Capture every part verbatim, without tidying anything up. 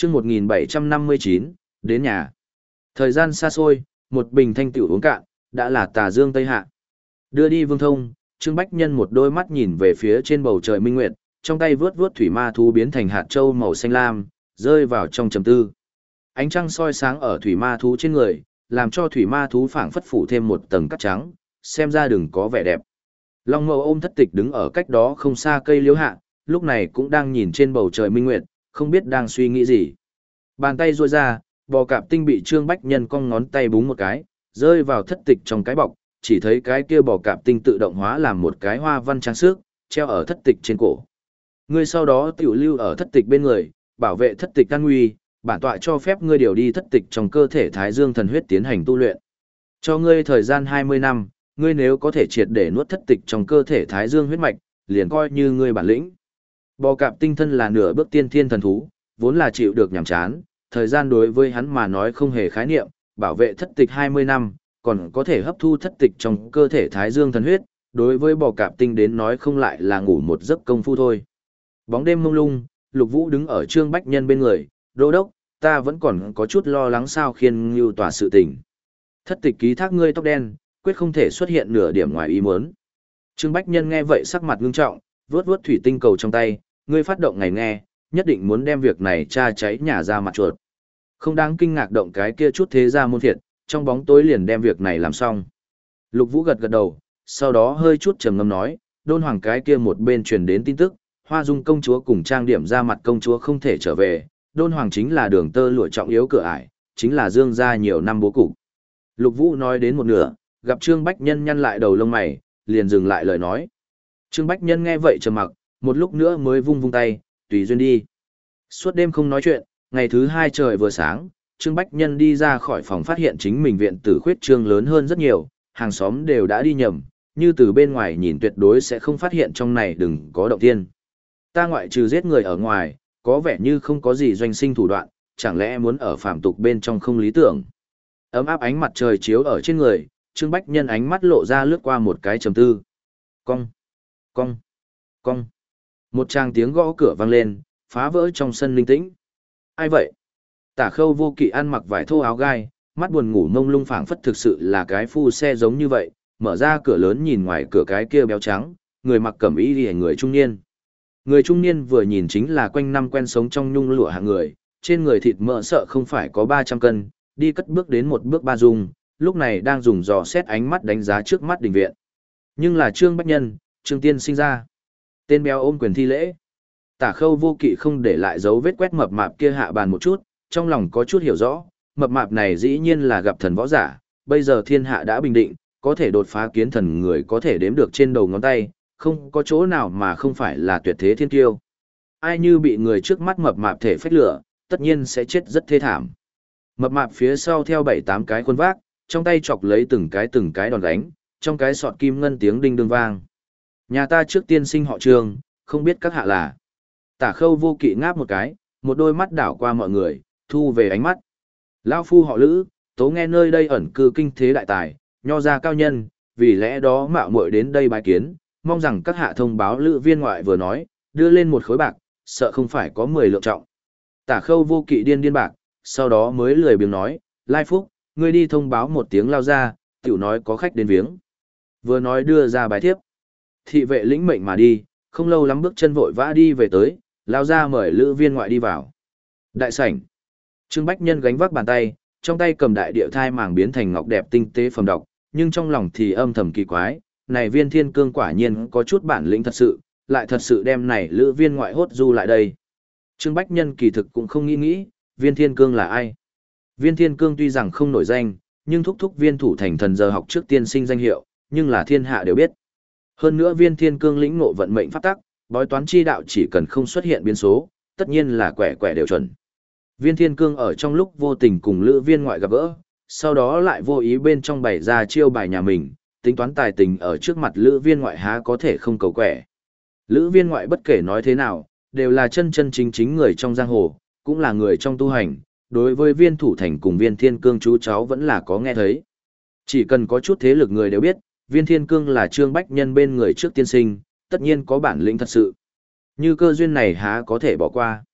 chương một nghìn bảy trăm năm mươi chín, đến nhà. Thời gian xa xôi, một bình thanh tiểu uống cạn, đã là tà dương tây hạ. Đưa đi Vương Thông, Trương Bách Nhân một đôi mắt nhìn về phía trên bầu trời minh nguyệt, trong tay vướt vướt thủy ma thú biến thành hạt châu màu xanh lam, rơi vào trong trầm tư. Ánh trăng soi sáng ở thủy ma thú trên người, làm cho thủy ma thú phảng phất phủ thêm một tầng cát trắng, xem ra đừng có vẻ đẹp. Long Mậu ôm Thất Tịch đứng ở cách đó không xa cây liễu hạ, lúc này cũng đang nhìn trên bầu trời minh nguyệt, không biết đang suy nghĩ gì. Bàn tay duỗi ra, bò cạp tinh bị Trương Bách Nhân cong ngón tay búng một cái, rơi vào Thất Tịch trong cái bọc, chỉ thấy cái kia bò cạp tinh tự động hóa làm một cái hoa văn trang sức, treo ở Thất Tịch trên cổ. Ngươi sau đó tiểu lưu ở Thất Tịch bên người, bảo vệ Thất Tịch an nguy, bản tọa cho phép ngươi điều đi Thất Tịch trong cơ thể Thái Dương thần huyết tiến hành tu luyện. Cho ngươi thời gian hai mươi năm, ngươi nếu có thể triệt để nuốt Thất Tịch trong cơ thể Thái Dương huyết mạch, liền coi như ngươi bản lĩnh. Bò cạp tinh thân là nửa bước tiên thiên thần thú, vốn là chịu được nhàm chán, thời gian đối với hắn mà nói không hề khái niệm, bảo vệ Thất Tịch hai mươi năm, còn có thể hấp thu Thất Tịch trong cơ thể Thái Dương thần huyết, đối với bò cạp tinh đến nói không lại là ngủ một giấc công phu thôi. Bóng đêm mông lung, Lục Vũ đứng ở Trương Bách Nhân bên người, đô đốc, ta vẫn còn có chút lo lắng sao khiên ngưu tòa sự tình. Thất Tịch ký thác ngươi tóc đen, quyết không thể xuất hiện nửa điểm ngoài ý muốn. Trương Bách Nhân nghe vậy sắc mặt ngưng trọng, vuốt vuốt thủy tinh cầu trong tay, ngươi phát động ngày nghe, nhất định muốn đem việc này tra cháy nhà ra mặt chuột. Không đáng kinh ngạc động cái kia chút thế ra môn thiệt, trong bóng tối liền đem việc này làm xong. Lục Vũ gật gật đầu, sau đó hơi chút trầm ngâm nói, đôn hoàng cái kia một bên truyền đến tin tức, Hoa Dung công chúa cùng trang điểm ra mặt công chúa không thể trở về, đôn hoàng chính là đường tơ lụa trọng yếu cửa ải, chính là dương gia nhiều năm bố cục. Lục Vũ nói đến một nửa, gặp Trương Bách Nhân nhăn lại đầu lông mày, liền dừng lại lời nói. Trương Bách Nhân nghe vậy trầm mặc, một lúc nữa mới vung vung tay, tùy duyên đi. Suốt đêm không nói chuyện, ngày thứ hai trời vừa sáng, Trương Bách Nhân đi ra khỏi phòng phát hiện chính mình viện tử khuyết trương lớn hơn rất nhiều, hàng xóm đều đã đi nhầm, như từ bên ngoài nhìn tuyệt đối sẽ không phát hiện trong này đừng có động tiên. Ta ngoại trừ giết người ở ngoài, có vẻ như không có gì doanh sinh thủ đoạn, chẳng lẽ muốn ở phàm tục bên trong không lý tưởng. Ấm áp ánh mặt trời chiếu ở trên người, Trương Bách Nhân ánh mắt lộ ra lướt qua một cái trầm tư. Cong, cong, cong. Một tràng tiếng gõ cửa vang lên, phá vỡ trong sân linh tĩnh. Ai vậy? Tả Khâu Vô Kỵ ăn mặc vải thô áo gai, mắt buồn ngủ mông lung phảng phất thực sự là cái phu xe giống như vậy, mở ra cửa lớn nhìn ngoài cửa cái kia béo trắng, người mặc cẩm y liễu người trung niên. Người trung niên vừa nhìn chính là quanh năm quen sống trong nhung lụa hạng người, trên người thịt mỡ sợ không phải có ba trăm cân, đi cất bước đến một bước ba dung, lúc này đang dùng dò xét ánh mắt đánh giá trước mắt đình viện. Nhưng là Trương Bách Nhân, Trương Tiên sinh ra. Tên béo ôm quyền thi lễ. Tả Khâu Vô Kỵ không để lại dấu vết quét mập mạp kia hạ bàn một chút, trong lòng có chút hiểu rõ, mập mạp này dĩ nhiên là gặp thần võ giả, bây giờ thiên hạ đã bình định, có thể đột phá kiến thần người có thể đếm được trên đầu ngón tay, không có chỗ nào mà không phải là tuyệt thế thiên kiêu. Ai như bị người trước mắt mập mạp thể phách lửa, tất nhiên sẽ chết rất thê thảm. Mập mạp phía sau theo bảy tám cái khuôn vác, trong tay chọc lấy từng cái từng cái đòn đánh, trong cái sọt kim ngân tiếng đinh đương vang. Nhà ta trước tiên sinh họ Trương, không biết các hạ là. Tả Khâu Vô Kỵ ngáp một cái, một đôi mắt đảo qua mọi người, thu về ánh mắt. Lão phu họ Lữ, tố nghe nơi đây ẩn cư kinh thế đại tài, nho gia cao nhân, vì lẽ đó mạo muội đến đây bái kiến, mong rằng các hạ thông báo Lữ viên ngoại vừa nói, đưa lên một khối bạc, sợ không phải có mười lượng trọng. Tả Khâu Vô Kỵ điên điên bạc, sau đó mới lười biếng nói, Lai Phúc, ngươi đi thông báo một tiếng lao ra, tiểu nói có khách đến viếng. Vừa nói đưa ra bài thiếp. Thị vệ lĩnh mệnh mà đi, không lâu lắm bước chân vội vã đi về tới, lao ra mời Lữ viên ngoại đi vào. Đại sảnh. Trương Bách Nhân gánh vác bàn tay, trong tay cầm đại địa thai màng biến thành ngọc đẹp tinh tế phẩm đọc, nhưng trong lòng thì âm thầm kỳ quái, này viên thiên cương quả nhiên có chút bản lĩnh thật sự, lại thật sự đem này Lữ viên ngoại hốt du lại đây. Trương Bách Nhân kỳ thực cũng không nghĩ nghĩ, viên thiên cương là ai. Viên thiên cương tuy rằng không nổi danh, nhưng thúc thúc viên thủ thành thần giờ học trước tiên sinh danh hiệu, nhưng là thiên hạ đều biết. Hơn nữa viên thiên cương lĩnh ngộ vận mệnh pháp tắc, bói toán chi đạo chỉ cần không xuất hiện biến số, tất nhiên là quẻ quẻ đều chuẩn. Viên thiên cương ở trong lúc vô tình cùng Lữ viên ngoại gặp gỡ, sau đó lại vô ý bên trong bày ra chiêu bài nhà mình, tính toán tài tình ở trước mặt Lữ viên ngoại há có thể không cầu quẻ. Lữ viên ngoại bất kể nói thế nào, đều là chân chân chính chính người trong giang hồ, cũng là người trong tu hành, đối với viên thủ thành cùng viên thiên cương chú cháu vẫn là có nghe thấy. Chỉ cần có chút thế lực người đều biết, viên thiên cương là Trương Bách Nhân bên người trước tiên sinh, tất nhiên có bản lĩnh thật sự. Như cơ duyên này há có thể bỏ qua.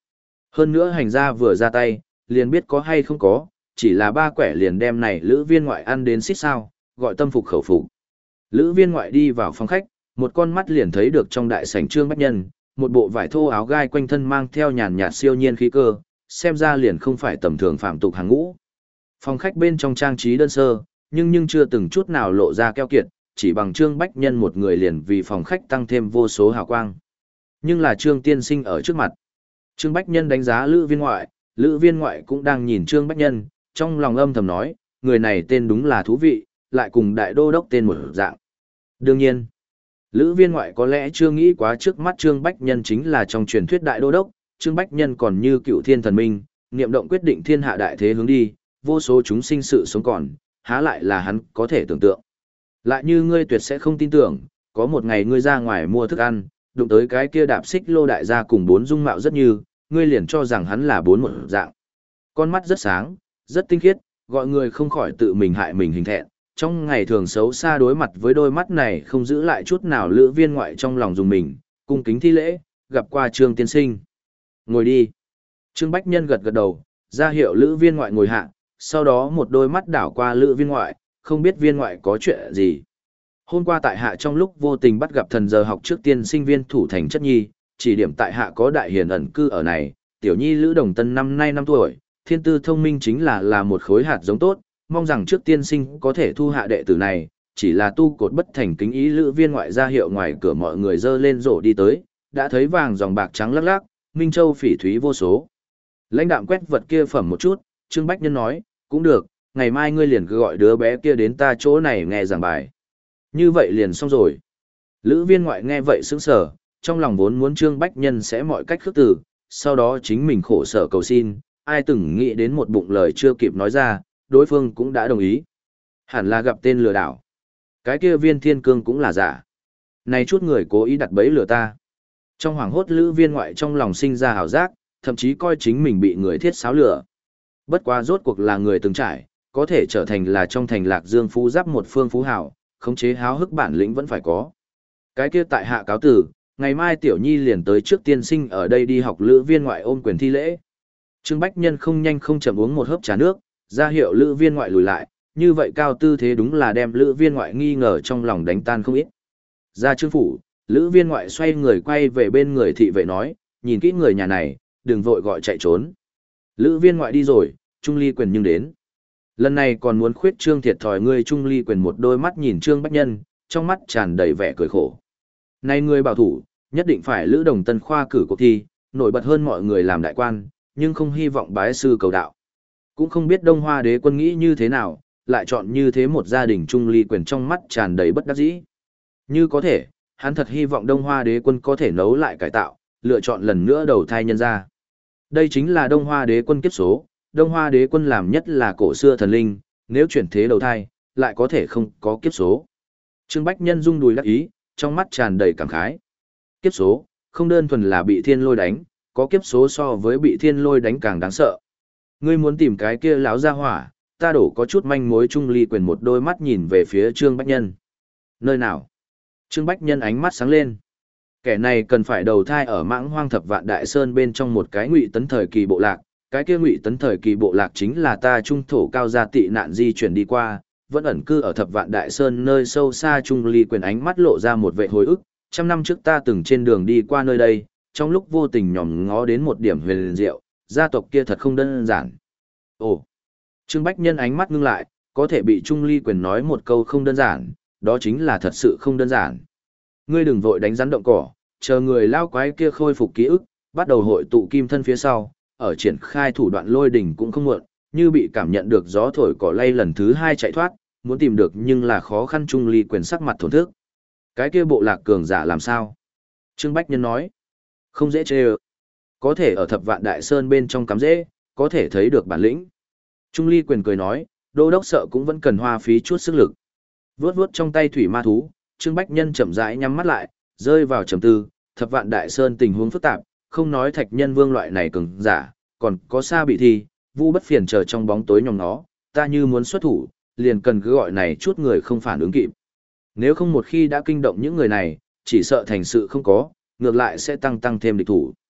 Hơn nữa hành gia vừa ra tay, liền biết có hay không có, chỉ là ba quẻ liền đem này lữ viên ngoại ăn đến xít sao, gọi tâm phục khẩu phục. Lữ viên ngoại đi vào phòng khách, một con mắt liền thấy được trong đại sảnh Trương Bách Nhân, một bộ vải thô áo gai quanh thân mang theo nhàn nhạt siêu nhiên khí cơ, xem ra liền không phải tầm thường phạm tục hàng ngũ. Phòng khách bên trong trang trí đơn sơ, nhưng nhưng chưa từng chút nào lộ ra keo kiệt, chỉ bằng Trương Bách Nhân một người liền vì phòng khách tăng thêm vô số hào quang. Nhưng là Trương tiên sinh ở trước mặt. Trương Bách Nhân đánh giá Lữ viên ngoại, Lữ viên ngoại cũng đang nhìn Trương Bách Nhân, trong lòng âm thầm nói, người này tên đúng là thú vị, lại cùng đại đô đốc tên một dạng. Đương nhiên, Lữ viên ngoại có lẽ chưa nghĩ quá trước mắt Trương Bách Nhân chính là trong truyền thuyết đại đô đốc, Trương Bách Nhân còn như cựu thiên thần minh, niệm động quyết định thiên hạ đại thế hướng đi, vô số chúng sinh sự sống còn, há lại là hắn có thể tưởng tượng. Lại như ngươi tuyệt sẽ không tin tưởng, có một ngày ngươi ra ngoài mua thức ăn, đụng tới cái kia đạp xích lô đại gia cùng bốn dung mạo rất như, ngươi liền cho rằng hắn là bốn một dạng. Con mắt rất sáng, rất tinh khiết, gọi người không khỏi tự mình hại mình hình thẹn. Trong ngày thường xấu xa đối mặt với đôi mắt này không giữ lại chút nào Lữ viên ngoại trong lòng dùng mình, cung kính thi lễ, gặp qua Trương tiên sinh. Ngồi đi. Trương Bách Nhân gật gật đầu, ra hiệu Lữ viên ngoại ngồi hạ, sau đó một đôi mắt đảo qua Lữ viên ngoại, không biết viên ngoại có chuyện gì. Hôm qua tại hạ trong lúc vô tình bắt gặp thần giờ học trước tiên sinh viên thủ thành chất nhi, chỉ điểm tại hạ có đại hiền ẩn cư ở này, tiểu nhi Lữ Đồng Tân năm nay năm tuổi, thiên tư thông minh chính là là một khối hạt giống tốt, mong rằng trước tiên sinh có thể thu hạ đệ tử này, chỉ là tu cột bất thành kính ý. Lữ viên ngoại ra hiệu ngoài cửa mọi người dơ lên rổ đi tới, đã thấy vàng dòng bạc trắng lắc lắc, minh châu phỉ thúy vô số. Lãnh đạm quét vật kia phẩm một chút, Trương Bách Nhân nói, cũng được, ngày mai ngươi liền cứ gọi đứa bé kia đến ta chỗ này nghe giảng bài. Như vậy liền xong rồi. Lữ viên ngoại nghe vậy sững sờ, trong lòng vốn muốn Trương Bách Nhân sẽ mọi cách khước từ, sau đó chính mình khổ sở cầu xin, ai từng nghĩ đến một bụng lời chưa kịp nói ra, đối phương cũng đã đồng ý. Hẳn là gặp tên lừa đảo. Cái kia viên thiên cương cũng là giả. Này chút người cố ý đặt bẫy lừa ta. Trong hoảng hốt Lữ viên ngoại trong lòng sinh ra hào giác, thậm chí coi chính mình bị người thiết sáo lừa. Bất quá rốt cuộc là người từng trải, có thể trở thành là trong thành Lạc Dương phú giáp một phương phú hảo, khống chế háo hức bản lĩnh vẫn phải có. Cái kia tại hạ cáo tử, ngày mai tiểu nhi liền tới trước tiên sinh ở đây đi học. Lữ viên ngoại ôm quyền thi lễ. Trương Bách Nhân không nhanh không chậm uống một hớp trà nước, ra hiệu Lữ viên ngoại lùi lại, như vậy cao tư thế đúng là đem Lữ viên ngoại nghi ngờ trong lòng đánh tan không ít. Ra Trương phủ, Lữ viên ngoại xoay người quay về bên người thị vệ nói, nhìn kỹ người nhà này, đừng vội gọi chạy trốn. Lữ viên ngoại đi rồi, Trung Ly Quyền nhưng đến. Lần này còn muốn khuyết trương thiệt thòi ngươi. Trung Ly Quyền một đôi mắt nhìn Trương Bách Nhân, trong mắt tràn đầy vẻ cười khổ. Này ngươi bảo thủ, nhất định phải Lữ Đồng Tân khoa cử cuộc thi, nổi bật hơn mọi người làm đại quan, nhưng không hy vọng bái sư cầu đạo. Cũng không biết Đông Hoa Đế quân nghĩ như thế nào, lại chọn như thế một gia đình. Trung Ly Quyền trong mắt tràn đầy bất đắc dĩ. Như có thể, hắn thật hy vọng Đông Hoa Đế quân có thể nấu lại cải tạo, lựa chọn lần nữa đầu thai nhân ra. Đây chính là Đông Hoa Đế quân kiếp số, Đông Hoa Đế quân làm nhất là cổ xưa thần linh, nếu chuyển thế đầu thai, lại có thể không có kiếp số. Trương Bách Nhân rung đùi đắc ý, trong mắt tràn đầy cảm khái. Kiếp số, không đơn thuần là bị thiên lôi đánh, có kiếp số so với bị thiên lôi đánh càng đáng sợ. Ngươi muốn tìm cái kia láo ra hỏa, ta đổ có chút manh mối. Trung Ly Quyền một đôi mắt nhìn về phía Trương Bách Nhân. Nơi nào? Trương Bách Nhân ánh mắt sáng lên. Kẻ này cần phải đầu thai ở Mãng Hoang Thập Vạn Đại Sơn bên trong một cái Ngụy Tấn thời kỳ bộ lạc, cái kia Ngụy Tấn thời kỳ bộ lạc chính là ta trung thổ cao gia tị nạn di chuyển đi qua, vẫn ẩn cư ở Thập Vạn Đại Sơn nơi sâu xa. Trung Ly Quyền ánh mắt lộ ra một vẻ hồi ức, trăm năm trước ta từng trên đường đi qua nơi đây, trong lúc vô tình nhòm ngó đến một điểm huyền diệu, gia tộc kia thật không đơn giản. Ồ. Trương Bách Nhân ánh mắt ngưng lại, có thể bị Trung Ly Quyền nói một câu không đơn giản, đó chính là thật sự không đơn giản. Ngươi đừng vội đánh rắn động cỏ, chờ người lao quái kia khôi phục ký ức, bắt đầu hội tụ kim thân phía sau, ở triển khai thủ đoạn lôi đỉnh cũng không muộn, như bị cảm nhận được gió thổi cỏ lay lần thứ hai chạy thoát, muốn tìm được nhưng là khó khăn. Trung Ly Quyền sắc mặt thổn thức. Cái kia bộ lạc cường giả làm sao? Trương Bách Nhân nói, không dễ chê ơ. Có thể ở Thập Vạn Đại Sơn bên trong cắm dễ, có thể thấy được bản lĩnh. Trung Ly Quyền cười nói, đô đốc sợ cũng vẫn cần hoa phí chút sức lực. Vướt vướt trong tay thủy ma thú, Trương Bách Nhân chậm rãi nhắm mắt lại, rơi vào trầm tư. Thập Vạn Đại Sơn tình huống phức tạp, không nói Thạch Nhân Vương loại này cường giả, còn có Sa Bị Thi, Vu Bất Phiền chờ trong bóng tối nhòm nó, ta như muốn xuất thủ, liền cần cứ gọi này chút người không phản ứng kịp. Nếu không một khi đã kinh động những người này, chỉ sợ thành sự không có, ngược lại sẽ tăng tăng thêm địch thủ.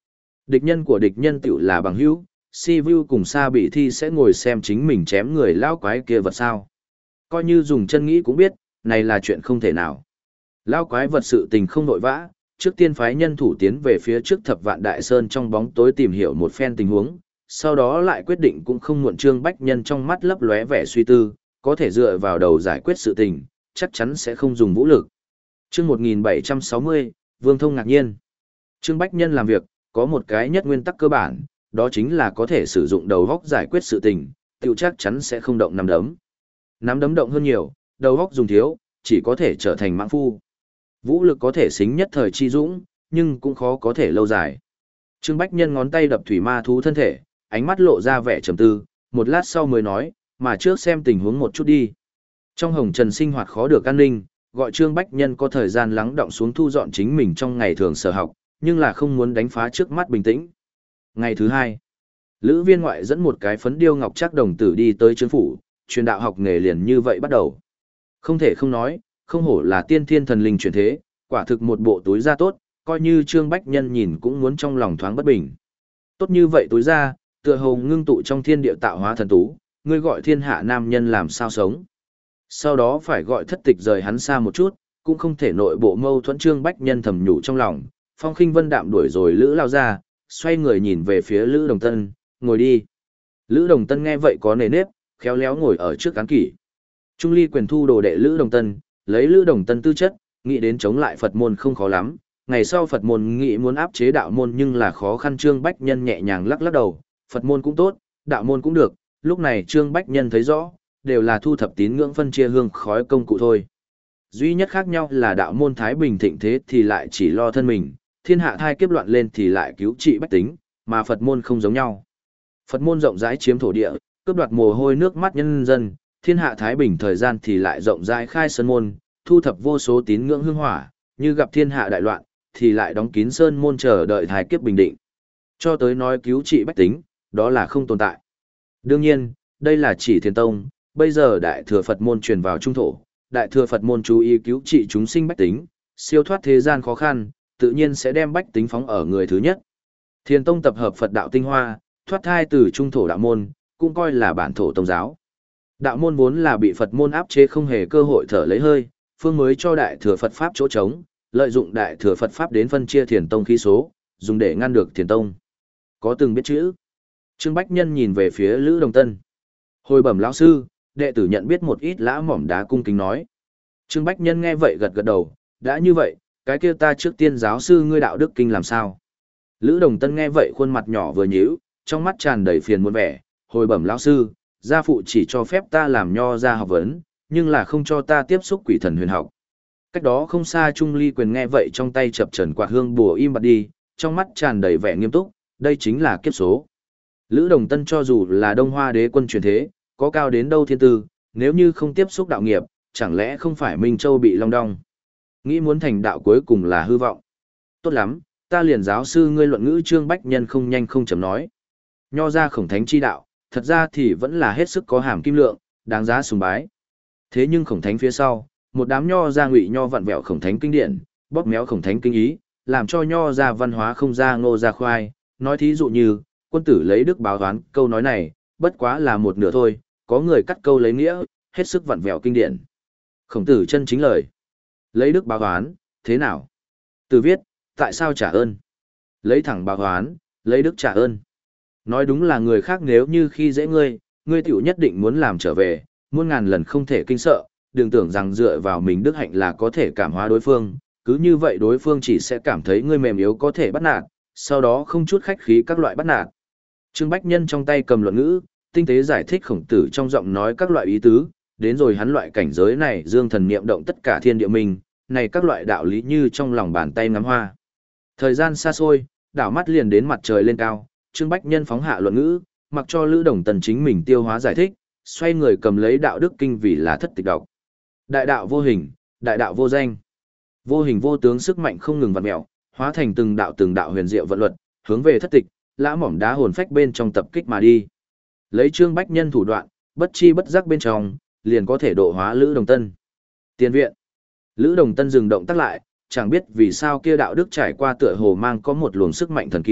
Địch nhân của địch nhân tiểu là bằng hữu, si vu cùng Sa Bị Thi sẽ ngồi xem chính mình chém người lão quái kia vật sao. Coi như dùng chân nghĩ cũng biết, này là chuyện không thể nào. Lão quái vật sự tình không nội vã, trước tiên phái nhân thủ tiến về phía trước Thập Vạn Đại Sơn trong bóng tối tìm hiểu một phen tình huống, sau đó lại quyết định cũng không muộn. Trương Bách Nhân trong mắt lấp lóe vẻ suy tư, có thể dựa vào đầu giải quyết sự tình, chắc chắn sẽ không dùng vũ lực. Chương một nghìn bảy trăm sáu mươi, Vương Thông ngạc nhiên. Trương Bách Nhân làm việc, có một cái nhất nguyên tắc cơ bản, đó chính là có thể sử dụng đầu óc giải quyết sự tình, tiểu chắc chắn sẽ không động nắm đấm. Nắm đấm động hơn nhiều, đầu óc dùng thiếu, chỉ có thể trở thành mãng phu. Vũ lực có thể xính nhất thời chi dũng, nhưng cũng khó có thể lâu dài. Trương Bách Nhân ngón tay đập thủy ma thú thân thể, ánh mắt lộ ra vẻ trầm tư, một lát sau mới nói, mà trước xem tình huống một chút đi. Trong hồng trần sinh hoạt khó được an ninh, gọi Trương Bách Nhân có thời gian lắng đọng xuống thu dọn chính mình trong ngày thường sở học, nhưng là không muốn đánh phá trước mắt bình tĩnh. Ngày thứ hai, Lữ Viên Ngoại dẫn một cái phấn điêu ngọc trác đồng tử đi tới trướng phủ, truyền đạo học nghề liền như vậy bắt đầu. Không thể không nói, không hổ là tiên thiên thần linh chuyển thế, quả thực một bộ túi da tốt, coi như Trương Bách Nhân nhìn cũng muốn trong lòng thoáng bất bình. Tốt như vậy túi da, tựa hồ ngưng tụ trong thiên địa tạo hóa thần tú, ngươi gọi thiên hạ nam nhân làm sao sống. Sau đó phải gọi thất tịch rời hắn xa một chút, cũng không thể nội bộ mâu thuẫn. Trương Bách Nhân thầm nhủ trong lòng, Phong Khinh Vân đạm đuổi rồi Lữ lao ra, xoay người nhìn về phía Lữ Đồng Tân, ngồi đi. Lữ Đồng Tân nghe vậy có nề nếp, khéo léo ngồi ở trước cán kỷ. Trung ly quyền thu đồ đệ Lữ Đồng Tân, lấy Lữ Đồng Tân tư chất, nghĩ đến chống lại Phật môn không khó lắm. Ngày sau Phật môn nghĩ muốn áp chế đạo môn nhưng là khó khăn. Trương Bách Nhân nhẹ nhàng lắc lắc đầu, Phật môn cũng tốt, đạo môn cũng được. Lúc này Trương Bách Nhân thấy rõ, đều là thu thập tín ngưỡng phân chia hương khói công cụ thôi. Duy nhất khác nhau là đạo môn thái bình thịnh thế thì lại chỉ lo thân mình, thiên hạ thai kiếp loạn lên thì lại cứu trị bách tính, mà Phật môn không giống nhau. Phật môn rộng rãi chiếm thổ địa, cướp đoạt mồ hôi nước mắt nhân dân, thiên hạ thái bình thời gian thì lại rộng rãi khai sơn môn, thu thập vô số tín ngưỡng hương hỏa, như gặp thiên hạ đại loạn, thì lại đóng kín sơn môn chờ đợi thái kiếp bình định. Cho tới nói cứu trị bách tính, đó là không tồn tại. Đương nhiên, đây là chỉ Thiền Tông, bây giờ Đại Thừa Phật môn truyền vào trung thổ, Đại Thừa Phật môn chú ý cứu trị chúng sinh bách tính, siêu thoát thế gian khó khăn, tự nhiên sẽ đem bách tính phóng ở người thứ nhất. Thiền Tông tập hợp Phật đạo tinh hoa, thoát thai từ trung thổ đạo môn, cũng coi là bản thổ tông giáo. Đạo môn vốn là bị Phật môn áp chế không hề cơ hội thở lấy hơi, phương mới cho Đại Thừa Phật Pháp chỗ trống, lợi dụng Đại Thừa Phật Pháp đến phân chia Thiền Tông khí số, dùng để ngăn được Thiền Tông. Có từng biết chữ? Trương Bách Nhân nhìn về phía Lữ Đồng Tân. Hồi bẩm lão sư, đệ tử nhận biết một ít lã mỏm đá cung kính nói. Trương Bách Nhân nghe vậy gật gật đầu, đã như vậy, cái kia ta trước tiên giáo sư ngươi đạo đức kinh làm sao? Lữ Đồng Tân nghe vậy khuôn mặt nhỏ vừa nhíu, trong mắt tràn đầy phiền muộn vẻ, hồi bẩm lão sư, gia phụ chỉ cho phép ta làm nho ra học vấn, nhưng là không cho ta tiếp xúc quỷ thần huyền học. Cách đó không xa Trung Ly Quyền nghe vậy trong tay chập trần quạt hương bùa im bặt đi, trong mắt tràn đầy vẻ nghiêm túc, đây chính là kiếp số. Lữ Đồng Tân cho dù là Đông Hoa đế quân truyền thế, có cao đến đâu thiên tư, nếu như không tiếp xúc đạo nghiệp, chẳng lẽ không phải Minh Châu bị long đong. Nghĩ muốn thành đạo cuối cùng là hư vọng. Tốt lắm, ta liền giáo sư ngươi luận ngữ. Trương Bách Nhân không nhanh không chậm nói. Nho ra khổng thánh chi đạo, thật ra thì vẫn là hết sức có hàm kim lượng, đáng giá sùng bái. Thế nhưng khổng thánh phía sau, một đám nho ra ngụy nho vặn vẹo khổng thánh kinh điển, bóp méo khổng thánh kinh ý, làm cho nho ra văn hóa không ra ngô ra khoai. Nói thí dụ như, quân tử lấy đức báo toán, câu nói này, bất quá là một nửa thôi, có người cắt câu lấy nghĩa, hết sức vặn vẹo kinh điển. Khổng tử chân chính lời. Lấy đức báo toán, thế nào? Từ viết, tại sao trả ơn? Lấy thẳng báo toán, lấy đức trả ơn. Nói đúng là người khác nếu như khi dễ ngươi, ngươi tiểu nhất định muốn làm trở về, muôn ngàn lần không thể kinh sợ, đừng tưởng rằng dựa vào mình đức hạnh là có thể cảm hóa đối phương, cứ như vậy đối phương chỉ sẽ cảm thấy ngươi mềm yếu có thể bắt nạt, sau đó không chút khách khí các loại bắt nạt. Trương Bách Nhân trong tay cầm luận ngữ, tinh tế giải thích khổng tử trong giọng nói các loại ý tứ, đến rồi hắn loại cảnh giới này dương thần niệm động tất cả thiên địa mình, này các loại đạo lý như trong lòng bàn tay ngắm hoa. Thời gian xa xôi, đảo mắt liền đến mặt trời lên cao, Trương Bách Nhân phóng hạ luận ngữ, mặc cho Lữ Đồng Tần chính mình tiêu hóa giải thích, xoay người cầm lấy đạo đức kinh vì là thất tịch đọc. Đại đạo vô hình, đại đạo vô danh. Vô hình vô tướng sức mạnh không ngừng vặn mèo, hóa thành từng đạo từng đạo huyền diệu vận luật, hướng về thất tịch, lã mỏm đá hồn phách bên trong tập kích mà đi. Lấy Trương Bách Nhân thủ đoạn, bất chi bất giác bên trong, liền có thể độ hóa Lữ Đồng Tân. Tiền viện. Lữ Đồng Tân dừng động tác lại, chẳng biết vì sao kia đạo đức trải qua tựa hồ mang có một luồng sức mạnh thần kỳ,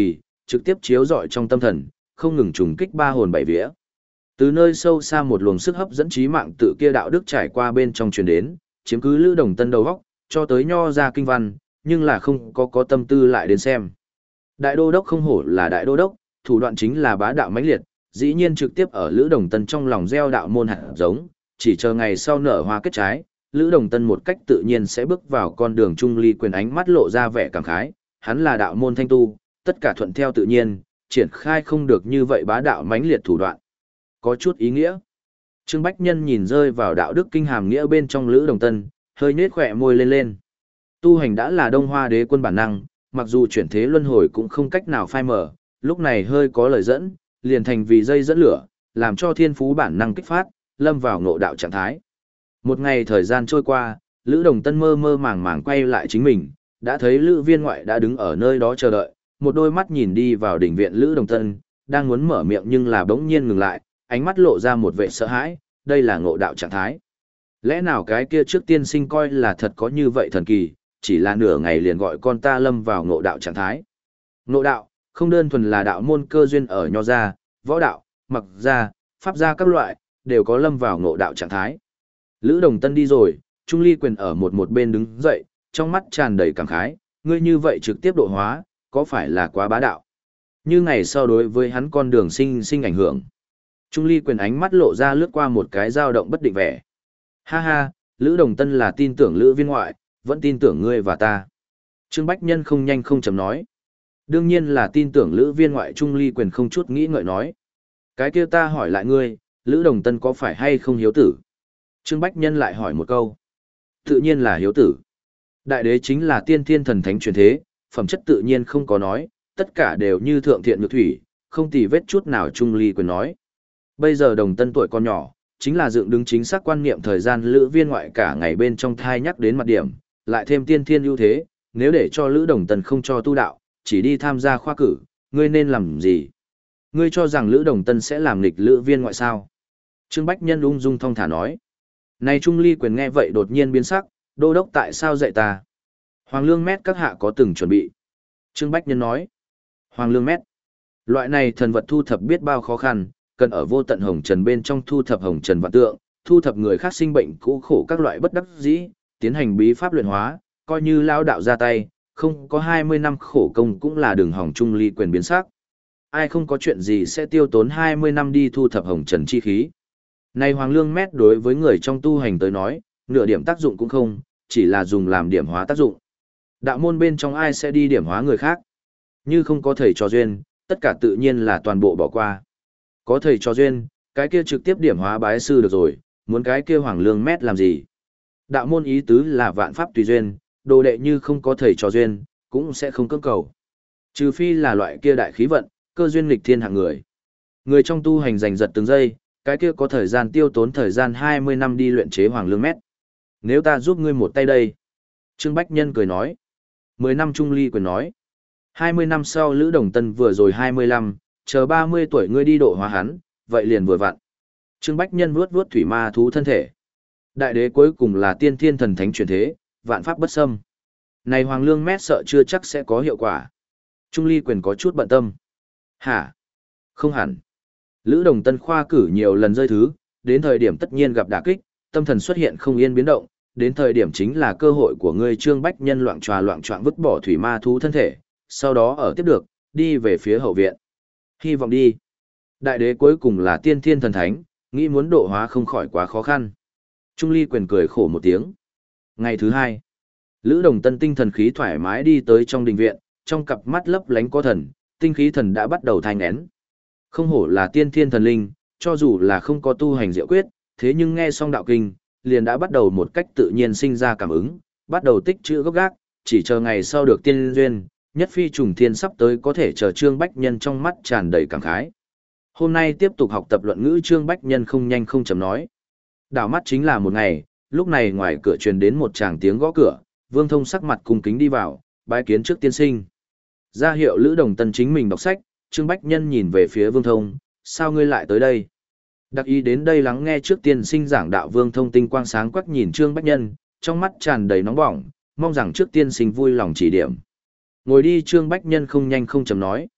trực tiếp chiếu rọi trong tâm thần, không ngừng trùng kích ba hồn bảy vía. Từ nơi sâu xa một luồng sức hấp dẫn trí mạng tự kia đạo đức trải qua bên trong truyền đến, chiếm cứ Lữ Đồng Tân đầu góc, cho tới nho ra kinh văn, nhưng là không có có tâm tư lại đến xem. Đại đô đốc không hổ là đại đô đốc, thủ đoạn chính là bá đạo mãnh liệt, dĩ nhiên trực tiếp ở Lữ Đồng Tân trong lòng gieo đạo môn hạt giống, chỉ chờ ngày sau nở hoa kết trái, Lữ Đồng Tân một cách tự nhiên sẽ bước vào con đường trung ly quyền, ánh mắt lộ ra vẻ cảm khái, hắn là đạo môn thanh tu, tất cả thuận theo tự nhiên, triển khai không được như vậy bá đạo mãnh liệt thủ đoạn. Có chút ý nghĩa. Trương Bách Nhân nhìn rơi vào đạo đức kinh hàm nghĩa bên trong Lữ Đồng Tân, hơi nhếch khỏe môi lên lên. Tu hành đã là Đông Hoa đế quân bản năng, mặc dù chuyển thế luân hồi cũng không cách nào phai mở, lúc này hơi có lời dẫn, liền thành vì dây dẫn lửa, làm cho thiên phú bản năng kích phát, lâm vào ngộ đạo trạng thái. Một ngày thời gian trôi qua, Lữ Đồng Tân mơ mơ màng màng quay lại chính mình, đã thấy Lữ Viên Ngoại đã đứng ở nơi đó chờ đợi, một đôi mắt nhìn đi vào đỉnh viện Lữ Đồng Tân, đang muốn mở miệng nhưng là bỗng nhiên ngừng lại, ánh mắt lộ ra một vẻ sợ hãi, đây là ngộ đạo trạng thái. Lẽ nào cái kia trước tiên sinh coi là thật có như vậy thần kỳ, chỉ là nửa ngày liền gọi con ta lâm vào ngộ đạo trạng thái. Ngộ đạo, không đơn thuần là đạo môn cơ duyên ở nho gia, võ đạo, mặc gia, pháp gia các loại, đều có lâm vào ngộ đạo trạng thái. Lữ Đồng Tân đi rồi, Trung Ly Quyền ở một một bên đứng dậy, trong mắt tràn đầy cảm khái, ngươi như vậy trực tiếp độ hóa, có phải là quá bá đạo? Như ngày sau đối với hắn con đường sinh sinh ảnh hưởng. Trung Ly Quyền ánh mắt lộ ra lướt qua một cái dao động bất định vẻ. Ha ha, Lữ Đồng Tân là tin tưởng Lữ Viên Ngoại, vẫn tin tưởng ngươi và ta. Trương Bách Nhân không nhanh không chậm nói. Đương nhiên là tin tưởng Lữ Viên Ngoại. Trung Ly Quyền không chút nghĩ ngợi nói. Cái kia ta hỏi lại ngươi, Lữ Đồng Tân có phải hay không hiếu tử? Trương Bách Nhân lại hỏi một câu. Tự nhiên là hiếu tử. Đại đế chính là tiên thiên thần thánh truyền thế, phẩm chất tự nhiên không có nói, tất cả đều như thượng thiện nhược thủy, không tì vết chút nào. Trung Ly Quyền nói. Bây giờ Đồng Tân tuổi còn nhỏ, chính là dựng đứng chính xác quan niệm thời gian Lữ Viên Ngoại cả ngày bên trong thai nhắc đến mặt điểm, lại thêm tiên thiên ưu thế, nếu để cho Lữ Đồng Tân không cho tu đạo, chỉ đi tham gia khoa cử, ngươi nên làm gì? Ngươi cho rằng Lữ Đồng Tân sẽ làm nghịch Lữ Viên Ngoại sao? Trương Bách Nhân ung dung thong thả nói. Này Trung Ly Quyền nghe vậy đột nhiên biến sắc, đô đốc tại sao dạy ta? Hoàng Lương Mét các hạ có từng chuẩn bị. Trương Bách Nhân nói. Hoàng Lương Mét. Loại này thần vật thu thập biết bao khó khăn, cần ở vô tận hồng trần bên trong thu thập hồng trần vạn tượng, thu thập người khác sinh bệnh cũ khổ các loại bất đắc dĩ, tiến hành bí pháp luyện hóa, coi như lao đạo ra tay, không có hai mươi năm khổ công cũng là đường hỏng. Trung Ly Quyền biến sắc. Ai không có chuyện gì sẽ tiêu tốn hai mươi năm đi thu thập hồng trần chi khí. Này Hoàng Lương Mét đối với người trong tu hành tới nói, nửa điểm tác dụng cũng không, chỉ là dùng làm điểm hóa tác dụng. Đạo môn bên trong ai sẽ đi điểm hóa người khác? Như không có thầy trò duyên, tất cả tự nhiên là toàn bộ bỏ qua. Có thầy trò duyên, cái kia trực tiếp điểm hóa bái sư được rồi, muốn cái kia Hoàng Lương Mét làm gì? Đạo môn ý tứ là vạn pháp tùy duyên, đồ đệ như không có thầy trò duyên, cũng sẽ không cưỡng cầu. Trừ phi là loại kia đại khí vận, cơ duyên nghịch thiên hạng người. Người trong tu hành giành giật từng giây, cái kia có thời gian tiêu tốn thời gian hai mươi năm đi luyện chế Hoàng Lương Mét. Nếu ta giúp ngươi một tay đây. Trương Bách Nhân cười nói. mười năm. Trung Ly Quyền nói. hai mươi năm sau Lữ Đồng Tân vừa rồi hai mươi lăm, chờ ba mươi tuổi ngươi đi độ hóa hắn, vậy liền vừa vặn. Trương Bách Nhân vuốt vuốt thủy ma thú thân thể. Đại đế cuối cùng là tiên thiên thần thánh truyền thế, vạn pháp bất xâm. Này Hoàng Lương Mét sợ chưa chắc sẽ có hiệu quả. Trung Ly Quyền có chút bận tâm. Hả? Không hẳn. Lữ Đồng Tân khoa cử nhiều lần rơi thứ, đến thời điểm tất nhiên gặp đả kích, tâm thần xuất hiện không yên biến động, đến thời điểm chính là cơ hội của ngươi. Trương Bách Nhân loạn tròa loạn choạng vứt bỏ thủy ma thú thân thể, sau đó ở tiếp được, đi về phía hậu viện. Hy vọng đi. Đại đế cuối cùng là tiên thiên thần thánh, nghĩ muốn độ hóa không khỏi quá khó khăn. Trung Ly Quyền cười khổ một tiếng. Ngày thứ hai, Lữ Đồng Tân tinh thần khí thoải mái đi tới trong đình viện, trong cặp mắt lấp lánh có thần, tinh khí thần đã bắt đầu thai nghén. Không hổ là tiên thiên thần linh, cho dù là không có tu hành diệu quyết, thế nhưng nghe xong đạo kinh, liền đã bắt đầu một cách tự nhiên sinh ra cảm ứng, bắt đầu tích trữ gốc gác, chỉ chờ ngày sau được tiên duyên, nhất phi trùng thiên sắp tới. Có thể chờ Trương Bách Nhân trong mắt tràn đầy cảm khái. Hôm nay tiếp tục học tập luận ngữ. Trương Bách Nhân không nhanh không chậm nói. Đảo mắt chính là một ngày, lúc này ngoài cửa truyền đến một tràng tiếng gõ cửa, Vương Thông sắc mặt cung kính đi vào, bái kiến trước tiên sinh. Ra hiệu Lữ Đồng Tân chính mình đọc sách. Trương Bách Nhân nhìn về phía Vương Thông, sao ngươi lại tới đây? Đặc ý đến đây lắng nghe trước tiên sinh giảng đạo. Vương Thông tinh quang sáng quắc nhìn Trương Bách Nhân, trong mắt tràn đầy nóng bỏng, mong rằng trước tiên sinh vui lòng chỉ điểm. Ngồi đi. Trương Bách Nhân không nhanh không chậm nói.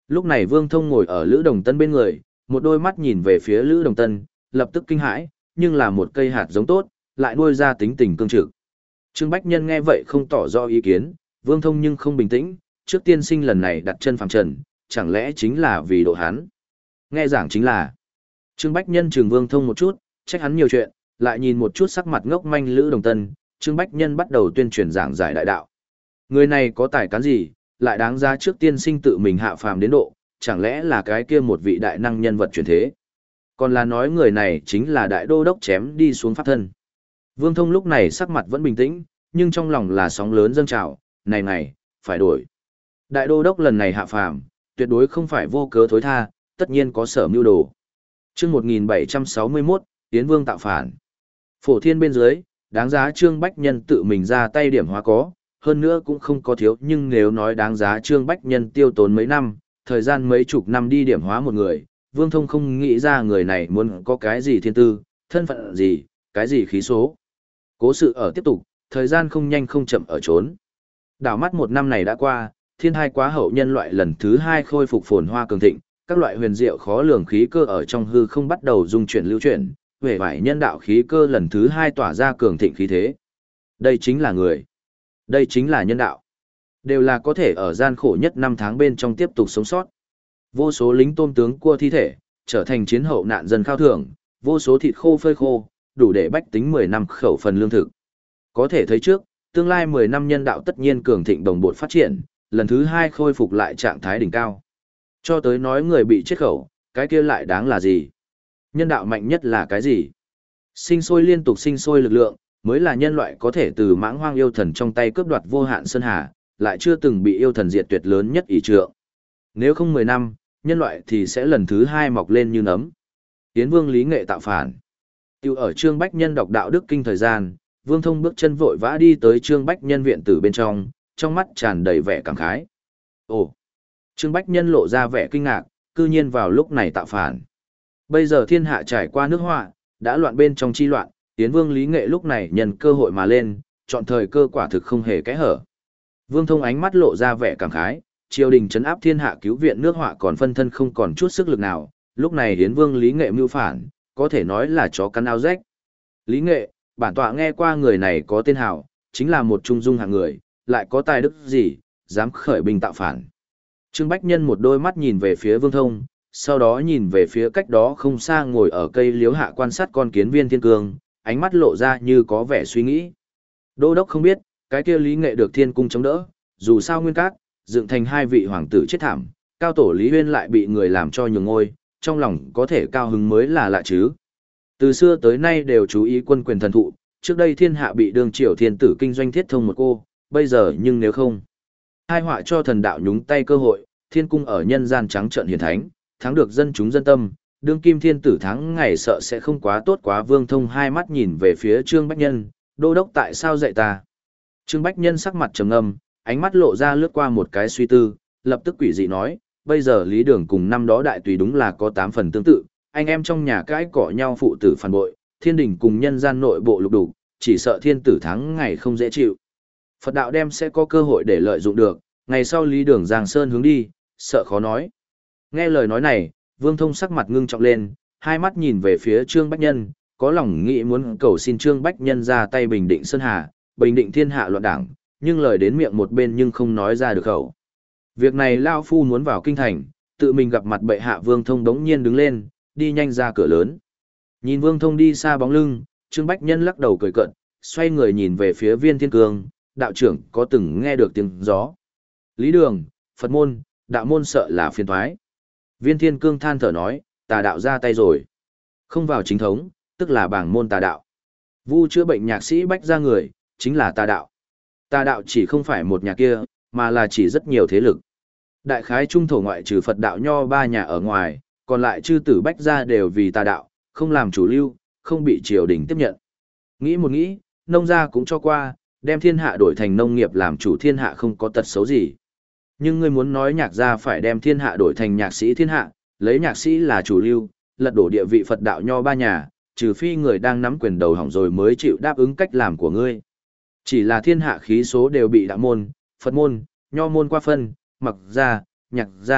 Lúc này Vương Thông ngồi ở Lữ Đồng Tân bên người, một đôi mắt nhìn về phía Lữ Đồng Tân, lập tức kinh hãi, nhưng là một cây hạt giống tốt, lại nuôi ra tính tình cương trực. Trương Bách Nhân nghe vậy không tỏ rõ ý kiến, Vương Thông nhưng không bình tĩnh, trước tiên sinh lần này đặt chân phàm trần, chẳng lẽ chính là vì độ hắn. Nghe giảng chính là, Trương Bách Nhân trừng Vương Thông một chút, trách hắn nhiều chuyện, lại nhìn một chút sắc mặt ngốc manh Lữ Đồng Tân, Trương Bách Nhân bắt đầu tuyên truyền giảng giải đại đạo. Người này có tài cán gì, lại đáng giá trước tiên sinh tự mình hạ phàm đến độ, chẳng lẽ là cái kia một vị đại năng nhân vật truyền thế. Còn là nói người này chính là đại đô đốc chém đi xuống pháp thân. Vương Thông lúc này sắc mặt vẫn bình tĩnh, nhưng trong lòng là sóng lớn dâng trào, này này, phải đổi. Đại đô đốc lần này hạ phàm, tuyệt đối không phải vô cớ thối tha, tất nhiên có sở mưu đồ. Chương một nghìn bảy trăm sáu mươi mốt, Tiến Vương tạo phản. Phổ thiên bên dưới, đáng giá Trương Bách Nhân tự mình ra tay điểm hóa có, hơn nữa cũng không có thiếu, nhưng nếu nói đáng giá Trương Bách Nhân tiêu tốn mấy năm, thời gian mấy chục năm đi điểm hóa một người, Vương Thông không nghĩ ra người này muốn có cái gì thiên tư, thân phận gì, cái gì khí số. Cố sự ở tiếp tục, thời gian không nhanh không chậm ở trốn. Đảo mắt một năm này đã qua, thiên hai quá hậu nhân loại lần thứ hai khôi phục phồn hoa cường thịnh, các loại huyền diệu khó lường khí cơ ở trong hư không bắt đầu dung chuyển lưu chuyển, huệ vải nhân đạo khí cơ lần thứ hai tỏa ra cường thịnh khí thế. Đây chính là người. Đây chính là nhân đạo. Đều là có thể ở gian khổ nhất năm tháng bên trong tiếp tục sống sót. Vô số lính tôm tướng cua thi thể, trở thành chiến hậu nạn dân khao thưởng, vô số thịt khô phơi khô, đủ để bách tính mười năm khẩu phần lương thực. Có thể thấy trước, tương lai mười năm nhân đạo tất nhiên cường thịnh đồng bộ phát triển, lần thứ hai khôi phục lại trạng thái đỉnh cao. Cho tới nói người bị chết khẩu, cái kia lại đáng là gì? Nhân đạo mạnh nhất là cái gì? Sinh sôi liên tục sinh sôi lực lượng, mới là nhân loại có thể từ mãng hoang yêu thần trong tay cướp đoạt vô hạn sơn hà, lại chưa từng bị yêu thần diệt tuyệt lớn nhất ỷ trượng. Nếu không mười năm, nhân loại thì sẽ lần thứ hai mọc lên như nấm. Tiến Vương Lý Nghệ tạo phản. Tiêu ở Trương Bách Nhân đọc đạo đức kinh thời gian, Vương Thông bước chân vội vã đi tới Trương Bách Nhân viện tử bên trong, trong mắt tràn đầy vẻ cảm khái. Ồ! Trương Bách Nhân lộ ra vẻ kinh ngạc, cư nhiên vào lúc này tạo phản. Bây giờ thiên hạ trải qua nước họa, đã loạn bên trong chi loạn, Tiến Vương Lý Nghệ lúc này nhân cơ hội mà lên, chọn thời cơ quả thực không hề kẽ hở. Vương Thông ánh mắt lộ ra vẻ cảm khái, triều đình trấn áp thiên hạ cứu viện nước họa còn phân thân không còn chút sức lực nào, lúc này Tiến Vương Lý Nghệ mưu phản, có thể nói là chó cắn áo rách. Lý Nghệ, bản tọa nghe qua người này có tên hào, chính là một trung dung hạng người, lại có tài đức gì, dám khởi binh tạo phản. Trương Bách Nhân một đôi mắt nhìn về phía Vương Thông, sau đó nhìn về phía cách đó không xa ngồi ở cây liếu hạ quan sát con kiến Viên Thiên Cương, ánh mắt lộ ra như có vẻ suy nghĩ. Đô đốc không biết, cái kia Lý Nghệ được thiên cung chống đỡ, dù sao nguyên cát, dựng thành hai vị hoàng tử chết thảm, cao tổ Lý Huyên lại bị người làm cho nhường ngôi, trong lòng có thể cao hứng mới là lạ chứ. Từ xưa tới nay đều chú ý quân quyền thần thụ, trước đây thiên hạ bị đương triều thiên tử kinh doanh thiết thông một cô, bây giờ nhưng nếu không. Hai họa cho thần đạo nhúng tay cơ hội, thiên cung ở nhân gian trắng trợn hiển thánh, thắng được dân chúng dân tâm, đương kim thiên tử thắng ngày sợ sẽ không quá tốt quá. Vương Thông hai mắt nhìn về phía Trương Bách Nhân, đô đốc tại sao dạy ta? Trương Bách Nhân sắc mặt trầm ngâm, ánh mắt lộ ra lướt qua một cái suy tư, lập tức quỷ dị nói, bây giờ Lý Đường cùng năm đó đại tùy đúng là có tám phần tương tự, anh em trong nhà cãi cọ nhau phụ tử phản bội, thiên đình cùng nhân gian nội bộ lục đục, chỉ sợ thiên tử thắng ngày không dễ chịu. Phật đạo đem sẽ có cơ hội để lợi dụng được, ngày sau Lý Đường Giang Sơn hướng đi, sợ khó nói. Nghe lời nói này, Vương Thông sắc mặt ngưng trọng lên, hai mắt nhìn về phía Trương Bách Nhân, có lòng nghĩ muốn cầu xin Trương Bách Nhân ra tay bình định Sơn Hà, bình định thiên hạ loạn đảng, nhưng lời đến miệng một bên nhưng không nói ra được khẩu. Việc này Lao Phu muốn vào kinh thành, tự mình gặp mặt bệ hạ. Vương Thông đống nhiên đứng lên, đi nhanh ra cửa lớn. Nhìn Vương Thông đi xa bóng lưng, Trương Bách Nhân lắc đầu cười cợt, xoay người nhìn về phía Viên Thiên Cương, đạo trưởng có từng nghe được tiếng gió. Lý Đường, Phật môn, đạo môn sợ là phiền toái. Viên Thiên Cương than thở nói, tà đạo ra tay rồi. Không vào chính thống, tức là bảng môn tà đạo. Vu chữa bệnh nhạc sĩ bách ra người, chính là tà đạo. Tà đạo chỉ không phải một nhà kia, mà là chỉ rất nhiều thế lực. Đại khái trung thổ ngoại trừ Phật đạo nho ba nhà ở ngoài, còn lại chư tử bách gia đều vì tà đạo, không làm chủ lưu, không bị triều đình tiếp nhận. Nghĩ một nghĩ, nông gia cũng cho qua, đem thiên hạ đổi thành nông nghiệp làm chủ thiên hạ không có tật xấu gì. Nhưng ngươi muốn nói nhạc gia phải đem thiên hạ đổi thành nhạc sĩ thiên hạ, lấy nhạc sĩ là chủ lưu, lật đổ địa vị Phật đạo nho ba nhà, trừ phi người đang nắm quyền đầu hỏng rồi mới chịu đáp ứng cách làm của ngươi. Chỉ là thiên hạ khí số đều bị đạo môn, Phật môn, nho môn qua phân, mặc gia, nhạc gia,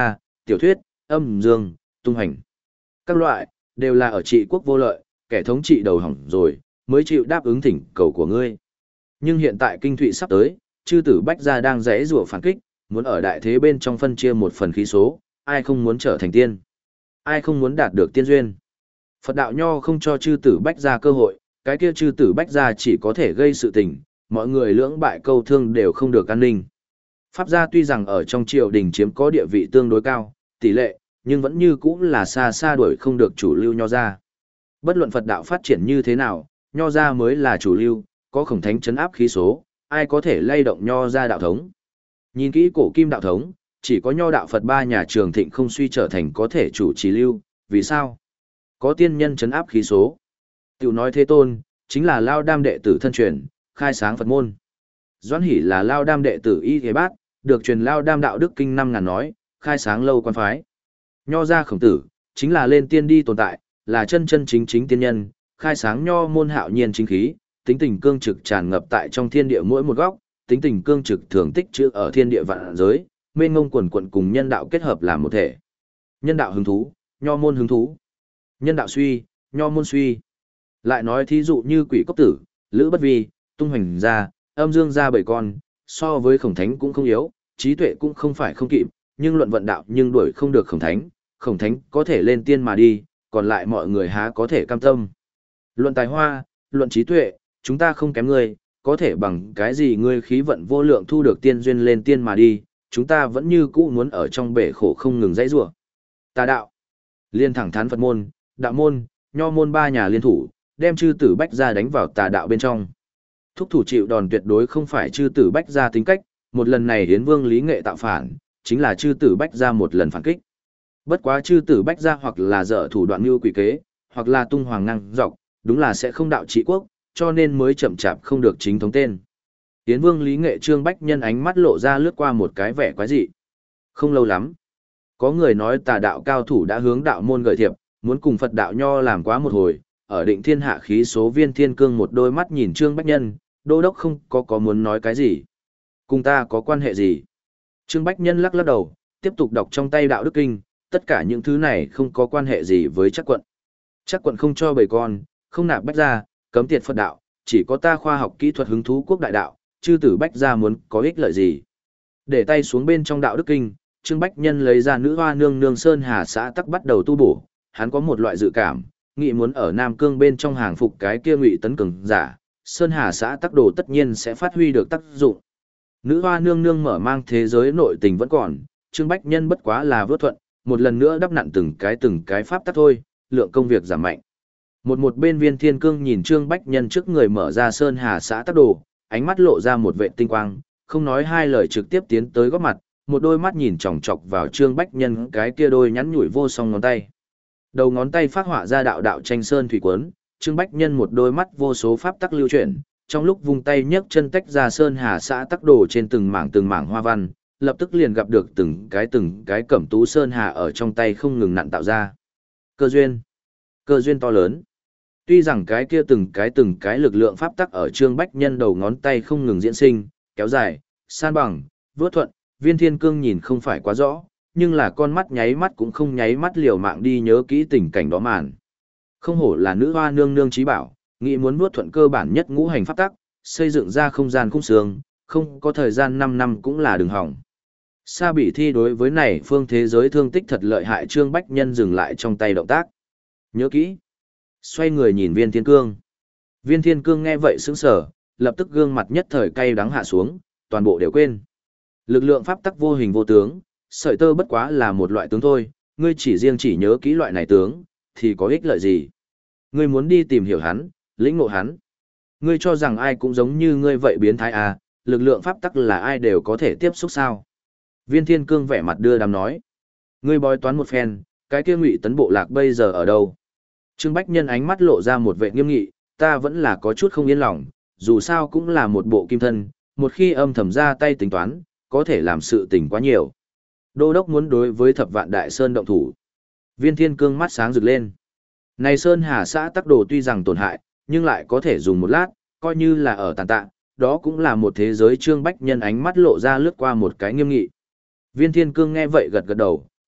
tiểu thuyết, âm dương, tung hành. Các loại, đều là ở trị quốc vô lợi, kẻ thống trị đầu hỏng rồi, mới chịu đáp ứng thỉnh cầu của ngươi. Nhưng hiện tại kinh thụy sắp tới, chư tử Bách Gia đang rẽ rủa phản kích, muốn ở đại thế bên trong phân chia một phần khí số, ai không muốn trở thành tiên, ai không muốn đạt được tiên duyên. Phật đạo nho không cho chư tử Bách Gia cơ hội, cái kia chư tử Bách Gia chỉ có thể gây sự tình, mọi người lưỡng bại câu thương đều không được an ninh. Pháp gia tuy rằng ở trong triều đình chiếm có địa vị tương đối cao, tỷ lệ, nhưng vẫn như cũ là xa xa đuổi không được chủ lưu nho gia. Bất luận Phật đạo phát triển như thế nào, nho gia mới là chủ lưu, có khổng thánh chấn áp khí số, ai có thể lay động nho gia đạo thống. Nhìn kỹ cổ kim đạo thống, chỉ có nho đạo Phật ba nhà trường thịnh không suy trở thành có thể chủ trì lưu, vì sao? Có tiên nhân chấn áp khí số. Tiểu nói Thế Tôn, chính là Lao Đam đệ tử thân truyền, khai sáng Phật môn. Doãn Hỷ là Lao Đam đệ tử Y Thế Bát, được truyền Lao Đam đạo đức kinh năm ngàn nói, khai sáng lâu quan phái. Nho gia Khổng Tử, chính là lên tiên đi tồn tại, là chân chân chính chính tiên nhân, khai sáng nho môn hạo nhiên chính khí, tính tình cương trực tràn ngập tại trong thiên địa mỗi một góc, tính tình cương trực thường tích trữ ở thiên địa vạn giới, mênh ngông quần quần cùng nhân đạo kết hợp làm một thể. Nhân đạo hứng thú, nho môn hứng thú. Nhân đạo suy, nho môn suy. Lại nói thí dụ như Quỷ Cốc Tử, Lữ Bất Vi, Tung Hoành gia, Âm Dương gia bảy con, so với Khổng Thánh cũng không yếu, trí tuệ cũng không phải không kịp, nhưng luận vận đạo nhưng đuổi không được Khổng Thánh, Khổng Thánh có thể lên tiên mà đi, còn lại mọi người há có thể cam tâm. Luận tài hoa, luận trí tuệ, chúng ta không kém ngươi, có thể bằng cái gì ngươi khí vận vô lượng thu được tiên duyên lên tiên mà đi, chúng ta vẫn như cũ muốn ở trong bể khổ không ngừng dãy rủa. Tà đạo, liên thẳng thắn Phật môn, đạo môn, nho môn ba nhà liên thủ, đem chư tử Bách Gia đánh vào tà đạo bên trong. Thúc thủ chịu đòn tuyệt đối không phải chư tử Bách Gia tính cách, một lần này Hiến Vương Lý Nghệ tạo phản, chính là chư tử Bách Gia một lần phản kích. Bất quá chư tử Bách Gia hoặc là dở thủ đoạn mưu quỷ kế, hoặc là tung hoàng năng dọc, đúng là sẽ không đạo trị quốc, cho nên mới chậm chạp không được chính thống tên. Hiến Vương Lý Nghệ Trương Bách Nhân ánh mắt lộ ra lướt qua một cái vẻ quái dị. Không lâu lắm, có người nói tà đạo cao thủ đã hướng đạo môn gợi thiệp, muốn cùng Phật đạo nho làm quá một hồi, ở định thiên hạ khí số Viên Thiên Cương một đôi mắt nhìn Trương Bách Nhân, đô đốc không có có muốn nói cái gì. Cùng ta có quan hệ gì? Trương Bách Nhân lắc lắc đầu, tiếp tục đọc trong tay đạo đức kinh, tất cả những thứ này không có quan hệ gì với Trác quận. Trác quận không cho bầy con, không nạp Bách gia, cấm tiệt Phật đạo, chỉ có ta khoa học kỹ thuật hứng thú quốc đại đạo, chư tử Bách gia muốn có ích lợi gì? Để tay xuống bên trong đạo đức kinh, Trương Bách Nhân lấy ra nữ hoa nương nương Sơn Hà xã tắc bắt đầu tu bổ, hắn có một loại dự cảm, nghĩ muốn ở Nam Cương bên trong hàng phục cái kia Ngụy tấn cường giả, Sơn Hà xã tắc đồ tất nhiên sẽ phát huy được tác dụng. Nữ hoa nương nương mở mang thế giới nội tình vẫn còn, Trương Bách Nhân bất quá là vớt thuận, một lần nữa đắp nặn từng cái từng cái pháp tắc thôi, lượng công việc giảm mạnh. Một một bên Viên Thiên Cương nhìn Trương Bách Nhân trước người mở ra Sơn Hà xã tắc đồ, ánh mắt lộ ra một vệ tinh quang, không nói hai lời trực tiếp tiến tới góp mặt, một đôi mắt nhìn chòng chọc vào Trương Bách Nhân cái kia đôi nhắn nhủi vô song ngón tay. Đầu ngón tay phát họa ra đạo đạo tranh sơn thủy quấn, Trương Bách Nhân một đôi mắt vô số pháp tắc lưu chuyển, trong lúc vung tay nhấc chân tách ra Sơn Hà xã tắc đồ trên từng mảng từng mảng hoa văn, lập tức liền gặp được từng cái từng cái cẩm tú Sơn Hà ở trong tay không ngừng nặn tạo ra. Cơ duyên, cơ duyên to lớn. Tuy rằng cái kia từng cái từng cái lực lượng pháp tắc ở Trương Bách Nhân đầu ngón tay không ngừng diễn sinh, kéo dài, san bằng, vớt thuận, Viên Thiên Cương nhìn không phải quá rõ, nhưng là con mắt nháy mắt cũng không nháy mắt liều mạng đi nhớ kỹ tình cảnh đó màn. Không hổ là nữ hoa nương nương trí bảo, nghĩ muốn vớt thuận cơ bản nhất ngũ hành pháp tắc, xây dựng ra không gian khung sương, không có thời gian năm năm cũng là đường hỏng. Sa Bỉ Thi đối với này phương thế giới thương tích thật lợi hại, Trương Bách Nhân dừng lại trong tay động tác. Nhớ kỹ. Xoay người nhìn Viên Thiên Cương. Viên Thiên Cương nghe vậy sững sờ, lập tức gương mặt nhất thời cay đắng hạ xuống, toàn bộ đều quên. Lực lượng pháp tắc vô hình vô tướng, sợi tơ bất quá là một loại tướng thôi, ngươi chỉ riêng chỉ nhớ kỹ loại này tướng, thì có ích lợi gì? Ngươi muốn đi tìm hiểu hắn, lĩnh ngộ hắn. Ngươi cho rằng ai cũng giống như ngươi vậy biến thái à, lực lượng pháp tắc là ai đều có thể tiếp xúc sao? Viên Thiên Cương vẻ mặt đưa đám nói. Ngươi bói toán một phen, cái kia Ngụy tấn bộ lạc bây giờ ở đâu? Trương Bách Nhân ánh mắt lộ ra một vẻ nghiêm nghị, ta vẫn là có chút không yên lòng, dù sao cũng là một bộ kim thân, một khi âm thầm ra tay tính toán, có thể làm sự tình quá nhiều. Đô đốc muốn đối với Thập Vạn Đại Sơn động thủ. Viên Thiên Cương mắt sáng rực lên. Này Sơn Hà xã tắc đồ tuy rằng tổn hại, nhưng lại có thể dùng một lát, coi như là ở tàn tạ, đó cũng là một thế giới. Trương Bách Nhân ánh mắt lộ ra lướt qua một cái nghiêm nghị. Viên Thiên Cương nghe vậy gật gật đầu,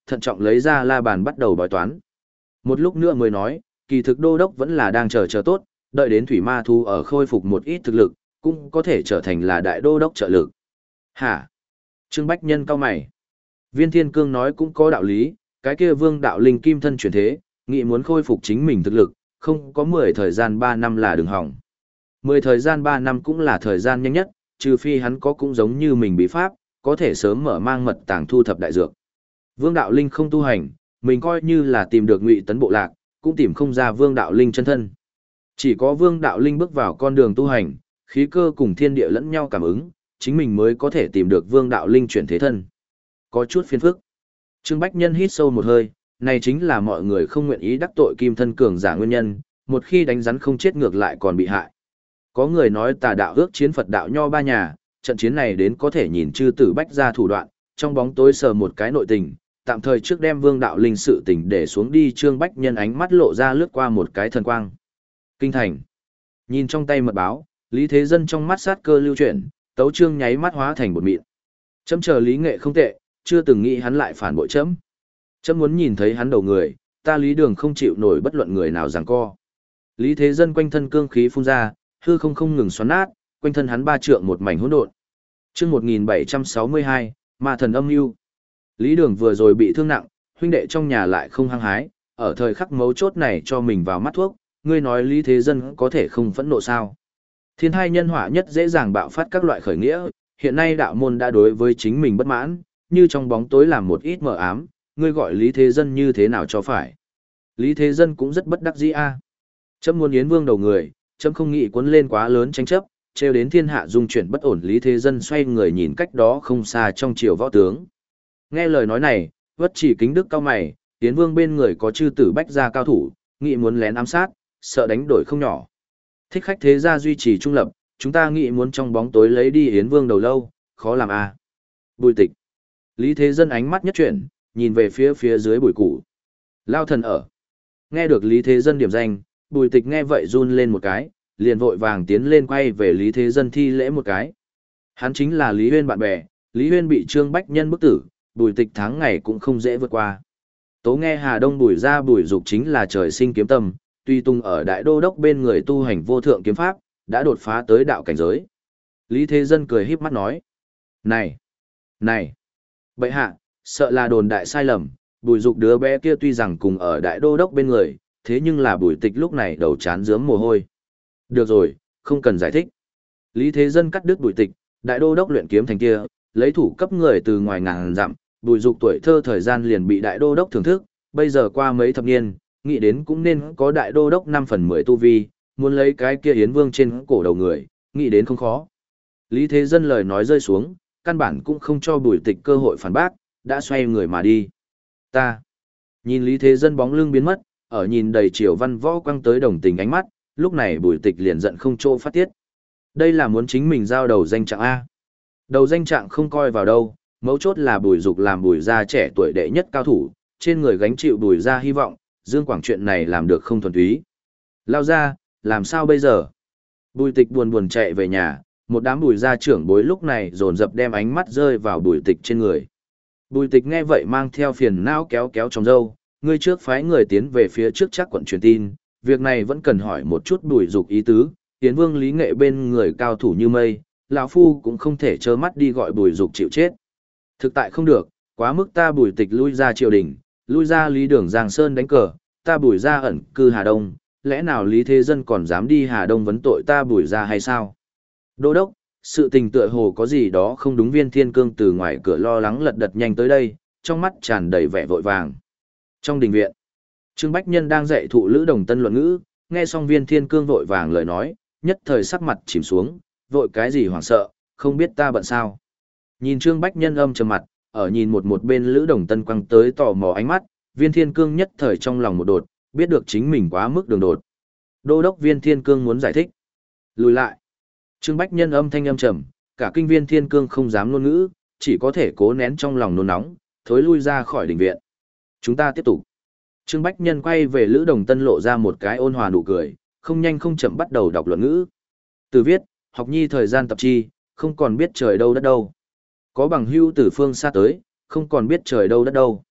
thận trọng lấy ra la bàn bắt đầu bói toán. Một lúc nữa mới nói, kỳ thực đô đốc vẫn là đang chờ chờ tốt, đợi đến thủy ma thu ở khôi phục một ít thực lực, cũng có thể trở thành là đại đô đốc trợ lực. Hả? Trương Bách Nhân cau mày. Viên Thiên Cương nói cũng có đạo lý, cái kia vương đạo linh kim thân chuyển thế, nghĩ muốn khôi phục chính mình thực lực, không có mười thời gian ba năm là đừng hỏng. mười thời gian ba năm cũng là thời gian nhanh nhất, trừ phi hắn có cũng giống như mình bí pháp, có thể sớm mở mang mật tàng thu thập đại dược. Vương đạo linh không tu hành, mình coi như là tìm được Ngụy Tấn bộ lạc, cũng tìm không ra vương đạo linh chân thân. Chỉ có vương đạo linh bước vào con đường tu hành, khí cơ cùng thiên địa lẫn nhau cảm ứng, chính mình mới có thể tìm được vương đạo linh chuyển thế thân. Có chút phiền phức. Trương Bách Nhân hít sâu một hơi, này chính là mọi người không nguyện ý đắc tội kim thân cường giả nguyên nhân, một khi đánh rắn không chết ngược lại còn bị hại. Có người nói tà đạo ước chiến Phật đạo nho ba nhà, trận chiến này đến có thể nhìn chư tử Bách ra thủ đoạn, trong bóng tối sờ một cái nội tình, tạm thời trước đem vương đạo linh sự tình để xuống đi. Trương Bách Nhân ánh mắt lộ ra lướt qua một cái thần quang. Kinh thành. Nhìn trong tay mật báo, Lý Thế Dân trong mắt sát cơ lưu chuyển, tấu trương nháy mắt hóa thành bột mịn. Chấm chờ Lý Nghệ không tệ, chưa từng nghĩ hắn lại phản bội chấm. Chấm muốn nhìn thấy hắn đầu người, ta Lý Đường không chịu nổi bất luận người nào giằng co. Lý Thế Dân quanh thân cương khí phun ra, hư không không ngừng xoắn nát, quanh thân hắn ba trượng một mảnh hỗn độn. Chương một nghìn bảy trăm sáu mươi hai, Ma thần âm mưu. Lý Đường vừa rồi bị thương nặng, huynh đệ trong nhà lại không hăng hái, ở thời khắc mấu chốt này cho mình vào mắt thuốc, ngươi nói Lý Thế Dân có thể không phẫn nộ sao? Thiên thai nhân họa nhất dễ dàng bạo phát các loại khởi nghĩa, hiện nay đạo môn đã đối với chính mình bất mãn, như trong bóng tối làm một ít mờ ám, ngươi gọi Lý Thế Dân như thế nào cho phải? Lý Thế Dân cũng rất bất đắc dĩ a. Chấm muốn Yến Vương đầu người, chấm không nghĩ cuốn lên quá lớn tranh chấp, trêu đến thiên hạ dung chuyển bất ổn. Lý Thế Dân xoay người nhìn cách đó không xa trong triều võ tướng. Nghe lời nói này, Vất Chỉ Kính Đức cao mày, Yến Vương bên người có chư tử Bách gia cao thủ, nghĩ muốn lén ám sát, sợ đánh đổi không nhỏ. Thích khách thế gia duy trì trung lập, chúng ta nghĩ muốn trong bóng tối lấy đi Yến Vương đầu lâu, khó làm a. Bùi Tịch. Lý Thế Dân ánh mắt nhất chuyển, nhìn về phía phía dưới bùi củ. Lao thần ở. Nghe được Lý Thế Dân điểm danh, Bùi Tịch nghe vậy run lên một cái, liền vội vàng tiến lên quay về Lý Thế Dân thi lễ một cái. Hắn chính là Lý Huyên bạn bè, Lý Huyên bị Trương Bách Nhân bức tử, Bùi Tịch tháng ngày cũng không dễ vượt qua. Tố nghe Hà Đông Bùi ra Bùi Dục chính là trời sinh kiếm tâm, tuy tung ở đại đô đốc bên người tu hành vô thượng kiếm pháp, đã đột phá tới đạo cảnh giới. Lý Thế Dân cười híp mắt nói: "Này, này, bệ hạ, sợ là đồn đại sai lầm, Bùi Dục đứa bé kia tuy rằng cùng ở đại đô đốc bên người, thế nhưng là Bùi Tịch lúc này đầu chán rướm mồ hôi." "Được rồi, không cần giải thích." Lý Thế Dân cắt đứt Bùi Tịch, đại đô đốc luyện kiếm thành kia, lấy thủ cấp người từ ngoài ngàn dặm, Bùi Dục tuổi thơ thời gian liền bị đại đô đốc thưởng thức, bây giờ qua mấy thập niên, nghĩ đến cũng nên có đại đô đốc năm phần mười tu vi, muốn lấy cái kia Yến Vương trên cổ đầu người, nghĩ đến không khó. Lý Thế Dân lời nói rơi xuống, căn bản cũng không cho Bùi Tịch cơ hội phản bác, đã xoay người mà đi. Ta. Nhìn Lý Thế Dân bóng lưng biến mất, ở nhìn đầy triều văn võ quăng tới đồng tình ánh mắt, lúc này Bùi Tịch liền giận không chỗ phát tiết. Đây là muốn chính mình giao đầu danh trạng A. Đầu danh trạng không coi vào đâu, mấu chốt là Bùi Dục làm Bùi gia trẻ tuổi đệ nhất cao thủ, trên người gánh chịu Bùi gia hy vọng, Dương Quảng chuyện này làm được không thuần túy. Lao ra, làm sao bây giờ? Bùi Tịch buồn buồn chạy về nhà, một đám Bùi gia trưởng bối lúc này dồn dập đem ánh mắt rơi vào Bùi Tịch trên người. Bùi Tịch nghe vậy mang theo phiền não kéo kéo trong râu, ngươi trước phái người tiến về phía trước chắc quận truyền tin, việc này vẫn cần hỏi một chút Bùi Dục ý tứ, Yến Vương Lý Nghệ bên người cao thủ như mây, lão phu cũng không thể trơ mắt đi gọi Bùi Dục chịu chết. Thực tại không được, quá mức ta Bùi Tịch lui ra triều đình, lui ra Lý Đường Giang Sơn đánh cờ, ta Bùi gia ẩn cư Hà Đông, lẽ nào Lý Thế Dân còn dám đi Hà Đông vấn tội ta Bùi gia hay sao? Đô đốc, sự tình tựa hồ có gì đó không đúng. Viên Thiên Cương từ ngoài cửa lo lắng lật đật nhanh tới đây, trong mắt tràn đầy vẻ vội vàng. Trong đình viện, Trương Bách Nhân đang dạy thụ Lữ Đồng Tân luận ngữ, nghe xong Viên Thiên Cương vội vàng lời nói, nhất thời sắc mặt chìm xuống, vội cái gì hoảng sợ, không biết ta bận sao? Nhìn Trương Bách Nhân âm trầm mặt, ở nhìn một một bên Lữ Đồng Tân quăng tới tò mò ánh mắt, Viên Thiên Cương nhất thời trong lòng một đột, biết được chính mình quá mức đường đột. Đô đốc Viên Thiên Cương muốn giải thích. Lùi lại. Trương Bách Nhân âm thanh âm trầm, cả kinh Viên Thiên Cương không dám ngôn ngữ, chỉ có thể cố nén trong lòng nôn nóng, thối lui ra khỏi đình viện. Chúng ta tiếp tục. Trương Bách Nhân quay về Lữ Đồng Tân lộ ra một cái ôn hòa nụ cười, không nhanh không chậm bắt đầu đọc luận ngữ. Từ viết, học nhi thời gian tập chi, không còn biết trời đâu đất đâu. Có bằng hữu từ phương xa tới, không còn biết trời đâu đất đâu.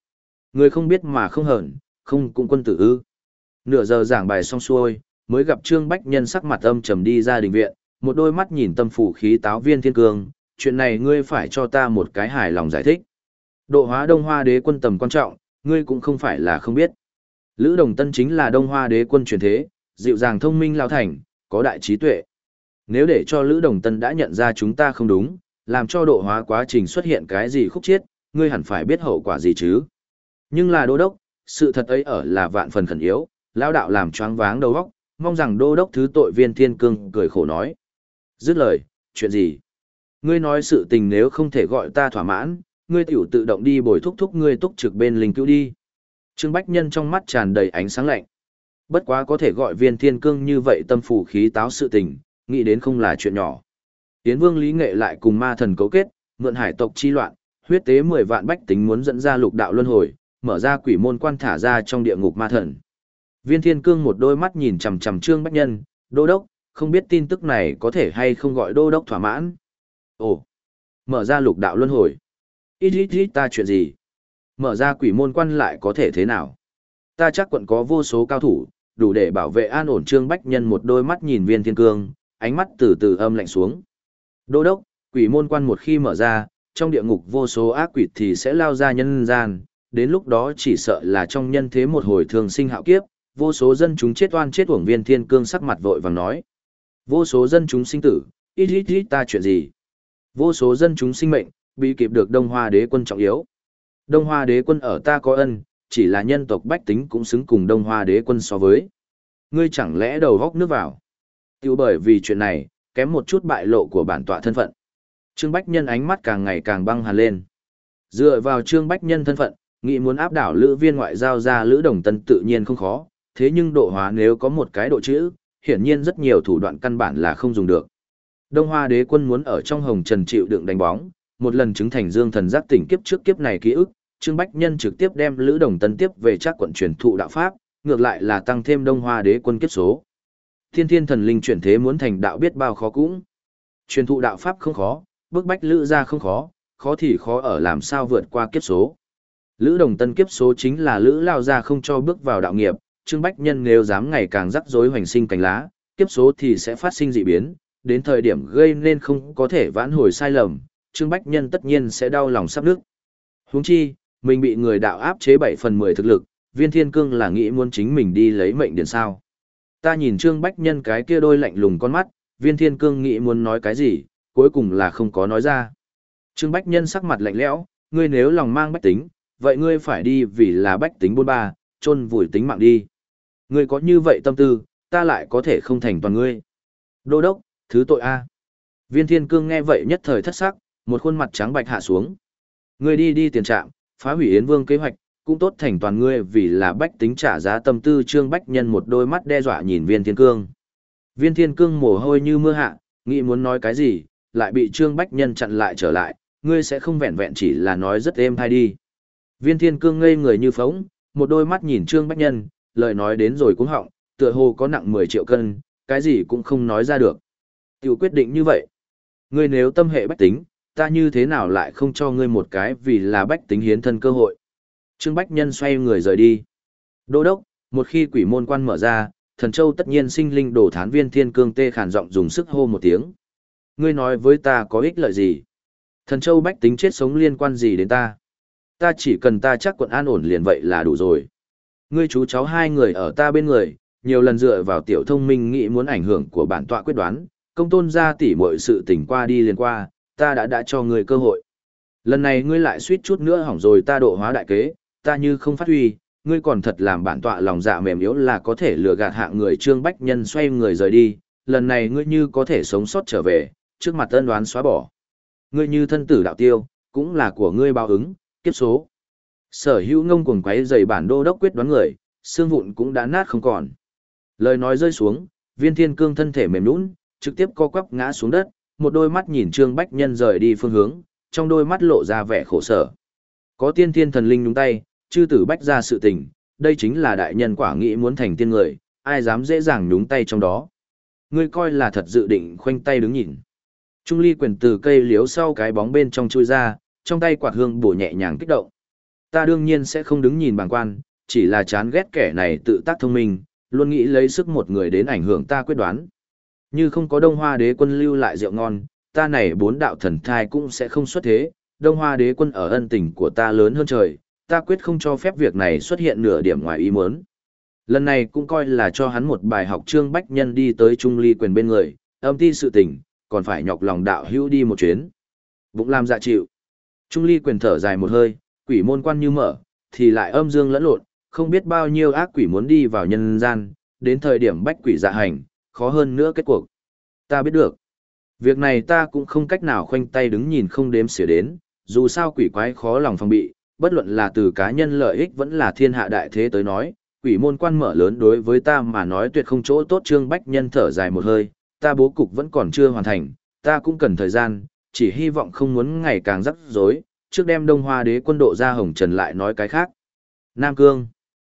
Người không biết mà không hởn, không cũng quân tử ư. Nửa giờ giảng bài xong xuôi, mới gặp Trương Bách Nhân sắc mặt âm trầm đi ra đình viện, một đôi mắt nhìn tâm phủ khí táo Viên Thiên Cương, chuyện này ngươi phải cho ta một cái hài lòng giải thích. Độ hóa Đông Hoa đế quân tầm quan trọng, ngươi cũng không phải là không biết. Lữ Đồng Tân chính là Đông Hoa đế quân truyền thế, dịu dàng thông minh lao thành, có đại trí tuệ. Nếu để cho Lữ Đồng Tân đã nhận ra chúng ta không đúng, làm cho độ hóa quá trình xuất hiện cái gì khúc chiết, ngươi hẳn phải biết hậu quả gì chứ. Nhưng là đô đốc, sự thật ấy ở là vạn phần khẩn yếu, lão đạo làm choáng váng đầu óc, mong rằng đô đốc thứ tội. Viên Thiên Cương cười khổ nói. Dứt lời, chuyện gì? Ngươi nói sự tình nếu không thể gọi ta thỏa mãn, ngươi tiểu tự động đi bồi thúc thúc ngươi túc trực bên linh cứu đi. Trương Bách Nhân trong mắt tràn đầy ánh sáng lạnh. Bất quá có thể gọi Viên Thiên Cương như vậy tâm phủ khí táo sự tình, nghĩ đến không là chuyện nhỏ. Tiến Vương Lý Nghệ lại cùng ma thần cấu kết, mượn hải tộc chi loạn, huyết tế mười vạn bách tính muốn dẫn ra lục đạo luân hồi, mở ra quỷ môn quan thả ra trong địa ngục ma thần. Viên Thiên Cương một đôi mắt nhìn chằm chằm Trương Bách Nhân, đô đốc, không biết tin tức này có thể hay không gọi đô đốc thỏa mãn. Ồ, mở ra lục đạo luân hồi. Ít ít ít ta chuyện gì? Mở ra quỷ môn quan lại có thể thế nào? Ta chắc quận có vô số cao thủ, đủ để bảo vệ an ổn. Trương Bách Nhân một đôi mắt nhìn Viên Thiên Cương, ánh mắt từ từ âm lạnh xuống. Đô đốc, quỷ môn quan một khi mở ra, trong địa ngục vô số ác quỷ thì sẽ lao ra nhân gian, đến lúc đó chỉ sợ là trong nhân thế một hồi thường sinh hạo kiếp, vô số dân chúng chết oan chết uổng. Viên Thiên Cương sắc mặt vội vàng nói. Vô số dân chúng sinh tử, ít ít ít ta chuyện gì? Vô số dân chúng sinh mệnh, bị kịp được Đông Hoa đế quân trọng yếu. Đông Hoa đế quân ở ta có ân, chỉ là nhân tộc bách tính cũng xứng cùng Đông Hoa đế quân so với. Ngươi chẳng lẽ đầu góc nước vào? Tiểu bởi vì chuyện này, kém một chút bại lộ của bản tọa thân phận. Trương Bách Nhân ánh mắt càng ngày càng băng hàn lên. Dựa vào Trương Bách Nhân thân phận, nghĩ muốn áp đảo Lữ viên ngoại giao ra Lữ Đồng Tân tự nhiên không khó, thế nhưng độ hóa nếu có một cái độ chữ, hiển nhiên rất nhiều thủ đoạn căn bản là không dùng được. Đông Hoa đế quân muốn ở trong hồng trần chịu đựng đánh bóng, một lần chứng thành dương thần giác tỉnh kiếp trước kiếp này ký ức, Trương Bách Nhân trực tiếp đem Lữ Đồng Tân tiếp về chắc quận truyền thụ đạo pháp, ngược lại là tăng thêm Đông Hoa đế quân kiếp số. Thiên thiên thần linh chuyển thế muốn thành đạo biết bao khó cũng. Truyền thụ đạo pháp không khó, bức bách Lữ ra không khó, khó thì khó ở làm sao vượt qua kiếp số. Lữ Đồng Tân kiếp số chính là Lữ lao ra không cho bước vào đạo nghiệp, Trương Bách Nhân nếu dám ngày càng rắc rối hoành sinh cánh lá, kiếp số thì sẽ phát sinh dị biến, đến thời điểm gây nên không có thể vãn hồi sai lầm, Trương Bách Nhân tất nhiên sẽ đau lòng sắp nức. Huống chi, mình bị người đạo áp chế bảy phần mười thực lực, Viên Thiên Cương là nghĩ muốn chính mình đi lấy mệnh điện sao. Ta nhìn Trương Bách Nhân cái kia đôi lạnh lùng con mắt, Viên Thiên Cương nghĩ muốn nói cái gì, cuối cùng là không có nói ra. Trương Bách Nhân sắc mặt lạnh lẽo, ngươi nếu lòng mang bách tính, vậy ngươi phải đi vì là bách tính bôn ba, chôn vùi tính mạng đi. Ngươi có như vậy tâm tư, ta lại có thể không thành toàn ngươi. Đô đốc, thứ tội a. Viên Thiên Cương nghe vậy nhất thời thất sắc, một khuôn mặt trắng bạch hạ xuống. Ngươi đi đi tiền trạm, phá hủy Yến Vương kế hoạch, cũng tốt thành toàn ngươi vì là bách tính trả giá tâm tư. Trương Bách Nhân một đôi mắt đe dọa nhìn Viên Thiên Cương. Viên Thiên Cương mồ hôi như mưa hạ, nghĩ muốn nói cái gì, lại bị Trương Bách Nhân chặn lại trở lại, ngươi sẽ không vẹn vẹn chỉ là nói rất êm hay đi. Viên Thiên Cương ngây người như phóng, một đôi mắt nhìn Trương Bách Nhân, lời nói đến rồi cũng họng, tựa hồ có nặng mười triệu cân, cái gì cũng không nói ra được. Tiểu quyết định như vậy. Ngươi nếu tâm hệ bách tính, ta như thế nào lại không cho ngươi một cái vì là bách tính hiến thân cơ hội. Trương Bách Nhân xoay người rời đi. Đô đốc, một khi quỷ môn quan mở ra, thần châu tất nhiên sinh linh đổ thán. Viên Thiên Cương tê khàn giọng dùng sức hô một tiếng. Ngươi nói với ta có ích lợi gì? Thần châu bách tính chết sống liên quan gì đến ta? Ta chỉ cần ta chắc quận an ổn liền vậy là đủ rồi. Ngươi chú cháu hai người ở ta bên người, nhiều lần dựa vào tiểu thông minh nghĩ muốn ảnh hưởng của bản tọa quyết đoán, công tôn ra tỉ mọi sự tỉnh qua đi liền qua, ta đã đã cho ngươi cơ hội. Lần này ngươi lại suýt chút nữa hỏng rồi ta độ hóa đại kế, ta như không phát huy, ngươi còn thật làm bản tọa lòng dạ mềm yếu là có thể lừa gạt hạng người. Trương Bách Nhân xoay người rời đi, lần này ngươi như có thể sống sót trở về, trước mặt ân đoán xóa bỏ. Ngươi như thân tử đạo tiêu, cũng là của ngươi báo ứng, kiếp số. Sở hữu ngông cuồng quấy dày bản đô đốc quyết đoán người, xương vụn cũng đã nát không còn. Lời nói rơi xuống, Viên Thiên Cương thân thể mềm nhũn, trực tiếp co quắp ngã xuống đất, một đôi mắt nhìn Trương Bách Nhân rời đi phương hướng, trong đôi mắt lộ ra vẻ khổ sở. Có tiên thiên thần linh nhúng tay, chư tử bách ra sự tình, đây chính là đại nhân quả nghĩ muốn thành tiên người, ai dám dễ dàng nhúng tay trong đó. Ngươi coi là thật dự định khoanh tay đứng nhìn. Trung ly quyền từ cây liếu sau cái bóng bên trong chui ra, trong tay quạt hương bổ nhẹ nhàng kích động. Ta đương nhiên sẽ không đứng nhìn bàng quan, chỉ là chán ghét kẻ này tự tác thông minh, luôn nghĩ lấy sức một người đến ảnh hưởng ta quyết đoán. Như không có Đông Hoa đế quân lưu lại rượu ngon, ta này bốn đạo thần thai cũng sẽ không xuất thế, Đông Hoa đế quân ở ân tình của ta lớn hơn trời, ta quyết không cho phép việc này xuất hiện nửa điểm ngoài ý muốn. Lần này cũng coi là cho hắn một bài học. Trương Bách Nhân đi tới Trung Ly Quyền bên người, âm ti sự tình, còn phải nhọc lòng đạo hữu đi một chuyến. Bụng làm dạ chịu. Trung Ly Quyền thở dài một hơi, quỷ môn quan như mở, thì lại âm dương lẫn lộn, không biết bao nhiêu ác quỷ muốn đi vào nhân gian, đến thời điểm bách quỷ dạ hành, khó hơn nữa kết cuộc. Ta biết được. Việc này ta cũng không cách nào khoanh tay đứng nhìn không đếm xỉa đến, dù sao quỷ quái khó lòng phòng bị, bất luận là từ cá nhân lợi ích vẫn là thiên hạ đại thế tới nói, quỷ môn quan mở lớn đối với ta mà nói tuyệt không chỗ tốt. Trương Bách Nhân thở dài một hơi, ta bố cục vẫn còn chưa hoàn thành, ta cũng cần thời gian, chỉ hy vọng không muốn ngày càng rắc rối, trước đem Đông Hoa đế quân độ ra hồng trần lại nói cái khác. Nam Cương.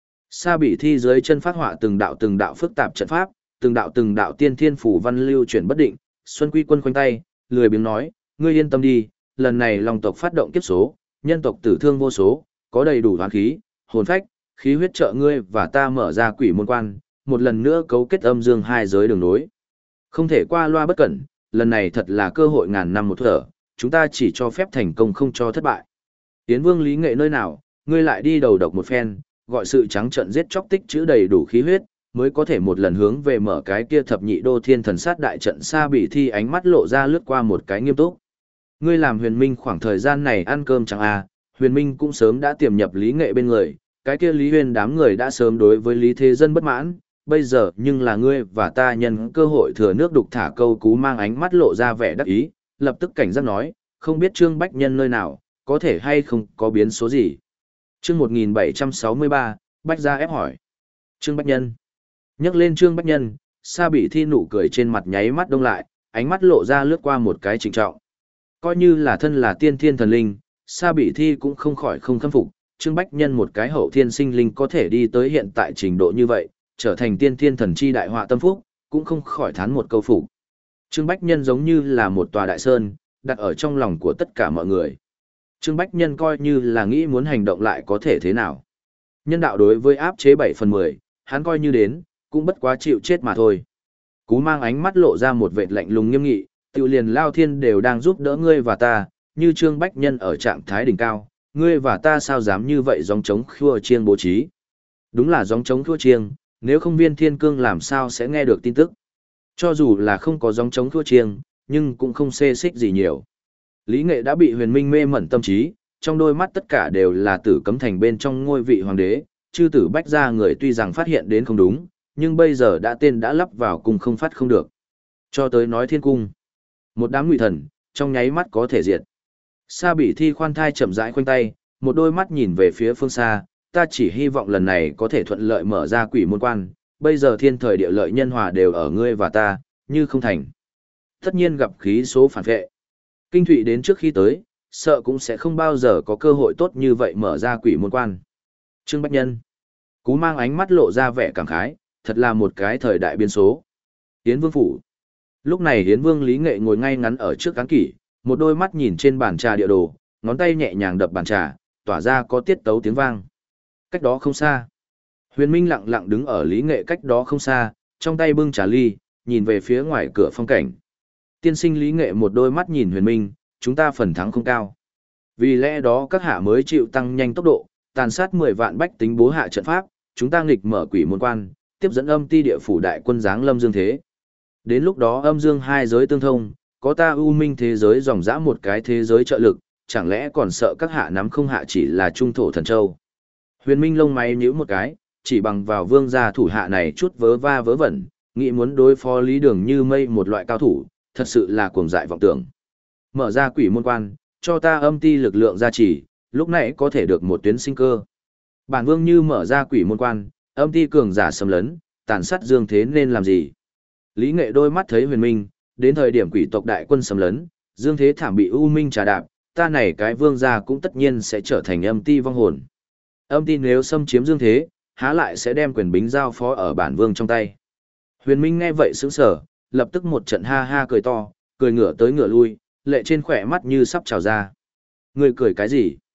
Sa Bị Thi dưới chân phát họa từng đạo từng đạo phức tạp trận pháp, từng đạo từng đạo tiên thiên phủ văn lưu chuyển bất định, Xuân Quy Quân khoanh tay, lười biếng nói, ngươi yên tâm đi, lần này Long tộc phát động kiếp số, nhân tộc tử thương vô số, có đầy đủ hoán khí, hồn phách, khí huyết trợ ngươi và ta mở ra quỷ môn quan, một lần nữa cấu kết âm dương hai giới đường nối. Không thể qua loa bất cẩn, lần này thật là cơ hội ngàn năm một thở, chúng ta chỉ cho phép thành công không cho thất bại. Tiến Vương Lý Nghệ nơi nào, ngươi lại đi đầu độc một phen, gọi sự trắng trận giết chóc tích trữ đầy đủ khí huyết, mới có thể một lần hướng về mở cái kia thập nhị đô thiên thần sát đại trận. Sa Bị Thi ánh mắt lộ ra lướt qua một cái nghiêm túc. Ngươi làm Huyền Minh khoảng thời gian này ăn cơm chẳng à, Huyền Minh cũng sớm đã tiềm nhập Lý Nghệ bên người, cái kia Lý Huyền đám người đã sớm đối với Lý Thế Dân bất mãn, bây giờ nhưng là ngươi và ta nhân cơ hội thừa nước đục thả câu cú. Mang ánh mắt lộ ra vẻ đắc ý, lập tức cảnh giác nói, không biết Trương Bách Nhân nơi nào, có thể hay không có biến số gì. Chương một nghìn bảy trăm sáu mươi ba, Bách gia ép hỏi. Trương Bách Nhân. Nhắc lên Trương Bách Nhân, Sa Bị Thi nụ cười trên mặt nháy mắt đông lại, ánh mắt lộ ra lướt qua một cái trịnh trọng. Coi như là thân là tiên thiên thần linh, Sa Bị Thi cũng không khỏi không khâm phục, Trương Bách Nhân một cái hậu thiên sinh linh có thể đi tới hiện tại trình độ như vậy, trở thành tiên thiên thần chi đại họa tâm phúc, cũng không khỏi thán một câu phục. Trương Bách Nhân giống như là một tòa đại sơn, đặt ở trong lòng của tất cả mọi người. Trương Bách Nhân coi như là nghĩ muốn hành động lại có thể thế nào. Nhân đạo đối với áp chế bảy phần mười, hắn coi như đến, cũng bất quá chịu chết mà thôi. Cú Mang ánh mắt lộ ra một vệt lạnh lùng nghiêm nghị, tiểu liền Lao Thiên đều đang giúp đỡ ngươi và ta, như Trương Bách Nhân ở trạng thái đỉnh cao, ngươi và ta sao dám như vậy gióng trống khua chiêng bố trí. Đúng là gióng trống khua chiêng, nếu không Viên Thiên Cương làm sao sẽ nghe được tin tức. Cho dù là không có gióng trống khua chiêng, nhưng cũng không xê xích gì nhiều. Lý Nghệ đã bị Huyền Minh mê mẩn tâm trí, trong đôi mắt tất cả đều là Tử Cấm Thành bên trong ngôi vị hoàng đế, chư tử Bách gia người tuy rằng phát hiện đến không đúng, nhưng bây giờ đã tên đã lắp vào cung không phát không được. Cho tới nói thiên cung, một đám ngụy thần, trong nháy mắt có thể diệt. Sa Bị Thi khoan thai chậm rãi khoanh tay, một đôi mắt nhìn về phía phương xa, ta chỉ hy vọng lần này có thể thuận lợi mở ra quỷ môn quan, bây giờ thiên thời địa lợi nhân hòa đều ở ngươi và ta, như không thành. Tất nhiên gặp khí số phản vệ. Kinh Thụy đến trước khi tới, sợ cũng sẽ không bao giờ có cơ hội tốt như vậy mở ra quỷ môn quan. Trương Bách Nhân. Cú Mang ánh mắt lộ ra vẻ cảm khái, thật là một cái thời đại biến số. Hiến Vương Phủ. Lúc này Hiến Vương Lý Nghệ ngồi ngay ngắn ở trước án kỷ, một đôi mắt nhìn trên bàn trà địa đồ, ngón tay nhẹ nhàng đập bàn trà, tỏa ra có tiết tấu tiếng vang. Cách đó không xa. Huyền Minh lặng lặng đứng ở Lý Nghệ cách đó không xa, trong tay bưng trà ly, nhìn về phía ngoài cửa phong cảnh. Tiên sinh Lý Nghệ một đôi mắt nhìn Huyền Minh, chúng ta phần thắng không cao. Vì lẽ đó các hạ mới chịu tăng nhanh tốc độ, tàn sát mười vạn bách tính bố hạ trận pháp, chúng ta nghịch mở quỷ môn quan, tiếp dẫn âm ti địa phủ đại quân giáng lâm dương thế. Đến lúc đó âm dương hai giới tương thông, có ta u minh thế giới dòng dã một cái thế giới trợ lực, chẳng lẽ còn sợ các hạ nắm không hạ chỉ là trung thổ thần châu. Huyền Minh lông mày nhíu một cái, chỉ bằng vào vương gia thủ hạ này chút vớ va vớ vẩn, nghĩ muốn đối phó Lý Đường như mây một loại cao thủ, thật sự là cuồng dại vọng tưởng. Mở ra quỷ môn quan, cho ta âm ti lực lượng gia trì, lúc này có thể được một tuyến sinh cơ. Bản vương như mở ra quỷ môn quan, âm ti cường giả xâm lấn, tàn sát dương thế nên làm gì? Lý Nghệ đôi mắt thấy Huyền Minh, đến thời điểm quỷ tộc đại quân xâm lấn, dương thế thảm bị u minh trà đạp, ta này cái vương gia cũng tất nhiên sẽ trở thành âm ti vong hồn. Âm ti nếu xâm chiếm dương thế, há lại sẽ đem quyền bính giao phó ở bản vương trong tay. Huyền Minh nghe vậy sững sờ, lập tức một trận ha ha cười to, cười ngửa tới ngửa lui, lệ trên khỏe mắt như sắp trào ra. Người cười cái gì?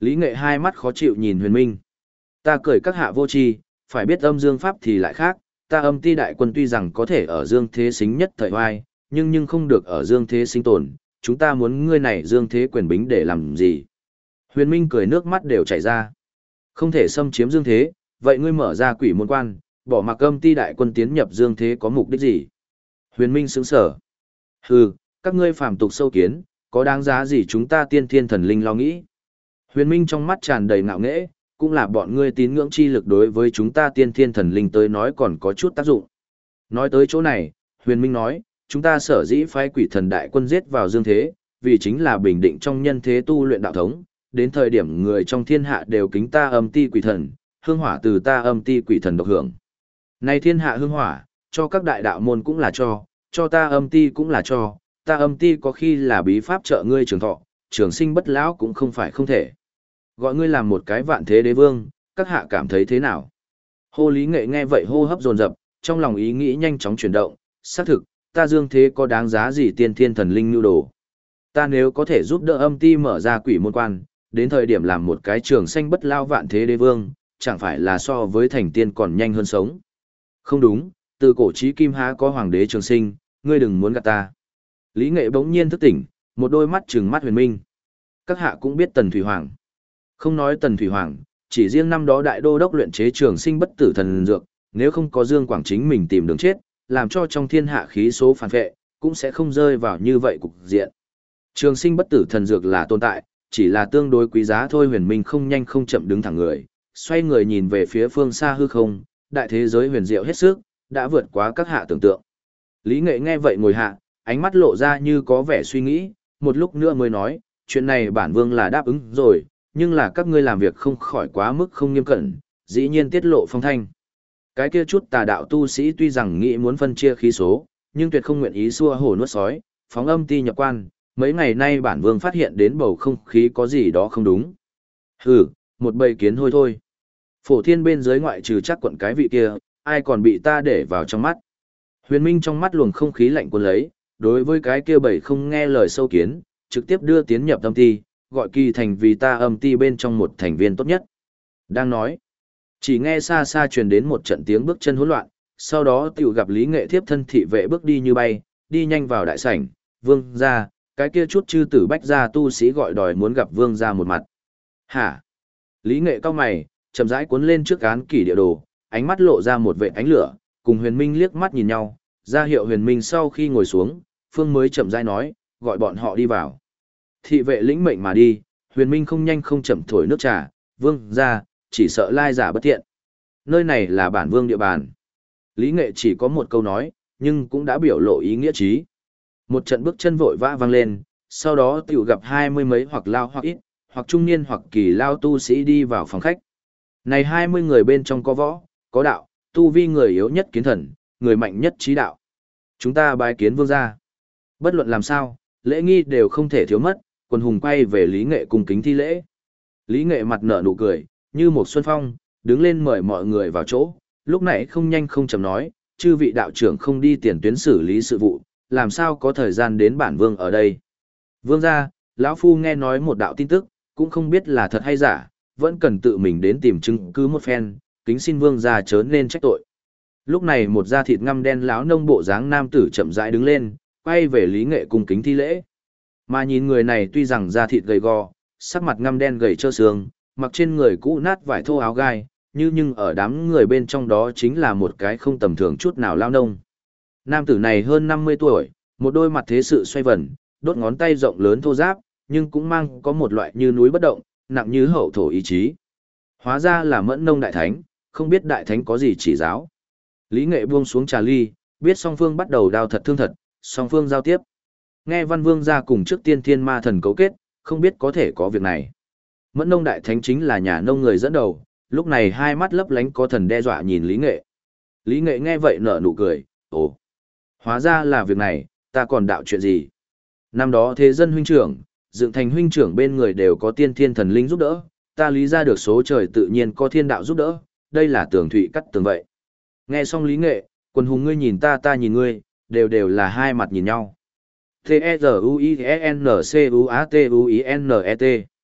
Lý Nghệ hai mắt khó chịu nhìn Huyền Minh. Ta cười các hạ vô tri, phải biết âm dương pháp thì lại khác, ta âm ti đại quân tuy rằng có thể ở dương thế xính nhất thời oai, nhưng nhưng không được ở dương thế sinh tồn, chúng ta muốn ngươi này dương thế quyền bính để làm gì? Huyền Minh cười nước mắt đều chảy ra. Không thể xâm chiếm dương thế, vậy ngươi mở ra quỷ môn quan, bỏ mặc âm ti đại quân tiến nhập dương thế có mục đích gì? Huyền Minh sững sở. Hừ, các ngươi phàm tục sâu kiến, có đáng giá gì chúng ta tiên thiên thần linh lo nghĩ? Huyền Minh trong mắt tràn đầy ngạo nghễ, cũng là bọn ngươi tín ngưỡng chi lực đối với chúng ta tiên thiên thần linh tới nói còn có chút tác dụng. Nói tới chỗ này, Huyền Minh nói, chúng ta sở dĩ phái quỷ thần đại quân giết vào dương thế, vì chính là bình định trong nhân thế tu luyện đạo thống, đến thời điểm người trong thiên hạ đều kính ta âm ti quỷ thần, hương hỏa từ ta âm ti quỷ thần độc hưởng. Này thiên hạ hương hỏa, cho các đại đạo môn cũng là cho, cho ta âm ti cũng là cho, ta âm ti có khi là bí pháp trợ ngươi trường thọ, trường sinh bất lão cũng không phải không thể. Gọi ngươi làm một cái vạn thế đế vương, các hạ cảm thấy thế nào? Hô Lý Nghệ nghe vậy hô hấp dồn dập, trong lòng ý nghĩ nhanh chóng chuyển động, xác thực, ta dương thế có đáng giá gì tiên thiên thần linh nhu đồ. Ta nếu có thể giúp đỡ âm ti mở ra quỷ môn quan, đến thời điểm làm một cái trường sanh bất lao vạn thế đế vương, chẳng phải là so với thành tiên còn nhanh hơn sống. Không đúng, từ cổ chí kim há có hoàng đế trường sinh, ngươi đừng muốn gạt ta. Lý Nghệ bỗng nhiên thức tỉnh, một đôi mắt trừng mắt Huyền Minh. Các hạ cũng biết Tần Thủy Hoàng. Không nói Tần Thủy Hoàng, chỉ riêng năm đó đại đô đốc luyện chế trường sinh bất tử thần dược, nếu không có Dương Quảng chính mình tìm đường chết, làm cho trong thiên hạ khí số phản vệ, cũng sẽ không rơi vào như vậy cục diện. Trường sinh bất tử thần dược là tồn tại, chỉ là tương đối quý giá thôi. Huyền Minh không nhanh không chậm đứng thẳng người, xoay người nhìn về phía phương xa hư không, đại thế giới huyền diệu hết sức, đã vượt quá các hạ tưởng tượng. Lý Nghệ nghe vậy ngồi hạ, ánh mắt lộ ra như có vẻ suy nghĩ, một lúc nữa mới nói, chuyện này bản vương là đáp ứng rồi, nhưng là các ngươi làm việc không khỏi quá mức không nghiêm cẩn, dĩ nhiên tiết lộ phong thanh. Cái kia chút tà đạo tu sĩ tuy rằng nghĩ muốn phân chia khí số, nhưng tuyệt không nguyện ý xua hổ nuốt sói, phóng âm ti nhập quan, mấy ngày nay bản vương phát hiện đến bầu không khí có gì đó không đúng. Hừ, một bầy kiến hôi thôi. Phổ thiên bên dưới ngoại trừ chắc quận cái vị kia, ai còn bị ta để vào trong mắt. Huyền Minh trong mắt luồng không khí lạnh cuốn lấy, đối với cái kia bầy không nghe lời sâu kiến, trực tiếp đưa tiến nhập âm ti, gọi Kỳ Thành vì ta âm ti bên trong một thành viên tốt nhất. Đang nói, chỉ nghe xa xa truyền đến một trận tiếng bước chân hỗn loạn, sau đó tiểu gặp Lý Nghệ thiếp thân thị vệ bước đi như bay, đi nhanh vào đại sảnh, vương gia, cái kia chút chư tử bách gia tu sĩ gọi đòi muốn gặp vương gia một mặt. Hả? Lý Nghệ cao mày, chậm rãi cuốn lên trước án kỷ địa đồ, ánh mắt lộ ra một vệt ánh lửa, cùng Huyền Minh liếc mắt nhìn nhau, ra hiệu Huyền Minh sau khi ngồi xuống, phương mới chậm rãi nói, gọi bọn họ đi vào. Thị vệ lĩnh mệnh mà đi, Huyền Minh không nhanh không chậm thổi nước trà, vương gia, chỉ sợ lai giả bất thiện. Nơi này là bản vương địa bàn. Lý Nghệ chỉ có một câu nói, nhưng cũng đã biểu lộ ý nghĩa trí. Một trận bước chân vội vã vang lên, sau đó tiểu gặp hai mươi mấy hoặc lao hoặc ít, hoặc trung niên hoặc kỳ lao tu sĩ đi vào phòng khách. Này hai mươi người bên trong có võ, có đạo, tu vi người yếu nhất kiến thần, người mạnh nhất trí đạo. Chúng ta bái kiến vương gia. Bất luận làm sao, lễ nghi đều không thể thiếu mất, quần hùng quay về Lý Nghệ cung kính thi lễ. Lý Nghệ mặt nở nụ cười, như một xuân phong, đứng lên mời mọi người vào chỗ, lúc nãy không nhanh không chậm nói, chư vị đạo trưởng không đi tiền tuyến xử lý sự vụ, làm sao có thời gian đến bản vương ở đây. Vương gia, lão phu nghe nói một đạo tin tức, cũng không biết là thật hay giả, vẫn cần tự mình đến tìm chứng cứ một phen, kính xin vương gia chớ nên trách tội. Lúc này một da thịt ngăm đen lão nông bộ dáng nam tử chậm rãi đứng lên, quay về Lý Nghệ cung kính thi lễ. Mà nhìn người này tuy rằng da thịt gầy gò, sắc mặt ngăm đen gầy trơ xương, mặc trên người cũ nát vải thô áo gai, như nhưng ở đám người bên trong đó chính là một cái không tầm thường chút nào lao nông. Nam tử này hơn năm mươi tuổi, một đôi mặt thế sự xoay vần, đốt ngón tay rộng lớn thô ráp, nhưng cũng mang có một loại như núi bất động, nặng như hậu thổ ý chí. Hóa ra là Mẫn Nông đại thánh, không biết đại thánh có gì chỉ giáo. Lý Nghệ buông xuống trà ly, biết song phương bắt đầu đao thật thương thật, song phương giao tiếp. Nghe Văn Vương gia cùng trước tiên thiên ma thần cấu kết, không biết có thể có việc này. Mẫn Nông đại thánh chính là nhà nông người dẫn đầu, lúc này hai mắt lấp lánh có thần đe dọa nhìn Lý Nghệ. Lý Nghệ nghe vậy nở nụ cười, ồ, hóa ra là việc này, ta còn đạo chuyện gì? Năm đó thế dân huynh trưởng, dựng thành huynh trưởng bên người đều có tiên thiên thần linh giúp đỡ, ta lý ra được số trời tự nhiên có thiên đạo giúp đỡ, đây là tường thụy cắt tường vậy. Nghe xong Lý Nghệ, quần hùng ngươi nhìn ta ta nhìn ngươi, đều đều là hai mặt nhìn nhau. T E Z U I E N C U A T U I N E T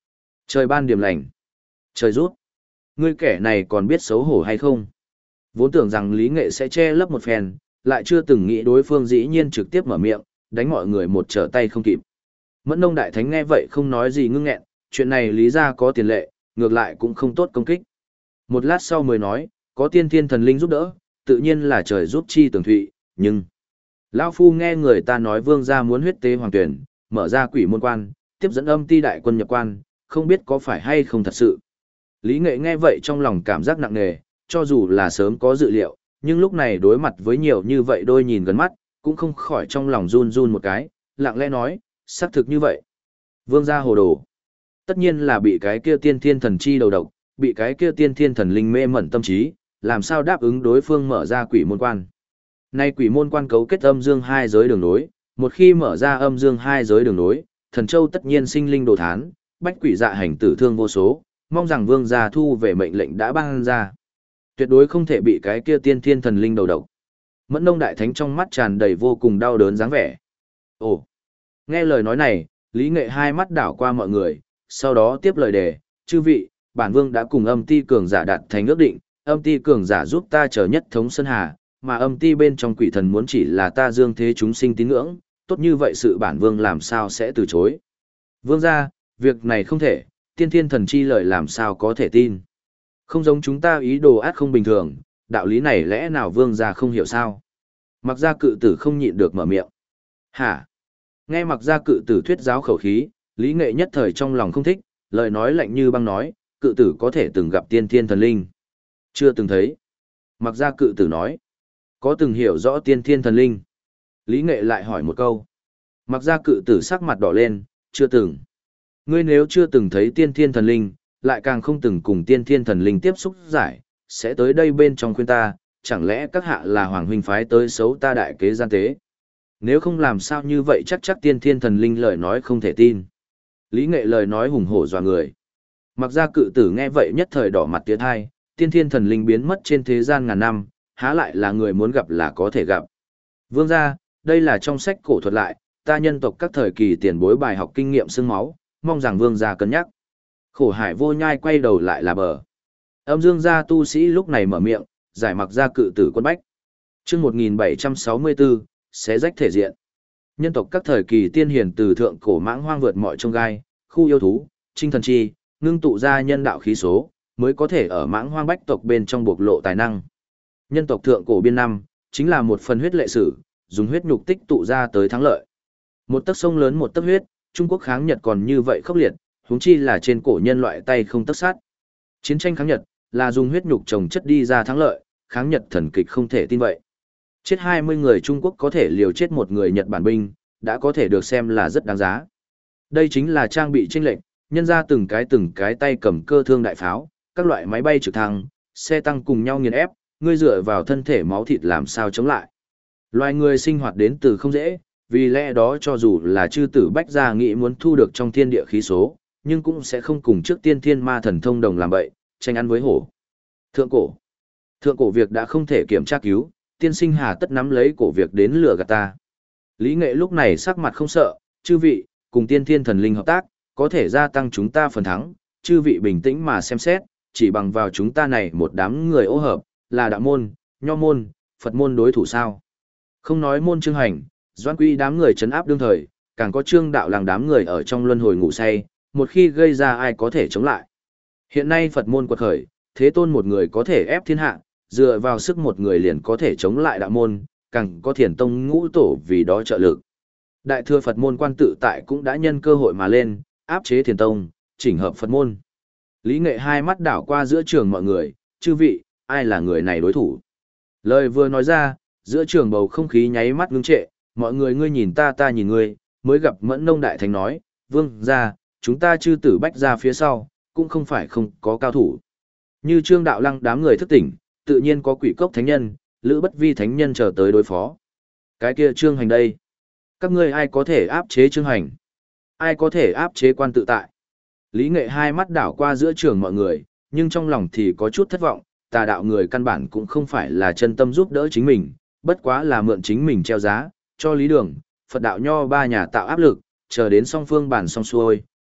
Trời ban điểm lành. Trời rút. Ngươi kẻ này còn biết xấu hổ hay không? Vốn tưởng rằng Lý Nghệ sẽ che lấp một phen, lại chưa từng nghĩ đối phương dĩ nhiên trực tiếp mở miệng, đánh mọi người một trở tay không kịp. Mẫn Nông Đại Thánh nghe vậy không nói gì ngưng nghẹn, chuyện này lý ra có tiền lệ, ngược lại cũng không tốt công kích. Một lát sau mới nói, có tiên thiên thần linh giúp đỡ, tự nhiên là trời giúp chi tường thụy, nhưng... Lão Phu nghe người ta nói vương gia muốn huyết tế hoàng tuyển, mở ra quỷ môn quan, tiếp dẫn âm ti đại quân nhập quan, không biết có phải hay không thật sự. Lý Nghệ nghe vậy trong lòng cảm giác nặng nề, cho dù là sớm có dự liệu, nhưng lúc này đối mặt với nhiều như vậy đôi nhìn gần mắt, cũng không khỏi trong lòng run run một cái, lặng lẽ nói, xác thực như vậy. Vương gia hồ đồ. Tất nhiên là bị cái kia tiên thiên thần chi đầu độc, bị cái kia tiên thiên thần linh mê mẩn tâm trí, làm sao đáp ứng đối phương mở ra quỷ môn quan. Nay quỷ môn quan cấu kết âm dương hai giới đường nối, một khi mở ra âm dương hai giới đường nối, thần châu tất nhiên sinh linh đồ thán, bách quỷ dạ hành tử thương vô số, mong rằng vương gia thu về mệnh lệnh đã ban ra. Tuyệt đối không thể bị cái kia tiên thiên thần linh đầu độc. Mẫn Nông Đại Thánh trong mắt tràn đầy vô cùng đau đớn dáng vẻ. Ồ! Nghe lời nói này, Lý Nghệ hai mắt đảo qua mọi người, sau đó tiếp lời đề, chư vị, bản vương đã cùng âm ti cường giả đạt thành ước định, âm ti cường giả giúp ta trở nhất thống Sơn Hà, mà âm ti bên trong quỷ thần muốn chỉ là ta dương thế chúng sinh tín ngưỡng, tốt như vậy sự bản vương làm sao sẽ từ chối. Vương gia, việc này không thể, tiên thiên thần chi lời làm sao có thể tin. Không giống chúng ta ý đồ ác không bình thường, đạo lý này lẽ nào vương gia không hiểu sao? Mặc ra cự tử không nhịn được mở miệng. Hả? Nghe mặc ra cự tử thuyết giáo khẩu khí, Lý Nghệ nhất thời trong lòng không thích, lời nói lạnh như băng nói, cự tử có thể từng gặp tiên thiên thần linh. Chưa từng thấy. Mặc ra cự tử nói, có từng hiểu rõ tiên thiên thần linh. Lý Nghệ lại hỏi một câu. Mặc ra cự tử sắc mặt đỏ lên, chưa từng. Ngươi nếu chưa từng thấy tiên thiên thần linh, lại càng không từng cùng tiên thiên thần linh tiếp xúc giải, sẽ tới đây bên trong khuyên ta, chẳng lẽ các hạ là hoàng huynh phái tới xấu ta đại kế gian tế. Nếu không làm sao như vậy chắc chắc tiên thiên thần linh lời nói không thể tin. Lý Nghệ lời nói hùng hổ dọa người. Mặc ra cự tử nghe vậy nhất thời đỏ mặt tiến hai, tiên thiên thần linh biến mất trên thế gian ngàn năm, há lại là người muốn gặp là có thể gặp. Vương gia, đây là trong sách cổ thuật lại, ta nhân tộc các thời kỳ tiền bối bài học kinh nghiệm xương máu, mong rằng vương gia cân nhắc. Khổ hải vô nhai quay đầu lại là bờ. Âm dương gia tu sĩ lúc này mở miệng, giải mặc ra cự tử quân bách. chương một nghìn bảy trăm sáu mươi bốn, xé rách thể diện. Nhân tộc các thời kỳ tiên hiền từ thượng cổ mãng hoang vượt mọi trông gai, khu yêu thú, trinh thần chi, ngưng tụ ra nhân đạo khí số, mới có thể ở mãng hoang bách tộc bên trong bộc lộ tài năng. Nhân tộc thượng cổ biên năm, chính là một phần huyết lệ sử, dùng huyết nhục tích tụ ra tới thắng lợi. Một tấc sông lớn một tấc huyết, Trung Quốc kháng Nhật còn như vậy khốc liệt, huống chi là trên cổ nhân loại tay không tấc sát. Chiến tranh kháng Nhật là dùng huyết nhục trồng chất đi ra thắng lợi, kháng Nhật thần kịch không thể tin vậy. Chết hai mươi người Trung Quốc có thể liều chết một người Nhật Bản binh, đã có thể được xem là rất đáng giá. Đây chính là trang bị chênh lệch, nhân ra từng cái từng cái tay cầm cơ thương đại pháo, các loại máy bay trực thăng, xe tăng cùng nhau nghiền ép, ngươi dựa vào thân thể máu thịt làm sao chống lại. Loài người sinh hoạt đến từ không dễ, vì lẽ đó cho dù là chư tử bách gia nghĩ muốn thu được trong thiên địa khí số, nhưng cũng sẽ không cùng trước tiên thiên ma thần thông đồng làm bậy, tranh ăn với hổ. Thượng cổ. Thượng cổ việc đã không thể kiểm tra cứu, tiên sinh hà tất nắm lấy cổ việc đến lừa gạt ta. Lý Nghệ lúc này sắc mặt không sợ, chư vị, cùng tiên thiên thần linh hợp tác, có thể gia tăng chúng ta phần thắng, chư vị bình tĩnh mà xem xét, chỉ bằng vào chúng ta này một đám người ô hợp, là đạo môn, nho môn, Phật môn đối thủ sao. Không nói môn trương hành, doan quy đám người trấn áp đương thời, càng có trương đạo làng đám người ở trong luân hồi ngủ say, một khi gây ra ai có thể chống lại. Hiện nay Phật môn quật khởi, thế tôn một người có thể ép thiên hạ, dựa vào sức một người liền có thể chống lại đạo môn, càng có thiền tông ngũ tổ vì đó trợ lực. Đại thừa Phật môn quan tự tại cũng đã nhân cơ hội mà lên, áp chế thiền tông, chỉnh hợp Phật môn. Lý Nghệ hai mắt đảo qua giữa trường mọi người, chư vị, ai là người này đối thủ. Lời vừa nói ra, giữa trường bầu không khí nháy mắt ngưng trệ, mọi người ngươi nhìn ta ta nhìn ngươi, mới gặp Mẫn Nông Đại Thánh nói, vương ra, chúng ta chư tử bách ra phía sau, cũng không phải không có cao thủ. Như Trương Đạo Lăng đám người thức tỉnh, tự nhiên có Quỷ Cốc Thánh Nhân, Lữ Bất Vi Thánh Nhân chờ tới đối phó. Cái kia Trương Hành đây. Các ngươi ai có thể áp chế Trương Hành? Ai có thể áp chế quan tự tại? Lý Nghệ hai mắt đảo qua giữa trường mọi người, nhưng trong lòng thì có chút thất vọng, tà đạo người căn bản cũng không phải là chân tâm giúp đỡ chính mình, bất quá là mượn chính mình treo giá, cho lý đường, Phật đạo nho ba nhà tạo áp lực, chờ đến song phương bản song xuôi,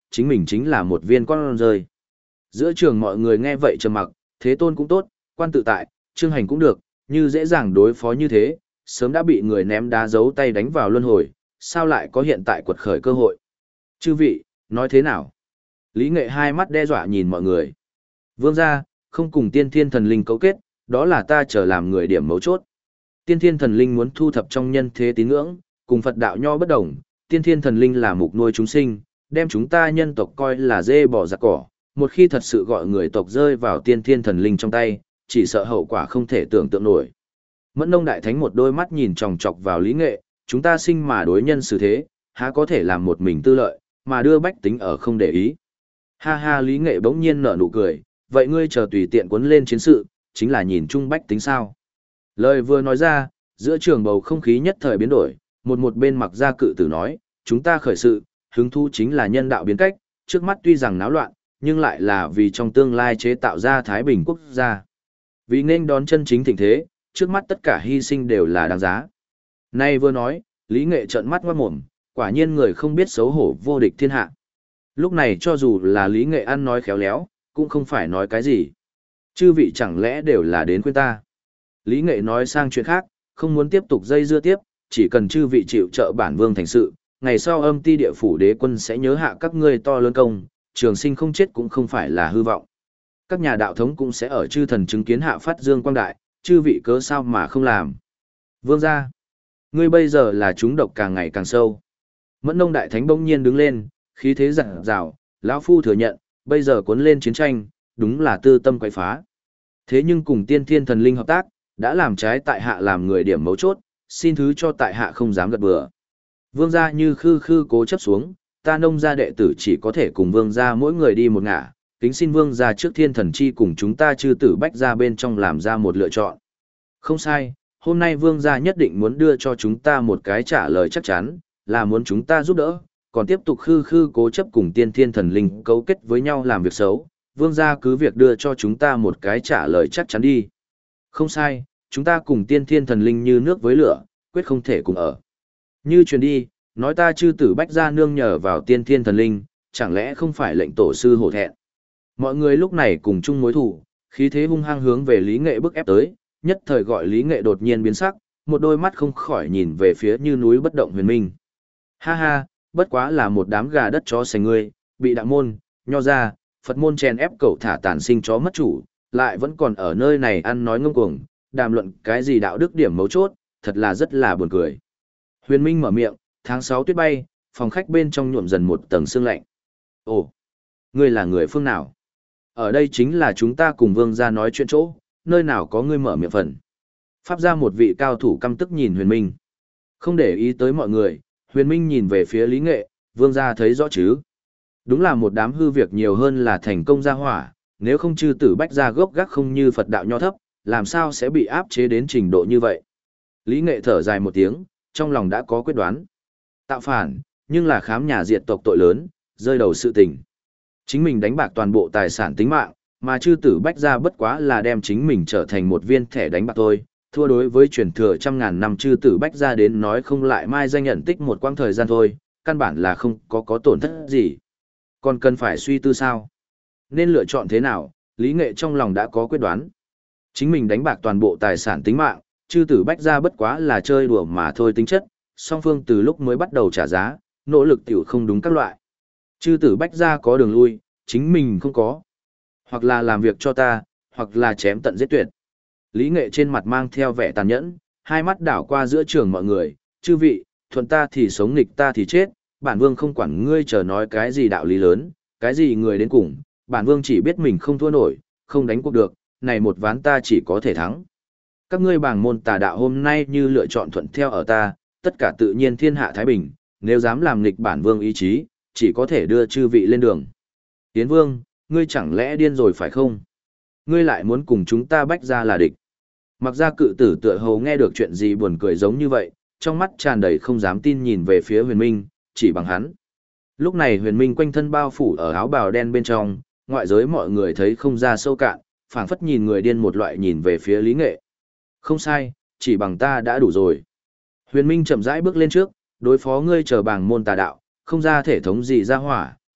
chính mình chính là một viên con rơi. Giữa trường mọi người nghe vậy trầm mặc, Thế Tôn cũng tốt, quan tự tại, Trương Hành cũng được, như dễ dàng đối phó như thế, sớm đã bị người ném đá giấu tay đánh vào luân hồi, sao lại có hiện tại quật khởi cơ hội. Chư vị, nói thế nào? Lý Nghệ hai mắt đe dọa nhìn mọi người. Vương gia, không cùng tiên thiên thần linh cấu kết, đó là ta trở làm người điểm mấu chốt. Tiên thiên thần linh muốn thu thập trong nhân thế tín ngưỡng, cùng Phật đạo nho bất đồng, tiên thiên thần linh là mục nuôi chúng sinh, đem chúng ta nhân tộc coi là dê bò giặc cỏ, một khi thật sự gọi người tộc rơi vào tiên thiên thần linh trong tay, chỉ sợ hậu quả không thể tưởng tượng nổi. Mẫn Nông Đại Thánh một đôi mắt nhìn chòng chọc vào Lý Nghệ, chúng ta sinh mà đối nhân xử thế, há có thể làm một mình tư lợi, mà đưa bách tính ở không để ý. Ha ha, Lý Nghệ bỗng nhiên nở nụ cười, vậy ngươi chờ tùy tiện cuốn lên chiến sự, chính là nhìn chung bách tính sao. Lời vừa nói ra, giữa trường bầu không khí nhất thời biến đổi, một một bên Mặc Gia Cự Tử nói, chúng ta khởi sự, hứng thú chính là nhân đạo biến cách, trước mắt tuy rằng náo loạn, nhưng lại là vì trong tương lai chế tạo ra Thái Bình quốc gia. Vì nên đón chân chính thịnh thế, trước mắt tất cả hy sinh đều là đáng giá. Nay vừa nói, Lý Nghệ trợn mắt ngoát mồm, quả nhiên người không biết xấu hổ vô địch thiên hạ. Lúc này cho dù là Lý Nghệ ăn nói khéo léo, cũng không phải nói cái gì. Chư vị chẳng lẽ đều là đến khuyên ta. Lý Nghệ nói sang chuyện khác, không muốn tiếp tục dây dưa tiếp, chỉ cần chư vị chịu trợ bản vương thành sự, ngày sau âm ti địa phủ đế quân sẽ nhớ hạ các ngươi to lớn công, trường sinh không chết cũng không phải là hư vọng. Các nhà đạo thống cũng sẽ ở chư thần chứng kiến hạ phát dương quang đại, chư vị cớ sao mà không làm. Vương gia, ngươi bây giờ là chúng độc càng ngày càng sâu. Mẫn Nông Đại Thánh bỗng nhiên đứng lên, khí thế rạng rào, lão phu thừa nhận, bây giờ cuốn lên chiến tranh, đúng là tư tâm quậy phá. Thế nhưng cùng tiên thiên thần linh hợp tác, đã làm trái tại hạ làm người điểm mấu chốt, xin thứ cho tại hạ không dám gật bừa. Vương gia như khư khư cố chấp xuống, ta Nông gia đệ tử chỉ có thể cùng vương gia mỗi người đi một ngả, kính xin vương gia trước thiên thần chi cùng chúng ta chư tử bách gia bên trong làm ra một lựa chọn. Không sai, hôm nay vương gia nhất định muốn đưa cho chúng ta một cái trả lời chắc chắn, là muốn chúng ta giúp đỡ, còn tiếp tục khư khư cố chấp cùng tiên thiên thần linh cấu kết với nhau làm việc xấu, vương gia cứ việc đưa cho chúng ta một cái trả lời chắc chắn đi. Không sai, chúng ta cùng tiên thiên thần linh như nước với lửa, quyết không thể cùng ở. Như truyền đi, nói ta chư tử bách gia nương nhờ vào tiên thiên thần linh, chẳng lẽ không phải lệnh tổ sư hổ thẹn. Mọi người lúc này cùng chung mối thủ, khí thế hung hăng hướng về Lý Nghệ bức ép tới, nhất thời gọi Lý Nghệ đột nhiên biến sắc, một đôi mắt không khỏi nhìn về phía như núi bất động Huyền Minh. Ha ha, bất quá là một đám gà đất chó sành ngươi, bị đạo môn, nho ra, Phật môn chèn ép cậu thả tàn sinh chó mất chủ, lại vẫn còn ở nơi này ăn nói ngông cuồng, đàm luận cái gì đạo đức điểm mấu chốt, thật là rất là buồn cười. Huyền Minh mở miệng, tháng sáu tuyết bay, phòng khách bên trong nhuộm dần một tầng sương lạnh. Ồ, ngươi là người phương nào? Ở đây chính là chúng ta cùng vương gia nói chuyện chỗ, nơi nào có ngươi mở miệng phần. Pháp ra một vị cao thủ căm tức nhìn Huyền Minh. Không để ý tới mọi người, Huyền Minh nhìn về phía Lý Nghệ, vương gia thấy rõ chứ. Đúng là một đám hư việc nhiều hơn là thành công gia hỏa, nếu không chư tử bách gia gốc gác không như Phật đạo nho thấp, làm sao sẽ bị áp chế đến trình độ như vậy. Lý Nghệ thở dài một tiếng, trong lòng đã có quyết đoán. Tạo phản, nhưng là khám nhà diệt tộc tội lớn, rơi đầu sự tình. Chính mình đánh bạc toàn bộ tài sản tính mạng, mà chư tử bách gia bất quá là đem chính mình trở thành một viên thẻ đánh bạc thôi. Thua đối với truyền thừa trăm ngàn năm chư tử bách gia đến nói không lại mai danh nhận tích một quãng thời gian thôi, căn bản là không có có tổn thất gì. Còn cần phải suy tư sao? Nên lựa chọn thế nào, Lý Nghệ trong lòng đã có quyết đoán. Chính mình đánh bạc toàn bộ tài sản tính mạng, chư tử bách gia bất quá là chơi đùa mà thôi tính chất, song phương từ lúc mới bắt đầu trả giá, nỗ lực tiểu không đúng các loại. Chư tử bách gia có đường lui, chính mình không có. Hoặc là làm việc cho ta, hoặc là chém tận giết tuyệt. Lý Nghệ trên mặt mang theo vẻ tàn nhẫn, hai mắt đảo qua giữa trường mọi người, chư vị, thuận ta thì sống nghịch ta thì chết, bản vương không quản ngươi chờ nói cái gì đạo lý lớn, cái gì người đến cùng, bản vương chỉ biết mình không thua nổi, không đánh cuộc được, này một ván ta chỉ có thể thắng. Các ngươi bảng môn tà đạo hôm nay như lựa chọn thuận theo ở ta, tất cả tự nhiên thiên hạ thái bình, nếu dám làm nghịch bản vương ý chí, chỉ có thể đưa chư vị lên đường. Tiến vương, ngươi chẳng lẽ điên rồi phải không? Ngươi lại muốn cùng chúng ta bách ra là địch. Mặc ra cự tử tựa hồ nghe được chuyện gì buồn cười giống như vậy, trong mắt tràn đầy không dám tin nhìn về phía Huyền Minh, chỉ bằng hắn. Lúc này Huyền Minh quanh thân bao phủ ở áo bào đen bên trong, ngoại giới mọi người thấy không ra sâu cạn, phảng phất nhìn người điên một loại nhìn về phía Lý Nghệ. Không sai, chỉ bằng ta đã đủ rồi. Huyền Minh chậm rãi bước lên trước, đối phó ngươi chờ bảng môn tà đạo, không ra thể thống gì ra hỏa,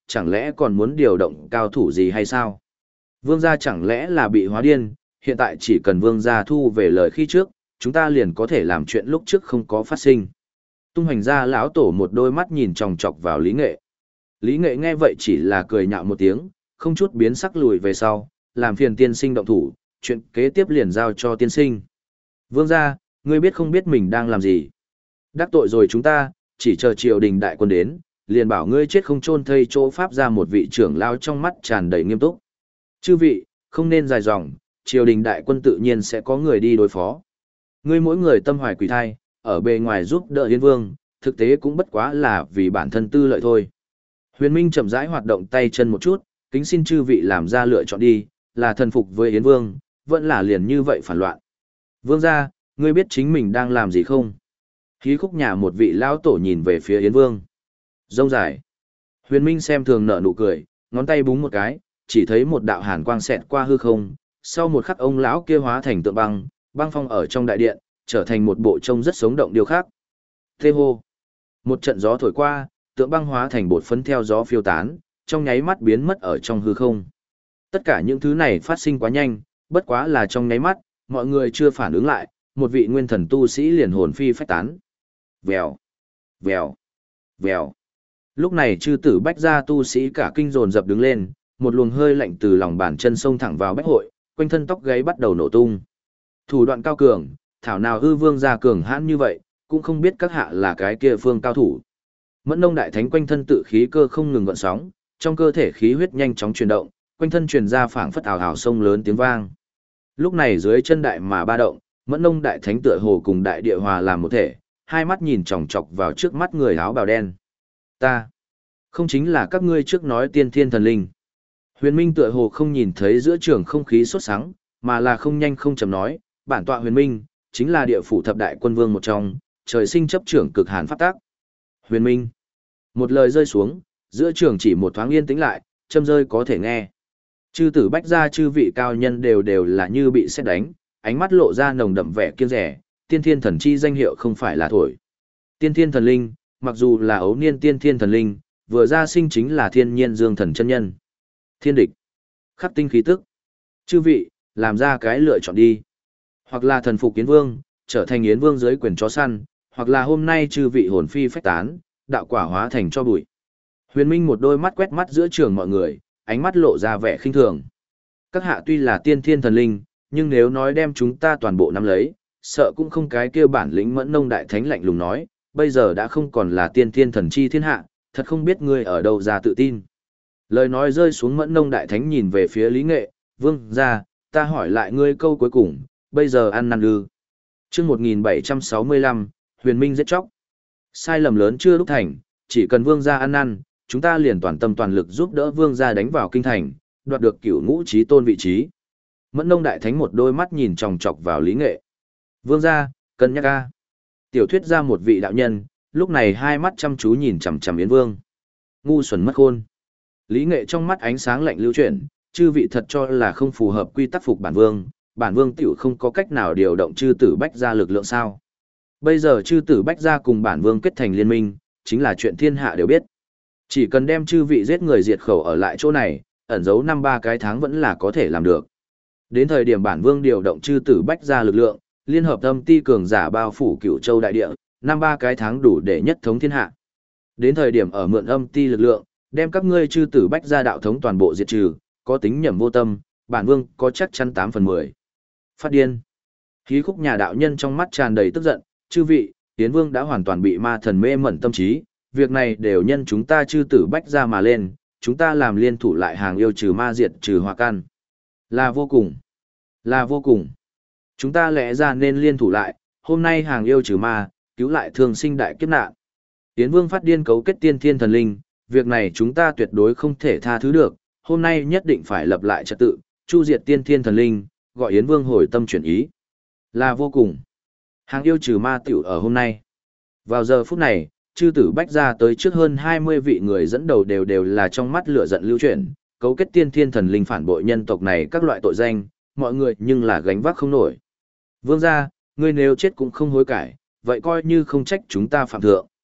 chẳng lẽ còn muốn điều động cao thủ gì hay sao? Vương gia chẳng lẽ là bị hóa điên, hiện tại chỉ cần vương gia thu về lời khi trước, chúng ta liền có thể làm chuyện lúc trước không có phát sinh. Tung Hoành gia lão tổ một đôi mắt nhìn chòng chọc vào Lý Nghệ. Lý Nghệ nghe vậy chỉ là cười nhạo một tiếng, không chút biến sắc lùi về sau, làm phiền tiên sinh động thủ, chuyện kế tiếp liền giao cho tiên sinh. Vương gia, ngươi biết không biết mình đang làm gì? Đắc tội rồi chúng ta, chỉ chờ triều đình đại quân đến, liền bảo ngươi chết không chôn thây chỗ pháp ra một vị trưởng lao trong mắt tràn đầy nghiêm túc. Chư vị, không nên dài dòng, triều đình đại quân tự nhiên sẽ có người đi đối phó. Ngươi mỗi người tâm hoài quỷ thai, ở bề ngoài giúp đỡ Yến Vương, thực tế cũng bất quá là vì bản thân tư lợi thôi. Huyền Minh chậm rãi hoạt động tay chân một chút, kính xin chư vị làm ra lựa chọn đi, là thần phục với Yến Vương, vẫn là liền như vậy phản loạn. Vương gia, ngươi biết chính mình đang làm gì không? Khí khúc nhà một vị lão tổ nhìn về phía Yến Vương. Rông dài. Huyền Minh xem thường nở nụ cười, ngón tay búng một cái, chỉ thấy một đạo hàn quang xẹt qua hư không, sau một khắc ông lão kia hóa thành tượng băng, băng phong ở trong đại điện, trở thành một bộ trông rất sống động điều khác. Tê hô. Một trận gió thổi qua, tượng băng hóa thành bột phấn theo gió phiêu tán, trong nháy mắt biến mất ở trong hư không. Tất cả những thứ này phát sinh quá nhanh, bất quá là trong nháy mắt, mọi người chưa phản ứng lại, một vị nguyên thần tu sĩ liền hồn phi phách tán. Vèo, vèo, vèo. Lúc này chư tử bách gia tu sĩ cả kinh dồn dập đứng lên, một luồng hơi lạnh từ lòng bàn chân xông thẳng vào bách hội, quanh thân tóc gáy bắt đầu nổ tung. Thủ đoạn cao cường, thảo nào hư vương gia cường hãn như vậy, cũng không biết các hạ là cái kia phương cao thủ. Mẫn Nông đại thánh quanh thân tự khí cơ không ngừng gợn sóng, trong cơ thể khí huyết nhanh chóng chuyển động, quanh thân truyền ra phảng phất ảo ảo sông lớn tiếng vang. Lúc này dưới chân đại mà ba động, Mẫn Nông đại thánh tựa hồ cùng đại địa hòa làm một thể, hai mắt nhìn chòng chọc vào trước mắt người áo bào đen. Ta, không chính là các ngươi trước nói tiên thiên thần linh. Huyền Minh tựa hồ không nhìn thấy giữa trường không khí sốt sắng, mà là không nhanh không chậm nói, bản tọa Huyền Minh, chính là địa phủ thập đại quân vương một trong, trời sinh chấp trưởng cực hàn pháp tác. Huyền Minh. Một lời rơi xuống, giữa trường chỉ một thoáng yên tĩnh lại, châm rơi có thể nghe. Chư tử bách gia chư vị cao nhân đều đều là như bị sét đánh, ánh mắt lộ ra nồng đậm vẻ kiêng rẻ, tiên thiên thần chi danh hiệu không phải là thổi. Tiên thiên thần linh, mặc dù là ấu niên tiên thiên thần linh, vừa ra sinh chính là thiên nhiên dương thần chân nhân. Thiên địch. Khắc tinh khí tức. Chư vị, làm ra cái lựa chọn đi. Hoặc là thần phục Yến Vương, trở thành Yến Vương dưới quyền chó săn, hoặc là hôm nay chư vị hồn phi phách tán, đạo quả hóa thành cho bụi. Huyền Minh một đôi mắt quét mắt giữa trường mọi người, ánh mắt lộ ra vẻ khinh thường. Các hạ tuy là tiên thiên thần linh, nhưng nếu nói đem chúng ta toàn bộ nắm lấy, sợ cũng không cái kia bản lĩnh. Mẫn Nông đại thánh lạnh lùng nói, bây giờ đã không còn là tiên thiên thần chi thiên hạ, thật không biết ngươi ở đâu ra tự tin. Lời nói rơi xuống, Mẫn Nông đại thánh nhìn về phía Lý Nghệ, Vương gia, ta hỏi lại ngươi câu cuối cùng, bây giờ ăn năn ư? Chương một nghìn bảy trăm sáu mươi lăm, Huyền Minh giết chóc. Sai lầm lớn chưa đúc thành, chỉ cần vương gia ăn năn, chúng ta liền toàn tâm toàn lực giúp đỡ vương gia đánh vào kinh thành, đoạt được cửu ngũ chí tôn vị trí. Mẫn Nông đại thánh một đôi mắt nhìn chòng chọc vào Lý Nghệ. Vương gia, cân nhắc a. Tiểu thuyết ra một vị đạo nhân, lúc này hai mắt chăm chú nhìn chằm chằm Yến Vương. Ngu xuẩn mất khôn. Lý Nghệ trong mắt ánh sáng lạnh lưu chuyển, chư vị thật cho là không phù hợp quy tắc phục bản vương, bản vương tiểu không có cách nào điều động chư tử bách gia lực lượng sao? Bây giờ chư tử bách gia cùng bản vương kết thành liên minh, chính là chuyện thiên hạ đều biết. Chỉ cần đem chư vị giết người diệt khẩu ở lại chỗ này, ẩn giấu năm ba cái tháng vẫn là có thể làm được. Đến thời điểm bản vương điều động chư tử bách gia lực lượng, liên hợp âm ti cường giả bao phủ Cửu Châu đại địa, năm ba cái tháng đủ để nhất thống thiên hạ. Đến thời điểm ở mượn âm ti lực lượng, đem các ngươi chư tử bách gia đạo thống toàn bộ diệt trừ, có tính nhầm vô tâm, bản vương có chắc chắn tám phần mười. Phát điên. Khí khúc nhà đạo nhân trong mắt tràn đầy tức giận, chư vị, Yến Vương đã hoàn toàn bị ma thần mê mẩn tâm trí, việc này đều nhân chúng ta chư tử bách gia mà lên, chúng ta làm liên thủ lại hàng yêu trừ ma diệt trừ hỏa căn. Là vô cùng. Là vô cùng. Chúng ta lẽ ra nên liên thủ lại, hôm nay hàng yêu trừ ma, cứu lại thường sinh đại kiếp nạn. Yến Vương phát điên cấu kết tiên thiên thần linh, việc này chúng ta tuyệt đối không thể tha thứ được, hôm nay nhất định phải lập lại trật tự, chu diệt tiên thiên thần linh, gọi Yến Vương hồi tâm chuyển ý. Là vô cùng. Hàng yêu trừ ma tiểu ở hôm nay. Vào giờ phút này, chư tử bách gia tới trước hơn hai mươi vị người dẫn đầu đều đều là trong mắt lửa giận lưu chuyển, cấu kết tiên thiên thần linh phản bội nhân tộc này các loại tội danh, mọi người nhưng là gánh vác không nổi. Vương gia, ngươi nếu chết cũng không hối cải, vậy coi như không trách chúng ta phạm thượng.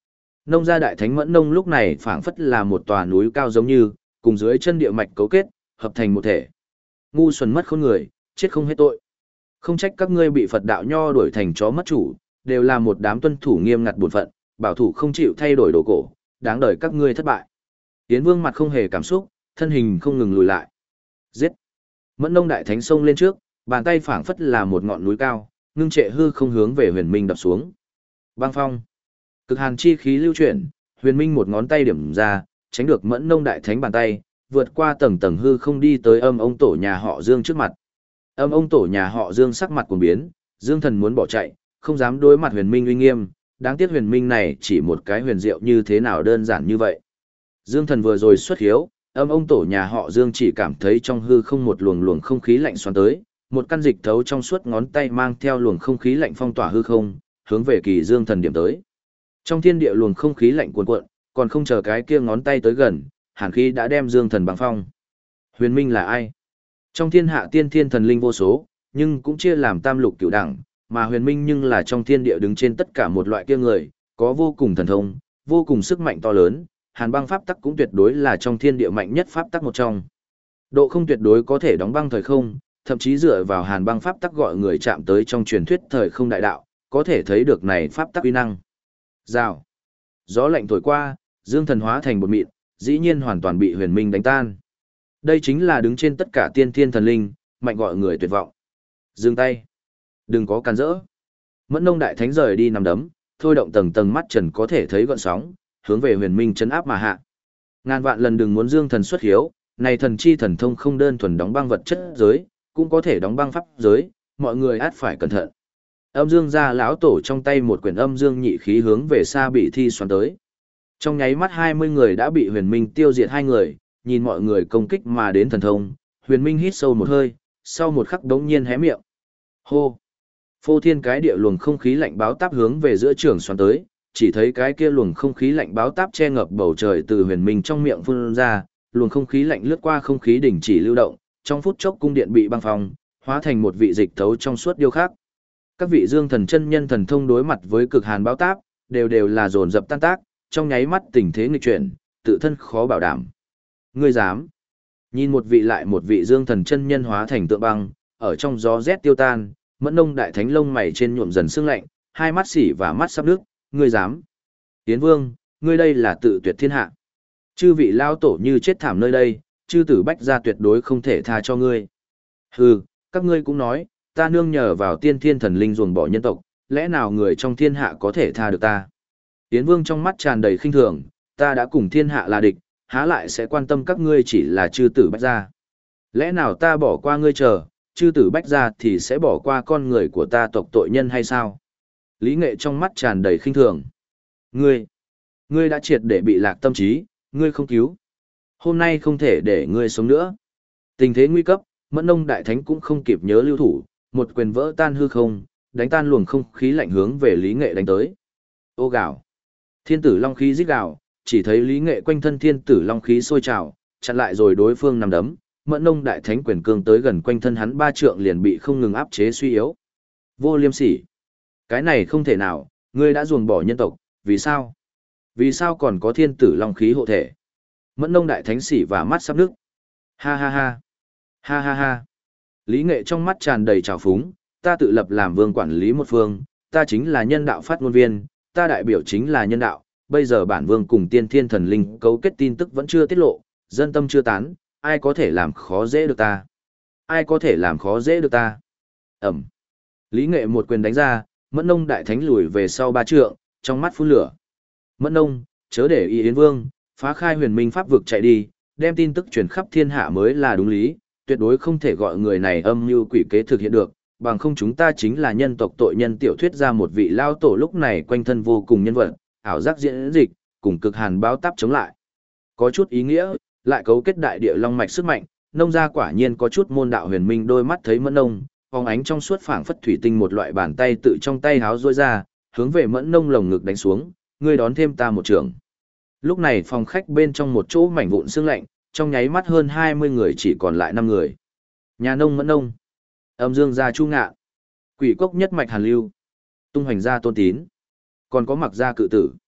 Nông gia đại thánh Mẫn Nông lúc này phảng phất là một tòa núi cao giống như, cùng dưới chân địa mạch cấu kết, hợp thành một thể. Ngu xuẩn mất khôn người, chết không hết tội. Không trách các ngươi bị Phật đạo nho đuổi thành chó mất chủ, đều là một đám tuân thủ nghiêm ngặt bổn phận, bảo thủ không chịu thay đổi đồ cổ, đáng đời các ngươi thất bại. Yến Vương mặt không hề cảm xúc, thân hình không ngừng lùi lại. Giết! Mẫn Nông đại thánh xông lên trước, bàn tay phảng phất là một ngọn núi cao, ngưng trệ hư không hướng về Huyền Minh đập xuống. Băng phong! Cực hàn chi khí lưu chuyển, Huyền Minh một ngón tay điểm ra, tránh được Mẫn Nông đại thánh bàn tay, vượt qua tầng tầng hư không đi tới Âm ông tổ nhà họ Dương trước mặt. Âm ông tổ nhà họ Dương sắc mặt cuồng biến, Dương Thần muốn bỏ chạy, không dám đối mặt Huyền Minh uy nghiêm, đáng tiếc Huyền Minh này chỉ một cái huyền diệu như thế nào đơn giản như vậy. Dương Thần vừa rồi xuất hiếu, Âm ông tổ nhà họ Dương chỉ cảm thấy trong hư không một luồng luồng không khí lạnh xoắn tới, một căn dịch thấu trong suốt ngón tay mang theo luồng không khí lạnh phong tỏa hư không, hướng về Kỳ Dương Thần điểm tới. Trong thiên địa luồng không khí lạnh cuồn cuộn, còn không chờ cái kia ngón tay tới gần, hàn khí đã đem Dương Thần băng phong. Huyền Minh là ai? Trong thiên hạ tiên thiên thần linh vô số, nhưng cũng chia làm tam lục cửu đẳng, mà Huyền Minh nhưng là trong thiên địa đứng trên tất cả một loại kia người, có vô cùng thần thông, vô cùng sức mạnh to lớn, hàn băng pháp tắc cũng tuyệt đối là trong thiên địa mạnh nhất pháp tắc một trong. Độ không tuyệt đối có thể đóng băng thời không, thậm chí dựa vào hàn băng pháp tắc gọi người chạm tới trong truyền thuyết thời không đại đạo, có thể thấy được này pháp tắc uy năng. Rào. Gió lạnh thổi qua, Dương Thần hóa thành bột mịn, dĩ nhiên hoàn toàn bị Huyền Minh đánh tan. Đây chính là đứng trên tất cả tiên thiên thần linh, mạnh gọi người tuyệt vọng. Dừng tay. Đừng có can rỡ. Mẫn Nông đại thánh rời đi nằm đấm, thôi động tầng tầng mắt trần có thể thấy gợn sóng, hướng về Huyền Minh chấn áp mà hạ. Ngàn vạn lần đừng muốn Dương Thần xuất hiếu, này thần chi thần thông không đơn thuần đóng băng vật chất giới, cũng có thể đóng băng pháp giới, mọi người át phải cẩn thận. Âm Dương gia lão tổ trong tay một quyển âm dương nhị khí hướng về xa bị thi xoắn tới. Trong nháy mắt hai mươi người đã bị Huyền Minh tiêu diệt hai người, nhìn mọi người công kích mà đến thần thông, Huyền Minh hít sâu một hơi, sau một khắc đống nhiên hé miệng. Hô! Phô thiên cái địa luồng không khí lạnh báo táp hướng về giữa trường xoắn tới, chỉ thấy cái kia luồng không khí lạnh báo táp che ngập bầu trời từ Huyền Minh trong miệng phun ra, luồng không khí lạnh lướt qua không khí đình chỉ lưu động, trong phút chốc cung điện bị băng phong, hóa thành một vị dịch thấu trong suốt điêu khắc. Các vị Dương Thần chân nhân thần thông đối mặt với cực hàn báo táp, đều đều là dồn dập tan tác, trong nháy mắt tình thế nghịch chuyển, tự thân khó bảo đảm. Ngươi dám? Nhìn một vị lại một vị Dương Thần chân nhân hóa thành tượng băng, ở trong gió rét tiêu tan, Mẫn Nông đại thánh lông mày trên nhuộm dần sương lạnh, hai mắt xỉ và mắt sắp nước, ngươi dám? Tiến Vương, ngươi đây là tự tuyệt thiên hạ. Chư vị lao tổ như chết thảm nơi đây, chư tử bách gia tuyệt đối không thể tha cho ngươi. Hừ, các ngươi cũng nói, ta nương nhờ vào tiên thiên thần linh ruồng bỏ nhân tộc, lẽ nào người trong thiên hạ có thể tha được ta? Tiến Vương trong mắt tràn đầy khinh thường, ta đã cùng thiên hạ là địch, há lại sẽ quan tâm các ngươi chỉ là chư tử bách gia. Lẽ nào ta bỏ qua ngươi chờ, chư tử bách gia thì sẽ bỏ qua con người của ta tộc tội nhân hay sao? Lý Nghệ trong mắt tràn đầy khinh thường. Ngươi, ngươi đã triệt để bị lạc tâm trí, ngươi không cứu. Hôm nay không thể để ngươi sống nữa. Tình thế nguy cấp, Mẫn Nông đại thánh cũng không kịp nhớ lưu thủ, một quyền vỡ tan hư không, đánh tan luồng không khí lạnh hướng về Lý Nghệ đánh tới. Ô gào. Thiên tử long khí rít gào, chỉ thấy Lý Nghệ quanh thân thiên tử long khí sôi trào, chặn lại rồi đối phương nằm đấm, Mẫn Nông đại thánh quyền cương tới gần quanh thân hắn ba trượng liền bị không ngừng áp chế suy yếu. Vô liêm sỉ. Cái này không thể nào, ngươi đã ruồng bỏ nhân tộc, vì sao? Vì sao còn có thiên tử long khí hộ thể? Mẫn Nông đại thánh sỉ và mắt sắp nước. Ha ha ha. Ha ha ha. Lý Nghệ trong mắt tràn đầy trào phúng, ta tự lập làm vương quản lý một phương, ta chính là nhân đạo phát ngôn viên, ta đại biểu chính là nhân đạo, bây giờ bản vương cùng tiên thiên thần linh cấu kết tin tức vẫn chưa tiết lộ, dân tâm chưa tán, ai có thể làm khó dễ được ta? Ai có thể làm khó dễ được ta? Ẩm. Lý Nghệ một quyền đánh ra, Mẫn Nông đại thánh lùi về sau ba trượng, trong mắt phun lửa. Mẫn Nông, chớ để ý Yến Vương, phá khai huyền minh pháp vực chạy đi, đem tin tức truyền khắp thiên hạ mới là đúng lý, tuyệt đối không thể gọi người này âm mưu quỷ kế thực hiện được, bằng không chúng ta chính là nhân tộc tội nhân tiểu thuyết ra một vị lao tổ lúc này quanh thân vô cùng nhân vật, ảo giác diễn dịch, cùng cực hàn báo táp chống lại. Có chút ý nghĩa, lại cấu kết đại địa long mạch sức mạnh, nông gia quả nhiên có chút môn đạo huyền minh đôi mắt thấy Mẫn Nông, phóng ánh trong suốt phảng phất thủy tinh một loại bàn tay tự trong tay háo rôi ra, hướng về Mẫn Nông lồng ngực đánh xuống, ngươi đón thêm ta một trường. Lúc này phòng khách bên trong một chỗ mảnh vụn xương lạnh, trong nháy mắt hơn hai mươi người chỉ còn lại năm người. Nhà nông Mẫn Nông, Âm Dương gia Chu Ngạ, Quỷ Cốc nhất mạch Hàn Lưu, Tung Hoành gia Tôn Tín, còn có Mặc gia Cự Tử.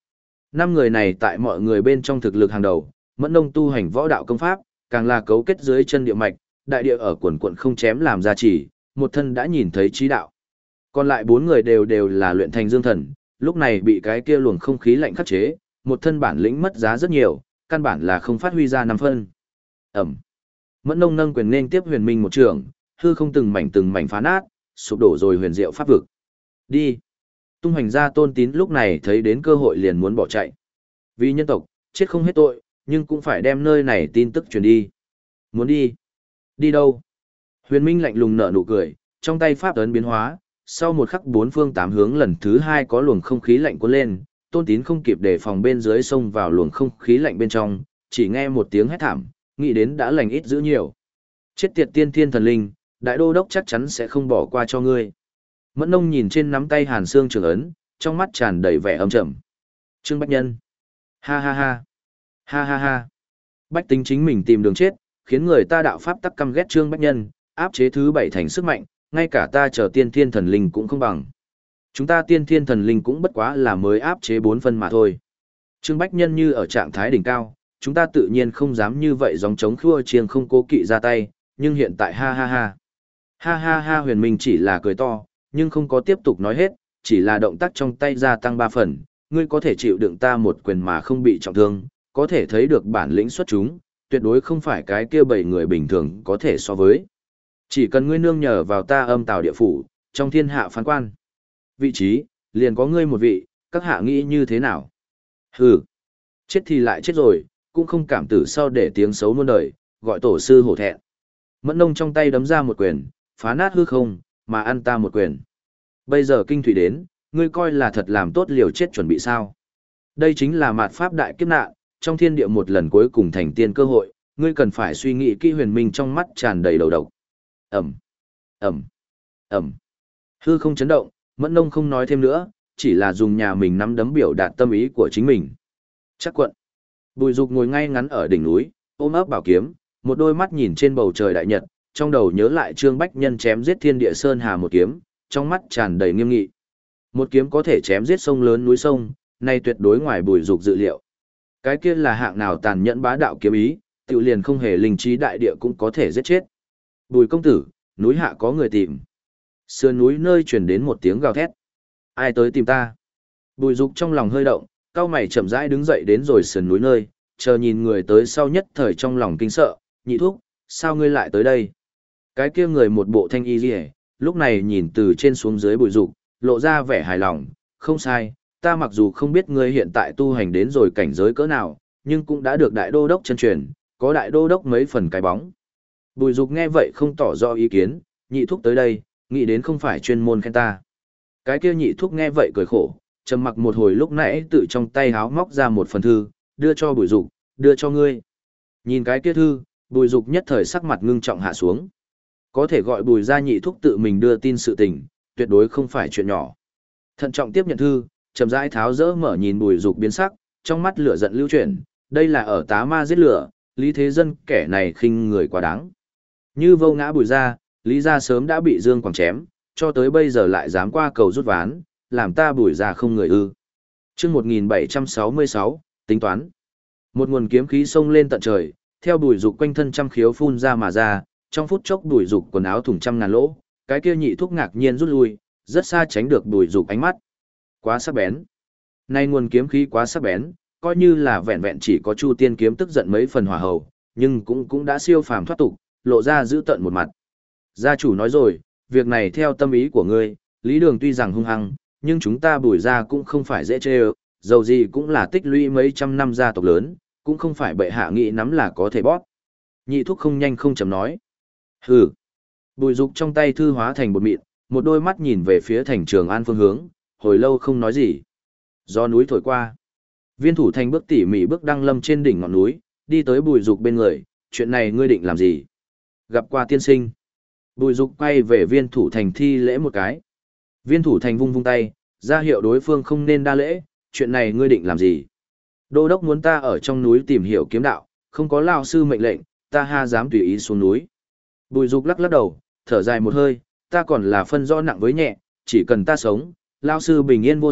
Năm người này tại mọi người bên trong thực lực hàng đầu, Mẫn Nông tu hành võ đạo công pháp, càng là cấu kết dưới chân địa mạch, đại địa ở quần quận không chém làm ra chỉ, một thân đã nhìn thấy trí đạo. Còn lại bốn người đều đều là luyện thành dương thần, lúc này bị cái kia luồng không khí lạnh khắc chế, một thân bản lĩnh mất giá rất nhiều, căn bản là không phát huy ra năm phân. Ẩm. Mẫn Nông nâng quyền nên tiếp Huyền Minh một trường, hư không từng mảnh từng mảnh phá nát, sụp đổ rồi huyền diệu pháp vực. Đi. Tung Hoành gia Tôn Tín lúc này thấy đến cơ hội liền muốn bỏ chạy. Vì nhân tộc, chết không hết tội, nhưng cũng phải đem nơi này tin tức truyền đi. Muốn đi? Đi đâu? Huyền Minh lạnh lùng nở nụ cười, trong tay pháp ấn biến hóa, sau một khắc bốn phương tám hướng lần thứ hai có luồng không khí lạnh cuốn lên, Tôn Tín không kịp đề phòng bên dưới xông vào luồng không khí lạnh bên trong, chỉ nghe một tiếng hét thảm, nghĩ đến đã lành ít dữ nhiều. Chết tiệt tiên thiên thần linh, đại đô đốc chắc chắn sẽ không bỏ qua cho ngươi. Mẫn Nông nhìn trên nắm tay Hàn Xương trường ấn, trong mắt tràn đầy vẻ âm trầm. Trương Bách Nhân. Ha ha ha. Ha ha ha. Bách tính chính mình tìm đường chết, khiến người ta đạo pháp tắc căm ghét Trương Bách Nhân, áp chế thứ bảy thành sức mạnh, ngay cả ta chờ tiên thiên thần linh cũng không bằng. Chúng ta tiên thiên thần linh cũng bất quá là mới áp chế bốn phân mà thôi. Trương Bách Nhân như ở trạng thái đỉnh cao, chúng ta tự nhiên không dám như vậy gióng trống khua chiêng không cố kỵ ra tay, nhưng hiện tại ha ha ha. Ha ha ha Huyền Minh chỉ là cười to, nhưng không có tiếp tục nói hết, chỉ là động tác trong tay gia tăng ba phần, ngươi có thể chịu đựng ta một quyền mà không bị trọng thương, có thể thấy được bản lĩnh xuất chúng, tuyệt đối không phải cái kia bảy người bình thường có thể so với. Chỉ cần ngươi nương nhờ vào ta âm tào địa phủ, trong thiên hạ phán quan. Vị trí, liền có ngươi một vị, các hạ nghĩ như thế nào? Hừ, chết thì lại chết rồi, cũng không cảm tử sau để tiếng xấu muôn đời, gọi tổ sư hổ thẹn. Mẫn Nông trong tay đấm ra một quyền, phá nát hư không, mà ăn ta một quyền. Bây giờ kinh thủy đến, ngươi coi là thật làm tốt liều chết chuẩn bị sao? Đây chính là mạt pháp đại kiếp nạn, trong thiên địa một lần cuối cùng thành tiên cơ hội, ngươi cần phải suy nghĩ kỹ. Huyền Minh trong mắt tràn đầy đầu độc. Ẩm, Ẩm, Ẩm. Hư không chấn động, Mẫn Nông không nói thêm nữa, chỉ là dùng nhà mình nắm đấm biểu đạt tâm ý của chính mình. Chắc quận. Bùi Dục ngồi ngay ngắn ở đỉnh núi, ôm ấp bảo kiếm, một đôi mắt nhìn trên bầu trời đại nhật, trong đầu nhớ lại Trương Bách Nhân chém giết thiên địa sơn hà một kiếm, trong mắt tràn đầy nghiêm nghị. Một kiếm có thể chém giết sông lớn núi sông, này tuyệt đối ngoài Bùi Dục dự liệu. Cái kia là hạng nào tàn nhẫn bá đạo kiếm ý, tự liền không hề linh trí đại địa cũng có thể giết chết. Bùi công tử, núi hạ có người tìm. Sườn núi nơi truyền đến một tiếng gào thét. Ai tới tìm ta? Bùi Dục trong lòng hơi động, cao mày chậm rãi đứng dậy đến rồi sườn núi nơi, chờ nhìn người tới sau nhất thời trong lòng kinh sợ, nhị thúc, sao ngươi lại tới đây? Cái kia người một bộ thanh y liễu, lúc này nhìn từ trên xuống dưới Bùi Dục, lộ ra vẻ hài lòng, không sai, ta mặc dù không biết ngươi hiện tại tu hành đến rồi cảnh giới cỡ nào, nhưng cũng đã được đại đô đốc chân truyền, có đại đô đốc mấy phần cái bóng. Bùi Dục nghe vậy không tỏ rõ ý kiến, nhị thúc tới đây, nghĩ đến không phải chuyên môn khen ta. Cái kia nhị thúc nghe vậy cười khổ, trầm mặc một hồi lúc nãy tự trong tay háo móc ra một phần thư, đưa cho Bùi Dục, đưa cho ngươi. Nhìn cái kia thư, Bùi Dục nhất thời sắc mặt ngưng trọng hạ xuống. Có thể gọi Bùi gia nhị thúc tự mình đưa tin sự tình, tuyệt đối không phải chuyện nhỏ. Thận trọng tiếp nhận thư, chậm rãi tháo dỡ mở nhìn Bùi Dục biến sắc, trong mắt lửa giận lưu chuyển, đây là ở tá ma giết lửa, Lý Thế Dân kẻ này khinh người quá đáng. Như vô ngã Bùi gia, Lý gia sớm đã bị Dương Quảng chém, cho tới bây giờ lại dám qua cầu rút ván, làm ta Bùi gia không người ư. Chương một nghìn bảy trăm sáu mươi sáu, tính toán. Một nguồn kiếm khí xông lên tận trời, theo Bùi Dục quanh thân trăm khiếu phun ra mà ra, trong phút chốc Bùi Dục quần áo thủng trăm ngàn lỗ, cái kia nhị thúc ngạc nhiên rút lui, rất xa tránh được Bùi Dục ánh mắt. Quá sắc bén. Nay nguồn kiếm khí quá sắc bén, coi như là vẹn vẹn chỉ có Chu Tiên kiếm tức giận mấy phần hỏa hầu, nhưng cũng cũng đã siêu phàm thoát tục, lộ ra giữ tận một mặt. Gia chủ nói rồi, việc này theo tâm ý của ngươi, Lý Đường tuy rằng hung hăng, nhưng chúng ta Bùi gia cũng không phải dễ chê ơ, dầu gì cũng là tích lũy mấy trăm năm gia tộc lớn, cũng không phải bệ hạ nghĩ nắm là có thể bóp. Nhị thúc không nhanh không chậm nói. Hừ. Bùi Dục trong tay thư hóa thành bột mịn, một đôi mắt nhìn về phía thành Trường An phương hướng, hồi lâu không nói gì. Do núi thổi qua, Viên Thủ Thành bước tỉ mỉ bước đăng lâm trên đỉnh ngọn núi, đi tới Bùi Dục bên người, chuyện này ngươi định làm gì? Gặp qua tiên sinh. Bùi Dục quay về Viên Thủ Thành thi lễ một cái. Viên Thủ Thành vung vung tay, ra hiệu đối phương không nên đa lễ, chuyện này ngươi định làm gì? Đô đốc muốn ta ở trong núi tìm hiểu kiếm đạo, không có lão sư mệnh lệnh, ta ha dám tùy ý xuống núi. Bùi Dục lắc lắc đầu, thở dài một hơi, ta còn là phân rõ nặng với nhẹ, chỉ cần ta sống, lão sư bình yên vô sự,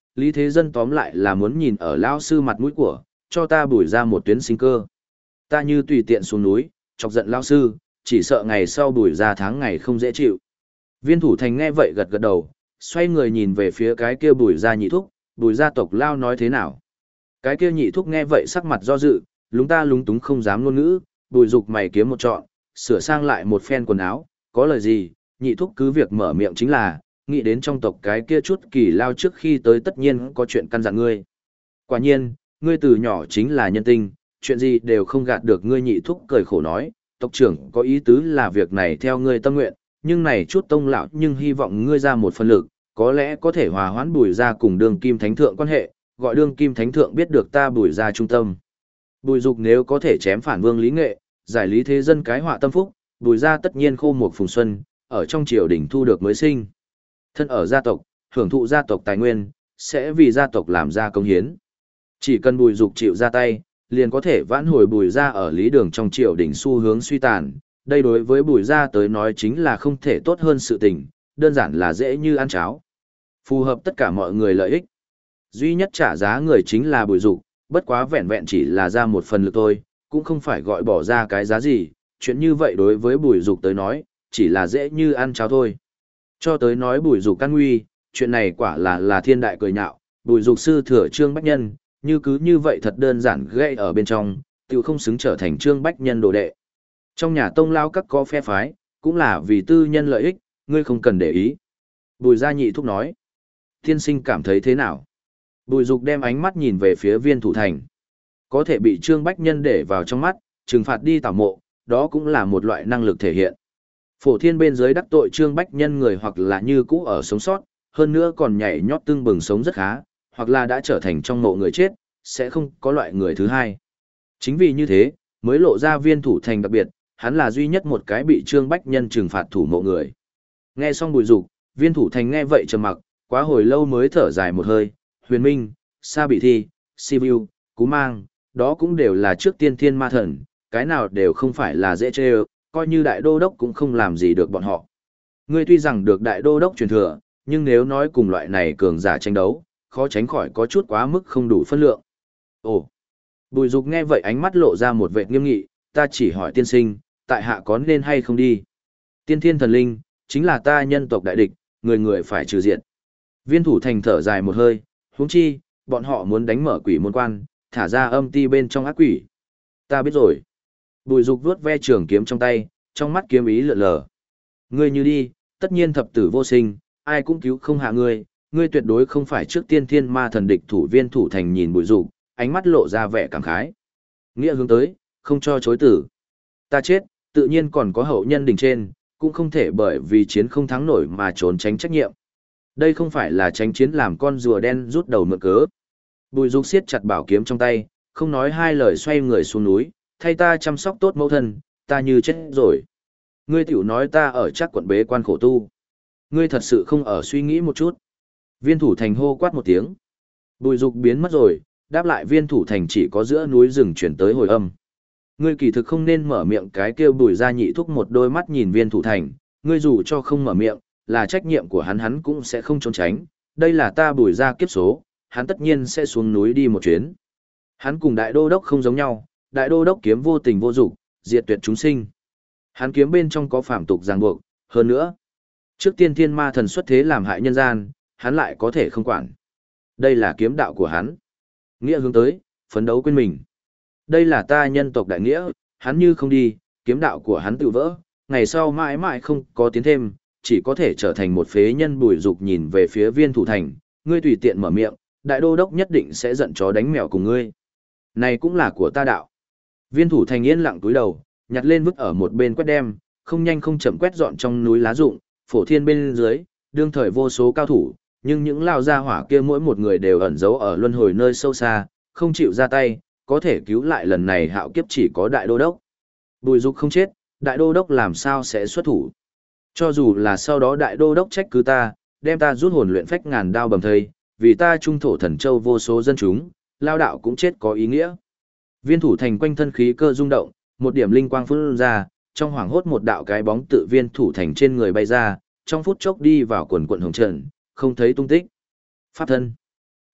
Lý Thế Dân tóm lại là muốn nhìn ở lão sư mặt mũi của, cho ta bùi ra một tuyến sinh cơ. Ta như tùy tiện xuống núi, chọc giận lão sư, chỉ sợ ngày sau bùi ra tháng ngày không dễ chịu. Viên Thủ Thành nghe vậy gật gật đầu, xoay người nhìn về phía cái kia bùi ra nhị thúc, bùi gia tộc lao nói thế nào. Cái kia nhị thúc nghe vậy sắc mặt do dự, lúng ta lúng túng không dám ngôn ngữ, bùi dục mày kiếm một trọn, sửa sang lại một phen quần áo, có lời gì, nhị thúc cứ việc mở miệng chính là, nghĩ đến trong tộc cái kia chút kỳ lao trước khi tới tất nhiên có chuyện căn dặn ngươi. Quả nhiên, ngươi từ nhỏ chính là nhân tinh, chuyện gì đều không gạt được ngươi. Nhị thúc cười khổ nói, tộc trưởng có ý tứ là việc này theo ngươi tâm nguyện, nhưng này chút tông lão nhưng hy vọng ngươi ra một phần lực, có lẽ có thể hòa hoãn bùi ra cùng đương kim thánh thượng quan hệ, gọi đương kim thánh thượng biết được ta bùi ra trung tâm. Bùi dục nếu có thể chém phản vương Lý Nghệ, giải lý thế dân cái họa tâm phúc, bùi ra tất nhiên khô một phùng xuân, ở trong triều đình thu được mới sinh. Thân ở gia tộc, hưởng thụ gia tộc tài nguyên, sẽ vì gia tộc làm ra công hiến. Chỉ cần bùi dục chịu ra tay, liền có thể vãn hồi bùi ra ở lý đường trong triều đình xu hướng suy tàn. Đây đối với bùi ra tới nói chính là không thể tốt hơn sự tình, đơn giản là dễ như ăn cháo. Phù hợp tất cả mọi người lợi ích. Duy nhất trả giá người chính là bùi dục, bất quá vẹn vẹn chỉ là ra một phần lực thôi, cũng không phải gọi bỏ ra cái giá gì, chuyện như vậy đối với bùi dục tới nói, chỉ là dễ như ăn cháo thôi. Cho tới nói bùi dục căn nguy, chuyện này quả là là thiên đại cười nhạo, bùi dục sư thừa Trương Bách Nhân, như cứ như vậy thật đơn giản gây ở bên trong, tự không xứng trở thành Trương Bách Nhân đồ đệ. Trong nhà tông lao các có phe phái, cũng là vì tư nhân lợi ích, ngươi không cần để ý. Bùi gia nhị thúc nói, tiên sinh cảm thấy thế nào? Bùi dục đem ánh mắt nhìn về phía Viên Thủ Thành. Có thể bị Trương Bách Nhân để vào trong mắt, trừng phạt đi tảo mộ, đó cũng là một loại năng lực thể hiện. Phổ thiên bên dưới đắc tội Trương Bách Nhân người hoặc là như cũ ở sống sót, hơn nữa còn nhảy nhót tương bừng sống rất khá, hoặc là đã trở thành trong mộ người chết, sẽ không có loại người thứ hai. Chính vì như thế, mới lộ ra Viên Thủ Thành đặc biệt, hắn là duy nhất một cái bị Trương Bách Nhân trừng phạt thủ mộ người. Nghe xong Bùi Dục, Viên Thủ Thành nghe vậy trầm mặc, quá hồi lâu mới thở dài một hơi, Huyền Minh, Sa Bị Thi, Sibiu, Cú Mang, đó cũng đều là trước tiên thiên ma thần, cái nào đều không phải là dễ chê ơ, coi như đại đô đốc cũng không làm gì được bọn họ. Ngươi tuy rằng được đại đô đốc truyền thừa, nhưng nếu nói cùng loại này cường giả tranh đấu, khó tránh khỏi có chút quá mức không đủ phân lượng. Ồ! Bùi Dục nghe vậy ánh mắt lộ ra một vẻ nghiêm nghị, ta chỉ hỏi tiên sinh, tại hạ có nên hay không đi? Tiên thiên thần linh, chính là ta nhân tộc đại địch, người người phải trừ diệt. Viên Thủ Thành thở dài một hơi, huống chi, bọn họ muốn đánh mở quỷ môn quan, thả ra âm ti bên trong ác quỷ. Ta biết rồi. Bùi Dục vuốt ve trường kiếm trong tay, trong mắt kiếm ý lượn lờ. Ngươi như đi, tất nhiên thập tử vô sinh, ai cũng cứu không hạ ngươi, ngươi tuyệt đối không phải trước tiên thiên ma thần địch thủ. Viên Thủ Thành nhìn Bùi Dục, ánh mắt lộ ra vẻ cảm khái. Nghĩa hướng tới, không cho chối tử. Ta chết, tự nhiên còn có hậu nhân đỉnh trên, cũng không thể bởi vì chiến không thắng nổi mà trốn tránh trách nhiệm. Đây không phải là tránh chiến làm con rùa đen rút đầu mượn cớ. Bùi Dục siết chặt bảo kiếm trong tay, không nói hai lời xoay người xuống núi, thay ta chăm sóc tốt mẫu thân, ta như chết rồi. Ngươi tiểu nói ta ở chắc quận bế quan khổ tu. Ngươi thật sự không ở suy nghĩ một chút. Viên Thủ Thành hô quát một tiếng. Bùi Dục biến mất rồi, đáp lại Viên Thủ Thành chỉ có giữa núi rừng chuyển tới hồi âm. Ngươi kỳ thực không nên mở miệng, cái kêu Bùi gia nhị thúc một đôi mắt nhìn Viên Thủ Thành, ngươi dù cho không mở miệng, là trách nhiệm của hắn hắn cũng sẽ không trốn tránh, đây là ta Bùi gia kiếp số, hắn tất nhiên sẽ xuống núi đi một chuyến. Hắn cùng đại đô đốc không giống nhau, đại đô đốc kiếm vô tình vô dục, diệt tuyệt chúng sinh. Hắn kiếm bên trong có phạm tục ràng buộc, hơn nữa, trước tiên thiên ma thần xuất thế làm hại nhân gian, hắn lại có thể không quản. Đây là kiếm đạo của hắn. Nghĩa hướng tới, phấn đấu quên mình. Đây là ta nhân tộc đại nghĩa, hắn như không đi, kiếm đạo của hắn tự vỡ, ngày sau mãi mãi không có tiến thêm, chỉ có thể trở thành một phế nhân. Bùi Dục nhìn về phía Viên Thủ Thành, ngươi tùy tiện mở miệng, đại đô đốc nhất định sẽ giận chó đánh mèo cùng ngươi. Này cũng là của ta đạo. Viên Thủ Thành yên lặng túi đầu, nhặt lên vứt ở một bên quét đem, không nhanh không chậm quét dọn trong núi lá rụng, phổ thiên bên dưới, đương thời vô số cao thủ, nhưng những lao gia hỏa kia mỗi một người đều ẩn giấu ở luân hồi nơi sâu xa, không chịu ra tay, có thể cứu lại lần này hạo kiếp chỉ có đại đô đốc. Bùi Dục không chết, đại đô đốc làm sao sẽ xuất thủ? Cho dù là sau đó đại đô đốc trách cứ ta, đem ta rút hồn luyện phách ngàn đao bầm thây, vì ta trung thổ thần châu vô số dân chúng, lao đạo cũng chết có ý nghĩa. Viên Thủ Thành quanh thân khí cơ rung động, một điểm linh quang phun ra, trong hoàng hốt một đạo cái bóng tự Viên Thủ Thành trên người bay ra, trong phút chốc đi vào quần quần hồng trần, không thấy tung tích. Pháp thân.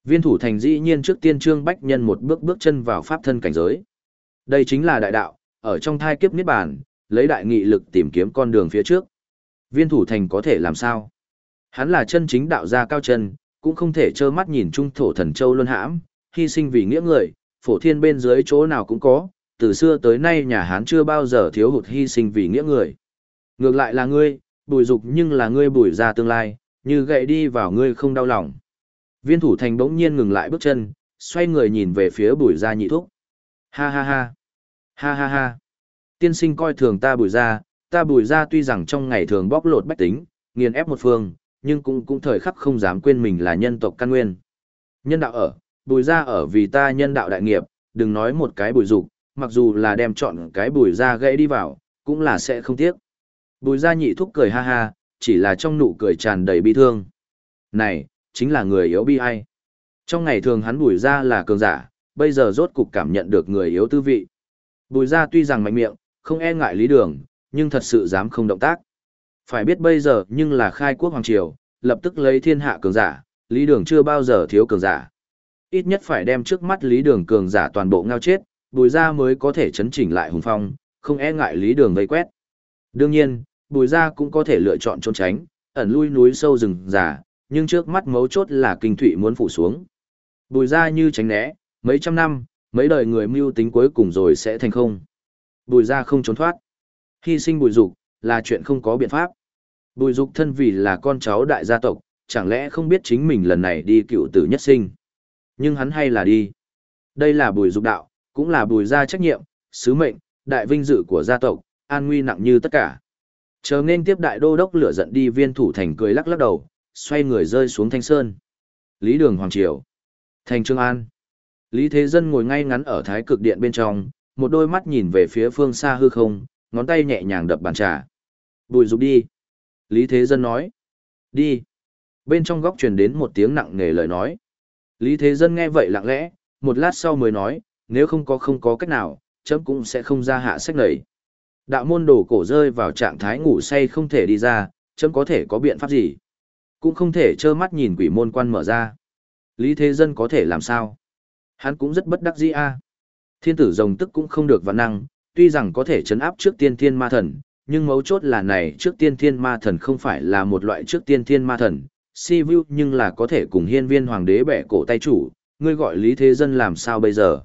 Viên thủ thành dĩ nhiên trước tiên Trương Bách Nhân một bước bước chân vào pháp thân cảnh giới. Đây chính là đại đạo, ở trong thai kiếp niết bàn, lấy đại nghị lực tìm kiếm con đường phía trước. Viên thủ thành có thể làm sao? Hắn là chân chính đạo gia cao chân, cũng không thể trơ mắt nhìn trung thổ thần châu luân hãm, hy sinh vì nghĩa người, phổ thiên bên dưới chỗ nào cũng có, từ xưa tới nay nhà Hán chưa bao giờ thiếu hụt hy sinh vì nghĩa người. Ngược lại là ngươi, Bùi Dục nhưng là ngươi Bùi gia tương lai, như gậy đi vào ngươi không đau lòng. Viên thủ thành bỗng nhiên ngừng lại bước chân, xoay người nhìn về phía Bùi gia nhị thúc. Ha ha ha, ha ha ha. Tiên sinh coi thường ta Bùi gia, ta Bùi gia tuy rằng trong ngày thường bóc lột bách tính, nghiền ép một phương, nhưng cũng cũng thời khắc không dám quên mình là nhân tộc căn nguyên. Nhân đạo ở, Bùi gia ở vì ta nhân đạo đại nghiệp, đừng nói một cái Bùi Dục, mặc dù là đem chọn cái Bùi gia gãy đi vào, cũng là sẽ không tiếc. Bùi gia nhị thúc cười ha ha, chỉ là trong nụ cười tràn đầy bi thương. Này, chính là người yếu bi ai. Trong ngày thường hắn Bùi gia là cường giả, bây giờ rốt cục cảm nhận được người yếu tư vị. Bùi gia tuy rằng mạnh miệng, không e ngại Lý Đường, nhưng thật sự dám không động tác. Phải biết bây giờ nhưng là khai quốc hoàng triều, lập tức lấy thiên hạ cường giả, Lý Đường chưa bao giờ thiếu cường giả. Ít nhất phải đem trước mắt Lý Đường cường giả toàn bộ ngao chết, Bùi gia mới có thể chấn chỉnh lại hùng phong, không e ngại Lý Đường vây quét. Đương nhiên, Bùi gia cũng có thể lựa chọn trốn tránh, ẩn lui núi sâu rừng già, nhưng trước mắt mấu chốt là kinh thụy muốn phủ xuống. Bùi gia như tránh né, mấy trăm năm, mấy đời người mưu tính cuối cùng rồi sẽ thành không. Bùi gia không trốn thoát. Hy sinh Bùi Dục là chuyện không có biện pháp. Bùi Dục thân vì là con cháu đại gia tộc, chẳng lẽ không biết chính mình lần này đi cựu tử nhất sinh. Nhưng hắn hay là đi. Đây là Bùi Dục đạo, cũng là Bùi gia trách nhiệm, sứ mệnh, đại vinh dự của gia tộc, an nguy nặng như tất cả. Chờ nên tiếp đại đô đốc lửa giận đi Viên thủ thành cười lắc lắc đầu, xoay người rơi xuống Thanh Sơn. Lý Đường Hoàng Triều. Thành Trương An. Lý Thế Dân ngồi ngay ngắn ở thái cực điện bên trong, một đôi mắt nhìn về phía phương xa hư không, ngón tay nhẹ nhàng đập bàn trà. Bùi Dục đi. Lý Thế Dân nói. Đi. Bên trong góc truyền đến một tiếng nặng nề lời nói. Lý Thế Dân nghe vậy lặng lẽ, một lát sau mới nói, nếu không có không có cách nào, chấm cũng sẽ không ra hạ sách nảy. Đạo môn đồ cổ rơi vào trạng thái ngủ say không thể đi ra, chấm có thể có biện pháp gì. Cũng không thể trơ mắt nhìn quỷ môn quan mở ra. Lý Thế Dân có thể làm sao? Hắn cũng rất bất đắc dĩ a. Thiên tử rồng tức cũng không được vạn năng, tuy rằng có thể chấn áp trước tiên thiên ma thần, nhưng mấu chốt là này trước tiên thiên ma thần không phải là một loại trước tiên thiên ma thần, si vu nhưng là có thể cùng hiên viên hoàng đế bẻ cổ tay chủ, ngươi gọi Lý Thế Dân làm sao bây giờ?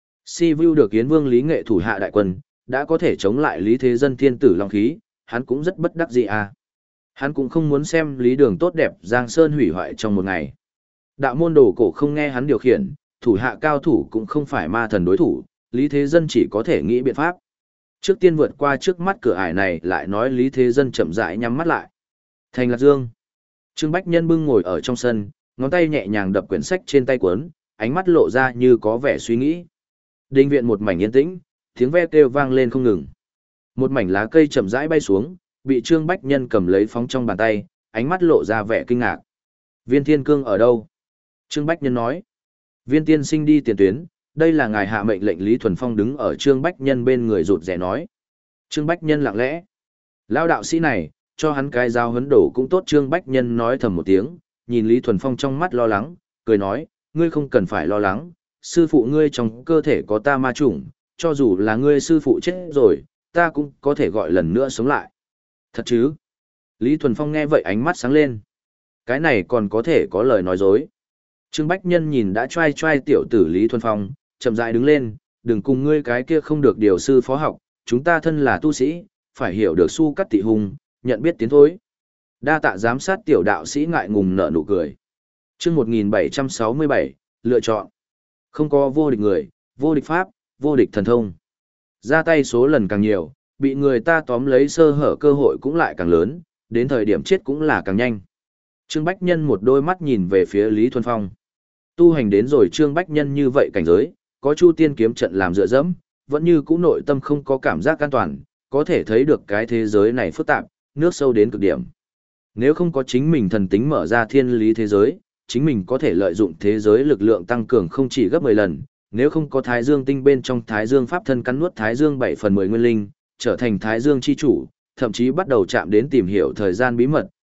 Si vu được Yến Vương Lý Nghệ thủ hạ đại quân, đã có thể chống lại Lý Thế Dân thiên tử long khí, hắn cũng rất bất đắc dĩ a. Hắn cũng không muốn xem Lý Đường tốt đẹp Giang Sơn hủy hoại trong một ngày. Đạo môn đồ cổ không nghe hắn điều khiển, thủ hạ cao thủ cũng không phải ma thần đối thủ, Lý Thế Dân chỉ có thể nghĩ biện pháp. Trước tiên vượt qua trước mắt cửa ải này lại nói Lý Thế Dân chậm rãi nhắm mắt lại. Thành Lạc Dương. Trương Bách Nhân bưng ngồi ở trong sân, ngón tay nhẹ nhàng đập quyển sách trên tay cuốn, ánh mắt lộ ra như có vẻ suy nghĩ. Đình viện một mảnh yên tĩnh, tiếng ve kêu vang lên không ngừng. Một mảnh lá cây chậm rãi bay xuống, bị Trương Bách Nhân cầm lấy phóng trong bàn tay, ánh mắt lộ ra vẻ kinh ngạc. Viên Thiên Cương ở đâu? Trương Bách Nhân nói. Viên tiên sinh đi tiền tuyến, đây là ngài hạ mệnh lệnh. Lý Thuần Phong đứng ở Trương Bách Nhân bên người rụt rè nói. Trương Bách Nhân lặng lẽ. Lão đạo sĩ này, cho hắn cái dao huấn đổ cũng tốt. Trương Bách Nhân nói thầm một tiếng, nhìn Lý Thuần Phong trong mắt lo lắng, cười nói, ngươi không cần phải lo lắng, sư phụ ngươi trong cơ thể có ta ma chủng, cho dù là ngươi sư phụ chết rồi, ta cũng có thể gọi lần nữa sống lại. Thật chứ? Lý Thuần Phong nghe vậy ánh mắt sáng lên. Cái này còn có thể có lời nói dối. Trương Bách Nhân nhìn đã trai trai tiểu tử Lý Thuần Phong, chậm rãi đứng lên, đừng cùng ngươi cái kia không được điều sư phó học, chúng ta thân là tu sĩ, phải hiểu được su cắt tị hùng, nhận biết tiến thối. Đa tạ giám sát tiểu đạo sĩ ngại ngùng nở nụ cười. Chương một nghìn bảy trăm sáu mươi bảy, lựa chọn. Không có vô địch người, vô địch pháp, vô địch thần thông. Ra tay số lần càng nhiều, bị người ta tóm lấy sơ hở cơ hội cũng lại càng lớn, đến thời điểm chết cũng là càng nhanh. Trương Bách Nhân một đôi mắt nhìn về phía Lý Thuần Phong. Tu hành đến rồi Trương Bách Nhân như vậy cảnh giới, có Chu Tiên kiếm trận làm dựa dẫm, vẫn như cũ nội tâm không có cảm giác an toàn, có thể thấy được cái thế giới này phức tạp, nước sâu đến cực điểm. Nếu không có chính mình thần tính mở ra thiên lý thế giới, chính mình có thể lợi dụng thế giới lực lượng tăng cường không chỉ gấp mười lần, nếu không có Thái Dương tinh bên trong Thái Dương pháp thân cắn nuốt Thái Dương bảy phần mười nguyên linh, trở thành Thái Dương chi chủ, thậm chí bắt đầu chạm đến tìm hiểu thời gian bí mật,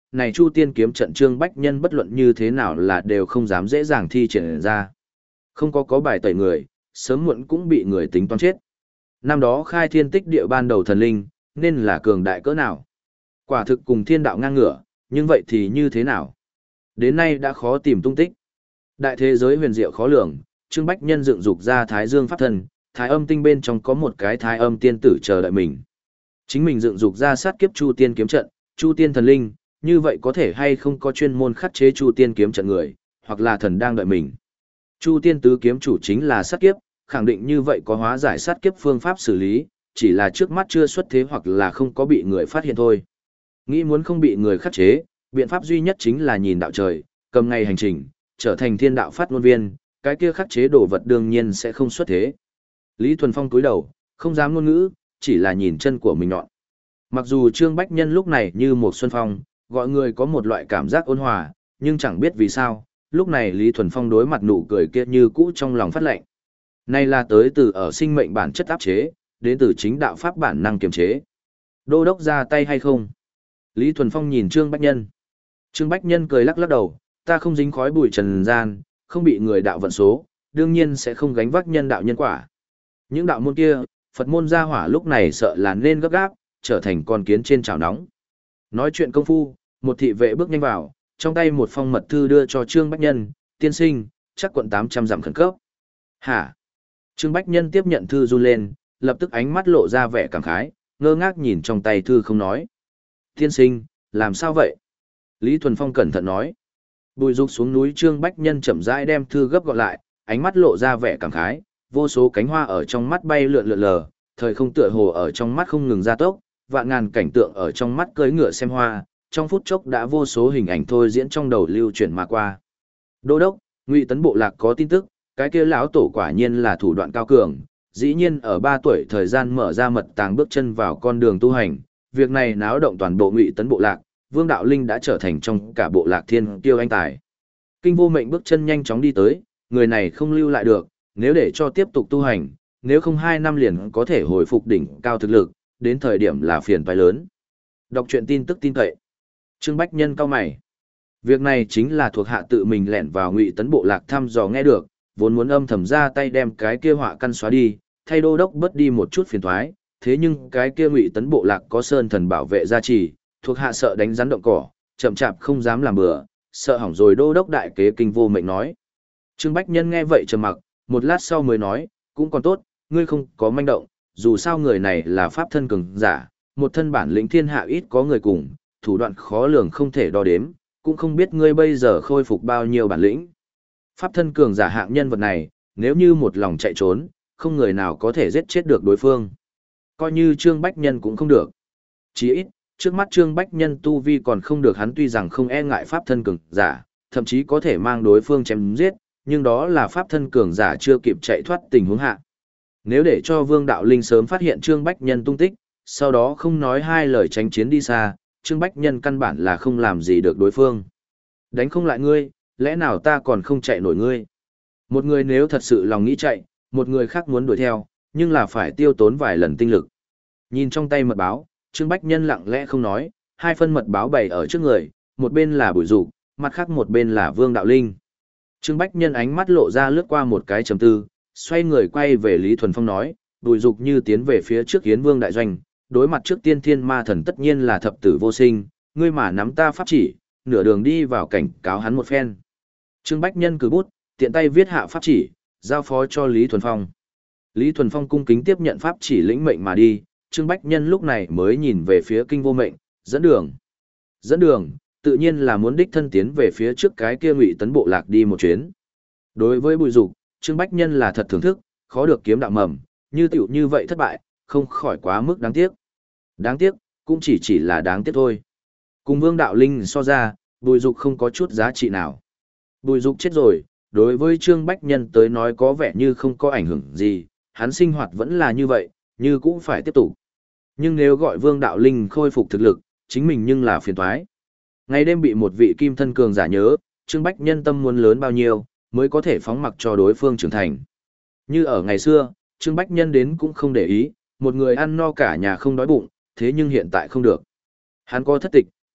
này Chu Tiên kiếm trận Trương Bách Nhân bất luận như thế nào là đều không dám dễ dàng thi triển ra. Không có có bài tẩy người, sớm muộn cũng bị người tính toán chết. Năm đó khai thiên tích địa ban đầu thần linh, nên là cường đại cỡ nào? Quả thực cùng thiên đạo ngang ngửa, nhưng vậy thì như thế nào? Đến nay đã khó tìm tung tích. Đại thế giới huyền diệu khó lường, Trương Bách Nhân dựng dục ra Thái Dương Pháp Thân, Thái Âm Tinh bên trong có một cái Thái Âm Tiên Tử chờ đợi mình. Chính mình dựng dục ra sát kiếp Chu Tiên kiếm trận, Chu Tiên thần linh, như vậy có thể hay không có chuyên môn khắc chế Chu Tiên kiếm trận người, hoặc là thần đang đợi mình. Chu Tiên tứ kiếm chủ chính là sát kiếp, khẳng định như vậy có hóa giải sát kiếp phương pháp xử lý, chỉ là trước mắt chưa xuất thế hoặc là không có bị người phát hiện thôi. Nghĩ muốn không bị người khắc chế, biện pháp duy nhất chính là nhìn đạo trời, cầm ngày hành trình, trở thành thiên đạo phát ngôn viên, cái kia khắc chế đồ vật đương nhiên sẽ không xuất thế. Lý Thuần Phong cúi đầu, không dám ngôn ngữ, chỉ là nhìn chân của mình nhọn. Mặc dù Trương Bách Nhân lúc này như một xuân phong, gọi người có một loại cảm giác ôn hòa, nhưng chẳng biết vì sao, lúc này Lý Thuần Phong đối mặt nụ cười kia như cũ trong lòng phát lạnh. Này là tới từ ở sinh mệnh bản chất áp chế, đến từ chính đạo pháp bản năng kiềm chế. Đô đốc ra tay hay không? Lý Thuần Phong nhìn Trương Bách Nhân. Trương Bách Nhân cười lắc lắc đầu, ta không dính khói bụi trần gian, không bị người đạo vận số, đương nhiên sẽ không gánh vác nhân đạo nhân quả. Những đạo môn kia, Phật môn gia hỏa lúc này sợ là nên gấp gáp, trở thành con kiến trên chảo nóng. Nói chuyện công phu, một thị vệ bước nhanh vào, trong tay một phong mật thư đưa cho Trương Bách Nhân, tiên sinh, chắc quận tám trăm dặm khẩn cấp. Hả? Trương Bách Nhân tiếp nhận thư run lên, lập tức ánh mắt lộ ra vẻ cảm khái, ngơ ngác nhìn trong tay thư không nói. Tiên sinh, làm sao vậy? Lý Thuần Phong cẩn thận nói. Bùi rục xuống núi Trương Bách Nhân chậm rãi đem thư gấp gọn lại, ánh mắt lộ ra vẻ cảm khái, vô số cánh hoa ở trong mắt bay lượn lượn lờ, thời không tựa hồ ở trong mắt không ngừng gia tốc, vạn ngàn cảnh tượng ở trong mắt cưỡi ngựa xem hoa, trong phút chốc đã vô số hình ảnh thôi diễn trong đầu lưu chuyển mà qua. Đô đốc, Ngụy Tấn bộ lạc có tin tức, cái kia lão tổ quả nhiên là thủ đoạn cao cường, dĩ nhiên ở ba tuổi thời gian mở ra mật tàng bước chân vào con đường tu hành, việc này náo động toàn bộ Ngụy Tấn bộ lạc, Vương Đạo Linh đã trở thành trong cả bộ lạc thiên tiêu anh tài. Kinh Vô Mệnh bước chân nhanh chóng đi tới, người này không lưu lại được, nếu để cho tiếp tục tu hành, nếu không hai năm liền có thể hồi phục đỉnh cao thực lực, đến thời điểm là phiền toái lớn. Đọc truyện tin tức tin cậy. Trương Bách Nhân cao mày. Việc này chính là thuộc hạ tự mình lẻn vào Ngụy Tấn bộ lạc thăm dò nghe được, vốn muốn âm thầm ra tay đem cái kia họa căn xóa đi, thay đô đốc bớt đi một chút phiền toái, thế nhưng cái kia Ngụy Tấn bộ lạc có sơn thần bảo vệ gia trì, thuộc hạ sợ đánh rắn động cỏ, chậm chạp không dám làm bừa, sợ hỏng rồi đô đốc đại kế Kinh Vô Mệnh nói. Trương Bách Nhân nghe vậy trầm mặc, một lát sau mới nói, cũng còn tốt, ngươi không có manh động, dù sao người này là pháp thân cường giả, một thân bản lĩnh thiên hạ ít có người cùng, thủ đoạn khó lường không thể đo đếm, cũng không biết ngươi bây giờ khôi phục bao nhiêu bản lĩnh. Pháp thân cường giả hạng nhân vật này, nếu như một lòng chạy trốn, không người nào có thể giết chết được đối phương. Coi như Trương Bách Nhân cũng không được. Chỉ ít, trước mắt Trương Bách Nhân tu vi còn không được, hắn tuy rằng không e ngại pháp thân cường giả, thậm chí có thể mang đối phương chém giết, nhưng đó là pháp thân cường giả chưa kịp chạy thoát tình huống hạ. Nếu để cho Vương Đạo Linh sớm phát hiện Trương Bách Nhân tung tích, sau đó không nói hai lời tránh chiến đi xa, Trương Bách Nhân căn bản là không làm gì được đối phương. Đánh không lại ngươi, lẽ nào ta còn không chạy nổi ngươi? Một người nếu thật sự lòng nghĩ chạy, một người khác muốn đuổi theo, nhưng là phải tiêu tốn vài lần tinh lực. Nhìn trong tay mật báo, Trương Bách Nhân lặng lẽ không nói, hai phân mật báo bày ở trước người, một bên là Bùi Dục, mặt khác một bên là Vương Đạo Linh. Trương Bách Nhân ánh mắt lộ ra lướt qua một cái trầm tư, xoay người quay về Lý Thuần Phong nói, Bùi Dục như tiến về phía trước Yến Vương đại doanh, đối mặt trước tiên thiên ma thần tất nhiên là thập tử vô sinh, ngươi mà nắm ta pháp chỉ, nửa đường đi vào cảnh cáo hắn một phen. Trương Bách Nhân cử bút, tiện tay viết hạ pháp chỉ, giao phó cho Lý Thuần Phong. Lý Thuần Phong cung kính tiếp nhận pháp chỉ lĩnh mệnh mà đi, Trương Bách Nhân lúc này mới nhìn về phía Kinh Vô Mệnh, dẫn đường. Dẫn đường, tự nhiên là muốn đích thân tiến về phía trước cái kia Ngụy Tấn bộ lạc đi một chuyến. Đối với Bùi Dục, Trương Bách Nhân là thật thưởng thức, khó được kiếm đạo mầm, như tiểu như vậy thất bại, không khỏi quá mức đáng tiếc. Đáng tiếc, cũng chỉ chỉ là đáng tiếc thôi. Cùng Vương Đạo Linh so ra, Bùi Dục không có chút giá trị nào. Bùi Dục chết rồi, đối với Trương Bách Nhân tới nói có vẻ như không có ảnh hưởng gì, hắn sinh hoạt vẫn là như vậy, như cũng phải tiếp tục. Nhưng nếu gọi Vương Đạo Linh khôi phục thực lực, chính mình nhưng là phiền toái. Ngày đêm bị một vị kim thân cường giả nhớ, Trương Bách Nhân tâm muốn lớn bao nhiêu, mới có thể phóng mặc cho đối phương trưởng thành. Như ở ngày xưa, Trương Bách Nhân đến cũng không để ý, một người ăn no cả nhà không đói bụng, thế nhưng hiện tại không được. Hắn có thất tịch,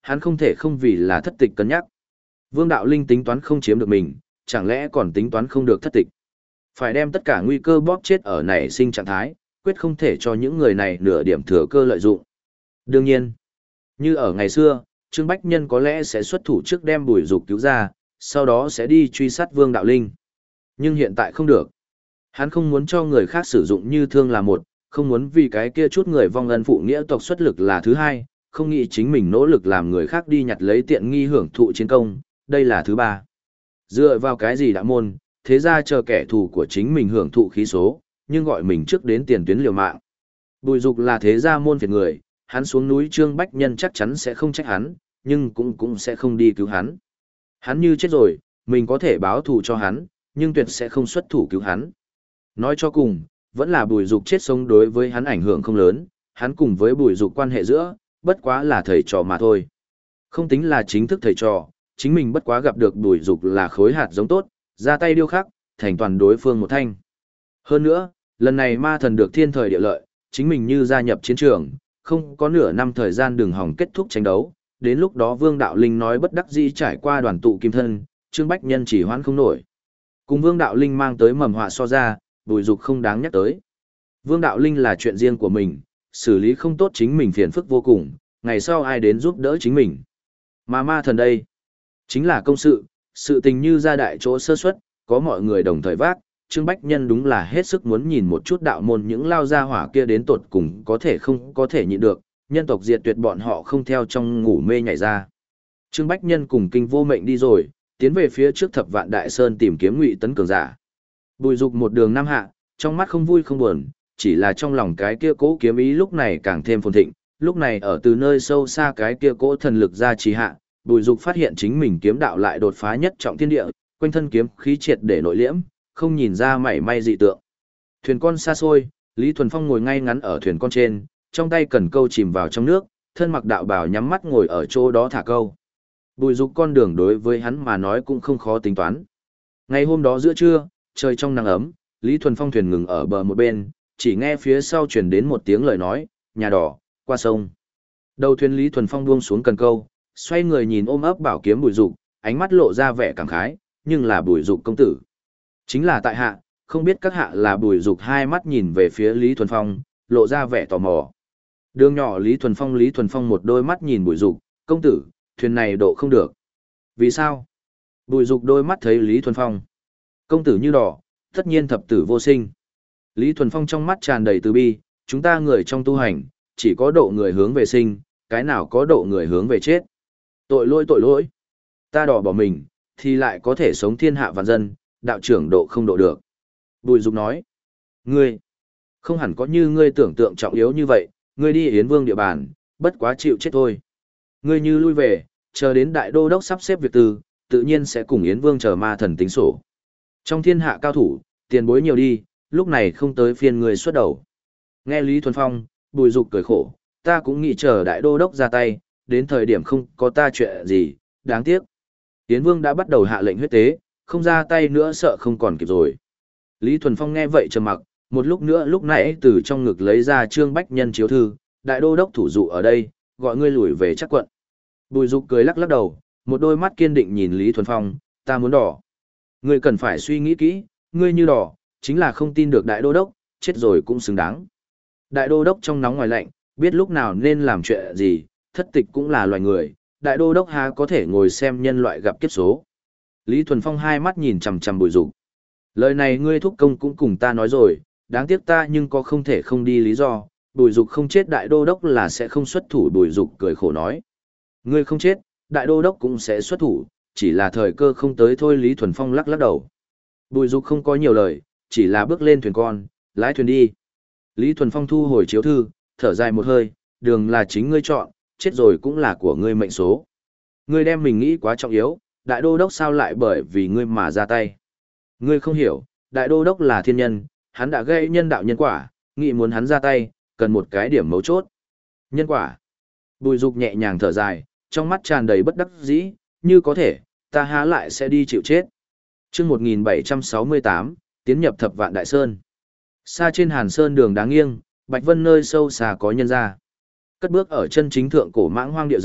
hắn không thể không vì là thất tịch cân nhắc. Vương Đạo Linh tính toán không chiếm được mình, chẳng lẽ còn tính toán không được thất tịch. Phải đem tất cả nguy cơ bóp chết ở nảy sinh trạng thái, quyết không thể cho những người này nửa điểm thừa cơ lợi dụng. Đương nhiên, như ở ngày xưa, Trương Bách Nhân có lẽ sẽ xuất thủ trước đem Bùi Dục cứu ra, sau đó sẽ đi truy sát Vương Đạo Linh. Nhưng hiện tại không được. Hắn không muốn cho người khác sử dụng như thương là một, không muốn vì cái kia chút người vong ân phụ nghĩa tộc xuất lực là thứ hai, không nghĩ chính mình nỗ lực làm người khác đi nhặt lấy tiện nghi hưởng thụ chiến công, đây là thứ ba. Dựa vào cái gì đã môn, thế ra chờ kẻ thù của chính mình hưởng thụ khí số, nhưng gọi mình trước đến tiền tuyến liều mạng. Bùi Dục là thế gia môn phiệt người, hắn xuống núi Trương Bách Nhân chắc chắn sẽ không trách hắn, nhưng cũng cũng sẽ không đi cứu hắn. Hắn như chết rồi, mình có thể báo thù cho hắn, nhưng tuyệt sẽ không xuất thủ cứu hắn. Nói cho cùng, vẫn là Bùi Dục chết sống đối với hắn ảnh hưởng không lớn, hắn cùng với Bùi Dục quan hệ giữa, bất quá là thầy trò mà thôi. Không tính là chính thức thầy trò, chính mình bất quá gặp được Bùi Dục là khối hạt giống tốt, ra tay điêu khắc, thành toàn đối phương một thanh. Hơn nữa, lần này ma thần được thiên thời địa lợi, chính mình như gia nhập chiến trường, không có nửa năm thời gian đường hỏng kết thúc tranh đấu, đến lúc đó Vương Đạo Linh nói bất đắc dĩ trải qua đoàn tụ kim thân, Trương Bách Nhân chỉ hoãn không nổi. Cùng Vương Đạo Linh mang tới mầm họa so ra, Bùi Dục không đáng nhắc tới. Vương Đạo Linh là chuyện riêng của mình, xử lý không tốt chính mình phiền phức vô cùng, ngày sau ai đến giúp đỡ chính mình. Mà ma thần đây, chính là công sự, sự tình như ra đại chỗ sơ suất, có mọi người đồng thời vác, Trương Bách Nhân đúng là hết sức muốn nhìn một chút đạo môn những lao gia hỏa kia đến tột cùng có thể không có thể nhịn được, nhân tộc diệt tuyệt bọn họ không theo trong ngủ mê nhảy ra. Trương Bách Nhân cùng Kinh Vô Mệnh đi rồi, tiến về phía trước Thập Vạn Đại Sơn tìm kiếm Ngụy Tấn cường giả. Bùi Dục một đường năm hạ, trong mắt không vui không buồn, chỉ là trong lòng cái kia cố kiếm ý lúc này càng thêm phồn thịnh, lúc này ở từ nơi sâu xa cái kia cố thần lực ra trì hạ, Bùi Dục phát hiện chính mình kiếm đạo lại đột phá nhất trọng thiên địa, quanh thân kiếm khí triệt để nội liễm, không nhìn ra mảy may dị tượng. Thuyền con xa xôi, Lý Thuần Phong ngồi ngay ngắn ở thuyền con trên, trong tay cần câu chìm vào trong nước, thân mặc đạo bào nhắm mắt ngồi ở chỗ đó thả câu. Bùi Dục con đường đối với hắn mà nói cũng không khó tính toán. Ngày hôm đó giữa trưa, trời trong nắng ấm, Lý Thuần Phong thuyền ngừng ở bờ một bên, chỉ nghe phía sau truyền đến một tiếng lời nói, nhà đỏ, qua sông. Đầu thuyền Lý Thuần Phong buông xuống cần câu, xoay người nhìn ôm ấp bảo kiếm Bùi Dục, ánh mắt lộ ra vẻ cảm khái, nhưng là Bùi Dục công tử. Chính là tại hạ, không biết các hạ là Bùi Dục hai mắt nhìn về phía Lý Thuần Phong, lộ ra vẻ tò mò. Đường nhỏ Lý Thuần Phong Lý Thuần Phong một đôi mắt nhìn Bùi Dục, công tử, thuyền này độ không được. Vì sao? Bùi Dục đôi mắt thấy Lý Thuần Phong. Công tử như đỏ, tất nhiên thập tử vô sinh. Lý Thuần Phong trong mắt tràn đầy từ bi, chúng ta người trong tu hành, chỉ có độ người hướng về sinh, cái nào có độ người hướng về chết. Tội lỗi tội lỗi. Ta đỏ bỏ mình, thì lại có thể sống thiên hạ vạn dân, đạo trưởng độ không độ được. Bùi Dục nói, ngươi, không hẳn có như ngươi tưởng tượng trọng yếu như vậy, ngươi đi Yến Vương địa bàn, bất quá chịu chết thôi. Ngươi như lui về, chờ đến đại đô đốc sắp xếp việc tư, tự nhiên sẽ cùng Yến Vương chờ ma thần tính sổ. Trong thiên hạ cao thủ, tiền bối nhiều đi, lúc này không tới phiên ngươi xuất đầu. Nghe Lý Thuần Phong, Bùi Dục cười khổ, ta cũng nghĩ chờ đại đô đốc ra tay, đến thời điểm không có ta chuyện gì, đáng tiếc. Yến Vương đã bắt đầu hạ lệnh huyết tế, không ra tay nữa sợ không còn kịp rồi. Lý Thuần Phong nghe vậy trầm mặc, một lúc nữa lúc nãy từ trong ngực lấy ra Trương Bách Nhân chiếu thư, đại đô đốc thủ dụ ở đây, gọi ngươi lùi về chắc quận. Bùi Dục cười lắc lắc đầu, một đôi mắt kiên định nhìn Lý Thuần Phong, ta muốn đỏ. Ngươi cần phải suy nghĩ kỹ, ngươi như đỏ, chính là không tin được đại đô đốc, chết rồi cũng xứng đáng. Đại đô đốc trong nóng ngoài lạnh, biết lúc nào nên làm chuyện gì, thất tịch cũng là loài người, đại đô đốc há có thể ngồi xem nhân loại gặp kiếp số. Lý Thuần Phong hai mắt nhìn chằm chằm Bùi Dục. Lời này ngươi thúc công cũng cùng ta nói rồi, đáng tiếc ta nhưng có không thể không đi lý do, Bùi Dục không chết đại đô đốc là sẽ không xuất thủ. Bùi Dục cười khổ nói. Ngươi không chết, đại đô đốc cũng sẽ xuất thủ, chỉ là thời cơ không tới thôi. Lý Thuần Phong lắc lắc đầu. Bùi Dục không có nhiều lời, chỉ là bước lên thuyền con, lái thuyền đi. Lý Thuần Phong thu hồi chiếu thư, thở dài một hơi, đường là chính ngươi chọn, chết rồi cũng là của ngươi mệnh số. Ngươi đem mình nghĩ quá trọng yếu, đại đô đốc sao lại bởi vì ngươi mà ra tay. Ngươi không hiểu, đại đô đốc là thiên nhân, hắn đã gây nhân đạo nhân quả, nghĩ muốn hắn ra tay, cần một cái điểm mấu chốt. Nhân quả. Bùi Dục nhẹ nhàng thở dài, trong mắt tràn đầy bất đắc dĩ, như có thể, ta há lại sẽ đi chịu chết. Chương một nghìn bảy trăm sáu mươi tám, tiến nhập Thập Vạn Đại Sơn. Xa trên Hàn Sơn đường đáng nghiêng, Bạch Vân nơi sâu xa có nhân ra. Cất bước ở chân chính thượng cổ mãng hoang địa giới,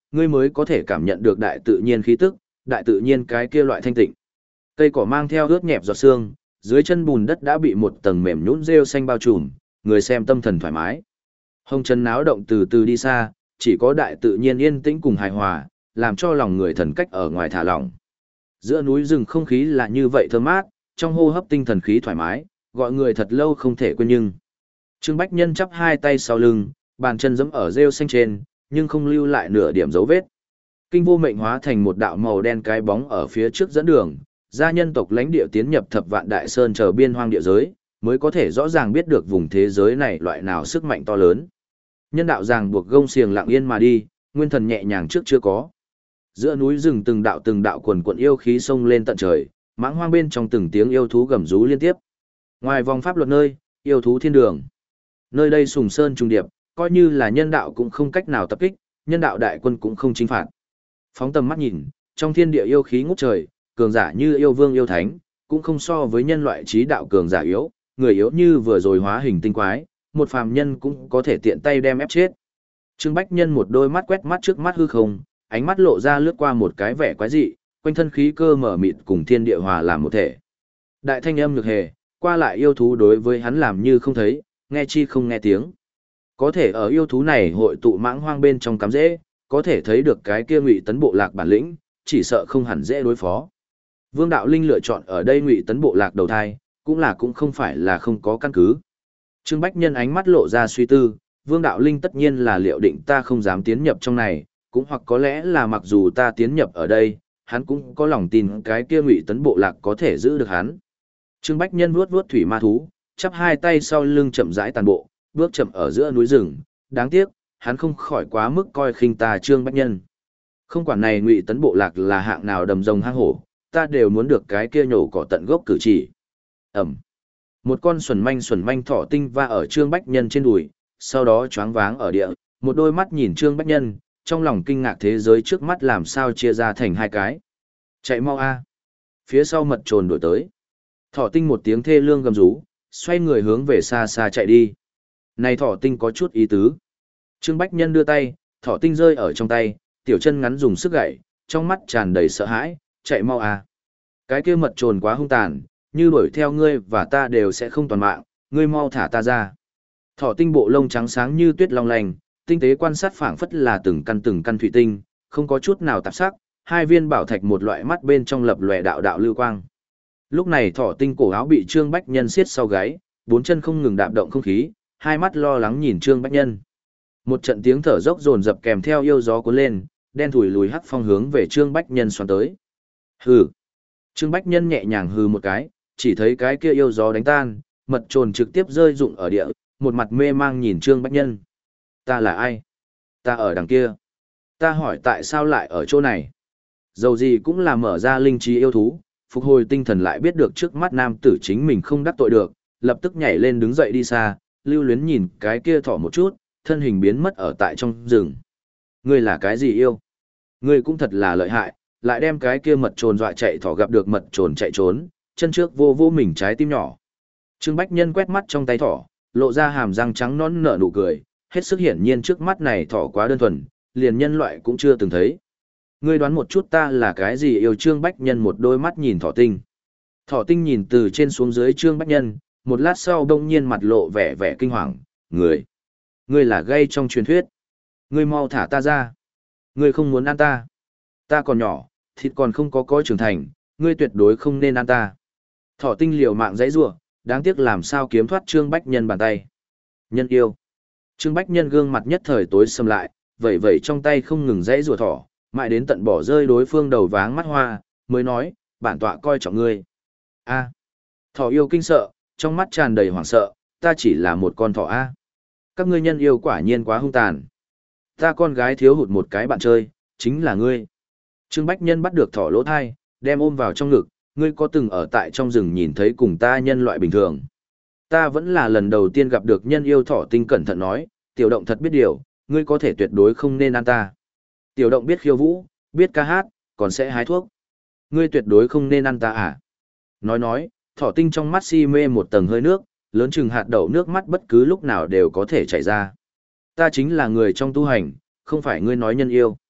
ngươi mới có thể cảm nhận được đại tự nhiên khí tức, đại tự nhiên cái kia loại thanh tịnh. Cây cỏ mang theo ướt nhẹp giọt sương, dưới chân bùn đất đã bị một tầng mềm nhũn rêu xanh bao trùm, người xem tâm thần thoải mái. Hồng chân náo động từ từ đi xa, chỉ có đại tự nhiên yên tĩnh cùng hài hòa, làm cho lòng người thần cách ở ngoài thả lỏng. Giữa núi rừng không khí là như vậy thơm mát, trong hô hấp tinh thần khí thoải mái, gọi người thật lâu không thể quên nhưng. Trương Bách Nhân chắp hai tay sau lưng, bàn chân giẫm ở rêu xanh trên, nhưng không lưu lại nửa điểm dấu vết. Kinh vô mệnh hóa thành một đạo màu đen cái bóng ở phía trước dẫn đường, gia nhân tộc lãnh địa tiến nhập thập vạn đại sơn chờ biên hoang địa giới, mới có thể rõ ràng biết được vùng thế giới này loại nào sức mạnh to lớn. Nhân đạo ràng buộc gông xiềng lặng yên mà đi, nguyên thần nhẹ nhàng trước chưa có. Giữa núi rừng từng đạo từng đạo quần quần yêu khí xông lên tận trời, mãng hoang bên trong từng tiếng yêu thú gầm rú liên tiếp. Ngoài vòng pháp luật nơi, yêu thú thiên đường. Nơi đây sùng sơn trùng điệp, coi như là nhân đạo cũng không cách nào tập kích, nhân đạo đại quân cũng không chính phạt. Phóng tầm mắt nhìn, trong thiên địa yêu khí ngút trời, cường giả như yêu vương yêu thánh, cũng không so với nhân loại trí đạo cường giả yếu, người yếu như vừa rồi hóa hình tinh quái, một phàm nhân cũng có thể tiện tay đem ép chết. Trương Bách Nhân một đôi mắt quét mắt trước mắt hư không, ánh mắt lộ ra lướt qua một cái vẻ quái dị, quanh thân khí cơ mở mịt cùng thiên địa hòa làm một thể. Đại thanh âm nhược hề, qua lại yêu thú đối với hắn làm như không thấy, nghe chi không nghe tiếng. Có thể ở yêu thú này hội tụ mãng hoang bên trong cắm dễ, có thể thấy được cái kia Ngụy Tấn bộ lạc bản lĩnh, chỉ sợ không hẳn dễ đối phó. Vương Đạo Linh lựa chọn ở đây Ngụy Tấn bộ lạc đầu thai, cũng là cũng không phải là không có căn cứ. Trương Bách Nhân ánh mắt lộ ra suy tư, Vương Đạo Linh tất nhiên là liệu định ta không dám tiến nhập trong này, cũng hoặc có lẽ là mặc dù ta tiến nhập ở đây, hắn cũng có lòng tin cái kia Ngụy Tấn bộ lạc có thể giữ được hắn. Trương Bách Nhân vuốt vuốt thủy ma thú, chắp hai tay sau lưng chậm rãi tàn bộ, bước chậm ở giữa núi rừng, đáng tiếc, hắn không khỏi quá mức coi khinh ta Trương Bách Nhân. Không quản này Ngụy Tấn bộ lạc là hạng nào đầm rồng hang hổ, ta đều muốn được cái kia nhổ cỏ tận gốc cử chỉ. Ẩm. Một con xuẩn manh xuẩn manh thỏ tinh va ở Trương Bách Nhân trên đùi, sau đó choáng váng ở địa, một đôi mắt nhìn Trương Bách Nhân, trong lòng kinh ngạc thế giới trước mắt làm sao chia ra thành hai cái. Chạy mau a. Phía sau mật trồn đổi tới. Thỏ tinh một tiếng thê lương gầm rú, xoay người hướng về xa xa chạy đi. Này thỏ tinh có chút ý tứ. Trương Bách Nhân đưa tay, thỏ tinh rơi ở trong tay, tiểu chân ngắn dùng sức gậy, trong mắt tràn đầy sợ hãi, chạy mau a. Cái kia mật trồn quá hung tàn, như đuổi theo ngươi và ta đều sẽ không toàn mạng, ngươi mau thả ta ra. Thỏ tinh bộ lông trắng sáng như tuyết long lanh, tinh tế quan sát phảng phất là từng căn từng căn thủy tinh, không có chút nào tạp sắc, hai viên bảo thạch một loại mắt bên trong lập lòe đạo đạo lưu quang. Lúc này thỏ tinh cổ áo bị Trương Bách Nhân siết sau gáy, bốn chân không ngừng đạp động không khí, hai mắt lo lắng nhìn Trương Bách Nhân. Một trận tiếng thở dốc dồn dập kèm theo yêu gió cuốn lên, đen thủi lùi hắc phong hướng về Trương Bách Nhân xoắn tới. Hừ. Trương Bách Nhân nhẹ nhàng hừ một cái, chỉ thấy cái kia yêu gió đánh tan, mật trồn trực tiếp rơi rụng ở địa, một mặt mê mang nhìn Trương Bách Nhân. Ta là ai? Ta ở đằng kia. Ta hỏi tại sao lại ở chỗ này? Dầu gì cũng là mở ra linh trí yêu thú, phục hồi tinh thần lại biết được trước mắt nam tử chính mình không đắc tội được, lập tức nhảy lên đứng dậy đi xa, lưu luyến nhìn cái kia thỏ một chút, thân hình biến mất ở tại trong rừng. Ngươi là cái gì yêu? Ngươi cũng thật là lợi hại, lại đem cái kia mật trồn dọa chạy thỏ gặp được mật trồn chạy trốn, chân trước vô vô mình trái tim nhỏ. Trương Bách Nhân quét mắt trong tay thỏ, lộ ra hàm răng trắng nõn nở nụ cười, hết sức hiển nhiên trước mắt này thỏ quá đơn thuần, liền nhân loại cũng chưa từng thấy. Ngươi đoán một chút ta là cái gì yêu? Trương Bách Nhân một đôi mắt nhìn thỏ tinh. Thỏ tinh nhìn từ trên xuống dưới Trương Bách Nhân, một lát sau đông nhiên mặt lộ vẻ vẻ kinh hoàng, người. Ngươi là gây trong truyền thuyết. Ngươi mau thả ta ra. Ngươi không muốn ăn ta. Ta còn nhỏ, thịt còn không có coi trưởng thành, ngươi tuyệt đối không nên ăn ta. Thỏ tinh liều mạng dãy rủa, đáng tiếc làm sao kiếm thoát Trương Bách Nhân bàn tay. Nhân yêu. Trương Bách Nhân gương mặt nhất thời tối sầm lại, vẩy vẩy trong tay không ngừng dãy rủa thỏ, mãi đến tận bỏ rơi đối phương đầu váng mắt hoa, mới nói, bản tọa coi trọng ngươi. A. Thỏ yêu kinh sợ, trong mắt tràn đầy hoảng sợ, ta chỉ là một con thỏ A. Các ngươi nhân yêu quả nhiên quá hung tàn. Ta con gái thiếu hụt một cái bạn chơi, chính là ngươi. Trương Bách Nhân bắt được thỏ lỗ thai, đem ôm vào trong ngực, ngươi có từng ở tại trong rừng nhìn thấy cùng ta nhân loại bình thường. Ta vẫn là lần đầu tiên gặp được nhân yêu. Thỏ tinh cẩn thận nói, tiểu động thật biết điều, ngươi có thể tuyệt đối không nên ăn ta. Tiểu động biết khiêu vũ, biết ca hát, còn sẽ hái thuốc. Ngươi tuyệt đối không nên ăn ta à? Nói nói, thỏ tinh trong mắt si mê một tầng hơi nước, lớn chừng hạt đậu nước mắt bất cứ lúc nào đều có thể chảy ra. Ta chính là người trong tu hành, không phải ngươi nói nhân yêu.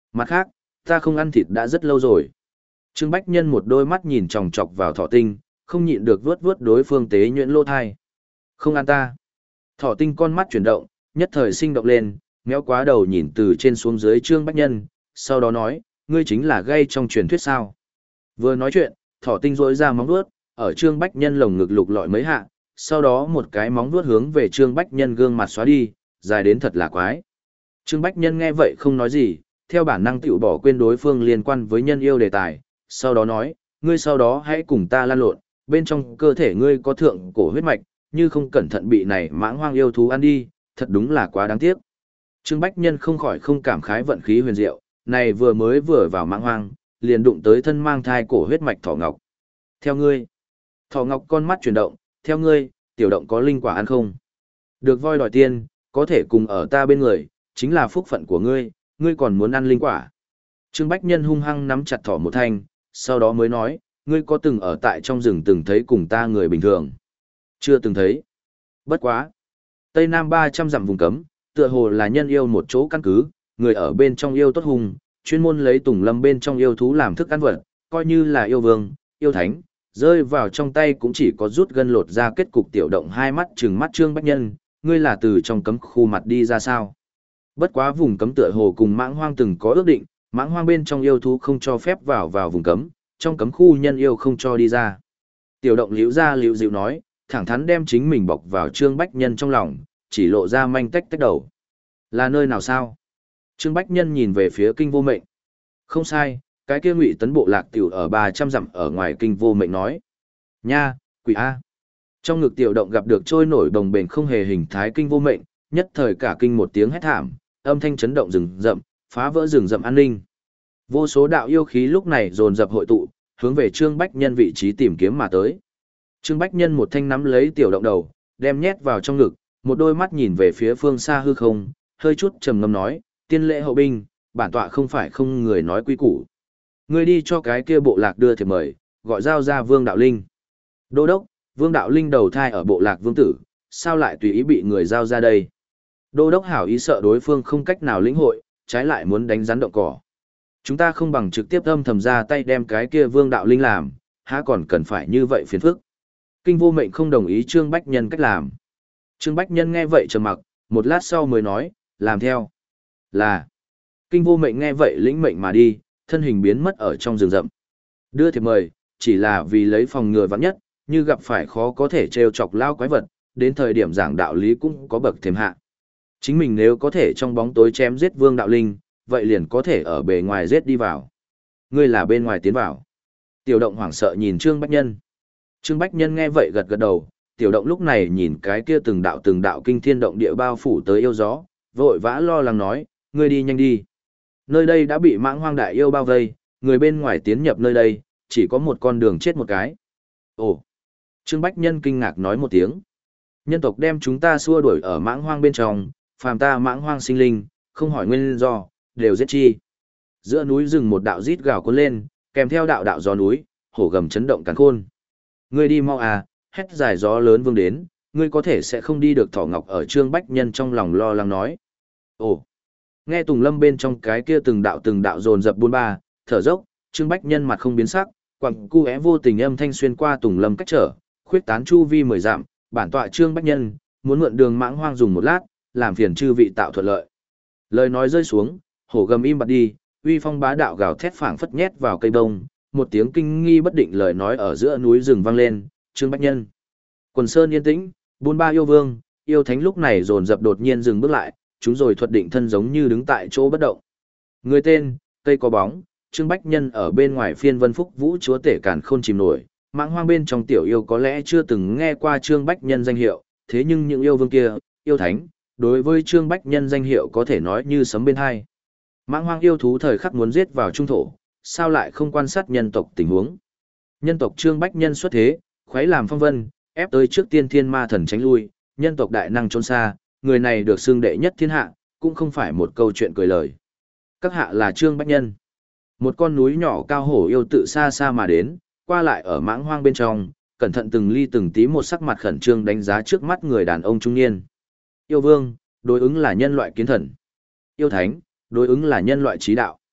Mặt khác, ta không ăn thịt đã rất lâu rồi. Trương Bách Nhân một đôi mắt nhìn chòng chọc vào thỏ tinh, không nhịn được vuốt vuốt đối phương tế nhuyễn lỗ thai. Không ăn ta. Thỏ tinh con mắt chuyển động, nhất thời sinh động lên, méo quá đầu nhìn từ trên xuống dưới Trương Bách Nhân, sau đó nói, ngươi chính là gay trong truyền thuyết sao. Vừa nói chuyện, thỏ tinh rỗi ra móng vuốt, ở Trương Bách Nhân lồng ngực lục lọi mấy hạ, sau đó một cái móng vuốt hướng về Trương Bách Nhân gương mặt xóa đi, dài đến thật là quái. Trương Bách Nhân nghe vậy không nói gì, theo bản năng tiểu bỏ quên đối phương liên quan với nhân yêu đề tài, sau đó nói, ngươi sau đó hãy cùng ta lan lộn, bên trong cơ thể ngươi có thượng cổ huyết mạch, như không cẩn thận bị này mãng hoang yêu thú ăn đi, thật đúng là quá đáng tiếc. Trương Bách Nhân không khỏi không cảm khái vận khí huyền diệu, này vừa mới vừa vào mãng hoang, liền đụng tới thân mang thai cổ huyết mạch thỏ ngọc. Theo ngươi, thỏ ngọc con mắt chuyển động, theo ngươi, tiểu động có linh quả ăn không? Được voi đòi tiên, có thể cùng ở ta bên người, chính là phúc phận của ngươi, ngươi còn muốn ăn linh quả. Trương Bách Nhân hung hăng nắm chặt thỏ một thanh, sau đó mới nói, ngươi có từng ở tại trong rừng từng thấy cùng ta người bình thường? Chưa từng thấy. Bất quá. Tây Nam ba trăm dặm vùng cấm, tựa hồ là nhân yêu một chỗ căn cứ, người ở bên trong yêu tốt hùng, chuyên môn lấy tùng lâm bên trong yêu thú làm thức ăn vật, coi như là yêu vương, yêu thánh, rơi vào trong tay cũng chỉ có rút gân lột ra kết cục tiểu động hai mắt trừng mắt Trương Bách Nhân, ngươi là từ trong cấm khu mặt đi ra sao? Bất quá vùng cấm tựa hồ cùng mãng hoang từng có ước định, mãng hoang bên trong yêu thú không cho phép vào vào vùng cấm, trong cấm khu nhân yêu không cho đi ra. Tiểu động liễu ra liễu dịu nói, thẳng thắn đem chính mình bọc vào Trương Bách Nhân trong lòng, chỉ lộ ra manh tách tách đầu. Là nơi nào sao? Trương Bách Nhân nhìn về phía kinh vô mệnh. Không sai, cái kia ngụy tấn bộ lạc tiểu ở ba trăm dặm ở ngoài kinh vô mệnh nói. Nha, quỷ A. Trong ngực tiểu động gặp được trôi nổi đồng bền không hề hình thái kinh vô mệnh, nhất thời cả kinh một tiếng hét thảm, âm thanh chấn động rừng rậm, phá vỡ rừng rậm an ninh. Vô số đạo yêu khí lúc này dồn dập hội tụ, hướng về Trương Bách Nhân vị trí tìm kiếm mà tới. Trương Bách Nhân một thanh nắm lấy tiểu động đầu, đem nhét vào trong ngực, một đôi mắt nhìn về phía phương xa hư không, hơi chút trầm ngâm nói, tiên lễ hậu binh, bản tọa không phải không người nói quy củ. Ngươi đi cho cái kia bộ lạc đưa thiệp mời, gọi giao ra Vương Đạo Linh. Đô đốc, Vương Đạo Linh đầu thai ở bộ lạc vương tử, sao lại tùy ý bị người giao ra đây? Đô đốc hảo ý sợ đối phương không cách nào lĩnh hội, trái lại muốn đánh rắn động cỏ. Chúng ta không bằng trực tiếp âm thầm ra tay đem cái kia Vương Đạo Linh làm, há còn cần phải như vậy phiền phức. Kinh vô mệnh không đồng ý Trương Bách Nhân cách làm. Trương Bách Nhân nghe vậy trầm mặc, một lát sau mới nói, làm theo. Là. Kinh vô mệnh nghe vậy lĩnh mệnh mà đi, thân hình biến mất ở trong rừng rậm. Đưa thiệp mời, chỉ là vì lấy phòng ngừa vắng nhất, như gặp phải khó có thể trêu chọc lao quái vật, đến thời điểm giảng đạo lý cũng có bậc thêm hạ. Chính mình nếu có thể trong bóng tối chém giết Vương Đạo Linh, vậy liền có thể ở bề ngoài giết đi vào. Ngươi là bên ngoài tiến vào. Tiểu động hoảng sợ nhìn Trương Bách Nhân. Trương Bách Nhân nghe vậy gật gật đầu, tiểu động lúc này nhìn cái kia từng đạo từng đạo kinh thiên động địa bao phủ tới yêu gió, vội vã lo lắng nói, ngươi đi nhanh đi. Nơi đây đã bị mãng hoang đại yêu bao vây, người bên ngoài tiến nhập nơi đây, chỉ có một con đường chết một cái. Ồ! Trương Bách Nhân kinh ngạc nói một tiếng. Nhân tộc đem chúng ta xua đuổi ở mãng hoang bên trong, phàm ta mãng hoang sinh linh, không hỏi nguyên do, đều giết chi. Giữa núi rừng một đạo rít gào cuốn lên, kèm theo đạo đạo gió núi, hổ gầm chấn động càn khôn. Ngươi đi mau à, hét dài gió lớn vương đến, ngươi có thể sẽ không đi được thỏ ngọc ở Trương Bách Nhân trong lòng lo lắng nói. Ồ! Nghe Tùng Lâm bên trong cái kia từng đạo từng đạo dồn dập buôn ba, thở dốc, Trương Bách Nhân mặt không biến sắc, quặng cu é vô tình âm thanh xuyên qua Tùng Lâm cách trở, khuyết tán chu vi mười dặm, bản tọa Trương Bách Nhân, muốn mượn đường mãng hoang dùng một lát, làm phiền chư vị tạo thuận lợi. Lời nói rơi xuống, hổ gầm im bặt đi, uy phong bá đạo gào thét phảng phất nhét vào cây bông, một tiếng kinh nghi bất định lời nói ở giữa núi rừng vang lên, Trương Bách Nhân. Quần sơn yên tĩnh, buôn ba yêu vương, yêu thánh lúc này dồn dập đột nhiên dừng bước lại, chúng rồi thuật định thân giống như đứng tại chỗ bất động. Người tên, cây có bóng, Trương Bách Nhân ở bên ngoài phiên vân phúc vũ chúa tể càn khôn chìm nổi, mãng hoang bên trong tiểu yêu có lẽ chưa từng nghe qua Trương Bách Nhân danh hiệu, thế nhưng những yêu vương kia, yêu thánh, đối với Trương Bách Nhân danh hiệu có thể nói như sấm bên hai. Mãng hoang yêu thú thời khắc muốn giết vào trung thổ, sao lại không quan sát nhân tộc tình huống. Nhân tộc Trương Bách Nhân xuất thế, khuấy làm phong vân, ép tới trước tiên thiên ma thần tránh lui, nhân tộc đại năng trốn xa, người này được xưng đệ nhất thiên hạ, cũng không phải một câu chuyện cười lời. Các hạ là Trương Bách Nhân. Một con núi nhỏ cao hổ yêu tự xa xa mà đến, qua lại ở mãng hoang bên trong, cẩn thận từng ly từng tí một sắc mặt khẩn trương đánh giá trước mắt người đàn ông trung niên. Yêu vương, đối ứng là nhân loại kiến thần. Yêu thánh, đối ứng là nhân loại trí đạo.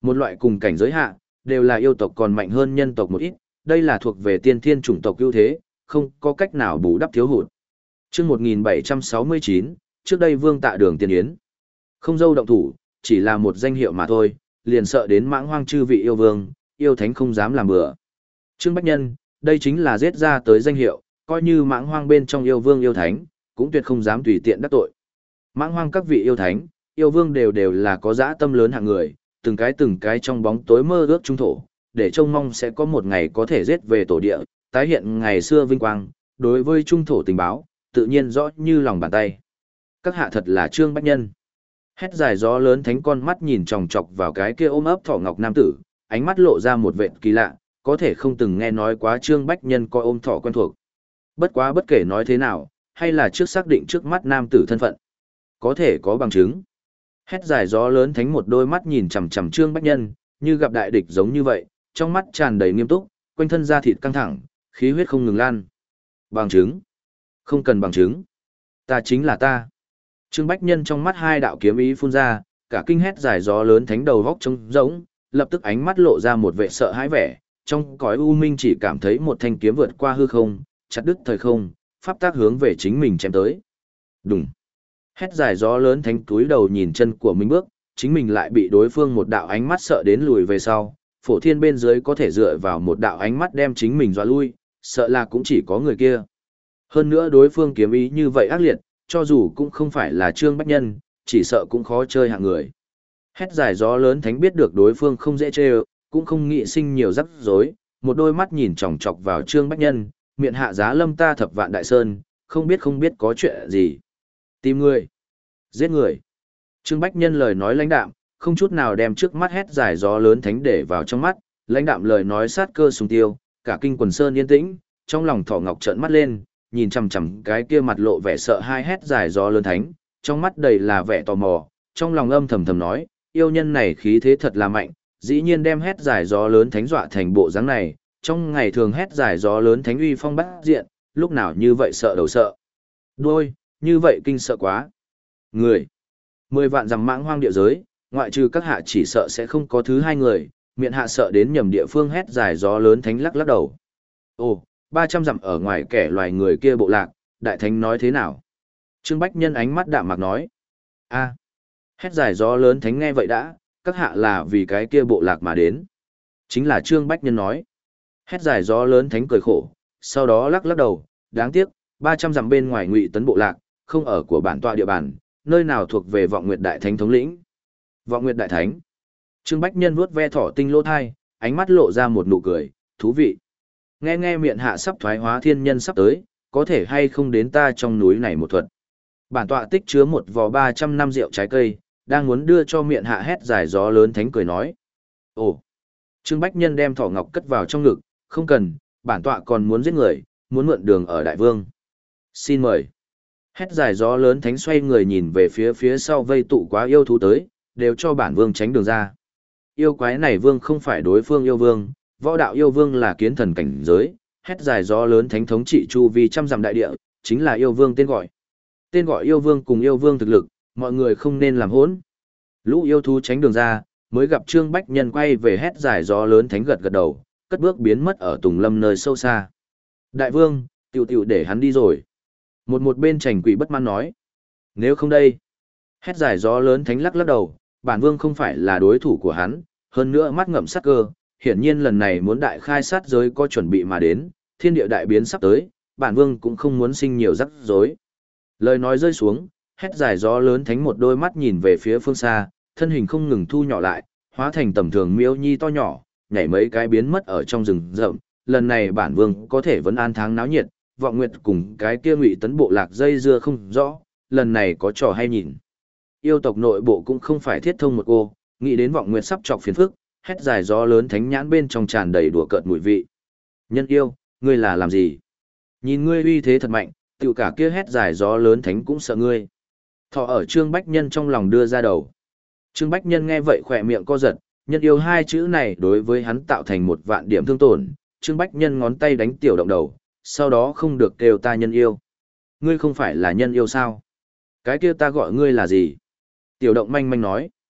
Một loại cùng cảnh giới hạ, đều là yêu tộc còn mạnh hơn nhân tộc một ít, đây là thuộc về tiên thiên chủng tộc ưu thế, không có cách nào bù đắp thiếu hụt. Trước một nghìn bảy trăm sáu mươi chín, trước đây Vương Tạ Đường tiên yến. Không dâu động thủ, chỉ là một danh hiệu mà thôi, liền sợ đến mãng hoang chư vị yêu vương, yêu thánh không dám làm bừa. Trương Bách Nhân, đây chính là giết ra tới danh hiệu, coi như mãng hoang bên trong yêu vương yêu thánh, cũng tuyệt không dám tùy tiện đắc tội. Mãng hoang các vị yêu thánh, yêu vương đều đều là có dã tâm lớn hạng người, từng cái từng cái trong bóng tối mơ ước trung thổ, để trông mong sẽ có một ngày có thể giết về tổ địa, tái hiện ngày xưa vinh quang, đối với trung thổ tình báo, tự nhiên rõ như lòng bàn tay. Các hạ thật là Trương Bách Nhân. Hét dài gió lớn thánh con mắt nhìn chòng chọc vào cái kia ôm ấp thỏ ngọc nam tử, ánh mắt lộ ra một vệt kỳ lạ, có thể không từng nghe nói quá Trương Bách Nhân coi ôm thỏ quen thuộc. Bất quá bất kể nói thế nào, hay là trước xác định trước mắt nam tử thân phận. Có thể có bằng chứng. Hét dài gió lớn thánh một đôi mắt nhìn chằm chằm Trương Bách Nhân, như gặp đại địch giống như vậy, trong mắt tràn đầy nghiêm túc, quanh thân da thịt căng thẳng, khí huyết không ngừng lan. Bằng chứng? Không cần bằng chứng. Ta chính là ta. Trương Bách Nhân trong mắt hai đạo kiếm ý phun ra, cả kinh hét dài gió lớn thánh đầu góc trống rỗng, lập tức ánh mắt lộ ra một vẻ sợ hãi vẻ, trong cõi u minh chỉ cảm thấy một thanh kiếm vượt qua hư không, chặt đứt thời không, pháp tác hướng về chính mình chém tới. Đùng. Hét dài gió lớn thánh túi đầu nhìn chân của mình bước, chính mình lại bị đối phương một đạo ánh mắt sợ đến lùi về sau, phổ thiên bên dưới có thể dựa vào một đạo ánh mắt đem chính mình dọa lui, sợ là cũng chỉ có người kia. Hơn nữa đối phương kiếm ý như vậy ác liệt, cho dù cũng không phải là Trương Bách Nhân, chỉ sợ cũng khó chơi hạng người. Hét dài gió lớn thánh biết được đối phương không dễ chơi, cũng không nghĩ sinh nhiều rắc rối, một đôi mắt nhìn chòng chọc vào Trương Bách Nhân, miệng hạ giá lâm ta thập vạn đại sơn, không biết không biết có chuyện gì. Tìm người, giết người. Trương Bách Nhân lời nói lãnh đạm, không chút nào đem trước mắt hét dài gió lớn thánh để vào trong mắt, lãnh đạm lời nói sát cơ sùng tiêu, cả kinh quần sơn yên tĩnh, trong lòng thỏ ngọc trợn mắt lên, nhìn chằm chằm cái kia mặt lộ vẻ sợ hai hét dài gió lớn thánh, trong mắt đầy là vẻ tò mò, trong lòng âm thầm thầm nói, yêu nhân này khí thế thật là mạnh, dĩ nhiên đem hét dài gió lớn thánh dọa thành bộ dáng này, trong ngày thường hét dài gió lớn thánh uy phong bát diện, lúc nào như vậy sợ đầu sợ. Đôi, như vậy kinh sợ quá. Người, mười vạn dặm mãng hoang địa giới, ngoại trừ các hạ chỉ sợ sẽ không có thứ hai người, miệng hạ sợ đến nhầm địa phương hét dài gió lớn thánh lắc lắc đầu. Ồ, ba trăm dặm ở ngoài kẻ loài người kia bộ lạc, đại thánh nói thế nào? Trương Bách Nhân ánh mắt đạm mạc nói. A, hét dài gió lớn thánh nghe vậy đã, các hạ là vì cái kia bộ lạc mà đến. Chính là Trương Bách Nhân nói. Hét dài gió lớn thánh cười khổ, sau đó lắc lắc đầu, đáng tiếc, ba trăm dặm bên ngoài Ngụy Tấn bộ lạc, không ở của bản tọa địa bàn, nơi nào thuộc về Vọng Nguyệt Đại Thánh thống lĩnh. Vọng Nguyệt Đại Thánh. Trương Bách Nhân vuốt ve thỏ tinh lỗ thai, ánh mắt lộ ra một nụ cười, thú vị. Nghe nghe miệng hạ sắp thoái hóa thiên nhân sắp tới, có thể hay không đến ta trong núi này một thuật. Bản tọa tích chứa một vò ba trăm năm rượu trái cây, đang muốn đưa cho miệng hạ hét dài gió lớn thánh cười nói. Ồ! Trương Bách Nhân đem thỏ ngọc cất vào trong ngực, không cần, bản tọa còn muốn giết người, muốn mượn đường ở đại vương. Xin mời. Hét dài gió lớn thánh xoay người nhìn về phía phía sau vây tụ quá yêu thú tới, đều cho bản vương tránh đường ra. Yêu quái này vương không phải đối phương yêu vương, võ đạo yêu vương là kiến thần cảnh giới, hét dài gió lớn thánh thống trị chu vi trăm dặm đại địa, chính là yêu vương tên gọi. Tên gọi yêu vương cùng yêu vương thực lực, mọi người không nên làm hỗn. Lũ yêu thú tránh đường ra, mới gặp Trương Bách Nhân quay về hét dài gió lớn thánh gật gật đầu, cất bước biến mất ở Tùng Lâm nơi sâu xa. Đại vương, tiểu tiểu để hắn đi rồi. Một một bên Trành Quỷ bất mãn nói. Nếu không đây. Hét dài gió lớn thánh lắc lắc đầu, bản vương không phải là đối thủ của hắn, hơn nữa mắt ngậm sát cơ, hiển nhiên lần này muốn đại khai sát giới có chuẩn bị mà đến, thiên địa đại biến sắp tới, bản vương cũng không muốn sinh nhiều rắc rối. Lời nói rơi xuống, hét dài gió lớn thánh một đôi mắt nhìn về phía phương xa, thân hình không ngừng thu nhỏ lại, hóa thành tầm thường miêu nhi to nhỏ, nhảy mấy cái biến mất ở trong rừng rậm. Lần này bản vương có thể vẫn an tháng náo nhiệt, Vọng Nguyệt cùng cái kia Ngụy Tấn bộ lạc dây dưa không rõ, lần này có trò hay nhìn. Yêu tộc nội bộ cũng không phải thiết thông một cô, nghĩ đến Vọng Nguyệt sắp chọc phiền phức, hét dài gió lớn thánh nhãn bên trong tràn đầy đùa cợt mùi vị. Nhân yêu, ngươi là làm gì? Nhìn ngươi uy thế thật mạnh, tiểu cả kia hét dài gió lớn thánh cũng sợ ngươi. Thọ ở Trương Bách Nhân trong lòng đưa ra đầu. Trương Bách Nhân nghe vậy khỏe miệng co giật, nhân yêu hai chữ này đối với hắn tạo thành một vạn điểm thương tổn. Trương Bách Nhân ngón tay đánh tiểu động đầu, sau đó không được kêu ta nhân yêu. Ngươi không phải là nhân yêu sao? Cái kia ta gọi ngươi là gì? Tiểu động manh manh nói.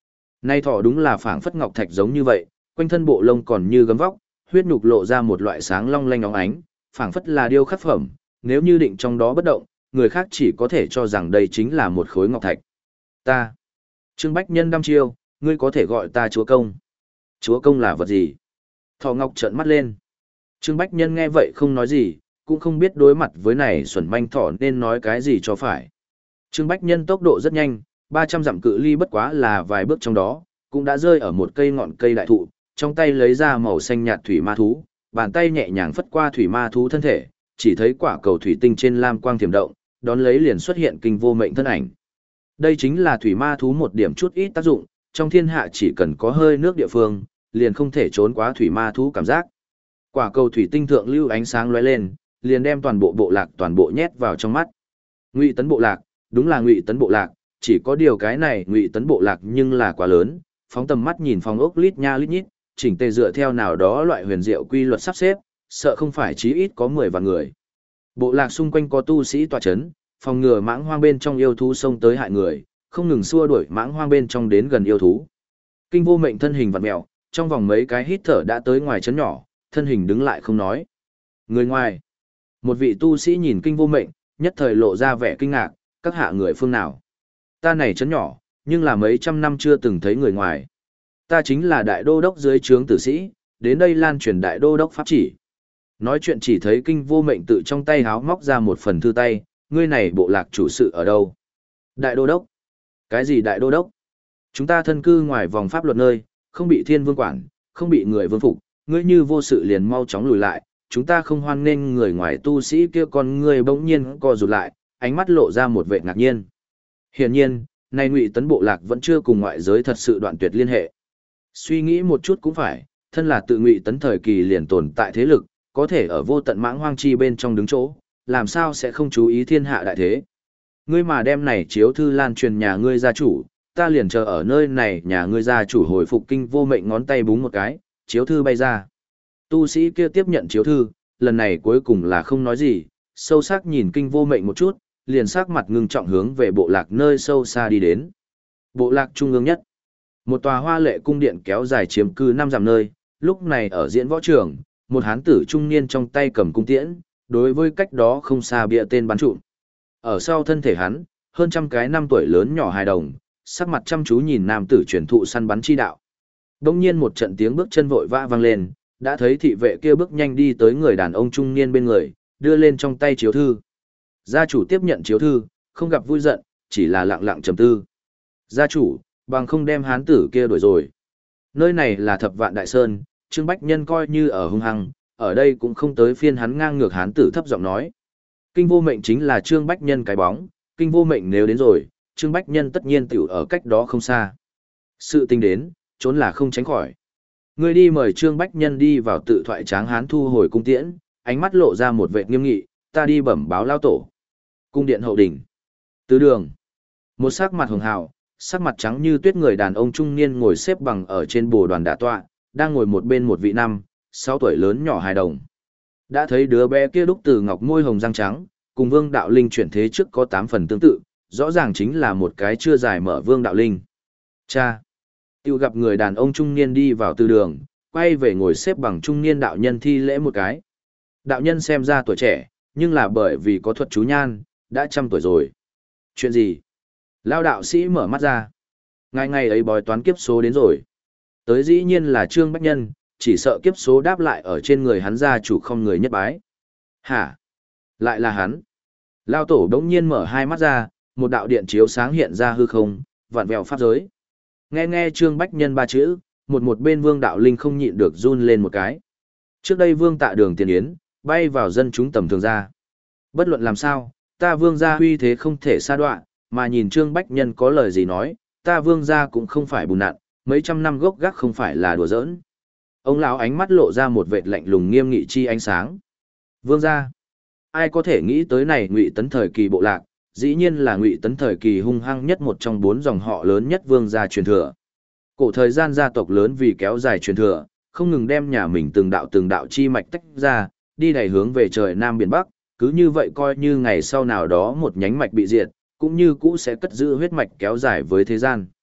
Nay thỏ đúng là phảng phất ngọc thạch giống như vậy, quanh thân bộ lông còn như gấm vóc, huyết nhục lộ ra một loại sáng long lanh óng ánh, phảng phất là điêu khắc phẩm, nếu như định trong đó bất động, người khác chỉ có thể cho rằng đây chính là một khối ngọc thạch. Ta, Trương Bách Nhân đăm chiêu, ngươi có thể gọi ta chúa công. Chúa công là vật gì? Thỏ ngọc trợn mắt lên. Trương Bách Nhân nghe vậy không nói gì, cũng không biết đối mặt với này xuẩn manh thỏ nên nói cái gì cho phải. Trương Bách Nhân tốc độ rất nhanh, ba trăm dặm cự ly bất quá là vài bước trong đó, cũng đã rơi ở một cây ngọn cây đại thụ, trong tay lấy ra màu xanh nhạt thủy ma thú, bàn tay nhẹ nhàng phất qua thủy ma thú thân thể, chỉ thấy quả cầu thủy tinh trên lam quang tiềm động, đón lấy liền xuất hiện kinh vô mệnh thân ảnh. Đây chính là thủy ma thú một điểm chút ít tác dụng, trong thiên hạ chỉ cần có hơi nước địa phương, liền không thể trốn quá thủy ma thú cảm giác. Quả cầu thủy tinh thượng lưu ánh sáng lóe lên, liền đem toàn bộ bộ lạc toàn bộ nhét vào trong mắt. Ngụy Tấn bộ lạc, đúng là Ngụy Tấn bộ lạc, chỉ có điều cái này Ngụy Tấn bộ lạc nhưng là quá lớn, phóng tầm mắt nhìn phòng ốc lít nha lít nhít, chỉnh tề dựa theo nào đó loại huyền diệu quy luật sắp xếp, sợ không phải chí ít có mười vạn người. Bộ lạc xung quanh có tu sĩ tọa chấn, phòng ngừa mãng hoang bên trong yêu thú xông tới hại người, không ngừng xua đuổi mãng hoang bên trong đến gần yêu thú. Kinh vô mệnh thân hình vặn mèo, trong vòng mấy cái hít thở đã tới ngoài trấn nhỏ, thân hình đứng lại không nói. Người ngoài, một vị tu sĩ nhìn kinh vô mệnh, nhất thời lộ ra vẻ kinh ngạc, các hạ người phương nào? Ta này trấn nhỏ, nhưng là mấy trăm năm chưa từng thấy người ngoài. Ta chính là đại đô đốc dưới trướng tử sĩ, đến đây lan truyền đại đô đốc pháp chỉ. Nói chuyện chỉ thấy kinh vô mệnh tự trong tay háo móc ra một phần thư tay, ngươi này bộ lạc chủ sự ở đâu? Đại đô đốc? Cái gì đại đô đốc? Chúng ta thân cư ngoài vòng pháp luật nơi, không bị thiên vương quản, không bị người vương phục, ngươi như vô sự liền mau chóng lùi lại, chúng ta không hoan nghênh người ngoài tu sĩ kia, con ngươi bỗng nhiên co rụt lại, ánh mắt lộ ra một vẻ ngạc nhiên. Hiển nhiên, nay Ngụy Tấn bộ lạc vẫn chưa cùng ngoại giới thật sự đoạn tuyệt liên hệ. Suy nghĩ một chút cũng phải, thân là tự Ngụy Tấn thời kỳ liền tồn tại thế lực, có thể ở vô tận mãng hoang chi bên trong đứng chỗ, làm sao sẽ không chú ý thiên hạ đại thế. Ngươi mà đem này chiếu thư lan truyền nhà ngươi gia chủ, ta liền chờ ở nơi này nhà ngươi gia chủ hồi phục kinh vô mệnh ngón tay búng một cái, chiếu thư bay ra. Tu sĩ kia tiếp nhận chiếu thư, lần này cuối cùng là không nói gì, sâu sắc nhìn kinh vô mệnh một chút, liền sắc mặt ngưng trọng hướng về bộ lạc nơi sâu xa đi đến. Bộ lạc trung ương nhất. Một tòa hoa lệ cung điện kéo dài chiếm cư năm dặm nơi, lúc này ở diễn võ trường, một hán tử trung niên trong tay cầm cung tiễn, đối với cách đó không xa bịa tên bắn trụm. Ở sau thân thể hắn, hơn trăm cái năm tuổi lớn nhỏ hài đồng, sắc mặt chăm chú nhìn nam tử truyền thụ săn bắn chi đạo. Đông nhiên một trận tiếng bước chân vội vã vang lên, đã thấy thị vệ kia bước nhanh đi tới người đàn ông trung niên bên người, đưa lên trong tay chiếu thư. Gia chủ tiếp nhận chiếu thư, không gặp vui giận, chỉ là lặng lặng trầm tư. Gia chủ, bằng không đem hán tử kia đuổi rồi. Nơi này là Thập Vạn Đại Sơn, Trương Bách Nhân coi như ở hung hăng, ở đây cũng không tới phiên hắn ngang ngược hán tử thấp giọng nói. Kinh vô mệnh chính là Trương Bách Nhân cái bóng, kinh vô mệnh nếu đến rồi, Trương Bách Nhân tất nhiên tiểu ở cách đó không xa. Sự tình đến, trốn là không tránh khỏi. Người đi mời Trương Bách Nhân đi vào tự thoại tráng hán thu hồi cung tiễn, ánh mắt lộ ra một vẻ nghiêm nghị, ta đi bẩm báo lao tổ. Cung điện hậu đỉnh. Tứ đường. Một sắc mặt hường hào, sắc mặt trắng như tuyết người đàn ông trung niên ngồi xếp bằng ở trên bồ đoàn đả tọa, đang ngồi một bên một vị năm, sáu tuổi lớn nhỏ hài đồng. Đã thấy đứa bé kia đúc từ ngọc môi hồng răng trắng, cùng Vương Đạo Linh chuyển thế trước có tám phần tương tự, rõ ràng chính là một cái chưa giải mở Vương Đạo Linh. Cha. Tiêu gặp người đàn ông trung niên đi vào từ đường, quay về ngồi xếp bằng trung niên đạo nhân thi lễ một cái. Đạo nhân xem ra tuổi trẻ, nhưng là bởi vì có thuật chú nhan, đã trăm tuổi rồi. Chuyện gì? Lao đạo sĩ mở mắt ra. Ngày ngày ấy bói toán kiếp số đến rồi. Tới dĩ nhiên là Trương Bách Nhân, chỉ sợ kiếp số đáp lại ở trên người hắn gia chủ không người nhất bái. Hả? Lại là hắn. Lao tổ đống nhiên mở hai mắt ra, một đạo điện chiếu sáng hiện ra hư không, vặn vẹo pháp giới. Nghe nghe Trương Bách Nhân ba chữ, một một bên Vương Đạo Linh không nhịn được run lên một cái. Trước đây Vương Tạ Đường tiền yến, bay vào dân chúng tầm thường ra. Bất luận làm sao, ta Vương gia huy thế không thể sa đoạn, mà nhìn Trương Bách Nhân có lời gì nói, ta Vương gia cũng không phải bùn nặn, mấy trăm năm gốc gác không phải là đùa giỡn. Ông lão ánh mắt lộ ra một vệt lạnh lùng nghiêm nghị chi ánh sáng. Vương gia, ai có thể nghĩ tới này Ngụy Tấn thời kỳ bộ lạc, dĩ nhiên là Ngụy Tấn thời kỳ hung hăng nhất một trong bốn dòng họ lớn nhất Vương gia truyền thừa. Cổ thời gian gia tộc lớn vì kéo dài truyền thừa, không ngừng đem nhà mình từng đạo từng đạo chi mạch tách ra, đi đầy hướng về trời Nam Biển Bắc, cứ như vậy coi như ngày sau nào đó một nhánh mạch bị diệt, cũng như cũ sẽ cất giữ huyết mạch kéo dài với thế gian.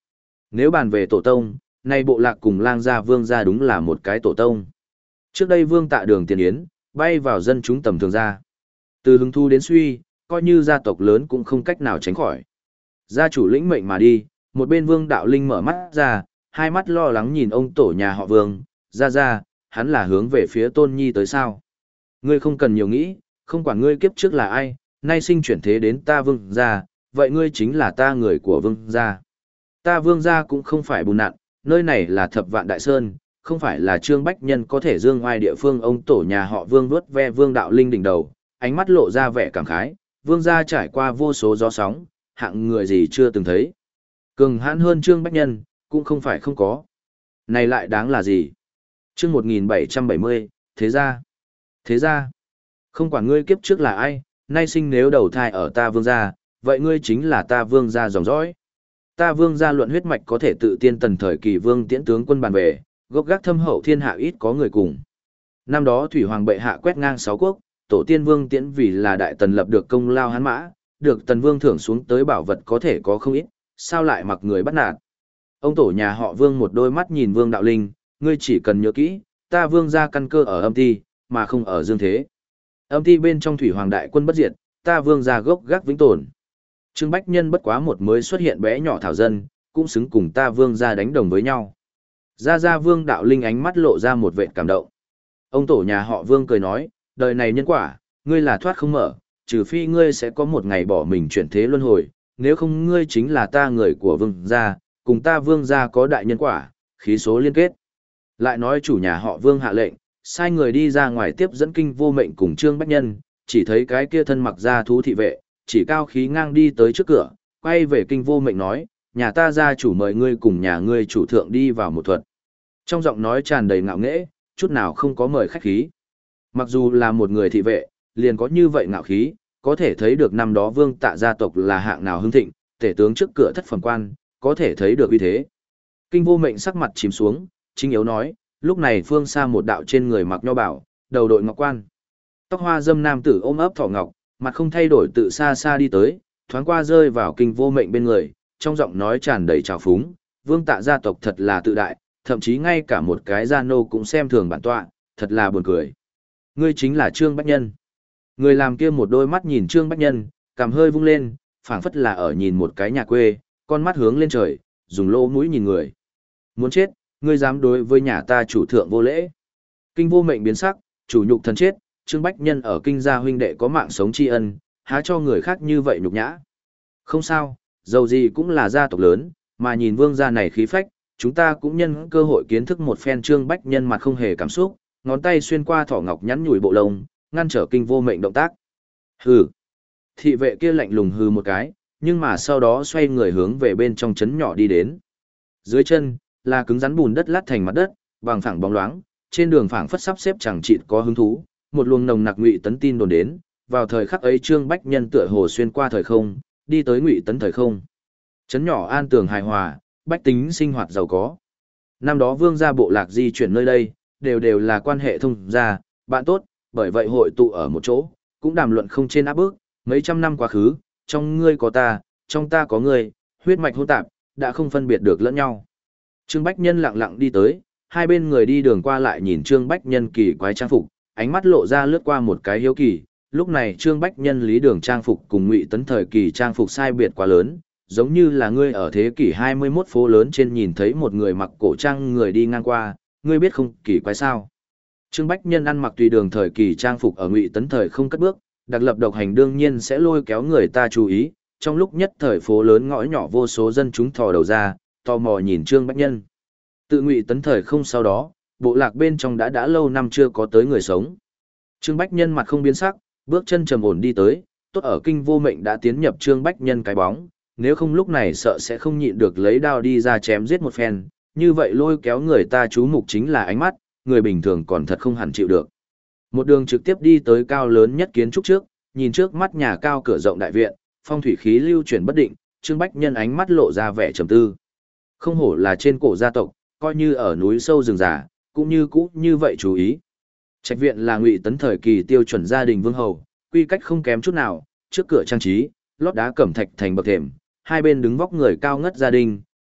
Nếu bàn về tổ tông, nay bộ lạc cùng lang gia vương gia đúng là một cái tổ tông. Trước đây vương tạ đường tiền yến, bay vào dân chúng tầm thường gia. Từ hứng thu đến suy, coi như gia tộc lớn cũng không cách nào tránh khỏi. Gia chủ lĩnh mệnh mà đi, một bên vương đạo linh mở mắt ra, hai mắt lo lắng nhìn ông tổ nhà họ vương, ra ra, hắn là hướng về phía tôn nhi tới sao. Ngươi không cần nhiều nghĩ, không quản ngươi kiếp trước là ai, nay sinh chuyển thế đến ta vương gia, vậy ngươi chính là ta người của vương gia. Ta vương gia cũng không phải bùn nặn, nơi này là thập vạn đại sơn, không phải là trương bách nhân có thể dương oai địa phương. Ông tổ nhà họ vương vuốt ve vương đạo linh đỉnh đầu, ánh mắt lộ ra vẻ cảm khái, vương gia trải qua vô số gió sóng, hạng người gì chưa từng thấy. Cường hãn hơn trương bách nhân, cũng không phải không có. Này lại đáng là gì? Chương một nghìn bảy trăm bảy mươi, thế ra. Thế ra. Không quản ngươi kiếp trước là ai, nay sinh nếu đầu thai ở ta vương gia, vậy ngươi chính là ta vương gia dòng dõi. Ta vương gia luận huyết mạch có thể tự tiên tần thời kỳ vương tiễn tướng quân bàn về, gốc gác thâm hậu thiên hạ ít có người cùng. Năm đó thủy hoàng bệ hạ quét ngang sáu quốc, tổ tiên vương tiễn vì là đại tần lập được công lao hán mã, được tần vương thưởng xuống tới bảo vật có thể có không ít, sao lại mặc người bắt nạt. Ông tổ nhà họ vương một đôi mắt nhìn vương đạo linh, ngươi chỉ cần nhớ kỹ, ta vương gia căn cơ ở âm ti, mà không ở dương thế. Âm ti bên trong thủy hoàng đại quân bất diệt, ta vương gia gốc gác vĩnh tồn. Trương Bách Nhân bất quá một mới xuất hiện bé nhỏ thảo dân, cũng xứng cùng ta vương gia đánh đồng với nhau. Gia Gia vương đạo linh ánh mắt lộ ra một vệt cảm động. Ông tổ nhà họ vương cười nói, đời này nhân quả, ngươi là thoát không mở, trừ phi ngươi sẽ có một ngày bỏ mình chuyển thế luân hồi, nếu không ngươi chính là ta người của vương gia, cùng ta vương gia có đại nhân quả, khí số liên kết. Lại nói chủ nhà họ vương hạ lệnh, sai người đi ra ngoài tiếp dẫn kinh vô mệnh cùng Trương Bách Nhân, chỉ thấy cái kia thân mặc ra thú thị vệ, chỉ cao khí ngang đi tới trước cửa, quay về kinh vô mệnh nói, nhà ta gia chủ mời ngươi cùng nhà ngươi chủ thượng đi vào một thuật. Trong giọng nói tràn đầy ngạo nghễ, chút nào không có mời khách khí. Mặc dù là một người thị vệ, liền có như vậy ngạo khí, có thể thấy được năm đó vương tạ gia tộc là hạng nào hưng thịnh, tể tướng trước cửa thất phẩm quan, có thể thấy được uy thế. Kinh vô mệnh sắc mặt chìm xuống, chính yếu nói, lúc này phương xa một đạo trên người mặc nho bảo, đầu đội ngọc quan. Tóc hoa dâm nam tử ôm ấp thỏ ngọc, mặt không thay đổi tự xa xa đi tới, thoáng qua rơi vào kinh vô mệnh bên người, trong giọng nói tràn đầy trào phúng, vương tạ gia tộc thật là tự đại, thậm chí ngay cả một cái gia nô cũng xem thường bản tọa, thật là buồn cười. Ngươi chính là Trương Bách Nhân. Người làm kia một đôi mắt nhìn Trương Bách Nhân, cằm hơi vung lên, phảng phất là ở nhìn một cái nhà quê, con mắt hướng lên trời, dùng lỗ mũi nhìn người. Muốn chết, ngươi dám đối với nhà ta chủ thượng vô lễ. Kinh vô mệnh biến sắc, chủ nhục thần chết, Trương Bách Nhân ở kinh gia huynh đệ có mạng sống tri ân, há cho người khác như vậy nhục nhã. Không sao, dầu gì cũng là gia tộc lớn, mà nhìn vương gia này khí phách, chúng ta cũng nhân cơ hội kiến thức một phen. Trương Bách Nhân mặt không hề cảm xúc, ngón tay xuyên qua thỏ ngọc nhắn nhủi bộ lông, ngăn trở kinh vô mệnh động tác. Hừ. Thị vệ kia lạnh lùng hừ một cái, nhưng mà sau đó xoay người hướng về bên trong trấn nhỏ đi đến. Dưới chân là cứng rắn bùn đất lát thành mặt đất, bằng phẳng bóng loáng, trên đường phảng phất sắp xếp chẳng chịt có hứng thú, một luồng nồng nặc Ngụy Tấn tin đồn đến, vào thời khắc ấy Trương Bách Nhân tựa hồ xuyên qua thời không, đi tới Ngụy Tấn thời không. Trấn nhỏ an tường hài hòa, bách tính sinh hoạt giàu có. Năm đó vương gia bộ lạc di chuyển nơi đây, đều đều là quan hệ thông gia, bạn tốt, bởi vậy hội tụ ở một chỗ, cũng đàm luận không trên áp bức, mấy trăm năm quá khứ, trong ngươi có ta, trong ta có ngươi, huyết mạch hỗn tạp, đã không phân biệt được lẫn nhau. Trương Bách Nhân lặng lặng đi tới, hai bên người đi đường qua lại nhìn Trương Bách Nhân kỳ quái trang phục, ánh mắt lộ ra lướt qua một cái hiếu kỳ. Lúc này Trương Bách Nhân lý đường trang phục cùng Ngụy Tấn thời kỳ trang phục sai biệt quá lớn, giống như là ngươi ở thế kỷ hai mươi mốt phố lớn trên nhìn thấy một người mặc cổ trang người đi ngang qua, ngươi biết không kỳ quái sao. Trương Bách Nhân ăn mặc tùy đường thời kỳ trang phục ở Ngụy Tấn thời không cất bước, đặc lập độc hành đương nhiên sẽ lôi kéo người ta chú ý, trong lúc nhất thời phố lớn ngõ nhỏ vô số dân chúng thò đầu ra, tò mò nhìn Trương Bách Nhân. Tự Ngụy Tấn thời không sau đó, bộ lạc bên trong đã đã lâu năm chưa có tới người sống. Trương Bách Nhân mặt không biến sắc, bước chân trầm ổn đi tới, tốt ở kinh vô mệnh đã tiến nhập Trương Bách Nhân cái bóng, nếu không lúc này sợ sẽ không nhịn được lấy đao đi ra chém giết một phen, như vậy lôi kéo người ta chú mục chính là ánh mắt, người bình thường còn thật không hẳn chịu được. Một đường trực tiếp đi tới cao lớn nhất kiến trúc trước, nhìn trước mắt nhà cao cửa rộng đại viện, phong thủy khí lưu chuyển bất định, Trương Bách Nhân ánh mắt lộ ra vẻ trầm tư. Không hổ là trên cổ gia tộc, coi như ở núi sâu rừng già, cũng như cũ như vậy chú ý. Trạch viện là Ngụy Tấn thời kỳ tiêu chuẩn gia đình vương hầu, quy cách không kém chút nào, trước cửa trang trí, lót đá cẩm thạch thành bậc thềm, hai bên đứng vóc người cao ngất gia đình,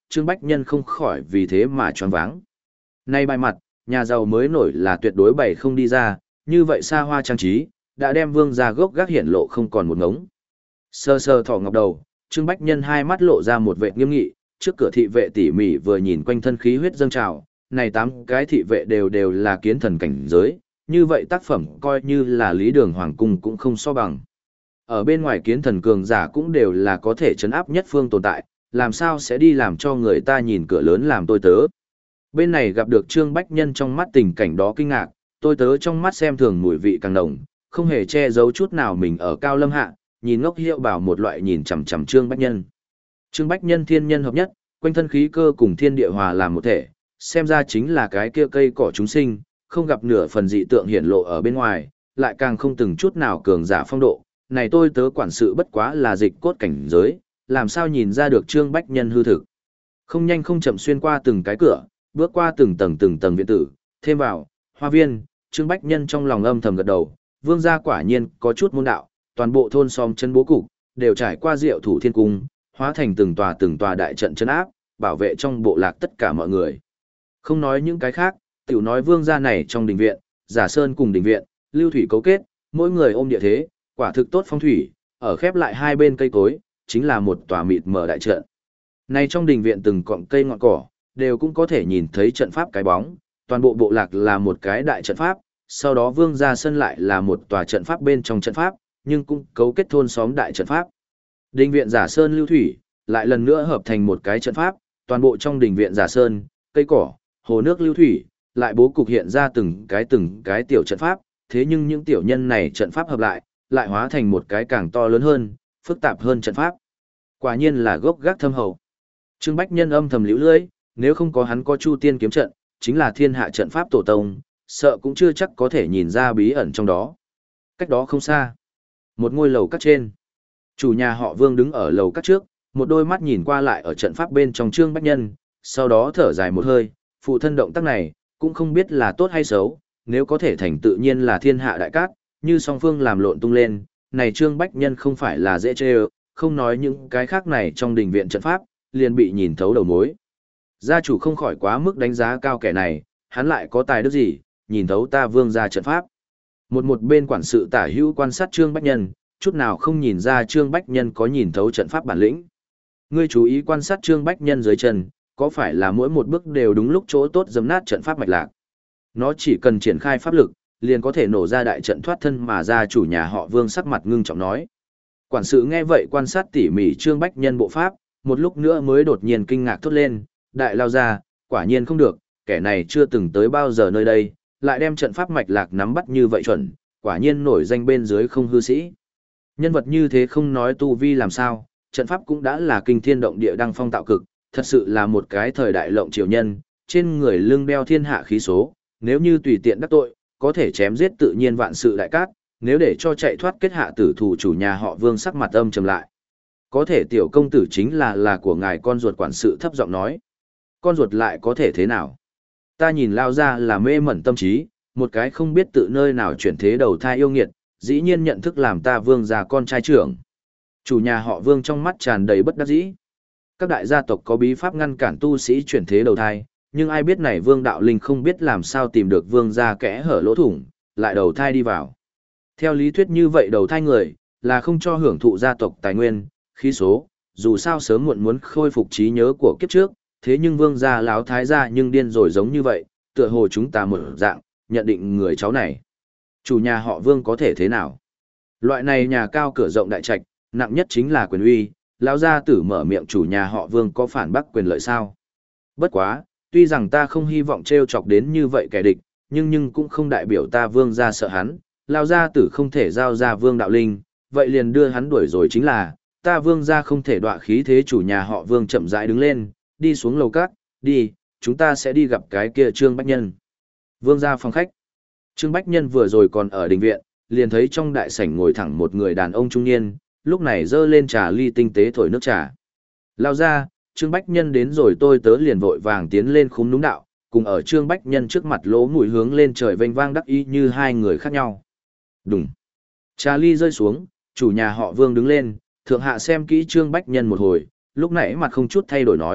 Trương Bách Nhân không khỏi vì thế mà choáng váng. Nay bài mặt, nhà giàu mới nổi là tuyệt đối bày không đi ra, như vậy xa hoa trang trí, đã đem vương gia gốc gác hiển lộ không còn một ngống. Sơ sơ thỏ ngọc đầu, Trương Bách Nhân hai mắt lộ ra một vẻ nghiêm nghị, trước cửa thị vệ tỉ mỉ vừa nhìn quanh thân khí huyết dâng trào, này tám cái thị vệ đều đều là kiến thần cảnh giới, như vậy tác phẩm coi như là Lý Đường Hoàng cung cũng không so bằng. Ở bên ngoài kiến thần cường giả cũng đều là có thể chấn áp nhất phương tồn tại, làm sao sẽ đi làm cho người ta nhìn cửa lớn làm tôi tớ. Bên này gặp được Trương Bách Nhân trong mắt tình cảnh đó kinh ngạc, tôi tớ trong mắt xem thường mùi vị càng nồng, không hề che giấu chút nào mình ở cao lâm hạ, nhìn ngốc hiệu bảo một loại nhìn chằm chằm Trương Bách Nhân. Trương Bách Nhân thiên nhân hợp nhất, quanh thân khí cơ cùng thiên địa hòa làm một thể, xem ra chính là cái kia cây cỏ chúng sinh, không gặp nửa phần dị tượng hiển lộ ở bên ngoài, lại càng không từng chút nào cường giả phong độ. Này tôi tớ quản sự bất quá là dịch cốt cảnh giới, làm sao nhìn ra được Trương Bách Nhân hư thực. Không nhanh không chậm xuyên qua từng cái cửa, bước qua từng tầng từng tầng viện tử, thêm vào, hoa viên, Trương Bách Nhân trong lòng âm thầm gật đầu, vương gia quả nhiên có chút môn đạo, toàn bộ thôn xóm chân bố cục, đều trải qua diệu thủ thiên cung, hóa thành từng tòa từng tòa đại trận chân áp, bảo vệ trong bộ lạc tất cả mọi người. Không nói những cái khác, tiểu nói vương gia này trong đình viện, giả sơn cùng đình viện, lưu thủy cấu kết, mỗi người ôm địa thế, quả thực tốt phong thủy, ở khép lại hai bên cây cối, chính là một tòa mịt mờ đại trận. Này trong đình viện từng cọng cây ngọn cỏ, đều cũng có thể nhìn thấy trận pháp cái bóng, toàn bộ bộ lạc là một cái đại trận pháp, sau đó vương gia sân lại là một tòa trận pháp bên trong trận pháp, nhưng cũng cấu kết thôn xóm đại trận pháp. Đình viện giả sơn lưu thủy, lại lần nữa hợp thành một cái trận pháp, toàn bộ trong đình viện giả sơn, cây cỏ, hồ nước lưu thủy, lại bố cục hiện ra từng cái từng cái tiểu trận pháp, thế nhưng những tiểu nhân này trận pháp hợp lại, lại hóa thành một cái càng to lớn hơn, phức tạp hơn trận pháp. Quả nhiên là gốc gác thâm hậu. Trương Bách Nhân âm thầm liễu lưỡi, nếu không có hắn có Chu Tiên kiếm trận, chính là thiên hạ trận pháp tổ tông, sợ cũng chưa chắc có thể nhìn ra bí ẩn trong đó. Cách đó không xa, một ngôi lầu các trên. Chủ nhà họ Vương đứng ở lầu các trước, một đôi mắt nhìn qua lại ở trận pháp bên trong Trương Bách Nhân, sau đó thở dài một hơi, phụ thân động tác này, cũng không biết là tốt hay xấu, nếu có thể thành tự nhiên là thiên hạ đại cát, như song phương làm lộn tung lên, này Trương Bách Nhân không phải là dễ chê ơ, không nói những cái khác này trong đình viện trận pháp, liền bị nhìn thấu đầu mối. Gia chủ không khỏi quá mức đánh giá cao kẻ này, hắn lại có tài đức gì, nhìn thấu ta Vương gia trận pháp. Một một bên quản sự tả hữu quan sát Trương Bách Nhân, chút nào không nhìn ra Trương Bách Nhân có nhìn thấu trận pháp bản lĩnh. Ngươi chú ý quan sát Trương Bách Nhân dưới chân, có phải là mỗi một bước đều đúng lúc chỗ tốt dấm nát trận pháp mạch lạc. Nó chỉ cần triển khai pháp lực, liền có thể nổ ra đại trận thoát thân mà ra. Chủ nhà họ Vương sắc mặt ngưng trọng nói. Quản sự nghe vậy quan sát tỉ mỉ Trương Bách Nhân bộ pháp, một lúc nữa mới đột nhiên kinh ngạc thốt lên, đại lao ra, quả nhiên không được, kẻ này chưa từng tới bao giờ nơi đây, lại đem trận pháp mạch lạc nắm bắt như vậy chuẩn, quả nhiên nổi danh bên dưới không hư sĩ. Nhân vật như thế không nói tu vi làm sao, trận pháp cũng đã là kinh thiên động địa đăng phong tạo cực, thật sự là một cái thời đại lộng triều nhân, trên người lưng đeo thiên hạ khí số, nếu như tùy tiện đắc tội, có thể chém giết tự nhiên vạn sự đại cát, nếu để cho chạy thoát kết hạ tử thủ chủ nhà họ Vương sắc mặt âm trầm lại. Có thể tiểu công tử chính là là của ngài con ruột quản sự thấp giọng nói. Con ruột lại có thể thế nào? Ta nhìn lao ra là mê mẩn tâm trí, một cái không biết tự nơi nào chuyển thế đầu thai yêu nghiệt, dĩ nhiên nhận thức làm ta Vương gia con trai trưởng. Chủ nhà họ Vương trong mắt tràn đầy bất đắc dĩ. Các đại gia tộc có bí pháp ngăn cản tu sĩ chuyển thế đầu thai, nhưng ai biết này Vương đạo linh không biết làm sao tìm được Vương gia kẽ hở lỗ thủng, lại đầu thai đi vào. Theo lý thuyết như vậy đầu thai người, là không cho hưởng thụ gia tộc tài nguyên, khí số, dù sao sớm muộn muốn khôi phục trí nhớ của kiếp trước, thế nhưng Vương gia láo thái gia nhưng điên rồi giống như vậy, tựa hồ chúng ta một dạng, nhận định người cháu này. Chủ nhà họ Vương có thể thế nào? Loại này nhà cao cửa rộng đại trạch, nặng nhất chính là quyền uy, lão gia tử mở miệng chủ nhà họ Vương có phản bác quyền lợi sao? Bất quá, tuy rằng ta không hy vọng trêu chọc đến như vậy kẻ địch, nhưng nhưng cũng không đại biểu ta Vương gia sợ hắn, lão gia tử không thể giao ra Vương đạo linh, vậy liền đưa hắn đuổi rồi chính là, ta Vương gia không thể đọa khí thế. Chủ nhà họ Vương chậm rãi đứng lên, đi xuống lầu cát, đi, chúng ta sẽ đi gặp cái kia Trương Bách Nhân. Vương gia phòng khách. Trương Bách Nhân vừa rồi còn ở đình viện, liền thấy trong đại sảnh ngồi thẳng một người đàn ông trung niên, lúc này dơ lên trà ly tinh tế thổi nước trà. Lao ra, Trương Bách Nhân đến rồi. Tôi tớ liền vội vàng tiến lên khúm núm đạo, cùng ở Trương Bách Nhân trước mặt lỗ mũi hướng lên trời vênh vang đắc ý như hai người khác nhau. Đùng. Trà ly rơi xuống, chủ nhà họ Vương đứng lên, thượng hạ xem kỹ Trương Bách Nhân một hồi, lúc nãy mặt không chút thay đổi nói,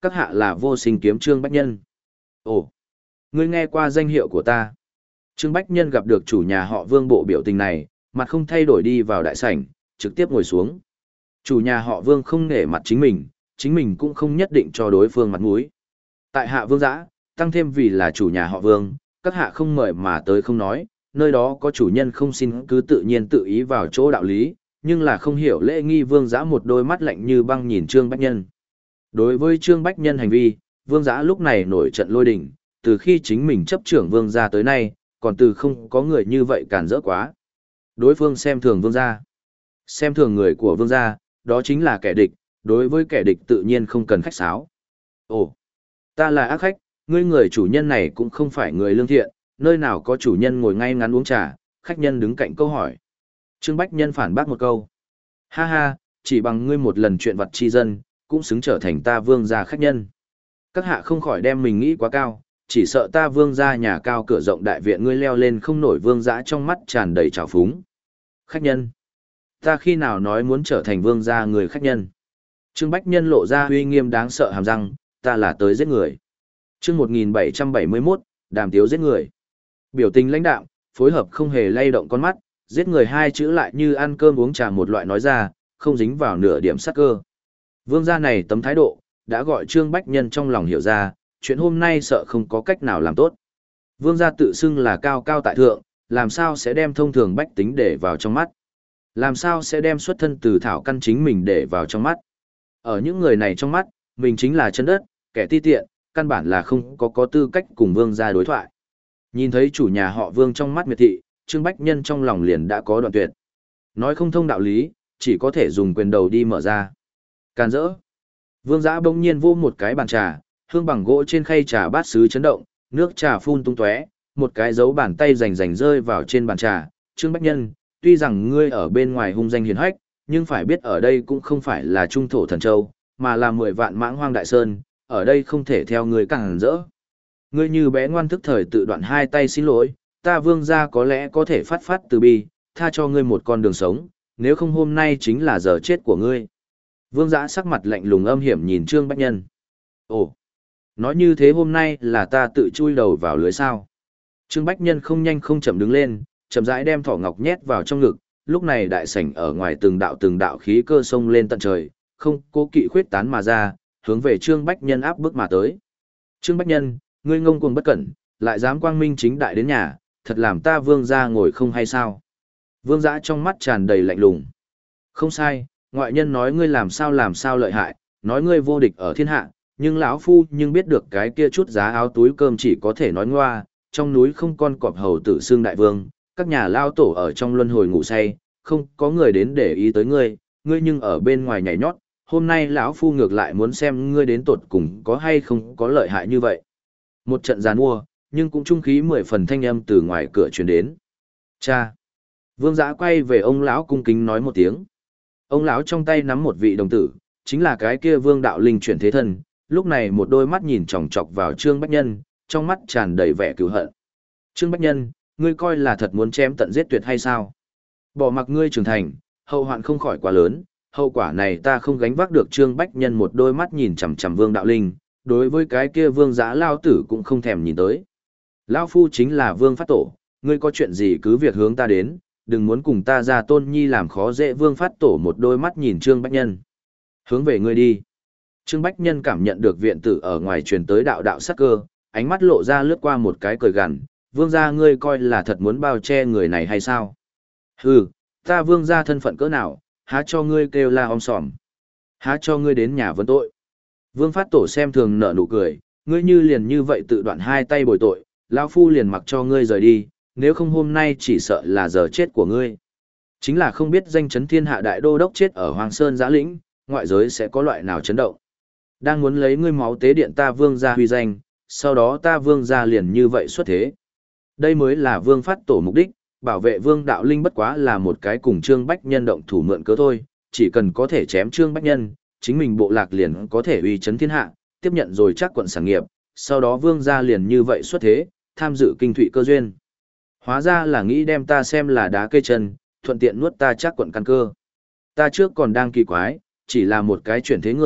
các hạ là Vô Sinh kiếm Trương Bách Nhân. Ồ, ngươi nghe qua danh hiệu của ta. Trương Bách Nhân gặp được chủ nhà họ Vương bộ biểu tình này, mặt không thay đổi đi vào đại sảnh, trực tiếp ngồi xuống. Chủ nhà họ Vương không nể mặt chính mình, chính mình cũng không nhất định cho đối phương mặt mũi. Tại hạ Vương Giã, tăng thêm vì là chủ nhà họ Vương, các hạ không mời mà tới không nói, nơi đó có chủ nhân không xin cứ tự nhiên tự ý vào chỗ đạo lý, nhưng là không hiểu lễ nghi. Vương Giã một đôi mắt lạnh như băng nhìn Trương Bách Nhân. Đối với Trương Bách Nhân hành vi, Vương Giã lúc này nổi trận lôi đình, từ khi chính mình chấp trưởng Vương gia tới nay, còn từ không có người như vậy cản rỡ quá. Đối phương xem thường Vương gia. Xem thường người của Vương gia, đó chính là kẻ địch, đối với kẻ địch tự nhiên không cần khách sáo. Ồ, ta là ác khách, ngươi người chủ nhân này cũng không phải người lương thiện, nơi nào có chủ nhân ngồi ngay ngắn uống trà, khách nhân đứng cạnh câu hỏi. Trương Bách Nhân phản bác một câu. Ha ha, chỉ bằng ngươi một lần chuyện vật tri dân, cũng xứng trở thành ta Vương gia khách nhân. Các hạ không khỏi đem mình nghĩ quá cao, chỉ sợ ta Vương gia nhà cao cửa rộng đại viện ngươi leo lên không nổi. Vương Giã trong mắt tràn đầy trào phúng. Khách nhân? Ta khi nào nói muốn trở thành Vương gia người khách nhân? Trương Bách Nhân lộ ra uy nghiêm đáng sợ hàm răng, ta là tới giết người. Chương một nghìn bảy trăm bảy mươi mốt, Đàm Tiếu giết người. Biểu tình lãnh đạm, phối hợp không hề lay động con mắt, giết người hai chữ lại như ăn cơm uống trà một loại nói ra, không dính vào nửa điểm sát cơ. Vương gia này tấm thái độ, đã gọi Trương Bách Nhân trong lòng hiểu ra, chuyện hôm nay sợ không có cách nào làm tốt. Vương gia tự xưng là cao cao tại thượng, làm sao sẽ đem thông thường bách tính để vào trong mắt? Làm sao sẽ đem xuất thân từ thảo căn chính mình để vào trong mắt? Ở những người này trong mắt, mình chính là chân đất, kẻ ti tiện, căn bản là không có có tư cách cùng Vương gia đối thoại. Nhìn thấy chủ nhà họ Vương trong mắt miệt thị, Trương Bách Nhân trong lòng liền đã có đoạn tuyệt. Nói không thông đạo lý, chỉ có thể dùng quyền đầu đi mở ra. Can dỡ. Vương Giã bỗng nhiên vô một cái bàn trà, hương bằng gỗ trên khay trà bát sứ chấn động, nước trà phun tung tóe, một cái dấu bàn tay rành rành rơi vào trên bàn trà. Trương Bách Nhân, tuy rằng ngươi ở bên ngoài hung danh hiển hách, nhưng phải biết ở đây cũng không phải là trung thổ thần châu, mà là mười vạn mãng hoang đại sơn, ở đây không thể theo ngươi càng rỡ. Ngươi như bé ngoan thức thời tự đoạn hai tay xin lỗi, ta Vương gia có lẽ có thể phát phát từ bi, tha cho ngươi một con đường sống, nếu không hôm nay chính là giờ chết của ngươi. Vương Giã sắc mặt lạnh lùng âm hiểm nhìn Trương Bách Nhân. Ồ, nói như thế hôm nay là ta tự chui đầu vào lưới sao. Trương Bách Nhân không nhanh không chậm đứng lên, chậm rãi đem thỏ ngọc nhét vào trong ngực, lúc này đại sảnh ở ngoài từng đạo từng đạo khí cơ sông lên tận trời, không cố kỵ khuyết tán mà ra, hướng về Trương Bách Nhân áp bức mà tới. Trương Bách Nhân, ngươi ngông cuồng bất cẩn, lại dám quang minh chính đại đến nhà, thật làm ta Vương gia ngồi không hay sao? Vương Giã trong mắt tràn đầy lạnh lùng. Không sai, ngoại nhân nói ngươi làm sao làm sao lợi hại, nói ngươi vô địch ở thiên hạ, nhưng lão phu nhưng biết được cái kia chút giá áo túi cơm chỉ có thể nói ngoa, trong núi không con cọp hầu tử xương đại vương, các nhà lao tổ ở trong luân hồi ngủ say, không có người đến để ý tới ngươi, ngươi nhưng ở bên ngoài nhảy nhót, hôm nay lão phu ngược lại muốn xem ngươi đến tột cùng có hay không có lợi hại như vậy. Một trận giàn mua, nhưng cũng trung khí mười phần thanh âm từ ngoài cửa truyền đến. Cha! Vương Giã quay về ông lão cung kính nói một tiếng. Ông lão trong tay nắm một vị đồng tử, chính là cái kia Vương Đạo Linh chuyển thế thân, lúc này một đôi mắt nhìn chòng chọc vào Trương Bách Nhân, trong mắt tràn đầy vẻ cừu hận. Trương Bách Nhân, ngươi coi là thật muốn chém tận giết tuyệt hay sao? Bỏ mặc ngươi trưởng thành, hậu hoạn không khỏi quá lớn, hậu quả này ta không gánh vác được. Trương Bách Nhân một đôi mắt nhìn chằm chằm Vương Đạo Linh, đối với cái kia Vương Giã lao tử cũng không thèm nhìn tới. Lao phu chính là Vương Phát Tổ, ngươi có chuyện gì cứ việc hướng ta đến, đừng muốn cùng ta ra tôn nhi làm khó dễ. Vương Phát Tổ một đôi mắt nhìn Trương Bách Nhân. Hướng về ngươi đi. Trương Bách Nhân cảm nhận được viện tử ở ngoài truyền tới đạo đạo sắc cơ, ánh mắt lộ ra lướt qua một cái cười gằn, Vương gia ngươi coi là thật muốn bao che người này hay sao? Hừ, ta Vương gia thân phận cỡ nào, há cho ngươi kêu la om sòm. Há cho ngươi đến nhà vấn tội. Vương Phát Tổ xem thường nở nụ cười, ngươi như liền như vậy tự đoạn hai tay bồi tội, lão phu liền mặc cho ngươi rời đi, nếu không hôm nay chỉ sợ là giờ chết của ngươi. Chính là không biết danh chấn thiên hạ đại đô đốc chết ở Hoàng Sơn Giã Lĩnh, ngoại giới sẽ có loại nào chấn động. Đang muốn lấy ngươi máu tế điện ta Vương gia huy danh, sau đó ta Vương gia liền như vậy xuất thế. Đây mới là Vương Phát Tổ mục đích, bảo vệ Vương Đạo Linh bất quá là một cái cùng Trương Bách Nhân động thủ mượn cớ thôi, chỉ cần có thể chém Trương Bách Nhân, chính mình bộ lạc liền có thể uy chấn thiên hạ, tiếp nhận rồi chắc quận sản nghiệp, sau đó Vương gia liền như vậy xuất thế, tham dự kinh thụy cơ duyên. Hóa ra là nghĩ đem ta xem là đá cây chân, thuận tiện nuốt ta chắc quận căn cơ. Ta trước còn đang kỳ quái, chỉ là một cái chuyển thế người,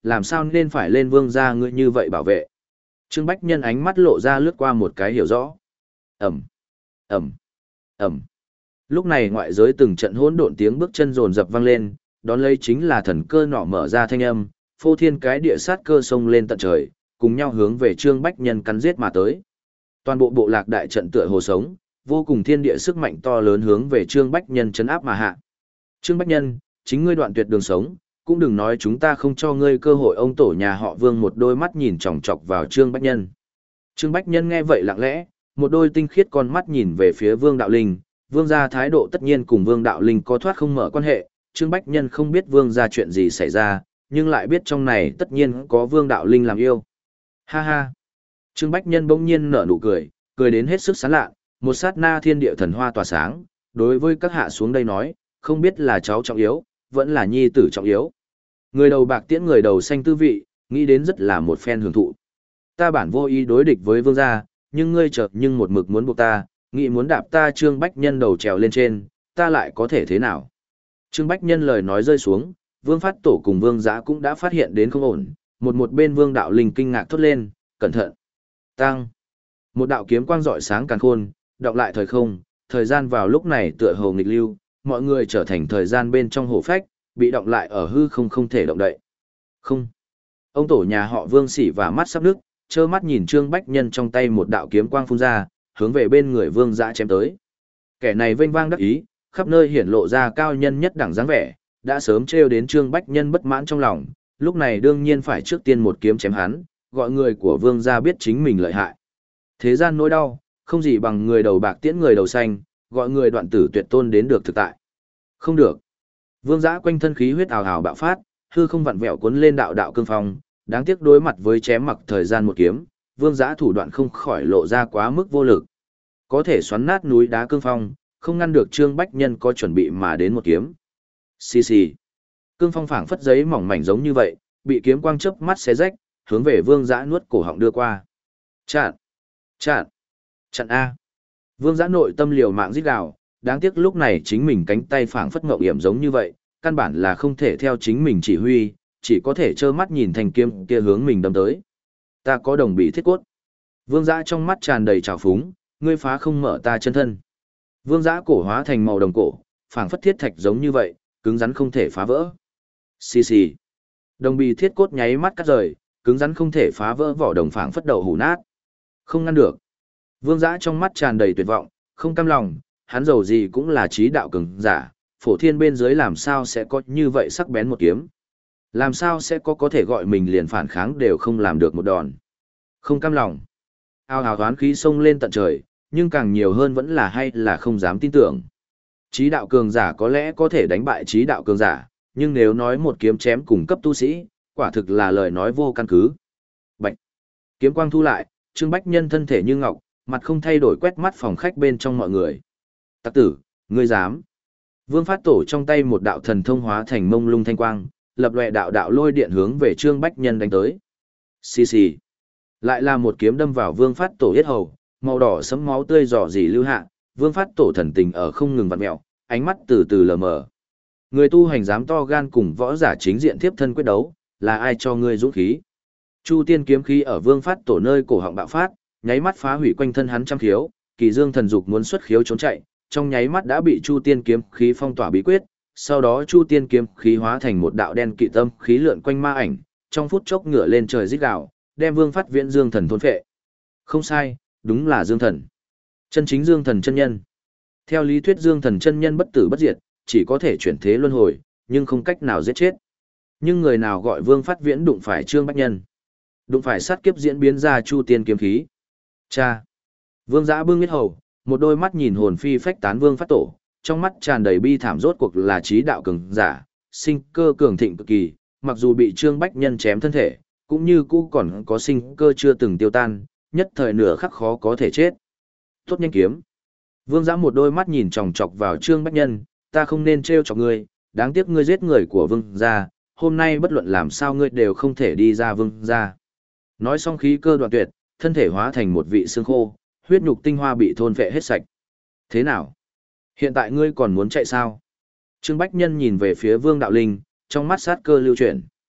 làm sao nên phải lên vương gia ngươi như vậy bảo vệ. Trương Bách Nhân ánh mắt lộ ra lướt qua một cái hiểu rõ. Ẩm, Ẩm, Ẩm. Lúc này ngoại giới từng trận hỗn độn tiếng bước chân rồn rập vang lên, đón lấy chính là thần cơ nọ mở ra thanh âm, phô thiên cái địa sát cơ sông lên tận trời, cùng nhau hướng về Trương Bách Nhân cắn giết mà tới. Toàn bộ bộ lạc đại trận tựa hồ sống, vô cùng thiên địa sức mạnh to lớn hướng về Trương Bách Nhân chấn áp mà hạ. Trương Bách Nhân, chính ngươi đoạn tuyệt đường sống, cũng đừng nói chúng ta không cho ngươi cơ hội. Ông tổ nhà họ Vương một đôi mắt nhìn chòng chọc vào Trương Bách Nhân. Trương Bách Nhân nghe vậy lặng lẽ, một đôi tinh khiết con mắt nhìn về phía Vương Đạo Linh, Vương gia thái độ tất nhiên cùng Vương Đạo Linh có thoát không mở quan hệ, Trương Bách Nhân không biết Vương gia chuyện gì xảy ra, nhưng lại biết trong này tất nhiên có Vương Đạo Linh làm yêu. Ha ha! Trương Bách Nhân bỗng nhiên nở nụ cười, cười đến hết sức sán lạ, một sát na thiên địa thần hoa tỏa sáng, đối với các hạ xuống đây nói, không biết là cháu trọng yếu, vẫn là nhi tử trọng yếu. Người đầu bạc tiễn người đầu xanh tư vị, nghĩ đến rất là một phen hưởng thụ. Ta bản vô ý đối địch với Vương gia, nhưng ngươi chợt nhưng một mực muốn buộc ta, nghĩ muốn đạp ta Trương Bách Nhân đầu trèo lên trên, ta lại có thể thế nào? Trương Bách Nhân lời nói rơi xuống, Vương Phát Tổ cùng Vương Giã cũng đã phát hiện đến không ổn, một một bên Vương Đạo Linh kinh ngạc thốt lên, cẩn thận. Tăng. Một đạo kiếm quang rọi sáng càn khôn, đọc lại thời không, thời gian vào lúc này tựa hồ nghịch lưu, mọi người trở thành thời gian bên trong hồ phách, bị động lại ở hư không không thể động đậy. Không. Ông tổ nhà họ Vương Sỉ và mắt sắp nước, trơ mắt nhìn Trương Bách Nhân trong tay một đạo kiếm quang phun ra, hướng về bên người Vương Giã chém tới. Kẻ này vênh vang đắc ý, khắp nơi hiển lộ ra cao nhân nhất đẳng dáng vẻ, đã sớm trêu đến Trương Bách Nhân bất mãn trong lòng, lúc này đương nhiên phải trước tiên một kiếm chém hắn, gọi người của Vương gia biết chính mình lợi hại. Thế gian nỗi đau, không gì bằng người đầu bạc tiễn người đầu xanh, gọi người đoạn tử tuyệt tôn đến được thực tại. Không được. Vương Giã quanh thân khí huyết ào ào bạo phát, hư không vặn vẹo cuốn lên đạo đạo cương phong, đáng tiếc đối mặt với chém mặc thời gian một kiếm, Vương Giã thủ đoạn không khỏi lộ ra quá mức vô lực. Có thể xoắn nát núi đá cương phong, không ngăn được Trương Bách Nhân có chuẩn bị mà đến một kiếm. Xì xì. Cương phong phảng phất giấy mỏng mảnh giống như vậy, bị kiếm quang chớp mắt xé rách, hướng về Vương Giã nuốt cổ họng đưa qua. Chặn! Chặn! Chặn A! Vương Giã nội tâm liều mạng rít gào, đáng tiếc lúc này chính mình cánh tay phảng phất ngậu hiểm giống như vậy, căn bản là không thể theo chính mình chỉ huy, chỉ có thể trơ mắt nhìn thanh kiếm kia hướng mình đâm tới. Ta có đồng bị thiết cốt. Vương Giã trong mắt tràn đầy trào phúng, ngươi phá không mở ta chân thân. Vương Giã cổ hóa thành màu đồng cổ, phảng phất thiết thạch giống như vậy, cứng rắn không thể phá vỡ. Xì xì. Đồng bì thiết cốt nháy mắt cắt rời, cứng rắn không thể phá vỡ vỏ đồng phảng phất đầu hủ nát. Không ngăn được. Vương Giã trong mắt tràn đầy tuyệt vọng, không cam lòng, hắn dầu gì cũng là trí đạo cường giả, phổ thiên bên dưới làm sao sẽ có như vậy sắc bén một kiếm. Làm sao sẽ có có thể gọi mình liền phản kháng đều không làm được một đòn. Không cam lòng. Ao hào toán khí sông lên tận trời, nhưng càng nhiều hơn vẫn là hay là không dám tin tưởng. Trí đạo cường giả có lẽ có thể đánh bại trí đạo cường giả, nhưng nếu nói một kiếm chém cùng cấp tu sĩ, quả thực là lời nói vô căn cứ. Bạch. Kiếm quang thu lại, Trương Bách Nhân thân thể như ngọc, mặt không thay đổi quét mắt phòng khách bên trong mọi người. Tặc tử, ngươi dám. Vương Phát Tổ trong tay một đạo thần thông hóa thành mông lung thanh quang, lập lòe đạo đạo lôi điện hướng về Trương Bách Nhân đánh tới. Xì xì. Lại là một kiếm đâm vào Vương Phát Tổ yết hầu, màu đỏ sẫm máu tươi rò rỉ lưu hạ, Vương Phát Tổ thần tình ở không ngừng vặn mèo, ánh mắt từ từ lờ mờ. Người tu hành dám to gan cùng võ giả chính diện tiếp thân quyết đấu, là ai cho ngươi dũng khí? Chu tiên kiếm khí ở Vương Phát Tổ nơi cổ họng bạo phát, nháy mắt phá hủy quanh thân hắn trăm khiếu, Kỳ Dương thần dục muốn xuất khiếu trốn chạy, trong nháy mắt đã bị Chu tiên kiếm khí phong tỏa bí quyết, sau đó Chu tiên kiếm khí hóa thành một đạo đen kỵ tâm khí lượn quanh ma ảnh, trong phút chốc ngửa lên trời rít gào, đem Vương Phát Viễn Dương thần thôn phệ. Không sai, đúng là Dương thần. Chân chính Dương thần chân nhân. Theo lý thuyết Dương thần chân nhân bất tử bất diệt, chỉ có thể chuyển thế luân hồi, nhưng không cách nào giết chết. Nhưng người nào gọi Vương Phát Viễn đụng phải Trương Bách Nhân? Đụng phải sát kiếp diễn biến ra Chu tiên kiếm khí. Cha. Vương Giã bưng huyết hầu, một đôi mắt nhìn hồn phi phách tán Vương Phát Tổ, trong mắt tràn đầy bi thảm, rốt cuộc là trí đạo cường giả, sinh cơ cường thịnh cực kỳ, mặc dù bị Trương Bách Nhân chém thân thể, cũng như cũ còn có sinh cơ chưa từng tiêu tan, nhất thời nửa khắc khó có thể chết. Tốt nhanh kiếm. Vương Giã một đôi mắt nhìn chòng chọc vào Trương Bách Nhân, ta không nên trêu chọc ngươi, đáng tiếc ngươi giết người của Vương gia, hôm nay bất luận làm sao ngươi đều không thể đi ra Vương gia. Nói xong khí cơ đoạn tuyệt, thân thể hóa thành một vị xương khô, huyết nhục tinh hoa bị thôn phệ hết sạch. Thế nào? Hiện tại ngươi còn muốn chạy sao? Trương Bách Nhân nhìn về phía Vương Đạo Linh, trong mắt sát cơ lưu chuyển.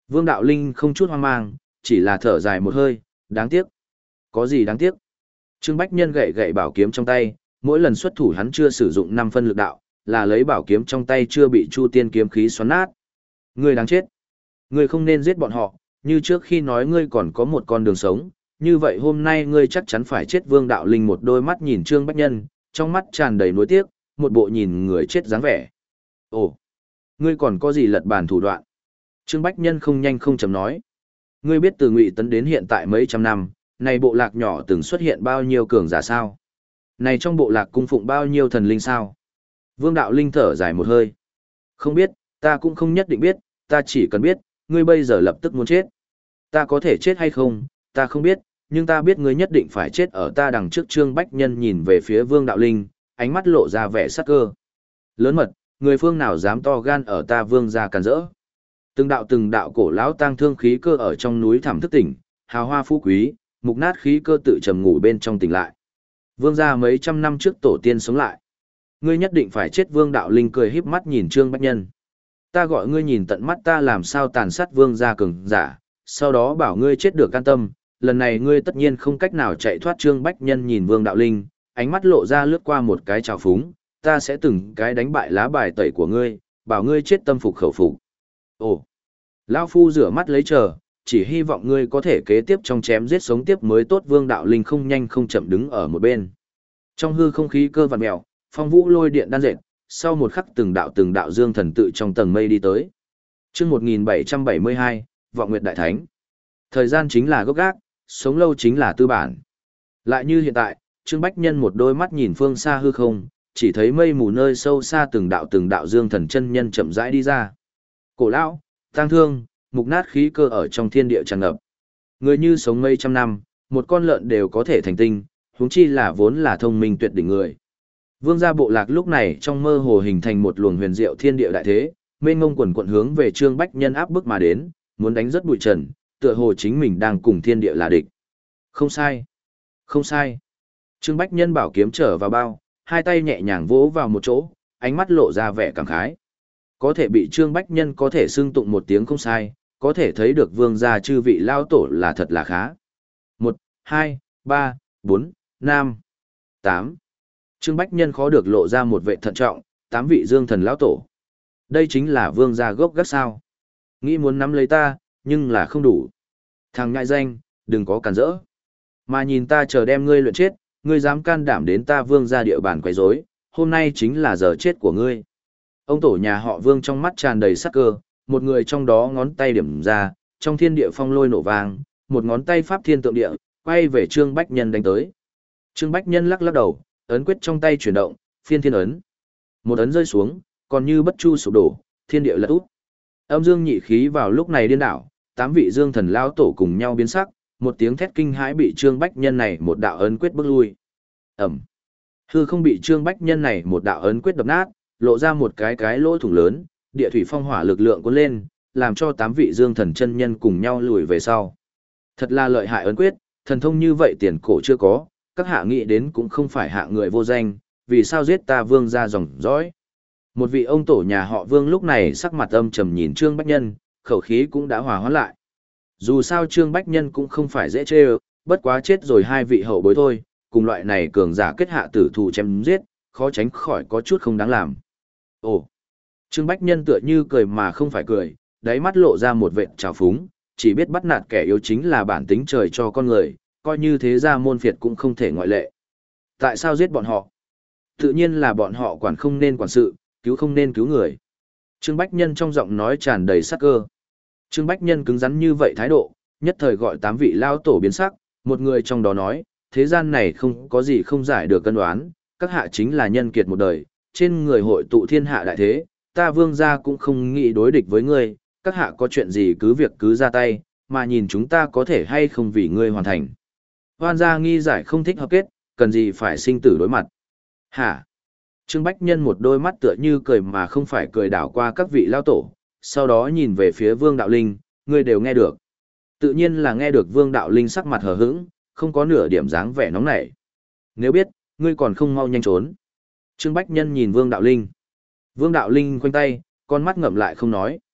Vương Đạo Linh không chút hoang mang, chỉ là thở dài một hơi, đáng tiếc. Có gì đáng tiếc? Trương Bách Nhân gậy gậy bảo kiếm trong tay, mỗi lần xuất thủ hắn chưa sử dụng năm phân lực đạo, là lấy bảo kiếm trong tay chưa bị Chu Tiên kiếm khí xoắn nát. Ngươi đáng chết. Ngươi không nên giết bọn họ, như trước khi nói ngươi còn có một con đường sống, như vậy hôm nay ngươi chắc chắn phải chết. Vương Đạo Linh một đôi mắt nhìn Trương Bách Nhân, trong mắt tràn đầy nuối tiếc, một bộ nhìn người chết dáng vẻ. Ồ, ngươi còn có gì lật bàn thủ đoạn? Trương Bách Nhân không nhanh không chậm nói. Ngươi biết từ Ngụy Tấn đến hiện tại mấy trăm năm, này bộ lạc nhỏ từng xuất hiện bao nhiêu cường giả sao? Này trong bộ lạc cung phụng bao nhiêu thần linh sao? Vương Đạo Linh thở dài một hơi. Không biết, ta cũng không nhất định biết, ta chỉ cần biết, ngươi bây giờ lập tức muốn chết. Ta có thể chết hay không, ta không biết, nhưng ta biết ngươi nhất định phải chết ở ta đằng trước. Trương Bách Nhân nhìn về phía Vương Đạo Linh, ánh mắt lộ ra vẻ sắc cơ. Lớn mật, người phương nào dám to gan ở ta Vương gia càn rỡ. Từng đạo từng đạo cổ lão tang thương khí cơ ở trong núi thẳm thức tỉnh, hào hoa phú quý, mục nát khí cơ tự trầm ngủ bên trong tỉnh lại. Vương gia mấy trăm năm trước tổ tiên sống lại. Ngươi nhất định phải chết. Vương Đạo Linh cười híp mắt nhìn Trương Bách Nhân. Ta gọi ngươi nhìn tận mắt ta làm sao tàn sát Vương gia cường giả, sau đó bảo ngươi chết được can tâm, lần này ngươi tất nhiên không cách nào chạy thoát. Trương Bách Nhân nhìn Vương Đạo Linh, ánh mắt lộ ra lướt qua một cái trào phúng, ta sẽ từng cái đánh bại lá bài tẩy của ngươi, bảo ngươi chết tâm phục khẩu phục. Ồ, lão phu rửa mắt lấy chờ, chỉ hy vọng ngươi có thể kế tiếp trong chém giết sống tiếp mới tốt. Vương Đạo Linh không nhanh không chậm đứng ở một bên. Trong hư không khí cơ vặn mèo, phong vũ lôi điện đan dệt, sau một khắc từng đạo từng đạo dương thần tự trong tầng mây đi tới. Chương một nghìn bảy trăm bảy mươi hai, Vọng Nguyệt Đại Thánh. Thời gian chính là gốc gác, sống lâu chính là tư bản. Lại như hiện tại, Trương Bách Nhân một đôi mắt nhìn phương xa hư không, chỉ thấy mây mù nơi sâu xa từng đạo từng đạo dương thần chân nhân chậm rãi đi ra. Cổ lão, tang thương, mục nát khí cơ ở trong thiên địa tràn ngập. Người như sống mấy trăm năm, một con lợn đều có thể thành tinh, huống chi là vốn là thông minh tuyệt đỉnh người. Vương gia bộ lạc lúc này trong mơ hồ hình thành một luồng huyền diệu thiên địa đại thế, mênh ngông quần quận hướng về Trương Bách Nhân áp bức mà đến, muốn đánh rất bụi trần, tựa hồ chính mình đang cùng thiên địa là địch. Không sai, không sai. Trương Bách Nhân bảo kiếm trở vào bao, hai tay nhẹ nhàng vỗ vào một chỗ, ánh mắt lộ ra vẻ cảm khái. Có thể bị Trương Bách Nhân có thể xưng tụng một tiếng không sai, có thể thấy được vương gia chư vị lao tổ là thật là khá. Một, hai, ba, bốn, năm, tám. Trương Bách Nhân khó được lộ ra một vệ thận trọng, tám vị dương thần lão tổ. Đây chính là vương gia gốc gác sao. Nghĩ muốn nắm lấy ta, nhưng là không đủ. Thằng ngại danh, đừng có cản rỡ. Mà nhìn ta chờ đem ngươi luyện chết, ngươi dám can đảm đến ta vương gia địa bàn quấy rối, hôm nay chính là giờ chết của ngươi. Ông tổ nhà họ Vương trong mắt tràn đầy sắc cơ, một người trong đó ngón tay điểm ra, trong thiên địa phong lôi nổ vang, một ngón tay pháp thiên tượng địa, quay về Trương Bách Nhân đánh tới. Trương Bách Nhân lắc lắc đầu, ấn quyết trong tay chuyển động, phiên thiên ấn. Một ấn rơi xuống, còn như bất chu sụp đổ, thiên địa lật úp. Âm dương nhị khí vào lúc này điên đảo, tám vị dương thần lao tổ cùng nhau biến sắc, một tiếng thét kinh hãi bị Trương Bách Nhân này một đạo ấn quyết bức lui. Ẩm. Hư không bị Trương Bách Nhân này một đạo ấn quyết đập nát, lộ ra một cái cái lỗ thủng lớn, địa thủy phong hỏa lực lượng cuốn lên, làm cho tám vị dương thần chân nhân cùng nhau lùi về sau. Thật là lợi hại ấn quyết, thần thông như vậy tiền cổ chưa có, các hạ nghĩ đến cũng không phải hạ người vô danh, vì sao giết ta vương ra dòng dõi. Một vị ông tổ nhà họ Vương lúc này sắc mặt âm trầm nhìn Trương Bách Nhân, khẩu khí cũng đã hòa hoãn lại. Dù sao Trương Bách Nhân cũng không phải dễ chê ơ, bất quá chết rồi hai vị hậu bối thôi, cùng loại này cường giả kết hạ tử thù chém giết, khó tránh khỏi có chút không đáng làm. Ồ! Trương Bách Nhân tựa như cười mà không phải cười, đáy mắt lộ ra một vệt trào phúng, chỉ biết bắt nạt kẻ yếu chính là bản tính trời cho con người, coi như thế gia môn phiệt cũng không thể ngoại lệ. Tại sao giết bọn họ? Tự nhiên là bọn họ quản không nên quản sự, cứu không nên cứu người. Trương Bách Nhân trong giọng nói tràn đầy sắc cơ. Trương Bách Nhân cứng rắn như vậy thái độ, nhất thời gọi tám vị lao tổ biến sắc, một người trong đó nói, thế gian này không có gì không giải được cân đoán, các hạ chính là nhân kiệt một đời, trên người hội tụ thiên hạ đại thế, ta vương gia cũng không nghĩ đối địch với ngươi, các hạ có chuyện gì cứ việc cứ ra tay, mà nhìn chúng ta có thể hay không vì ngươi hoàn thành. Hoan gia nghi giải không thích hợp kết, cần gì phải sinh tử đối mặt. Hả? Trương Bách Nhân một đôi mắt tựa như cười mà không phải cười đảo qua các vị lao tổ, sau đó nhìn về phía Vương Đạo Linh, ngươi đều nghe được. Tự nhiên là nghe được. Vương Đạo Linh sắc mặt hờ hững, không có nửa điểm dáng vẻ nóng nảy. Nếu biết, ngươi còn không mau nhanh trốn. Trương Bách Nhân nhìn Vương Đạo Linh. Vương Đạo Linh khoanh tay, con mắt ngậm lại không nói.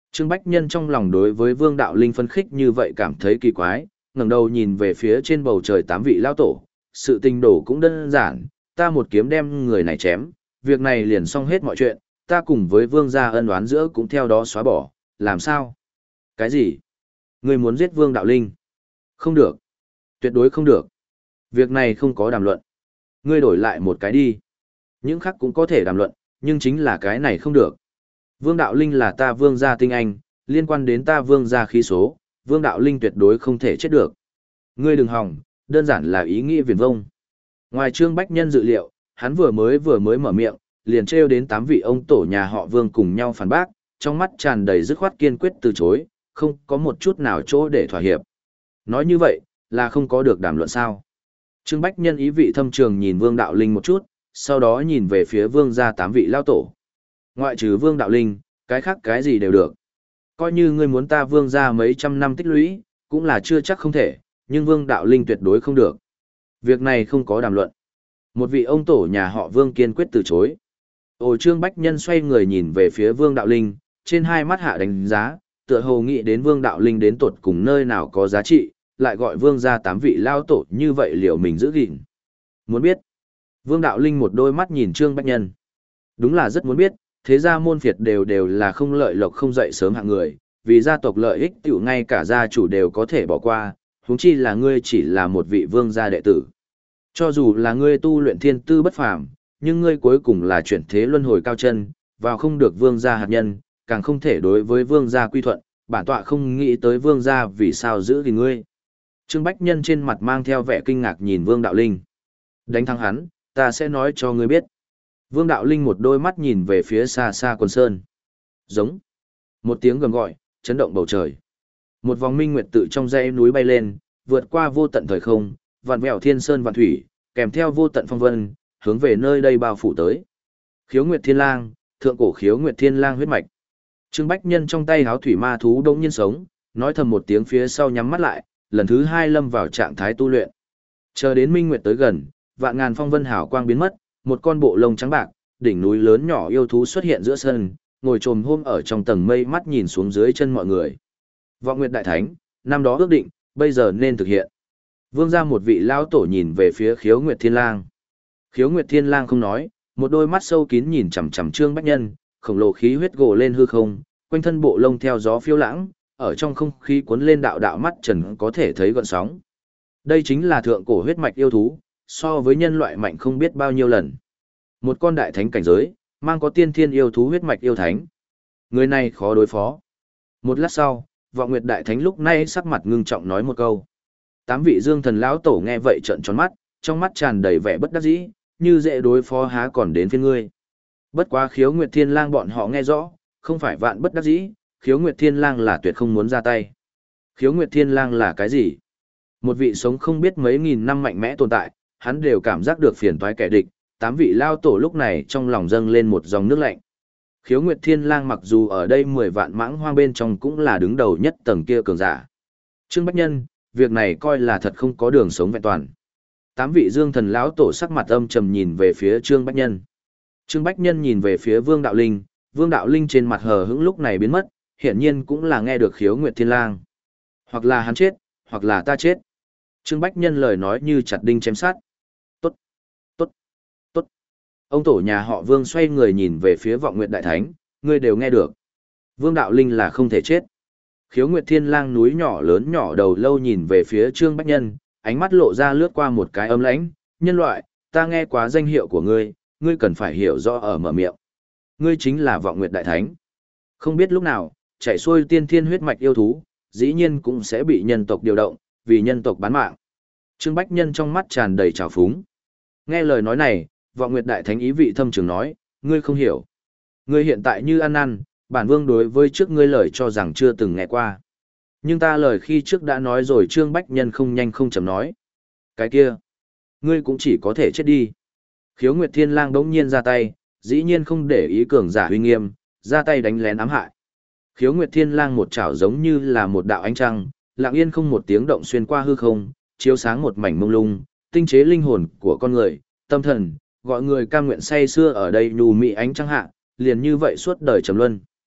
Trương Bách Nhân trong lòng đối với Vương Đạo Linh phân khích như vậy cảm thấy kỳ quái, ngẩng đầu nhìn về phía trên bầu trời tám vị lao tổ, sự tình đổ cũng đơn giản, ta một kiếm đem người này chém, việc này liền xong hết mọi chuyện, ta cùng với Vương gia ân oán giữa cũng theo đó xóa bỏ, làm sao? Cái gì? Ngươi muốn giết Vương Đạo Linh? Không được. Tuyệt đối không được. Việc này không có đàm luận. Ngươi đổi lại một cái đi. Những khác cũng có thể đàm luận, nhưng chính là cái này không được. Vương Đạo Linh là ta Vương gia tinh anh, liên quan đến ta Vương gia khí số, Vương Đạo Linh tuyệt đối không thể chết được. Ngươi đừng hòng, đơn giản là ý nghĩa viển vông. Ngoài Trương Bách Nhân dự liệu, hắn vừa mới vừa mới mở miệng, liền trêu đến tám vị ông tổ nhà họ Vương cùng nhau phản bác, trong mắt tràn đầy dứt khoát kiên quyết từ chối, không có một chút nào chỗ để thỏa hiệp. Nói như vậy, là không có được đàm luận sao. Trương Bách Nhân ý vị thâm trường nhìn Vương Đạo Linh một chút, sau đó nhìn về phía Vương gia tám vị lao tổ. Ngoại trừ Vương Đạo Linh, cái khác cái gì đều được. Coi như ngươi muốn ta Vương gia mấy trăm năm tích lũy, cũng là chưa chắc không thể, nhưng Vương Đạo Linh tuyệt đối không được. Việc này không có đàm luận. Một vị ông tổ nhà họ Vương kiên quyết từ chối. Ồ Trương Bách Nhân xoay người nhìn về phía Vương Đạo Linh, trên hai mắt hạ đánh giá, tựa hồ nghĩ đến Vương Đạo Linh đến tột cùng nơi nào có giá trị, lại gọi Vương gia tám vị lao tổ như vậy liệu mình giữ gìn. Muốn biết. Vương Đạo Linh một đôi mắt nhìn Trương Bách Nhân. Đúng là rất muốn biết, thế gia môn phiệt đều đều là không lợi lộc không dậy sớm hạng người, vì gia tộc lợi ích tiểu ngay cả gia chủ đều có thể bỏ qua, huống chi là ngươi chỉ là một vị vương gia đệ tử. Cho dù là ngươi tu luyện thiên tư bất phàm, nhưng ngươi cuối cùng là chuyển thế luân hồi cao chân, vào không được vương gia hạt nhân, càng không thể đối với vương gia quy thuận, bản tọa không nghĩ tới vương gia vì sao giữ gìn ngươi. Trương Bách Nhân trên mặt mang theo vẻ kinh ngạc nhìn Vương Đạo Linh. Đánh thắng hắn, ta sẽ nói cho ngươi biết. Vương Đạo Linh một đôi mắt nhìn về phía xa xa quần sơn. Giống. Một tiếng gầm gọi, chấn động bầu trời. Một vòng minh nguyệt tự trong dãy núi bay lên, vượt qua vô tận thời không, vạn vẹo thiên sơn vạn thủy, kèm theo vô tận phong vân, hướng về nơi đây bao phủ tới. Khiếu Nguyệt Thiên Lang, thượng cổ Khiếu Nguyệt Thiên Lang huyết mạch. Trương Bách Nhân trong tay háo thủy ma thú đống nhiên sống, nói thầm một tiếng phía sau nhắm mắt lại, lần thứ hai lâm vào trạng thái tu luyện. Chờ đến minh nguyệt tới gần, vạn ngàn phong vân hào quang biến mất, một con bộ lông trắng bạc, đỉnh núi lớn nhỏ yêu thú xuất hiện giữa sân, ngồi trồm hôm ở trong tầng mây mắt nhìn xuống dưới chân mọi người. Vọng Nguyệt Đại Thánh, năm đó ước định, bây giờ nên thực hiện. Vương gia một vị lão tổ nhìn về phía Khiếu Nguyệt Thiên Lang. Khiếu Nguyệt Thiên Lang không nói, một đôi mắt sâu kín nhìn chằm chằm Trương Bách Nhân, khổng lồ khí huyết gồ lên hư không, quanh thân bộ lông theo gió phiêu lãng, ở trong không khí cuốn lên đạo đạo mắt trần có thể thấy gợn sóng. Đây chính là thượng cổ huyết mạch yêu thú, so với nhân loại mạnh không biết bao nhiêu lần. Một con đại thánh cảnh giới, mang có tiên thiên yêu thú huyết mạch yêu thánh. Người này khó đối phó. Một lát sau, Vọng Nguyệt Đại Thánh lúc này sắc mặt ngưng trọng nói một câu. Tám vị Dương Thần lão tổ nghe vậy trợn tròn mắt, trong mắt tràn đầy vẻ bất đắc dĩ, như dễ đối phó há còn đến phiên ngươi. Bất quá Khiếu Nguyệt Thiên Lang bọn họ nghe rõ, không phải vạn bất đắc dĩ, Khiếu Nguyệt Thiên Lang là tuyệt không muốn ra tay. Khiếu Nguyệt Thiên Lang là cái gì? Một vị sống không biết mấy nghìn năm mạnh mẽ tồn tại, hắn đều cảm giác được phiền toái kẻ địch, tám vị lao tổ lúc này trong lòng dâng lên một dòng nước lạnh. Khiếu Nguyệt Thiên Lang mặc dù ở đây mười vạn mãng hoang bên trong cũng là đứng đầu nhất tầng kia cường giả. Trương Bách Nhân, việc này coi là thật không có đường sống vẹn toàn. Tám vị Dương Thần lão tổ sắc mặt âm trầm nhìn về phía Trương Bách Nhân. Trương Bách Nhân nhìn về phía Vương Đạo Linh, Vương Đạo Linh trên mặt hờ hững lúc này biến mất, hiển nhiên cũng là nghe được Khiếu Nguyệt Thiên Lang. Hoặc là hắn chết, hoặc là ta chết. Trương Bách Nhân lời nói như chặt đinh chém sát. Tốt, tốt, tốt. Ông tổ nhà họ Vương xoay người nhìn về phía Vọng Nguyệt Đại Thánh, ngươi đều nghe được. Vương Đạo Linh là không thể chết. Khiếu Nguyệt Thiên Lang núi nhỏ lớn nhỏ đầu lâu nhìn về phía Trương Bách Nhân, ánh mắt lộ ra lướt qua một cái ấm lãnh, nhân loại, ta nghe quá danh hiệu của ngươi, ngươi cần phải hiểu rõ ở mở miệng. Ngươi chính là Vọng Nguyệt Đại Thánh. Không biết lúc nào, chảy xuôi tiên thiên huyết mạch yêu thú, dĩ nhiên cũng sẽ bị nhân tộc điều động, vì nhân tộc bán mạng. Trương Bách Nhân trong mắt tràn đầy trào phúng. Nghe lời nói này, Vọng Nguyệt Đại Thánh ý vị thâm trường nói, ngươi không hiểu. Ngươi hiện tại như ăn năn, bản vương đối với trước ngươi lời cho rằng chưa từng nghe qua. Nhưng ta lời khi trước đã nói rồi Trương Bách Nhân không nhanh không chậm nói. Cái kia, ngươi cũng chỉ có thể chết đi. Khiếu Nguyệt Thiên Lang đống nhiên ra tay, dĩ nhiên không để ý cường giả uy nghiêm, ra tay đánh lén ám hại. Khiếu Nguyệt Thiên Lang một chảo giống như là một đạo ánh trăng, lặng yên không một tiếng động xuyên qua hư không, chiếu sáng một mảnh mông lung, tinh chế linh hồn của con người, tâm thần, gọi người cam nguyện say xưa ở đây nhu mị ánh trăng hạ, liền như vậy suốt đời trầm luân.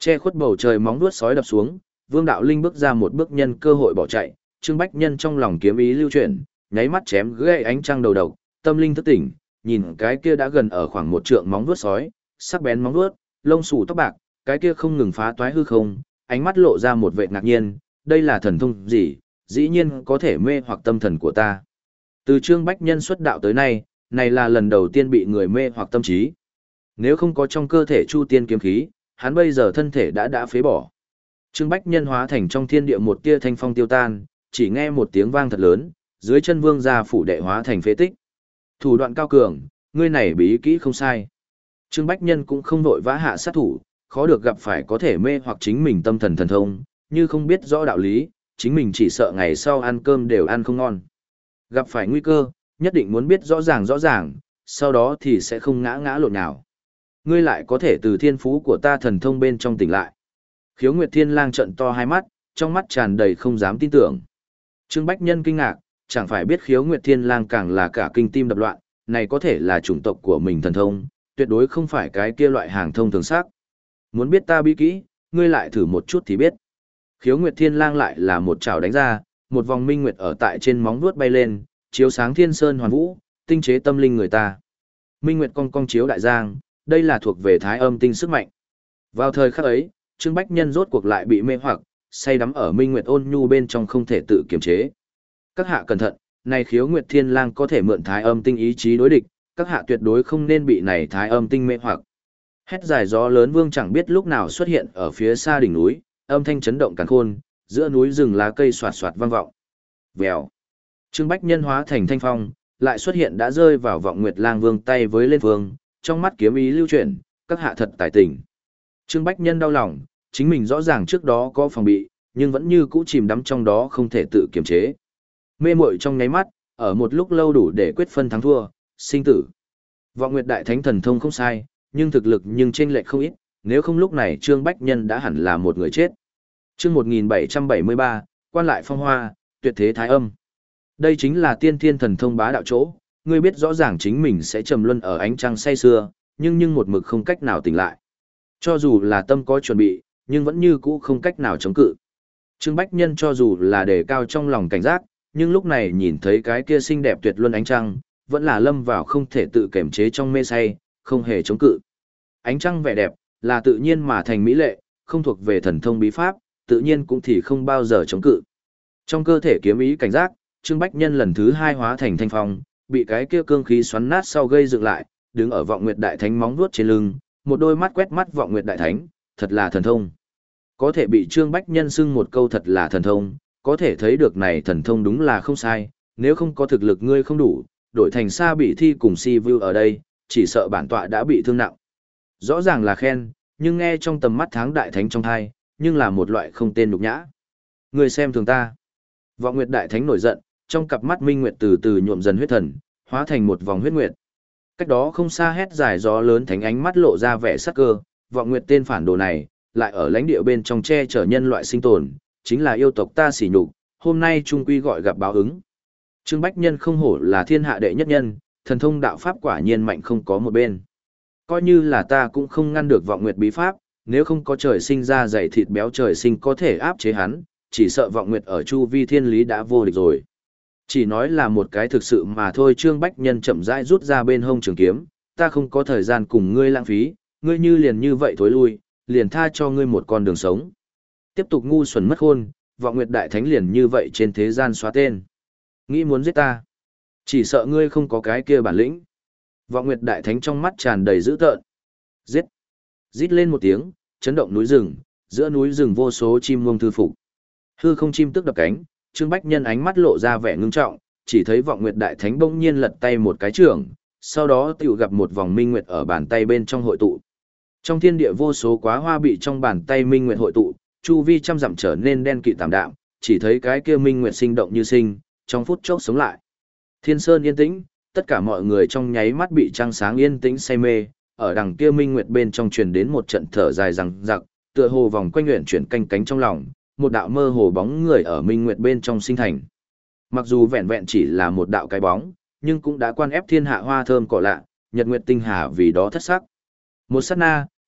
Che khuất bầu trời móng vuốt sói đập xuống, Vương Đạo Linh bước ra một bước nhân cơ hội bỏ chạy, Trương Bách Nhân trong lòng kiếm ý lưu chuyển, nháy mắt chém gãy ánh trăng đầu độc, tâm linh thức tỉnh, nhìn cái kia đã gần ở khoảng một trượng móng vuốt sói, sắc bén móng vuốt, lông xù tóc bạc, cái kia không ngừng phá toái hư không, ánh mắt lộ ra một vẻ ngạc nhiên, đây là thần thông gì, dĩ nhiên có thể mê hoặc tâm thần của ta. Từ Trương Bách Nhân xuất đạo tới nay, này là lần đầu tiên bị người mê hoặc tâm trí. Nếu không có trong cơ thể Chu Tiên kiếm khí, hắn bây giờ thân thể đã đã phế bỏ. Trương Bách Nhân hóa thành trong thiên địa một tia thanh phong tiêu tan, chỉ nghe một tiếng vang thật lớn, dưới chân vương gia phủ đệ hóa thành phế tích. Thủ đoạn cao cường, ngươi này bí kỹ không sai. Trương Bách Nhân cũng không vội vã hạ sát thủ, khó được gặp phải có thể mê hoặc chính mình tâm thần thần thông, như không biết rõ đạo lý, chính mình chỉ sợ ngày sau ăn cơm đều ăn không ngon. Gặp phải nguy cơ, nhất định muốn biết rõ ràng rõ ràng, sau đó thì sẽ không ngã ngã lộn nào. Ngươi lại có thể từ thiên phú của ta thần thông bên trong tỉnh lại. Khiếu Nguyệt Thiên Lang trợn to hai mắt, trong mắt tràn đầy không dám tin tưởng. Trương Bách Nhân kinh ngạc, chẳng phải biết Khiếu Nguyệt Thiên Lang càng là cả kinh tim đập loạn, này có thể là chủng tộc của mình thần thông, tuyệt đối không phải cái kia loại hàng thông thường sắc. Muốn biết ta bí kỹ, ngươi lại thử một chút thì biết. Khiếu Nguyệt Thiên Lang lại là một chảo đánh ra, một vòng minh nguyệt ở tại trên móng vuốt bay lên, chiếu sáng thiên sơn hoàn vũ, tinh chế tâm linh người ta. Minh nguyệt cong cong chiếu đại giang, đây là thuộc về thái âm tinh sức mạnh. Vào thời khắc ấy, Trương Bách Nhân rốt cuộc lại bị mê hoặc, say đắm ở Minh Nguyệt ôn nhu bên trong không thể tự kiềm chế. Các hạ cẩn thận, này Khiếu Nguyệt Thiên Lang có thể mượn thái âm tinh ý chí đối địch, các hạ tuyệt đối không nên bị này thái âm tinh mê hoặc. Hét dài gió lớn vương chẳng biết lúc nào xuất hiện ở phía xa đỉnh núi, âm thanh chấn động càn khôn, giữa núi rừng lá cây xoạt xoạt vang vọng. Vèo. Trương Bách Nhân hóa thành thanh phong, lại xuất hiện đã rơi vào Vọng Nguyệt Lang Vương tay với lên vương, trong mắt kiếm ý lưu chuyển, các hạ thật tài tình. Trương Bách Nhân đau lòng, chính mình rõ ràng trước đó có phòng bị, nhưng vẫn như cũ chìm đắm trong đó không thể tự kiềm chế. Mê muội trong nháy mắt, ở một lúc lâu đủ để quyết phân thắng thua, sinh tử. Vọng Nguyệt Đại Thánh thần thông không sai, nhưng thực lực nhưng chênh lệch không ít, nếu không lúc này Trương Bách Nhân đã hẳn là một người chết. Chương một nghìn bảy trăm bảy mươi ba, quan lại phong hoa, tuyệt thế thái âm. Đây chính là tiên thiên thần thông bá đạo chỗ, ngươi biết rõ ràng chính mình sẽ trầm luân ở ánh trăng say sưa, nhưng nhưng một mực không cách nào tỉnh lại. Cho dù là tâm có chuẩn bị, nhưng vẫn như cũ không cách nào chống cự. Trương Bách Nhân cho dù là đề cao trong lòng cảnh giác, nhưng lúc này nhìn thấy cái kia xinh đẹp tuyệt luân ánh trăng, vẫn là lâm vào không thể tự kiềm chế trong mê say, không hề chống cự. Ánh trăng vẻ đẹp, là tự nhiên mà thành mỹ lệ, không thuộc về thần thông bí pháp, tự nhiên cũng thì không bao giờ chống cự. Trong cơ thể kiếm ý cảnh giác, Trương Bách Nhân lần thứ hai hóa thành thanh phong, bị cái kia cương khí xoắn nát sau gây dựng lại, đứng ở Vọng Nguyệt Đại Thánh móng vuốt trên lưng, một đôi mắt quét mắt Vọng Nguyệt Đại Thánh, thật là thần thông. Có thể bị Trương Bách Nhân xưng một câu thật là thần thông, có thể thấy được này thần thông đúng là không sai, nếu không có thực lực ngươi không đủ, đổi thành Sa Bị Thi cùng Si Vu ở đây, chỉ sợ bản tọa đã bị thương nặng. Rõ ràng là khen, nhưng nghe trong tầm mắt tháng đại thánh trong thai, nhưng là một loại không tên nhục nhã. Ngươi xem thường ta. Vọng Nguyệt Đại Thánh nổi giận, trong cặp mắt minh nguyệt từ từ nhuộm dần huyết thần, hóa thành một vòng huyết nguyệt. Cách đó không xa hét dài gió lớn thánh ánh mắt lộ ra vẻ sắc cơ, Vọng Nguyệt tên phản đồ này, lại ở lãnh địa bên trong che chở nhân loại sinh tồn, chính là yêu tộc ta sỉ nhục, hôm nay trung quy gọi gặp báo ứng. Trương Bách Nhân không hổ là thiên hạ đệ nhất nhân, thần thông đạo pháp quả nhiên mạnh không có một bên. Coi như là ta cũng không ngăn được Vọng Nguyệt bí pháp, nếu không có trời sinh ra dày thịt béo trời sinh có thể áp chế hắn, chỉ sợ Vọng Nguyệt ở chu vi thiên lý đã vô địch rồi. Chỉ nói là một cái thực sự mà thôi. Trương Bách Nhân chậm rãi rút ra bên hông trường kiếm, ta không có thời gian cùng ngươi lãng phí, ngươi như liền như vậy thối lui, liền tha cho ngươi một con đường sống. Tiếp tục ngu xuẩn mất khôn, Vọng Nguyệt Đại Thánh liền như vậy trên thế gian xóa tên. Nghĩ muốn giết ta, chỉ sợ ngươi không có cái kia bản lĩnh. Vọng Nguyệt Đại Thánh trong mắt tràn đầy dữ tợn. Giết! Rít lên một tiếng, chấn động núi rừng, giữa núi rừng vô số chim muông thư phục. Hư không chim tức đập cánh, Trương Bách Nhân ánh mắt lộ ra vẻ ngưng trọng, chỉ thấy Vọng Nguyệt Đại Thánh bỗng nhiên lật tay một cái trưởng, sau đó tiểu gặp một vòng minh nguyệt ở bàn tay bên trong hội tụ. Trong thiên địa vô số quá hoa bị trong bàn tay minh nguyệt hội tụ, chu vi trăm dặm trở nên đen kịt tạm đạm, chỉ thấy cái kia minh nguyệt sinh động như sinh, trong phút chốc sống lại. Thiên sơn yên tĩnh, tất cả mọi người trong nháy mắt bị trăng sáng yên tĩnh say mê, ở đằng kia minh nguyệt bên trong truyền đến một trận thở dài rằng rặc, tựa hồ vòng quanh nguyện chuyển canh cánh trong lòng, một đạo mơ hồ bóng người ở minh nguyệt bên trong sinh thành. Mặc dù vẹn vẹn chỉ là một đạo cái bóng, nhưng cũng đã quan ép thiên hạ hoa thơm cỏ lạ, nhật nguyệt tinh hà vì đó thất sắc. Một sát na,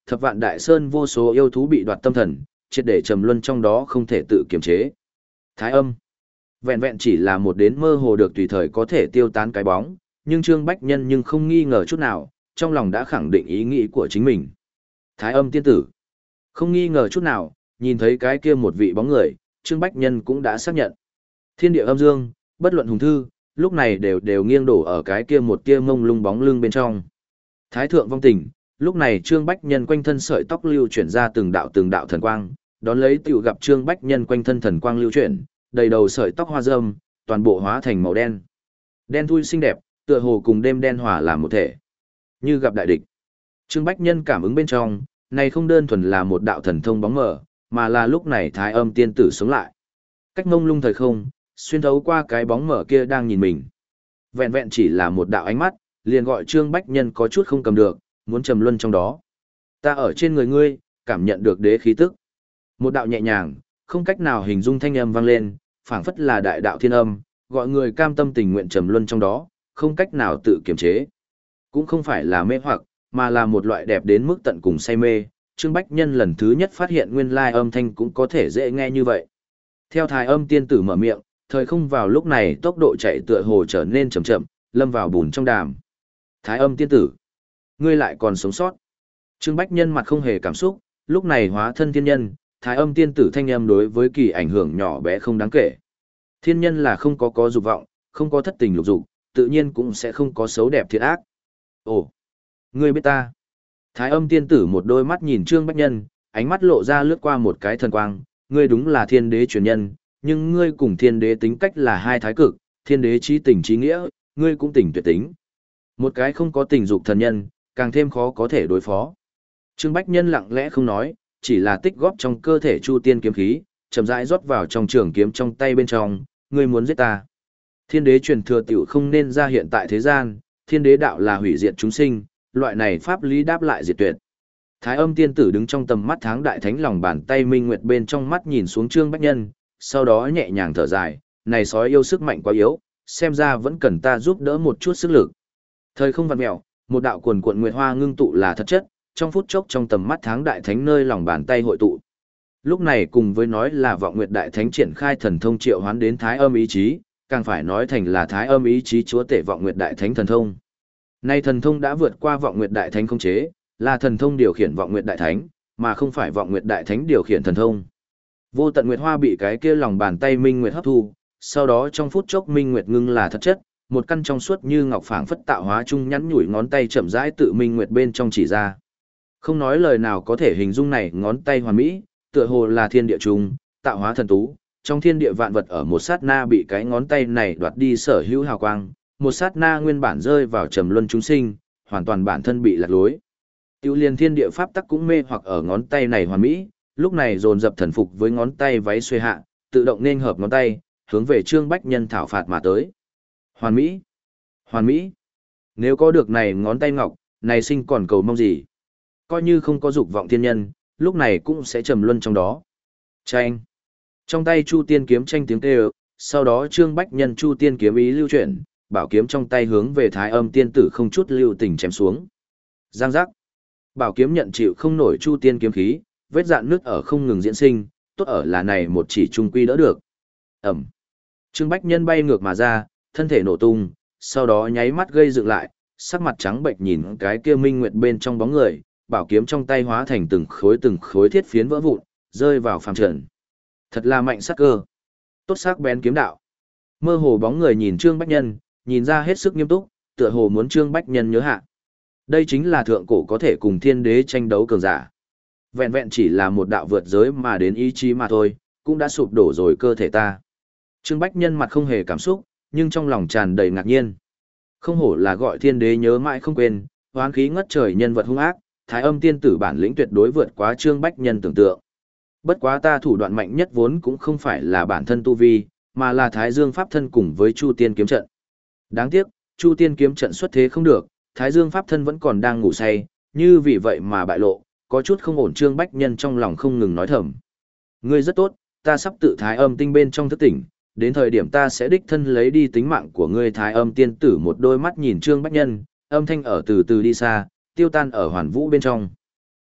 thập vạn đại sơn vô số yêu thú bị đoạt tâm thần, triệt để trầm luân trong đó không thể tự kiềm chế. Thái âm, vẹn vẹn chỉ là một đến mơ hồ được tùy thời có thể tiêu tán cái bóng, nhưng Trương Bách Nhân nhưng không nghi ngờ chút nào, trong lòng đã khẳng định ý nghĩ của chính mình. Thái âm tiên tử, không nghi ngờ chút nào, nhìn thấy cái kia một vị bóng người, Trương Bách Nhân cũng đã xác nhận. Thiên địa âm dương, bất luận hùng thư, lúc này đều đều nghiêng đổ ở cái kia một tia mông lung bóng lưng bên trong. Thái thượng vong tình, lúc này Trương Bách Nhân quanh thân sợi tóc lưu chuyển ra từng đạo từng đạo thần quang, đón lấy tiểu gặp Trương Bách Nhân quanh thân thần quang lưu chuyển, đầy đầu sợi tóc hoa râm, toàn bộ hóa thành màu đen. Đen thui xinh đẹp, tựa hồ cùng đêm đen hòa làm một thể. Như gặp đại địch. Trương Bách Nhân cảm ứng bên trong, này không đơn thuần là một đạo thần thông bóng mờ, mà là lúc này Thái âm tiên tử sống lại. Cách mông lung thời không, xuyên thấu qua cái bóng mờ kia đang nhìn mình. Vẹn vẹn chỉ là một đạo ánh mắt, liền gọi Trương Bách Nhân có chút không cầm được, muốn trầm luân trong đó. Ta ở trên người ngươi, cảm nhận được đế khí tức. Một đạo nhẹ nhàng, không cách nào hình dung thanh âm vang lên, phảng phất là đại đạo thiên âm, gọi người cam tâm tình nguyện trầm luân trong đó, không cách nào tự kiềm chế. Cũng không phải là mê hoặc, mà là một loại đẹp đến mức tận cùng say mê. Trương Bách Nhân lần thứ nhất phát hiện nguyên lai âm thanh cũng có thể dễ nghe như vậy. Theo Thái âm tiên tử mở miệng, thời không vào lúc này tốc độ chạy tựa hồ trở nên chậm chậm, lâm vào bùn trong đàm. Thái âm tiên tử, ngươi lại còn sống sót. Trương Bách Nhân mặt không hề cảm xúc, lúc này hóa thân thiên nhân, Thái âm tiên tử thanh âm đối với kỳ ảnh hưởng nhỏ bé không đáng kể. Thiên nhân là không có có dục vọng, không có thất tình lục dục, tự nhiên cũng sẽ không có xấu đẹp thiệt ác. Ồ, ngươi biết ta. Thái âm tiên tử một đôi mắt nhìn Trương Bách Nhân, ánh mắt lộ ra lướt qua một cái thần quang, ngươi đúng là thiên đế truyền nhân, nhưng ngươi cùng thiên đế tính cách là hai thái cực, thiên đế trí tình trí nghĩa, ngươi cũng tình tuyệt tính. Một cái không có tình dục thần nhân, càng thêm khó có thể đối phó. Trương Bách Nhân lặng lẽ không nói, chỉ là tích góp trong cơ thể Chu Tiên kiếm khí, chậm rãi rót vào trong trường kiếm trong tay bên trong, ngươi muốn giết ta. Thiên đế truyền thừa tiểu không nên ra hiện tại thế gian, thiên đế đạo là hủy diệt chúng sinh, loại này pháp lý đáp lại diệt tuyệt. Thái âm tiên tử đứng trong tầm mắt tháng đại thánh lòng bàn tay minh nguyệt bên trong mắt nhìn xuống Trương Bách Nhân, sau đó nhẹ nhàng thở dài, này sói yêu sức mạnh quá yếu, xem ra vẫn cần ta giúp đỡ một chút sức lực. Thời không vặn mèo, một đạo quần cuộn nguyệt hoa ngưng tụ là thật chất, trong phút chốc trong tầm mắt tháng đại thánh nơi lòng bàn tay hội tụ. Lúc này cùng với nói là vọng nguyệt đại thánh triển khai thần thông triệu hoán đến thái âm ý chí, càng phải nói thành là thái âm ý chí chúa tể vọng nguyệt đại thánh thần thông. Nay thần thông đã vượt qua vọng nguyệt đại thánh không chế, là thần thông điều khiển vọng nguyệt đại thánh, mà không phải vọng nguyệt đại thánh điều khiển thần thông. Vô tận nguyệt hoa bị cái kia lòng bàn tay minh nguyệt hấp thu, sau đó trong phút chốc minh nguyệt ngưng là thật chất, một căn trong suốt như ngọc phảng phất tạo hóa trung nhắn nhủi ngón tay chậm rãi tự minh nguyệt bên trong chỉ ra. Không nói lời nào có thể hình dung này ngón tay hoàn mỹ, tựa hồ là thiên địa trung, tạo hóa thần tú, trong thiên địa vạn vật ở một sát na bị cái ngón tay này đoạt đi sở hữu hào quang, một sát na nguyên bản rơi vào trầm luân chúng sinh, hoàn toàn bản thân bị lạc lối. Tiêu liên thiên địa pháp tắc cũng mê hoặc ở ngón tay này hoàn mỹ, lúc này dồn dập thần phục với ngón tay váy xuê hạ, tự động nên hợp ngón tay, hướng về Trương Bách Nhân thảo phạt mà tới. Hoàn mỹ! Hoàn mỹ! Nếu có được này ngón tay ngọc, này sinh còn cầu mong gì? Coi như không có dục vọng thiên nhân, lúc này cũng sẽ trầm luân trong đó. Chanh! Trong tay Chu Tiên kiếm tranh tiếng kêu, sau đó Trương Bách Nhân Chu Tiên kiếm ý lưu chuyển, bảo kiếm trong tay hướng về Thái âm tiên tử không chút lưu tình chém xuống. Giang giác! Bảo kiếm nhận chịu không nổi Chu Tiên kiếm khí, vết dạn nước ở không ngừng diễn sinh, tốt ở là này một chỉ trung quy đỡ được. Ẩm! Trương Bách Nhân bay ngược mà ra, thân thể nổ tung, sau đó nháy mắt gây dựng lại, sắc mặt trắng bệch nhìn cái kia minh nguyệt bên trong bóng người, bảo kiếm trong tay hóa thành từng khối từng khối thiết phiến vỡ vụn, rơi vào phàm trần. Thật là mạnh sắc cơ. Tốt sắc bén kiếm đạo. Mơ hồ bóng người nhìn Trương Bách Nhân, nhìn ra hết sức nghiêm túc, tựa hồ muốn Trương Bách Nhân nhớ hạ. Đây chính là thượng cổ có thể cùng thiên đế tranh đấu cường giả. Vẹn vẹn chỉ là một đạo vượt giới mà đến ý chí mà thôi, cũng đã sụp đổ rồi cơ thể ta. Trương Bách Nhân mặt không hề cảm xúc, nhưng trong lòng tràn đầy ngạc nhiên. Không hổ là gọi thiên đế nhớ mãi không quên, hoán khí ngất trời nhân vật hung ác, thái âm tiên tử bản lĩnh tuyệt đối vượt quá Trương Bách Nhân tưởng tượng. Bất quá ta thủ đoạn mạnh nhất vốn cũng không phải là bản thân tu vi, mà là Thái Dương Pháp thân cùng với Chu Tiên kiếm trận. Đáng tiếc, Chu Tiên kiếm trận xuất thế không được, Thái Dương Pháp thân vẫn còn đang ngủ say, như vì vậy mà bại lộ, có chút không ổn. Trương Bách Nhân trong lòng không ngừng nói thầm. Ngươi rất tốt, ta sắp tự thái âm tinh bên trong thức tỉnh, đến thời điểm ta sẽ đích thân lấy đi tính mạng của ngươi. Thái âm tiên tử một đôi mắt nhìn Trương Bách Nhân, âm thanh ở từ từ đi xa, tiêu tan ở hoàn vũ bên trong.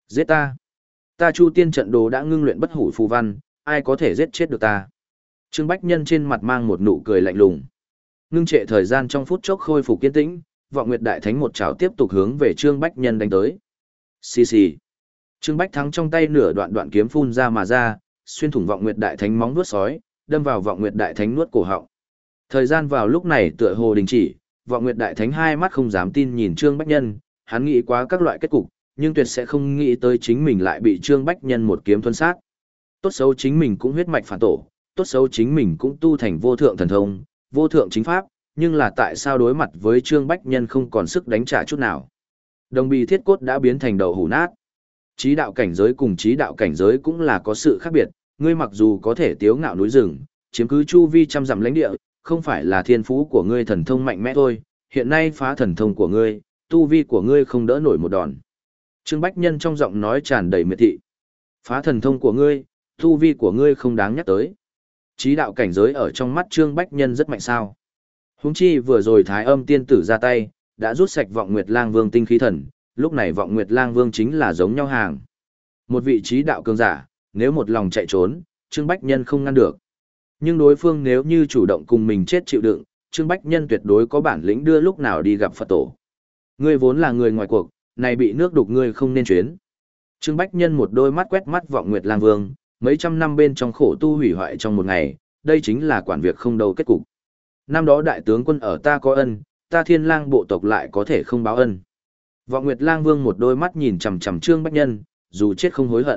Giết ta. Ta Chu Tiên trận đồ đã ngưng luyện bất hủ phù văn, ai có thể giết chết được ta. Trương Bách Nhân trên mặt mang một nụ cười lạnh lùng. Ngưng trệ thời gian trong phút chốc khôi phục kiên tĩnh, Vọng Nguyệt Đại Thánh một chảo tiếp tục hướng về Trương Bách Nhân đánh tới. Xì xì. Trương Bách Thắng trong tay nửa đoạn đoạn kiếm phun ra mà ra, xuyên thủng Vọng Nguyệt Đại Thánh móng vuốt sói, đâm vào Vọng Nguyệt Đại Thánh nuốt cổ họng. Thời gian vào lúc này tựa hồ đình chỉ, Vọng Nguyệt Đại Thánh hai mắt không dám tin nhìn Trương Bách Nhân, hắn nghĩ quá các loại kết cục, nhưng tuyệt sẽ không nghĩ tới chính mình lại bị Trương Bách Nhân một kiếm thuần sát. Tốt xấu chính mình cũng huyết mạch phản tổ, tốt xấu chính mình cũng tu thành vô thượng thần thông, vô thượng chính pháp, nhưng là tại sao đối mặt với Trương Bách Nhân không còn sức đánh trả chút nào. Đồng bì thiết cốt đã biến thành đầu hủ nát. Chí đạo cảnh giới cùng chí đạo cảnh giới cũng là có sự khác biệt, ngươi mặc dù có thể tiếu ngạo núi rừng, chiếm cứ chu vi trăm dặm lãnh địa, không phải là thiên phú của ngươi thần thông mạnh mẽ thôi, hiện nay phá thần thông của ngươi, tu vi của ngươi không đỡ nổi một đòn. Trương Bách Nhân trong giọng nói tràn đầy miệt thị. Phá thần thông của ngươi, tu vi của ngươi không đáng nhắc tới. Chí đạo cảnh giới ở trong mắt Trương Bách Nhân rất mạnh sao. Huống chi vừa rồi Thái Âm tiên tử ra tay, đã rút sạch Vọng Nguyệt Lang Vương tinh khí thần, lúc này Vọng Nguyệt Lang Vương chính là giống nhau hàng. Một vị trí đạo cường giả, nếu một lòng chạy trốn, Trương Bách Nhân không ngăn được. Nhưng đối phương nếu như chủ động cùng mình chết chịu đựng, Trương Bách Nhân tuyệt đối có bản lĩnh đưa lúc nào đi gặp Phật tổ. Ngươi vốn là người ngoài cuộc, này bị nước đục ngươi không nên chuyến. Trương Bách Nhân một đôi mắt quét mắt Vọng Nguyệt Lang Vương, mấy trăm năm bên trong khổ tu hủy hoại trong một ngày, đây chính là quản việc không đâu kết cục. Năm đó đại tướng quân ở ta có ân, ta Thiên Lang bộ tộc lại có thể không báo ân. Vọng Nguyệt Lang Vương một đôi mắt nhìn chằm chằm Trương Bách Nhân, dù chết không hối hận.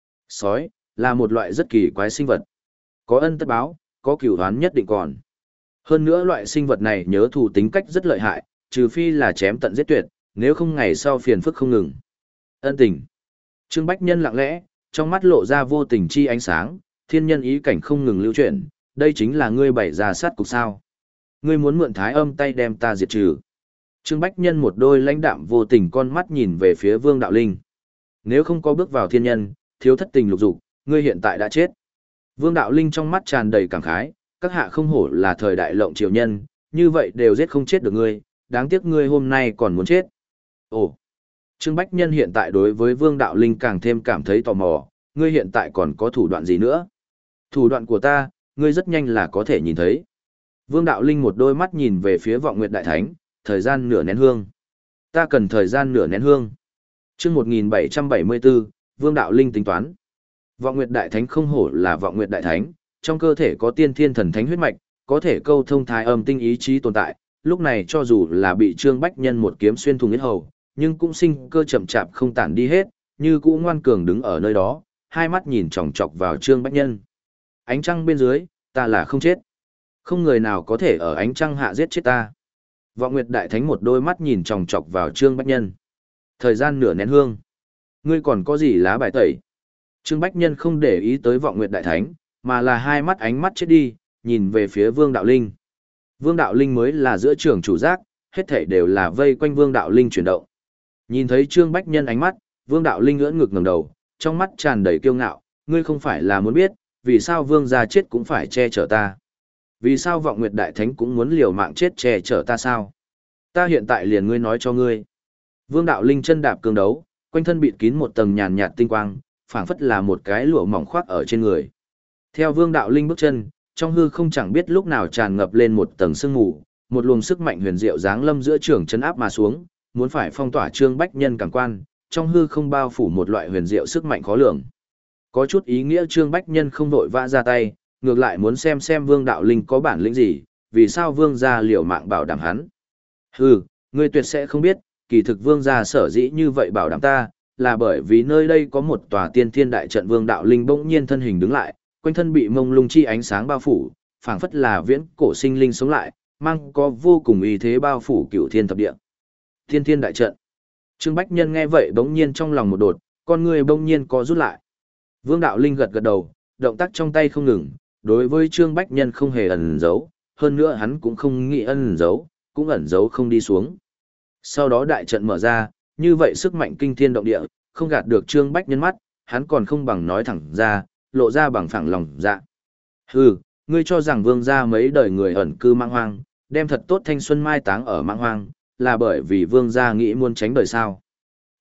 Sói là một loại rất kỳ quái sinh vật. Có ân tất báo, có cửu oán nhất định còn. Hơn nữa loại sinh vật này nhớ thù tính cách rất lợi hại, trừ phi là chém tận giết tuyệt, nếu không ngày sau phiền phức không ngừng. Ân tình. Trương Bách Nhân lặng lẽ, trong mắt lộ ra vô tình chi ánh sáng, thiên nhân ý cảnh không ngừng lưu chuyển, đây chính là ngươi bày ra sát cục sao. Ngươi muốn mượn Thái Âm tay đem ta diệt trừ. Trương Bách Nhân một đôi lãnh đạm vô tình con mắt nhìn về phía Vương Đạo Linh. Nếu không có bước vào thiên nhân, thiếu thất tình lục dục, ngươi hiện tại đã chết. Vương Đạo Linh trong mắt tràn đầy cảm khái, các hạ không hổ là thời đại lộng triều nhân, như vậy đều giết không chết được ngươi, đáng tiếc ngươi hôm nay còn muốn chết. Ồ, Trương Bách Nhân hiện tại đối với Vương Đạo Linh càng thêm cảm thấy tò mò, ngươi hiện tại còn có thủ đoạn gì nữa? Thủ đoạn của ta, ngươi rất nhanh là có thể nhìn thấy. Vương Đạo Linh một đôi mắt nhìn về phía Vọng Nguyệt Đại Thánh, thời gian nửa nén hương. Ta cần thời gian nửa nén hương. Chương một nghìn bảy trăm bảy mươi bốn, Vương Đạo Linh tính toán. Vọng Nguyệt Đại Thánh không hổ là Vọng Nguyệt Đại Thánh, trong cơ thể có tiên thiên thần thánh huyết mạch, có thể câu thông Thái Âm tinh ý chí tồn tại, lúc này cho dù là bị Trương Bách Nhân một kiếm xuyên thủng huyết hầu, nhưng cũng sinh cơ chậm chạp không tản đi hết, như cũ ngoan cường đứng ở nơi đó, hai mắt nhìn chòng chọc vào Trương Bách Nhân. Ánh trăng bên dưới, ta là không chết. Không người nào có thể ở ánh trăng hạ giết chết ta. Vọng Nguyệt Đại Thánh một đôi mắt nhìn chòng chọc vào Trương Bách Nhân. Thời gian nửa nén hương. Ngươi còn có gì lá bài tẩy? Trương Bách Nhân không để ý tới Vọng Nguyệt Đại Thánh, mà là hai mắt ánh mắt chết đi, nhìn về phía Vương Đạo Linh. Vương Đạo Linh mới là giữa trường chủ giác, hết thảy đều là vây quanh Vương Đạo Linh chuyển động. Nhìn thấy Trương Bách Nhân ánh mắt, Vương Đạo Linh ưỡn ngực ngẩng đầu, trong mắt tràn đầy kiêu ngạo, ngươi không phải là muốn biết, vì sao Vương gia chết cũng phải che chở ta? Vì sao Vọng Nguyệt Đại Thánh cũng muốn liều mạng chết che chở ta sao? Ta hiện tại liền ngươi nói cho ngươi. Vương Đạo Linh chân đạp cương đấu, quanh thân bịt kín một tầng nhàn nhạt tinh quang, phảng phất là một cái lụa mỏng khoác ở trên người. Theo Vương Đạo Linh bước chân, trong hư không chẳng biết lúc nào tràn ngập lên một tầng sương mù, một luồng sức mạnh huyền diệu giáng lâm giữa trường chân áp mà xuống, muốn phải phong tỏa Trương Bách Nhân cảm quan, trong hư không bao phủ một loại huyền diệu sức mạnh khó lường. Có chút ý nghĩa Trương Bách Nhân không vội vã ra tay, ngược lại muốn xem xem Vương Đạo Linh có bản lĩnh gì, vì sao Vương gia liều mạng bảo đảm hắn. Hừ, ngươi tuyệt sẽ không biết, kỳ thực Vương gia sở dĩ như vậy bảo đảm ta, là bởi vì nơi đây có một tòa tiên thiên đại trận. Vương Đạo Linh bỗng nhiên thân hình đứng lại, quanh thân bị mông lung chi ánh sáng bao phủ, phảng phất là viễn cổ sinh linh sống lại, mang có vô cùng uy thế bao phủ cửu thiên thập địa. Tiên thiên đại trận. Trương Bách Nhân nghe vậy bỗng nhiên trong lòng một đột, con người bỗng nhiên có rút lại. Vương Đạo Linh gật gật đầu, động tác trong tay không ngừng, đối với Trương Bách Nhân không hề ẩn giấu, hơn nữa hắn cũng không nghĩ ẩn giấu, cũng ẩn giấu không đi xuống. Sau đó đại trận mở ra, như vậy sức mạnh kinh thiên động địa, không gạt được Trương Bách Nhân mắt, hắn còn không bằng nói thẳng ra, lộ ra bằng phẳng lòng dạ. Hừ, ngươi cho rằng Vương gia mấy đời người ẩn cư Mãng Hoang, đem thật tốt thanh xuân mai táng ở Mãng Hoang, là bởi vì Vương gia nghĩ muốn tránh đời sao?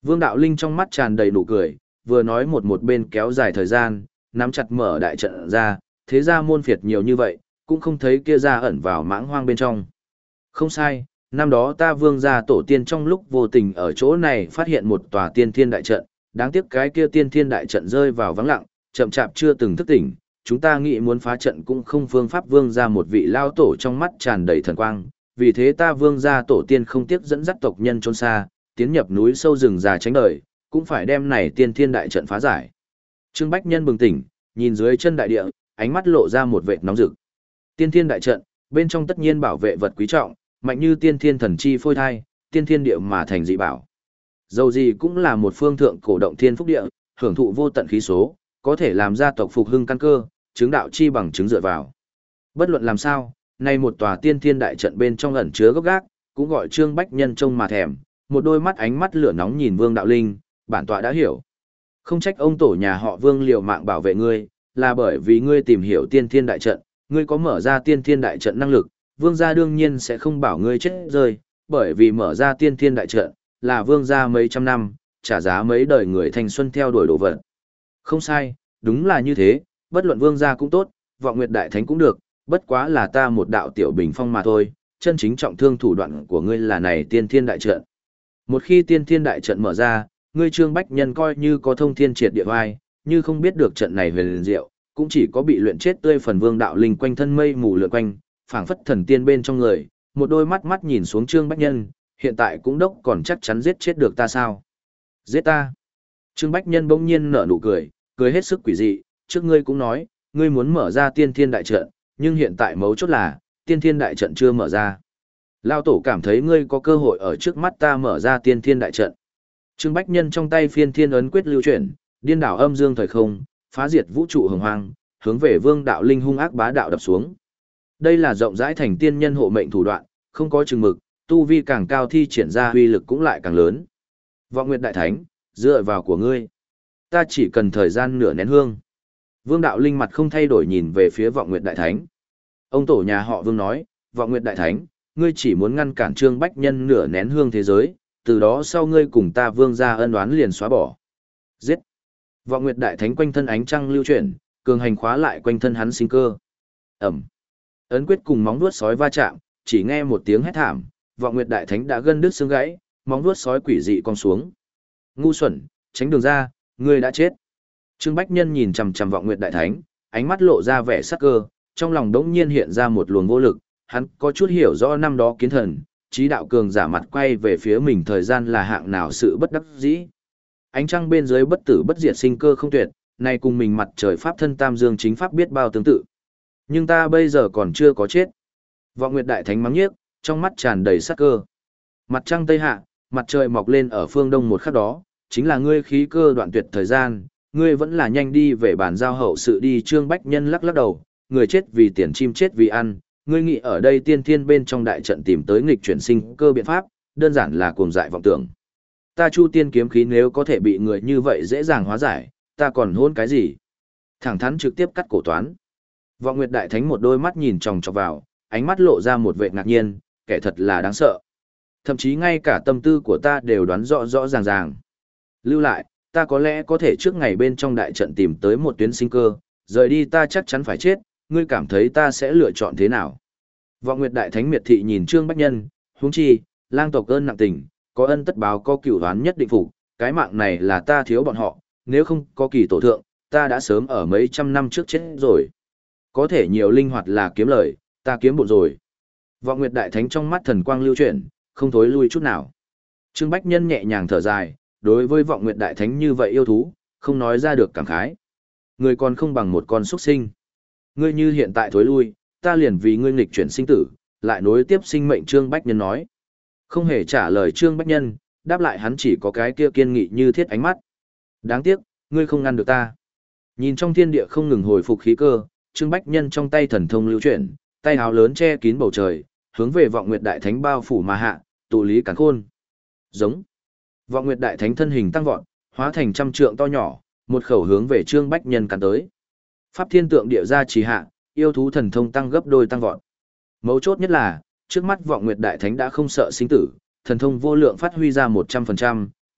Vương Đạo Linh trong mắt tràn đầy nụ cười, vừa nói một một bên kéo dài thời gian, nắm chặt mở đại trận ra, thế ra môn phiệt nhiều như vậy, cũng không thấy kia ra ẩn vào mãng hoang bên trong. Không sai, năm đó ta Vương gia tổ tiên trong lúc vô tình ở chỗ này phát hiện một tòa tiên thiên đại trận, đáng tiếc cái kia tiên thiên đại trận rơi vào vắng lặng, chậm chạp chưa từng thức tỉnh, chúng ta nghĩ muốn phá trận cũng không phương pháp. Vương gia một vị lao tổ trong mắt tràn đầy thần quang, vì thế ta Vương gia tổ tiên không tiếc dẫn dắt tộc nhân trốn xa, tiến nhập núi sâu rừng già tránh đời, cũng phải đem này tiên thiên đại trận phá giải. Trương Bách Nhân bừng tỉnh, nhìn dưới chân đại địa, ánh mắt lộ ra một vệt nóng rực. Tiên thiên đại trận, bên trong tất nhiên bảo vệ vật quý trọng, mạnh như tiên thiên thần chi phôi thai, tiên thiên địa mà thành dị bảo. Dầu gì cũng là một phương thượng cổ động thiên phúc địa, hưởng thụ vô tận khí số, có thể làm gia tộc phục hưng căn cơ, chứng đạo chi bằng chứng dựa vào. Bất luận làm sao, nay một tòa tiên thiên đại trận bên trong ẩn chứa gốc gác, cũng gọi Trương Bách Nhân trông mà thèm, một đôi mắt ánh mắt lửa nóng nhìn Vương Đạo Linh, bản tọa đã hiểu. Không trách ông tổ nhà họ Vương liều mạng bảo vệ ngươi, là bởi vì ngươi tìm hiểu tiên thiên đại trận, ngươi có mở ra tiên thiên đại trận năng lực, Vương gia đương nhiên sẽ không bảo ngươi chết rơi, bởi vì mở ra tiên thiên đại trận, là Vương gia mấy trăm năm, trả giá mấy đời người thanh xuân theo đuổi đồ vật. Không sai, đúng là như thế, bất luận Vương gia cũng tốt, Vọng Nguyệt Đại Thánh cũng được, bất quá là ta một đạo tiểu bình phong mà thôi, chân chính trọng thương thủ đoạn của ngươi là này tiên thiên đại trận. Một khi tiên thiên đại trận mở ra, ngươi Trương Bách Nhân coi như có thông thiên triệt địa vai, như không biết được trận này huyền diệu, cũng chỉ có bị luyện chết tươi phần. Vương Đạo Linh quanh thân mây mù lượn quanh, phảng phất thần tiên bên trong người, một đôi mắt mắt nhìn xuống Trương Bách Nhân, hiện tại cũng đốc còn chắc chắn giết chết được ta sao? Giết ta? Trương Bách Nhân bỗng nhiên nở nụ cười, cười hết sức quỷ dị, trước ngươi cũng nói, ngươi muốn mở ra tiên thiên đại trận, nhưng hiện tại mấu chốt là, tiên thiên đại trận chưa mở ra. Lao tổ cảm thấy ngươi có cơ hội ở trước mắt ta mở ra tiên thiên đại trận. Trương Bách Nhân trong tay phiên thiên ấn quyết lưu chuyển, điên đảo âm dương thời không, phá diệt vũ trụ hồng hoang, hướng về Vương Đạo Linh hung ác bá đạo đập xuống. Đây là rộng rãi thành tiên nhân hộ mệnh thủ đoạn, không có chừng mực, tu vi càng cao thi triển ra uy lực cũng lại càng lớn. Vọng Nguyệt Đại Thánh, dựa vào của ngươi, ta chỉ cần thời gian nửa nén hương. Vương Đạo Linh mặt không thay đổi nhìn về phía Vọng Nguyệt Đại Thánh. Ông tổ nhà họ Vương nói, Vọng Nguyệt Đại Thánh, ngươi chỉ muốn ngăn cản Trương Bách Nhân nửa nén hương thế giới, từ đó sau ngươi cùng ta Vương gia ân oán liền xóa bỏ. Giết! Vọng Nguyệt Đại Thánh quanh thân ánh trăng lưu chuyển, cường hành khóa lại quanh thân hắn sinh cơ. Ẩm! Ấn quyết cùng móng vuốt sói va chạm, chỉ nghe một tiếng hét thảm, Vọng Nguyệt Đại Thánh đã gân đứt xương gãy, móng vuốt sói quỷ dị cong xuống. Ngu xuẩn, tránh đường ra, ngươi đã chết. Trương Bách Nhân nhìn chằm chằm Vọng Nguyệt Đại Thánh, ánh mắt lộ ra vẻ sắc cơ, trong lòng đống nhiên hiện ra một luồng vô lực, hắn có chút hiểu rõ năm đó kiến thần, trí đạo cường giả mặt quay về phía mình thời gian là hạng nào sự bất đắc dĩ. Ánh trăng bên dưới bất tử bất diệt sinh cơ không tuyệt, này cùng mình mặt trời pháp thân tam dương chính pháp biết bao tương tự. Nhưng ta bây giờ còn chưa có chết. Vọng Nguyệt Đại Thánh mắng nhiếc, trong mắt tràn đầy sát cơ. Mặt trăng tây hạ, mặt trời mọc lên ở phương đông một khắc đó, chính là ngươi khí cơ đoạn tuyệt thời gian, ngươi vẫn là nhanh đi về bàn giao hậu sự đi. Trương Bách Nhân lắc lắc đầu, người chết vì tiền chim chết vì ăn, ngươi nghĩ ở đây tiên thiên bên trong đại trận tìm tới nghịch chuyển sinh cơ biện pháp, đơn giản là cuồng dại vọng tưởng. Ta Chu Tiên kiếm khí nếu có thể bị người như vậy dễ dàng hóa giải, ta còn hôn cái gì? Thẳng thắn trực tiếp cắt cổ toán. Vọng Nguyệt Đại Thánh một đôi mắt nhìn chòng chọc vào, ánh mắt lộ ra một vẻ ngạc nhiên, kẻ thật là đáng sợ. Thậm chí ngay cả tâm tư của ta đều đoán rõ rõ ràng ràng. Lưu lại, ta có lẽ có thể trước ngày bên trong đại trận tìm tới một tuyến sinh cơ, rời đi ta chắc chắn phải chết, ngươi cảm thấy ta sẽ lựa chọn thế nào? Vọng Nguyệt Đại Thánh miệt thị nhìn Trương Bách Nhân, huống chi, lang tộc ơn nặng tình, có ân tất báo có cửu oán nhất định phục, cái mạng này là ta thiếu bọn họ, nếu không có kỳ tổ thượng, ta đã sớm ở mấy trăm năm trước chết rồi. Có thể nhiều linh hoạt là kiếm lời, ta kiếm bộn rồi. Vọng Nguyệt Đại Thánh trong mắt thần quang lưu chuyển, không thối lui chút nào. Trương Bách Nhân nhẹ nhàng thở dài, đối với Vọng Nguyệt Đại Thánh như vậy yêu thú, không nói ra được cảm khái. Người còn không bằng một con xuất sinh. Ngươi như hiện tại thối lui, ta liền vì ngươi nghịch chuyển sinh tử, lại nối tiếp sinh mệnh. Trương Bách Nhân nói. Không hề trả lời Trương Bách Nhân, đáp lại hắn chỉ có cái kia kiên nghị như thiết ánh mắt. Đáng tiếc, ngươi không ngăn được ta. Nhìn trong thiên địa không ngừng hồi phục khí cơ, Trương Bách Nhân trong tay thần thông lưu chuyển, tay háo lớn che kín bầu trời, hướng về Vọng Nguyệt Đại Thánh bao phủ mà hạ, tụ lý càn khôn. Giống. Vọng Nguyệt Đại Thánh thân hình tăng vọt, hóa thành trăm trượng to nhỏ, một khẩu hướng về Trương Bách Nhân càn tới. Pháp thiên tượng địa ra trì hạ, yêu thú thần thông tăng gấp đôi tăng vọt. Mấu chốt nhất là, trước mắt Vọng Nguyệt Đại Thánh đã không sợ sinh tử, thần thông vô lượng phát huy ra một trăm phần trăm,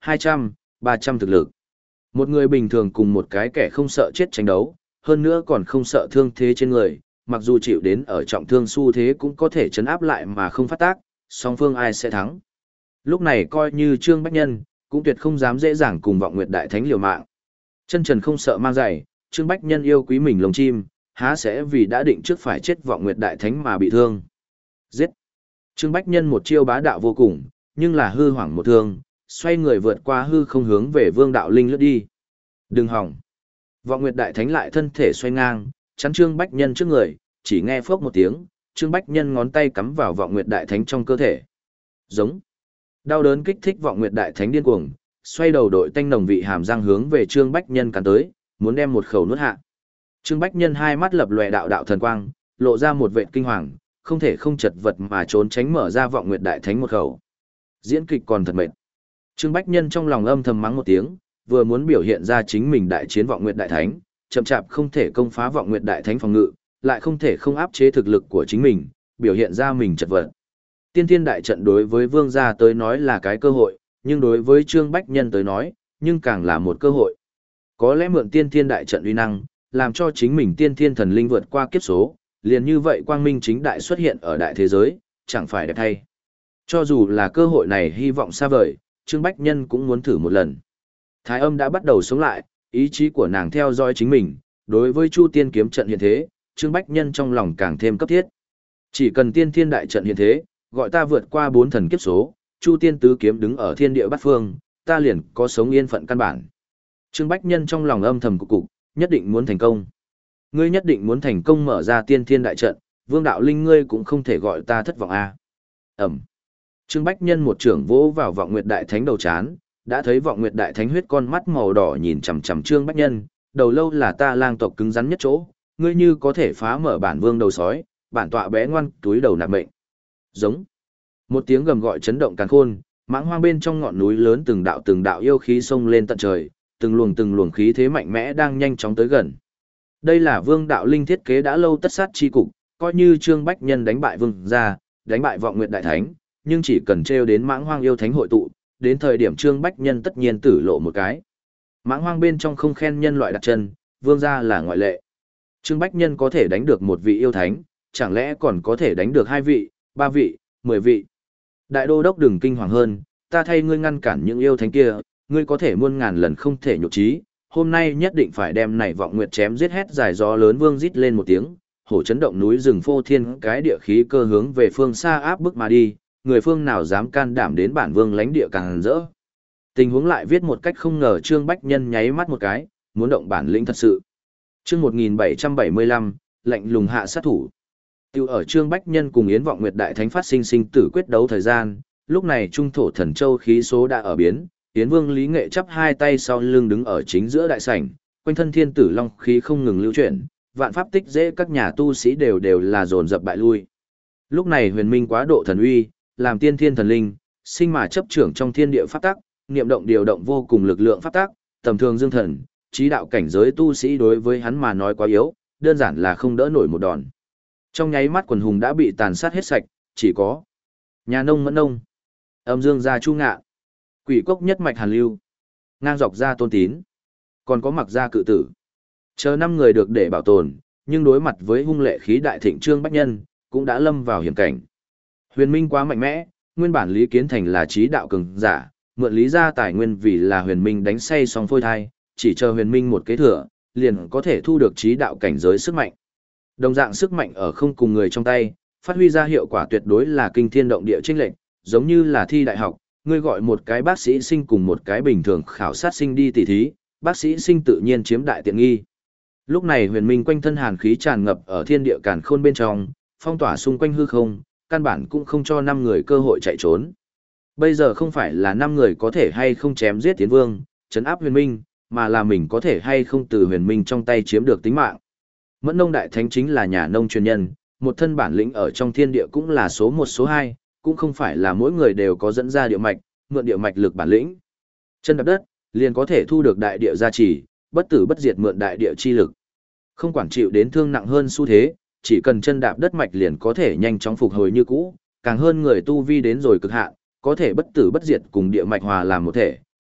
hai trăm, ba trăm thực lực. Một người bình thường cùng một cái kẻ không sợ chết tranh đấu, hơn nữa còn không sợ thương thế trên người, mặc dù chịu đến ở trọng thương xu thế cũng có thể chấn áp lại mà không phát tác, song phương ai sẽ thắng. Lúc này coi như Trương Bách Nhân, cũng tuyệt không dám dễ dàng cùng Vọng Nguyệt Đại Thánh liều mạng. Chân trần không sợ mang giày, Trương Bách Nhân yêu quý mình lồng chim, há sẽ vì đã định trước phải chết Vọng Nguyệt Đại Thánh mà bị thương. Giết! Trương Bách Nhân một chiêu bá đạo vô cùng, nhưng là hư hoảng một thương, xoay người vượt qua hư không hướng về Vương Đạo Linh lướt đi. Đừng hỏng! Vọng Nguyệt Đại Thánh lại thân thể xoay ngang, chắn Trương Bách Nhân trước người, chỉ nghe phốc một tiếng, Trương Bách Nhân ngón tay cắm vào Vọng Nguyệt Đại Thánh trong cơ thể. Giống. Đau đớn kích thích Vọng Nguyệt Đại Thánh điên cuồng, xoay đầu đội tanh nồng vị hàm răng hướng về Trương Bách Nhân cắn tới, muốn đem một khẩu nuốt hạ. Trương Bách Nhân hai mắt lập lòe đạo đạo thần quang, lộ ra một vệt kinh hoàng, không thể không chật vật mà trốn tránh mở ra Vọng Nguyệt Đại Thánh một khẩu. Diễn kịch còn thật mệt. Trương Bách Nhân trong lòng âm thầm mắng một tiếng, vừa muốn biểu hiện ra chính mình đại chiến Vọng Nguyệt Đại Thánh, chậm chạp không thể công phá Vọng Nguyệt Đại Thánh phòng ngự, lại không thể không áp chế thực lực của chính mình, biểu hiện ra mình chật vật. Tiên Thiên Đại Trận đối với Vương gia tới nói là cái cơ hội, nhưng đối với Trương Bách Nhân tới nói, nhưng càng là một cơ hội. Có lẽ mượn Tiên Thiên Đại Trận uy năng, làm cho chính mình Tiên Thiên Thần Linh vượt qua kiếp số, liền như vậy quang minh chính đại xuất hiện ở đại thế giới, chẳng phải đẹp thay. Cho dù là cơ hội này hy vọng xa vời, Trương Bách Nhân cũng muốn thử một lần. Thái Âm đã bắt đầu sống lại, ý chí của nàng theo dõi chính mình, đối với Chu Tiên kiếm trận hiện thế, Trương Bách Nhân trong lòng càng thêm cấp thiết. Chỉ cần Tiên Thiên Đại Trận hiện thế, gọi ta vượt qua bốn thần kiếp số, Chu Tiên tứ kiếm đứng ở thiên địa bát phương, ta liền có sống yên phận căn bản. Trương Bách Nhân trong lòng âm thầm cục cục, nhất định muốn thành công. Ngươi nhất định muốn thành công mở ra Tiên Thiên Đại Trận, Vương Đạo Linh ngươi cũng không thể gọi ta thất vọng a. À. Ẩm. Trương Bách Nhân một trưởng vỗ vào Vọng Nguyệt Đại Thánh đầu chán, đã thấy Vọng Nguyệt Đại Thánh huyết con mắt màu đỏ nhìn chằm chằm Trương Bách Nhân, đầu lâu là ta lang tộc cứng rắn nhất chỗ, ngươi như có thể phá mở bản vương đầu sói, bản tọa bé ngoan túi đầu nạp mệnh. Giống. Một tiếng gầm gọi chấn động càn khôn, mãng hoang bên trong ngọn núi lớn từng đạo từng đạo yêu khí xông lên tận trời, từng luồng từng luồng khí thế mạnh mẽ đang nhanh chóng tới gần. Đây là Vương Đạo Linh thiết kế đã lâu tất sát chi cục, coi như Trương Bách Nhân đánh bại Vương gia, đánh bại Vọng Nguyệt Đại Thánh, nhưng chỉ cần trêu đến mãng hoang yêu thánh hội tụ, đến thời điểm Trương Bách Nhân tất nhiên tử lộ một cái. Mãng hoang bên trong không khen nhân loại đặt chân, Vương gia là ngoại lệ. Trương Bách Nhân có thể đánh được một vị yêu thánh, chẳng lẽ còn có thể đánh được hai vị, ba vị, mười vị. Đại đô đốc đừng kinh hoàng hơn, ta thay ngươi ngăn cản những yêu thánh kia, ngươi có thể muôn ngàn lần không thể nhục trí, hôm nay nhất định phải đem này Vọng Nguyệt chém giết hét dài gió lớn vương rít lên một tiếng, hổ chấn động núi rừng phô thiên cái địa khí cơ hướng về phương xa áp bức mà đi, người phương nào dám can đảm đến bản vương lãnh địa càng rỡ. Tình huống lại viết một cách không ngờ Trương Bách Nhân nháy mắt một cái, muốn động bản lĩnh thật sự. Chương một nghìn bảy trăm bảy mươi lăm, lạnh lùng hạ sát thủ. Tiêu ở Trương Bách Nhân cùng Yến Vọng Nguyệt Đại Thánh phát sinh sinh tử quyết đấu thời gian, lúc này trung thổ thần châu khí số đã ở biến, Yến Vương Lý Nghệ chắp hai tay sau lưng đứng ở chính giữa đại sảnh, quanh thân thiên tử long khí không ngừng lưu chuyển, vạn pháp tích dễ các nhà tu sĩ đều đều là dồn dập bại lui. Lúc này Huyền Minh quá độ thần uy, làm tiên thiên thần linh, sinh mà chấp trưởng trong thiên địa pháp tắc, niệm động điều động vô cùng lực lượng pháp tắc, tầm thường dương thần, trí đạo cảnh giới tu sĩ đối với hắn mà nói quá yếu, đơn giản là không đỡ nổi một đòn. Trong nháy mắt quần hùng đã bị tàn sát hết sạch, chỉ có nhà nông mẫn nông, âm dương gia chu ngạ, quỷ cốc nhất mạch hàn lưu, ngang dọc gia tôn tín, còn có mặc gia cự tử. Chờ năm người được để bảo tồn, nhưng đối mặt với hung lệ khí đại thịnh Trương Bách Nhân, cũng đã lâm vào hiểm cảnh. Huyền Minh quá mạnh mẽ, nguyên bản Lý Kiến Thành là trí đạo cường giả, mượn Lý gia tài nguyên vì là Huyền Minh đánh say xong phôi thai, chỉ chờ Huyền Minh một kế thừa, liền có thể thu được trí đạo cảnh giới sức mạnh. Đồng dạng sức mạnh ở không cùng người trong tay, phát huy ra hiệu quả tuyệt đối là kinh thiên động địa chênh lệch, giống như là thi đại học, ngươi gọi một cái bác sĩ sinh cùng một cái bình thường khảo sát sinh đi tỉ thí, bác sĩ sinh tự nhiên chiếm đại tiện nghi. Lúc này Huyền Minh quanh thân hàn khí tràn ngập ở thiên địa càn khôn bên trong, phong tỏa xung quanh hư không, căn bản cũng không cho năm người cơ hội chạy trốn. Bây giờ không phải là năm người có thể hay không chém giết Tiến Vương, trấn áp Huyền Minh, mà là mình có thể hay không từ Huyền Minh trong tay chiếm được tính mạng. Mẫn Nông Đại Thánh chính là nhà nông truyền nhân, một thân bản lĩnh ở trong thiên địa cũng là số một số hai, cũng không phải là mỗi người đều có dẫn ra địa mạch, mượn địa mạch lực bản lĩnh. Chân đạp đất, liền có thể thu được đại địa gia trì, bất tử bất diệt mượn đại địa chi lực. Không quản chịu đến thương nặng hơn xu thế, chỉ cần chân đạp đất mạch liền có thể nhanh chóng phục hồi như cũ, càng hơn người tu vi đến rồi cực hạn, có thể bất tử bất diệt cùng địa mạch hòa làm một thể,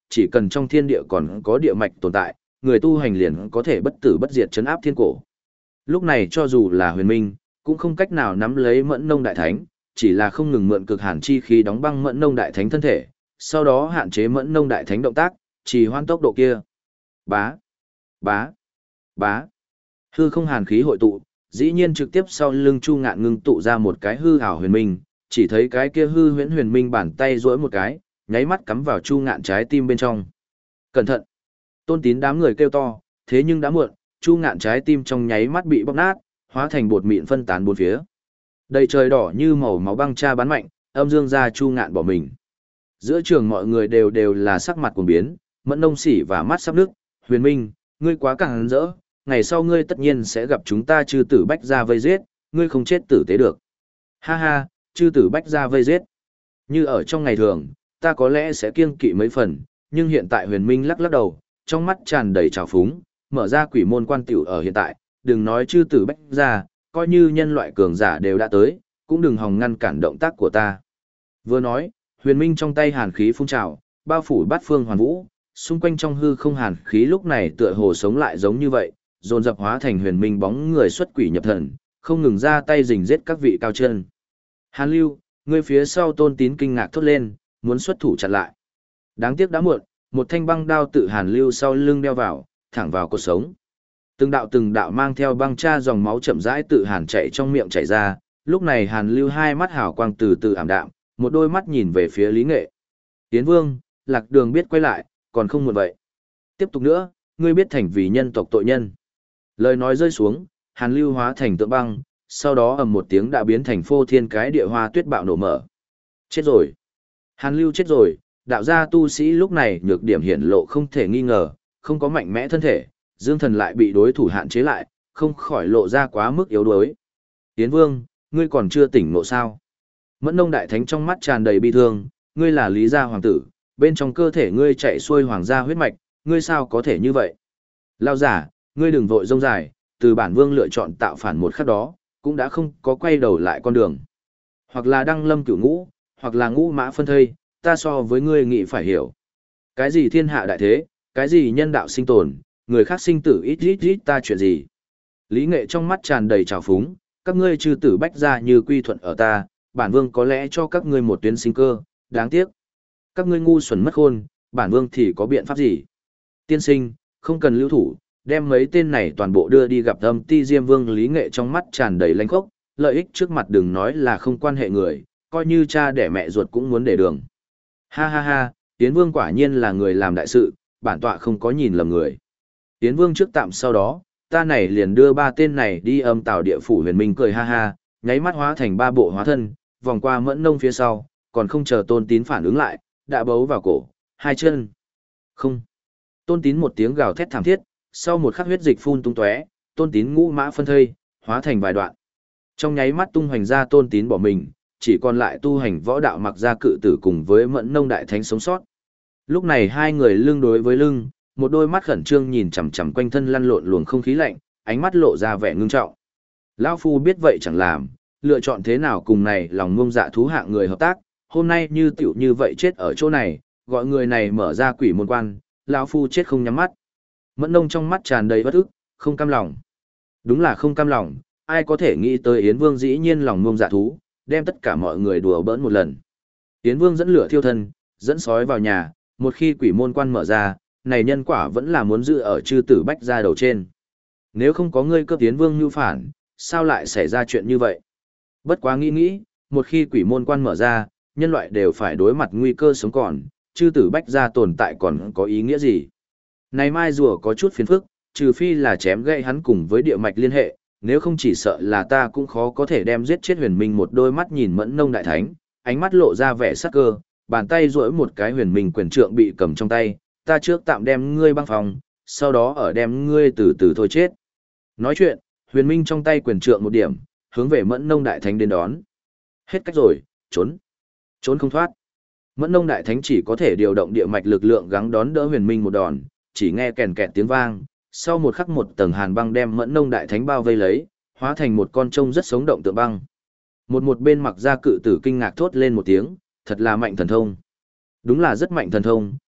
chỉ cần trong thiên địa còn có địa mạch tồn tại, người tu hành liền có thể bất tử bất diệt trấn áp thiên cổ. Lúc này cho dù là huyền minh, cũng không cách nào nắm lấy Mẫn Nông Đại Thánh, chỉ là không ngừng mượn cực hàn chi khí đóng băng Mẫn Nông Đại Thánh thân thể, sau đó hạn chế Mẫn Nông Đại Thánh động tác, chỉ hoãn tốc độ kia. Bá, bá, bá. Hư không hàn khí hội tụ, dĩ nhiên trực tiếp sau lưng Chu Ngạn ngưng tụ ra một cái hư ảo huyền minh, chỉ thấy cái kia hư huyễn huyền minh bàn tay duỗi một cái, nháy mắt cắm vào Chu Ngạn trái tim bên trong. Cẩn thận! Tôn Tín đám người kêu to, thế nhưng đã muộn, Chu Ngạn trái tim trong nháy mắt bị bóc nát, hóa thành bột mịn phân tán bốn phía. Đầy trời đỏ như màu máu băng cha bắn mạnh, âm dương ra Chu Ngạn bỏ mình. Giữa trường mọi người đều đều là sắc mặt cuồng biến, Mẫn Nông Sỉ và mắt sắp nước, Huyền Minh, ngươi quá càng rỡ, ngày sau ngươi tất nhiên sẽ gặp chúng ta chư tử bách ra vây giết, ngươi không chết tử tế được. Ha ha, chư tử bách ra vây giết. Như ở trong ngày thường, ta có lẽ sẽ kiêng kỵ mấy phần, nhưng hiện tại Huyền Minh lắc lắc đầu, trong mắt tràn đầy trào phúng, mở ra quỷ môn quan tiểu ở hiện tại, đừng nói chư tử bách ra, coi như nhân loại cường giả đều đã tới, cũng đừng hòng ngăn cản động tác của ta. Vừa nói, Huyền Minh trong tay hàn khí phun trào, bao phủ bát phương hoàn vũ, xung quanh trong hư không hàn khí lúc này tựa hồ sống lại giống như vậy, dồn dập hóa thành Huyền Minh bóng người xuất quỷ nhập thần, không ngừng ra tay rình giết các vị cao chân. Hàn Lưu, người phía sau Tôn Tín kinh ngạc thốt lên, muốn xuất thủ chặn lại. Đáng tiếc đã muộn, một thanh băng đao tự Hàn Lưu sau lưng đeo vào, thẳng vào cột sống. Từng đạo từng đạo mang theo băng cha dòng máu chậm rãi tự Hàn chạy trong miệng chảy ra, lúc này Hàn Lưu hai mắt hào quang từ từ ảm đạm, một đôi mắt nhìn về phía Lý Nghệ. Tiến Vương, Lạc Đường biết quay lại, còn không muộn vậy. Tiếp tục nữa, ngươi biết thành vì nhân tộc tội nhân. Lời nói rơi xuống, Hàn Lưu hóa thành tượng băng, sau đó ầm một tiếng đã biến thành phô thiên cái địa hoa tuyết bạo nổ mở. Chết rồi. Hàn Lưu chết rồi, đạo gia tu sĩ lúc này nhược điểm hiển lộ không thể nghi ngờ, không có mạnh mẽ thân thể, dương thần lại bị đối thủ hạn chế lại, không khỏi lộ ra quá mức yếu đuối. Tiến Vương, ngươi còn chưa tỉnh ngộ sao? Mẫn Nông Đại Thánh trong mắt tràn đầy bi thương, ngươi là Lý gia hoàng tử, bên trong cơ thể ngươi chạy xuôi hoàng gia huyết mạch, ngươi sao có thể như vậy? Lao giả, ngươi đừng vội rông dài, từ bản vương lựa chọn tạo phản một khắc đó, cũng đã không có quay đầu lại con đường. Hoặc là đăng lâm cửu ngũ, hoặc là ngũ mã phân thây, ta so với ngươi nghĩ phải hiểu. Cái gì thiên hạ đại thế, cái gì nhân đạo sinh tồn, người khác sinh tử ít ít ít ta chuyện gì. Lý Nghệ trong mắt tràn đầy trào phúng, các ngươi trừ tử bách ra như quy thuận ở ta, bản vương có lẽ cho các ngươi một tuyến sinh cơ, đáng tiếc. Các ngươi ngu xuẩn mất khôn, bản vương thì có biện pháp gì? Tiên sinh, không cần lưu thủ, đem mấy tên này toàn bộ đưa đi gặp âm ti Diêm Vương. Lý Nghệ trong mắt tràn đầy lanh khốc, lợi ích trước mặt đừng nói là không quan hệ người, coi như cha đẻ mẹ ruột cũng muốn để đường. Ha ha ha, Tiến Vương quả nhiên là người làm đại sự, bản tọa không có nhìn lầm người. Tiến Vương trước tạm sau đó, ta này liền đưa ba tên này đi âm tào địa phủ. Huyền Minh cười ha ha, nháy mắt hóa thành ba bộ hóa thân, vòng qua Mẫn Nông phía sau, còn không chờ Tôn Tín phản ứng lại, đã bấu vào cổ, hai chân. Không. Tôn Tín một tiếng gào thét thảm thiết, sau một khắc huyết dịch phun tung tóe, Tôn Tín ngũ mã phân thây, hóa thành vài đoạn. Trong nháy mắt tung hoành ra Tôn Tín bỏ mình, chỉ còn lại tu hành võ đạo Mặc Gia cự tử cùng với Mẫn Nông Đại Thánh sống sót. Lúc này hai người lưng đối với lưng, một đôi mắt khẩn trương nhìn chằm chằm quanh thân lăn lộn luồng không khí lạnh, ánh mắt lộ ra vẻ ngưng trọng. Lão phu biết vậy chẳng làm, lựa chọn thế nào cùng này lòng ngông dạ thú hạng người hợp tác, hôm nay như tiểu như vậy chết ở chỗ này, gọi người này mở ra quỷ môn quan, lão phu chết không nhắm mắt. Mẫn Nông trong mắt tràn đầy bất ức, không cam lòng. Đúng là không cam lòng, ai có thể nghĩ tới Yến Vương dĩ nhiên lòng ngông dạ thú, đem tất cả mọi người đùa bỡn một lần. Yến Vương dẫn lửa thiêu thân, dẫn sói vào nhà, một khi quỷ môn quan mở ra, này nhân quả vẫn là muốn giữ ở chư tử bách ra đầu trên. Nếu không có ngươi cướp Yến Vương nhu phản, sao lại xảy ra chuyện như vậy? Bất quá nghĩ nghĩ, một khi quỷ môn quan mở ra, nhân loại đều phải đối mặt nguy cơ sống còn, chư tử bách ra tồn tại còn có ý nghĩa gì? Này mai rùa có chút phiền phức, trừ phi là chém gãy hắn cùng với địa mạch liên hệ, nếu không chỉ sợ là ta cũng khó có thể đem giết chết Huyền Minh. Một đôi mắt nhìn Mẫn Nông Đại Thánh, ánh mắt lộ ra vẻ sắc cơ, bàn tay duỗi một cái Huyền Minh quyền trượng bị cầm trong tay, ta trước tạm đem ngươi băng phòng, sau đó ở đem ngươi từ từ thôi chết. Nói chuyện, Huyền Minh trong tay quyền trượng một điểm, hướng về Mẫn Nông Đại Thánh đến đón. Hết cách rồi, trốn. Trốn không thoát. Mẫn Nông Đại Thánh chỉ có thể điều động địa mạch lực lượng gắng đón đỡ Huyền Minh một đòn, chỉ nghe kèn kẹt tiếng vang, sau một khắc một tầng hàn băng đem Mẫn Nông Đại Thánh bao vây lấy, hóa thành một con trông rất sống động tượng băng. Một một bên Mặc Gia cự tử kinh ngạc thốt lên một tiếng, thật là mạnh thần thông. Đúng là rất mạnh thần thông,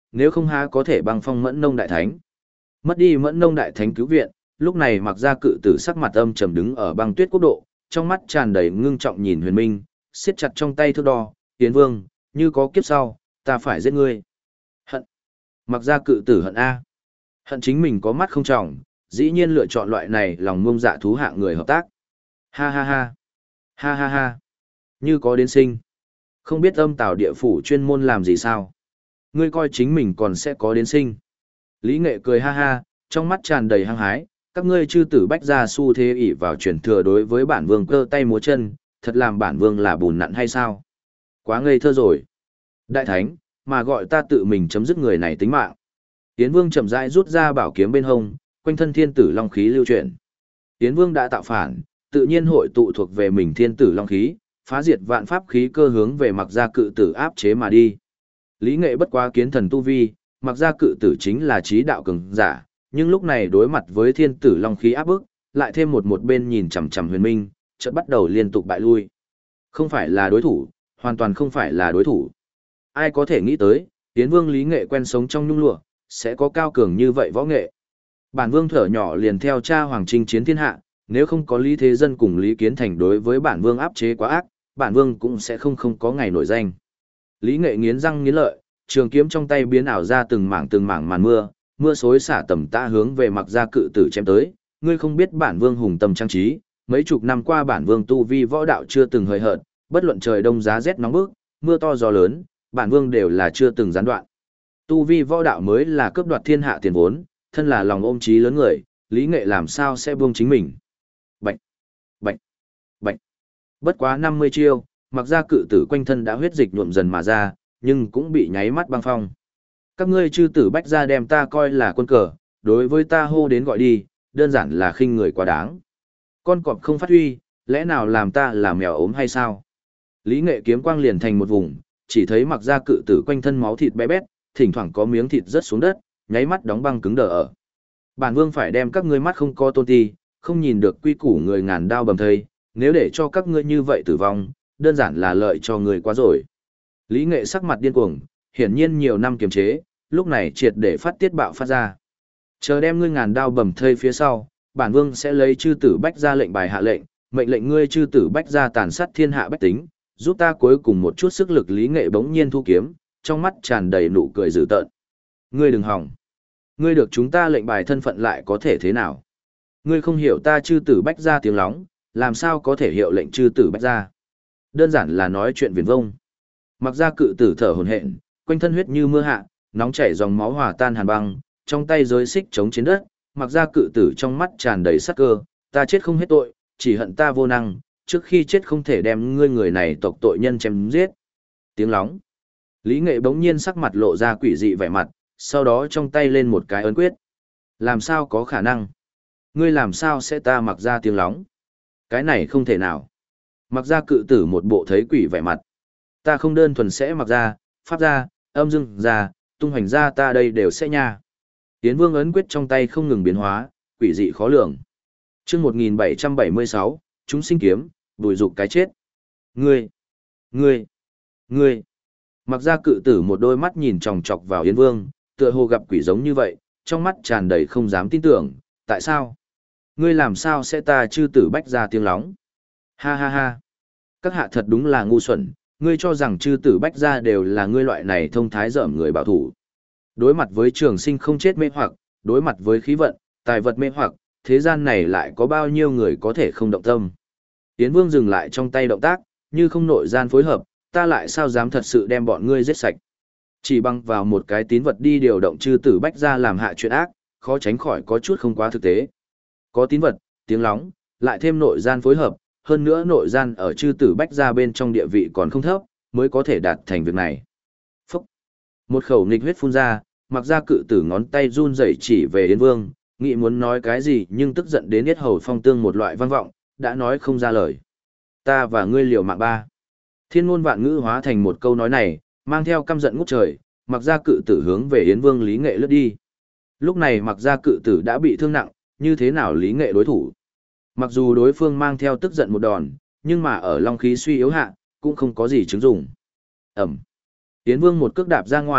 nếu không há có thể băng phong Mẫn Nông đại thánh. Mất đi Mẫn Nông đại thánh cứu viện, lúc này Mặc Gia cự tử sắc mặt âm trầm đứng ở băng tuyết quốc độ, trong mắt tràn đầy ngưng trọng nhìn Huyền Minh, siết chặt trong tay thước đo, "Yến Vương, như có kiếp sau, ta phải giết ngươi." Hận. Mặc Gia cự tử hận a. Hận chính mình có mắt không tròng, dĩ nhiên lựa chọn loại này lòng ngông dạ thú hạng người hợp tác. Ha ha ha. Ha ha ha. Như có đến sinh. Không biết âm tào địa phủ chuyên môn làm gì sao? Ngươi coi chính mình còn sẽ có đến sinh. Lý Nghệ cười ha ha, trong mắt tràn đầy hăng hái, các ngươi chư tử bách gia xu thế ỷ vào truyền thừa đối với bản vương cơ tay múa chân, thật làm bản vương là bùn nặn hay sao? Quá ngây thơ rồi. Đại thánh, mà gọi ta tự mình chấm dứt người này tính mạng. Yến Vương chậm rãi rút ra bảo kiếm bên hông, quanh thân thiên tử long khí lưu chuyển. Yến Vương đã tạo phản, tự nhiên hội tụ thuộc về mình thiên tử long khí, phá diệt vạn pháp khí cơ hướng về Mặc Gia cự tử áp chế mà đi. Lý Nghệ bất quá kiến thần tu vi, Mặc Gia cự tử chính là trí đạo cường giả, nhưng lúc này đối mặt với thiên tử long khí áp bức, lại thêm một một bên nhìn chằm chằm Huyền Minh, chợt bắt đầu liên tục bại lui. Không phải là đối thủ, hoàn toàn không phải là đối thủ. Ai có thể nghĩ tới, Yến Vương Lý Nghệ quen sống trong nhung lụa, sẽ có cao cường như vậy võ nghệ. Bản vương thở nhỏ liền theo cha Hoàng Trinh chiến thiên hạ, nếu không có Lý Thế Dân cùng Lý Kiến Thành đối với bản vương áp chế quá ác, bản vương cũng sẽ không không có ngày nổi danh. Lý Nghệ nghiến răng nghiến lợi, trường kiếm trong tay biến ảo ra từng mảng từng mảng màn mưa, mưa xối xả tầm tã hướng về Mặc Gia cự tử chém tới. Ngươi không biết bản vương hùng tâm trang trí, mấy chục năm qua bản vương tu vi võ đạo chưa từng hời hợt, bất luận trời đông giá rét nóng bức, mưa to gió lớn, bản vương đều là chưa từng gián đoạn. Tu vi võ đạo mới là cướp đoạt thiên hạ tiền vốn, thân là lòng ôm chí lớn người, Lý Nghệ làm sao sẽ buông chính mình. Bạch, bạch, bạch. Bất quá năm mươi chiêu, Mặc Gia cự tử quanh thân đã huyết dịch nhuộm dần mà ra, nhưng cũng bị nháy mắt băng phong. Các ngươi chư tử bách gia đem ta coi là quân cờ, đối với ta hô đến gọi đi, đơn giản là khinh người quá đáng. Con cọp không phát huy, lẽ nào làm ta là mèo ốm hay sao? Lý Nghệ kiếm quang liền thành một vùng, chỉ thấy Mặc Gia cự tử quanh thân máu thịt bé bét, thỉnh thoảng có miếng thịt rớt xuống đất, nháy mắt đóng băng cứng đờ ở. Bản vương phải đem các ngươi mắt không có tôn ti, không nhìn được quy củ người ngàn đao bầm thây, nếu để cho các ngươi như vậy tử vong, đơn giản là lợi cho người quá rồi. Lý Nghệ sắc mặt điên cuồng, hiển nhiên nhiều năm kiềm chế, lúc này triệt để phát tiết bạo phát ra. Chờ đem ngươi ngàn đao bầm thây phía sau, bản vương sẽ lấy chư tử bách ra lệnh bài hạ lệnh, mệnh lệnh ngươi chư tử bách ra tàn sát thiên hạ bách tính, giúp ta cuối cùng một chút sức lực. Lý Nghệ bỗng nhiên thu kiếm, trong mắt tràn đầy nụ cười dữ tợn. Ngươi đừng hòng. Ngươi được chúng ta lệnh bài thân phận lại có thể thế nào? Ngươi không hiểu ta chư tử bách ra tiếng lóng, làm sao có thể hiệu lệnh chư tử bách ra? Đơn giản là nói chuyện viển vông. Mặc Gia cự tử thở hổn hển, quanh thân huyết như mưa hạ, nóng chảy dòng máu hòa tan hàn băng, trong tay giới xích chống trên đất. Mặc Gia cự tử trong mắt tràn đầy sát cơ, ta chết không hết tội, chỉ hận ta vô năng, trước khi chết không thể đem ngươi người này tộc tội nhân chém giết. Tiếng lóng. Lý Nghệ bỗng nhiên sắc mặt lộ ra quỷ dị vẻ mặt, sau đó trong tay lên một cái ấn quyết. Làm sao có khả năng? Ngươi làm sao sẽ ta Mặc Gia tiếng lóng? Cái này không thể nào. Mặc Gia cự tử một bộ thấy quỷ vẻ mặt. Ta không đơn thuần sẽ Mặc Gia, Pháp Gia, Âm Dương Gia, tung hoành Gia ta đây đều sẽ nha. Tiến Vương ấn quyết trong tay không ngừng biến hóa, quỷ dị khó lường. Chương một nghìn bảy trăm bảy mươi sáu, chúng sinh kiếm, đùi dục cái chết. Ngươi, ngươi, ngươi. Mặc Gia cự tử một đôi mắt nhìn chòng chọc vào Yến Vương, tựa hồ gặp quỷ giống như vậy, trong mắt tràn đầy không dám tin tưởng, tại sao? Ngươi làm sao sẽ ta chư tử bách ra tiếng lóng? Ha ha ha. Các hạ thật đúng là ngu xuẩn, ngươi cho rằng chư tử bách ra đều là ngươi loại này thông thái dởm người bảo thủ. Đối mặt với trường sinh không chết mê hoặc, đối mặt với khí vận, tài vật mê hoặc, thế gian này lại có bao nhiêu người có thể không động tâm. Yến Vương dừng lại trong tay động tác, như không nội gian phối hợp, ta lại sao dám thật sự đem bọn ngươi giết sạch. Chỉ bằng vào một cái tín vật đi điều động chư tử bách ra làm hạ chuyện ác, khó tránh khỏi có chút không quá thực tế. Có tín vật, tiếng lóng, lại thêm nội gian phối hợp, hơn nữa nội gian ở chư tử bách ra bên trong địa vị còn không thấp, mới có thể đạt thành việc này. Phúc! Một khẩu nghịch huyết phun ra, Mặc Gia cự tử ngón tay run rẩy chỉ về Yến Vương, nghĩ muốn nói cái gì nhưng tức giận đến yết hầu phong tương một loại văn vọng, đã nói không ra lời. Ta và ngươi liều mạng ba. Thiên ngôn vạn ngữ hóa thành một câu nói này, mang theo căm giận ngút trời, Mặc Gia cự tử hướng về Yến Vương Lý Nghệ lướt đi. Lúc này Mặc Gia cự tử đã bị thương nặng, như thế nào Lý Nghệ đối thủ? Mặc dù đối phương mang theo tức giận một đòn, nhưng mà ở long khí suy yếu hạ, cũng không có gì chứng dụng. Ẩm. Yến Vương một cước đạp ra ngoài,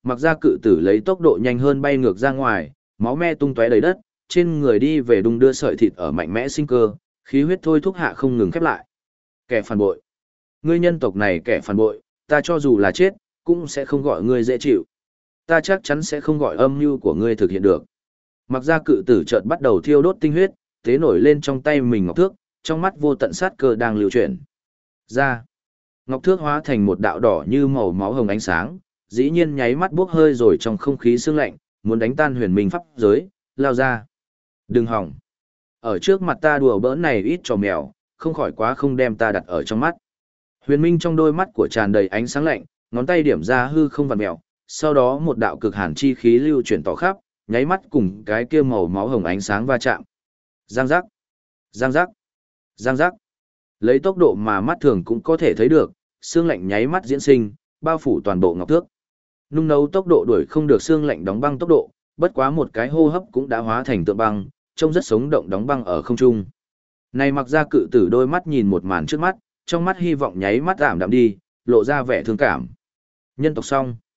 mặc ra cự tử lấy tốc độ nhanh hơn bay ngược ra ngoài, máu me tung tóe đầy đất, trên người đi về đung đưa sợi thịt ở mạnh mẽ sinh cơ, khí huyết thôi thúc hạ không ngừng khép lại. Kẻ phản bội. Ngươi nhân tộc này kẻ phản bội, ta cho dù là chết, cũng sẽ không gọi ngươi dễ chịu. Ta chắc chắn sẽ không gọi âm mưu của ngươi thực hiện được. Mặc ra cự tử chợt bắt đầu thiêu đốt tinh huyết, tế nổi lên trong tay mình ngọc thước, trong mắt vô tận sát cơ đang lưu chuyển. Ra. Ngọc thước hóa thành một đạo đỏ như màu máu hồng ánh sáng, dĩ nhiên nháy mắt bốc hơi rồi trong không khí sương lạnh, muốn đánh tan huyền minh pháp giới, lao ra. Đừng hỏng. Ở trước mặt ta đùa bỡn này ít trò mèo, không khỏi quá không đem ta đặt ở trong mắt. Huyền minh trong đôi mắt của tràn đầy ánh sáng lạnh, ngón tay điểm ra hư không vặn mèo, sau đó một đạo cực hàn chi khí lưu chuyển tỏ khắp, nháy mắt cùng cái kia màu máu hồng ánh sáng va chạm. Giang giác, giang giác, giang giác. Lấy tốc độ mà mắt thường cũng có thể thấy được, xương lạnh nháy mắt diễn sinh, bao phủ toàn bộ ngọc thước. Nung nấu tốc độ đuổi không được xương lạnh đóng băng tốc độ, bất quá một cái hô hấp cũng đã hóa thành tượng băng, trông rất sống động đóng băng ở không trung. Này mặc ra cự tử đôi mắt nhìn một màn trước mắt, trong mắt hy vọng nháy mắt giảm đạm đi, lộ ra vẻ thương cảm. Nhân tộc xong.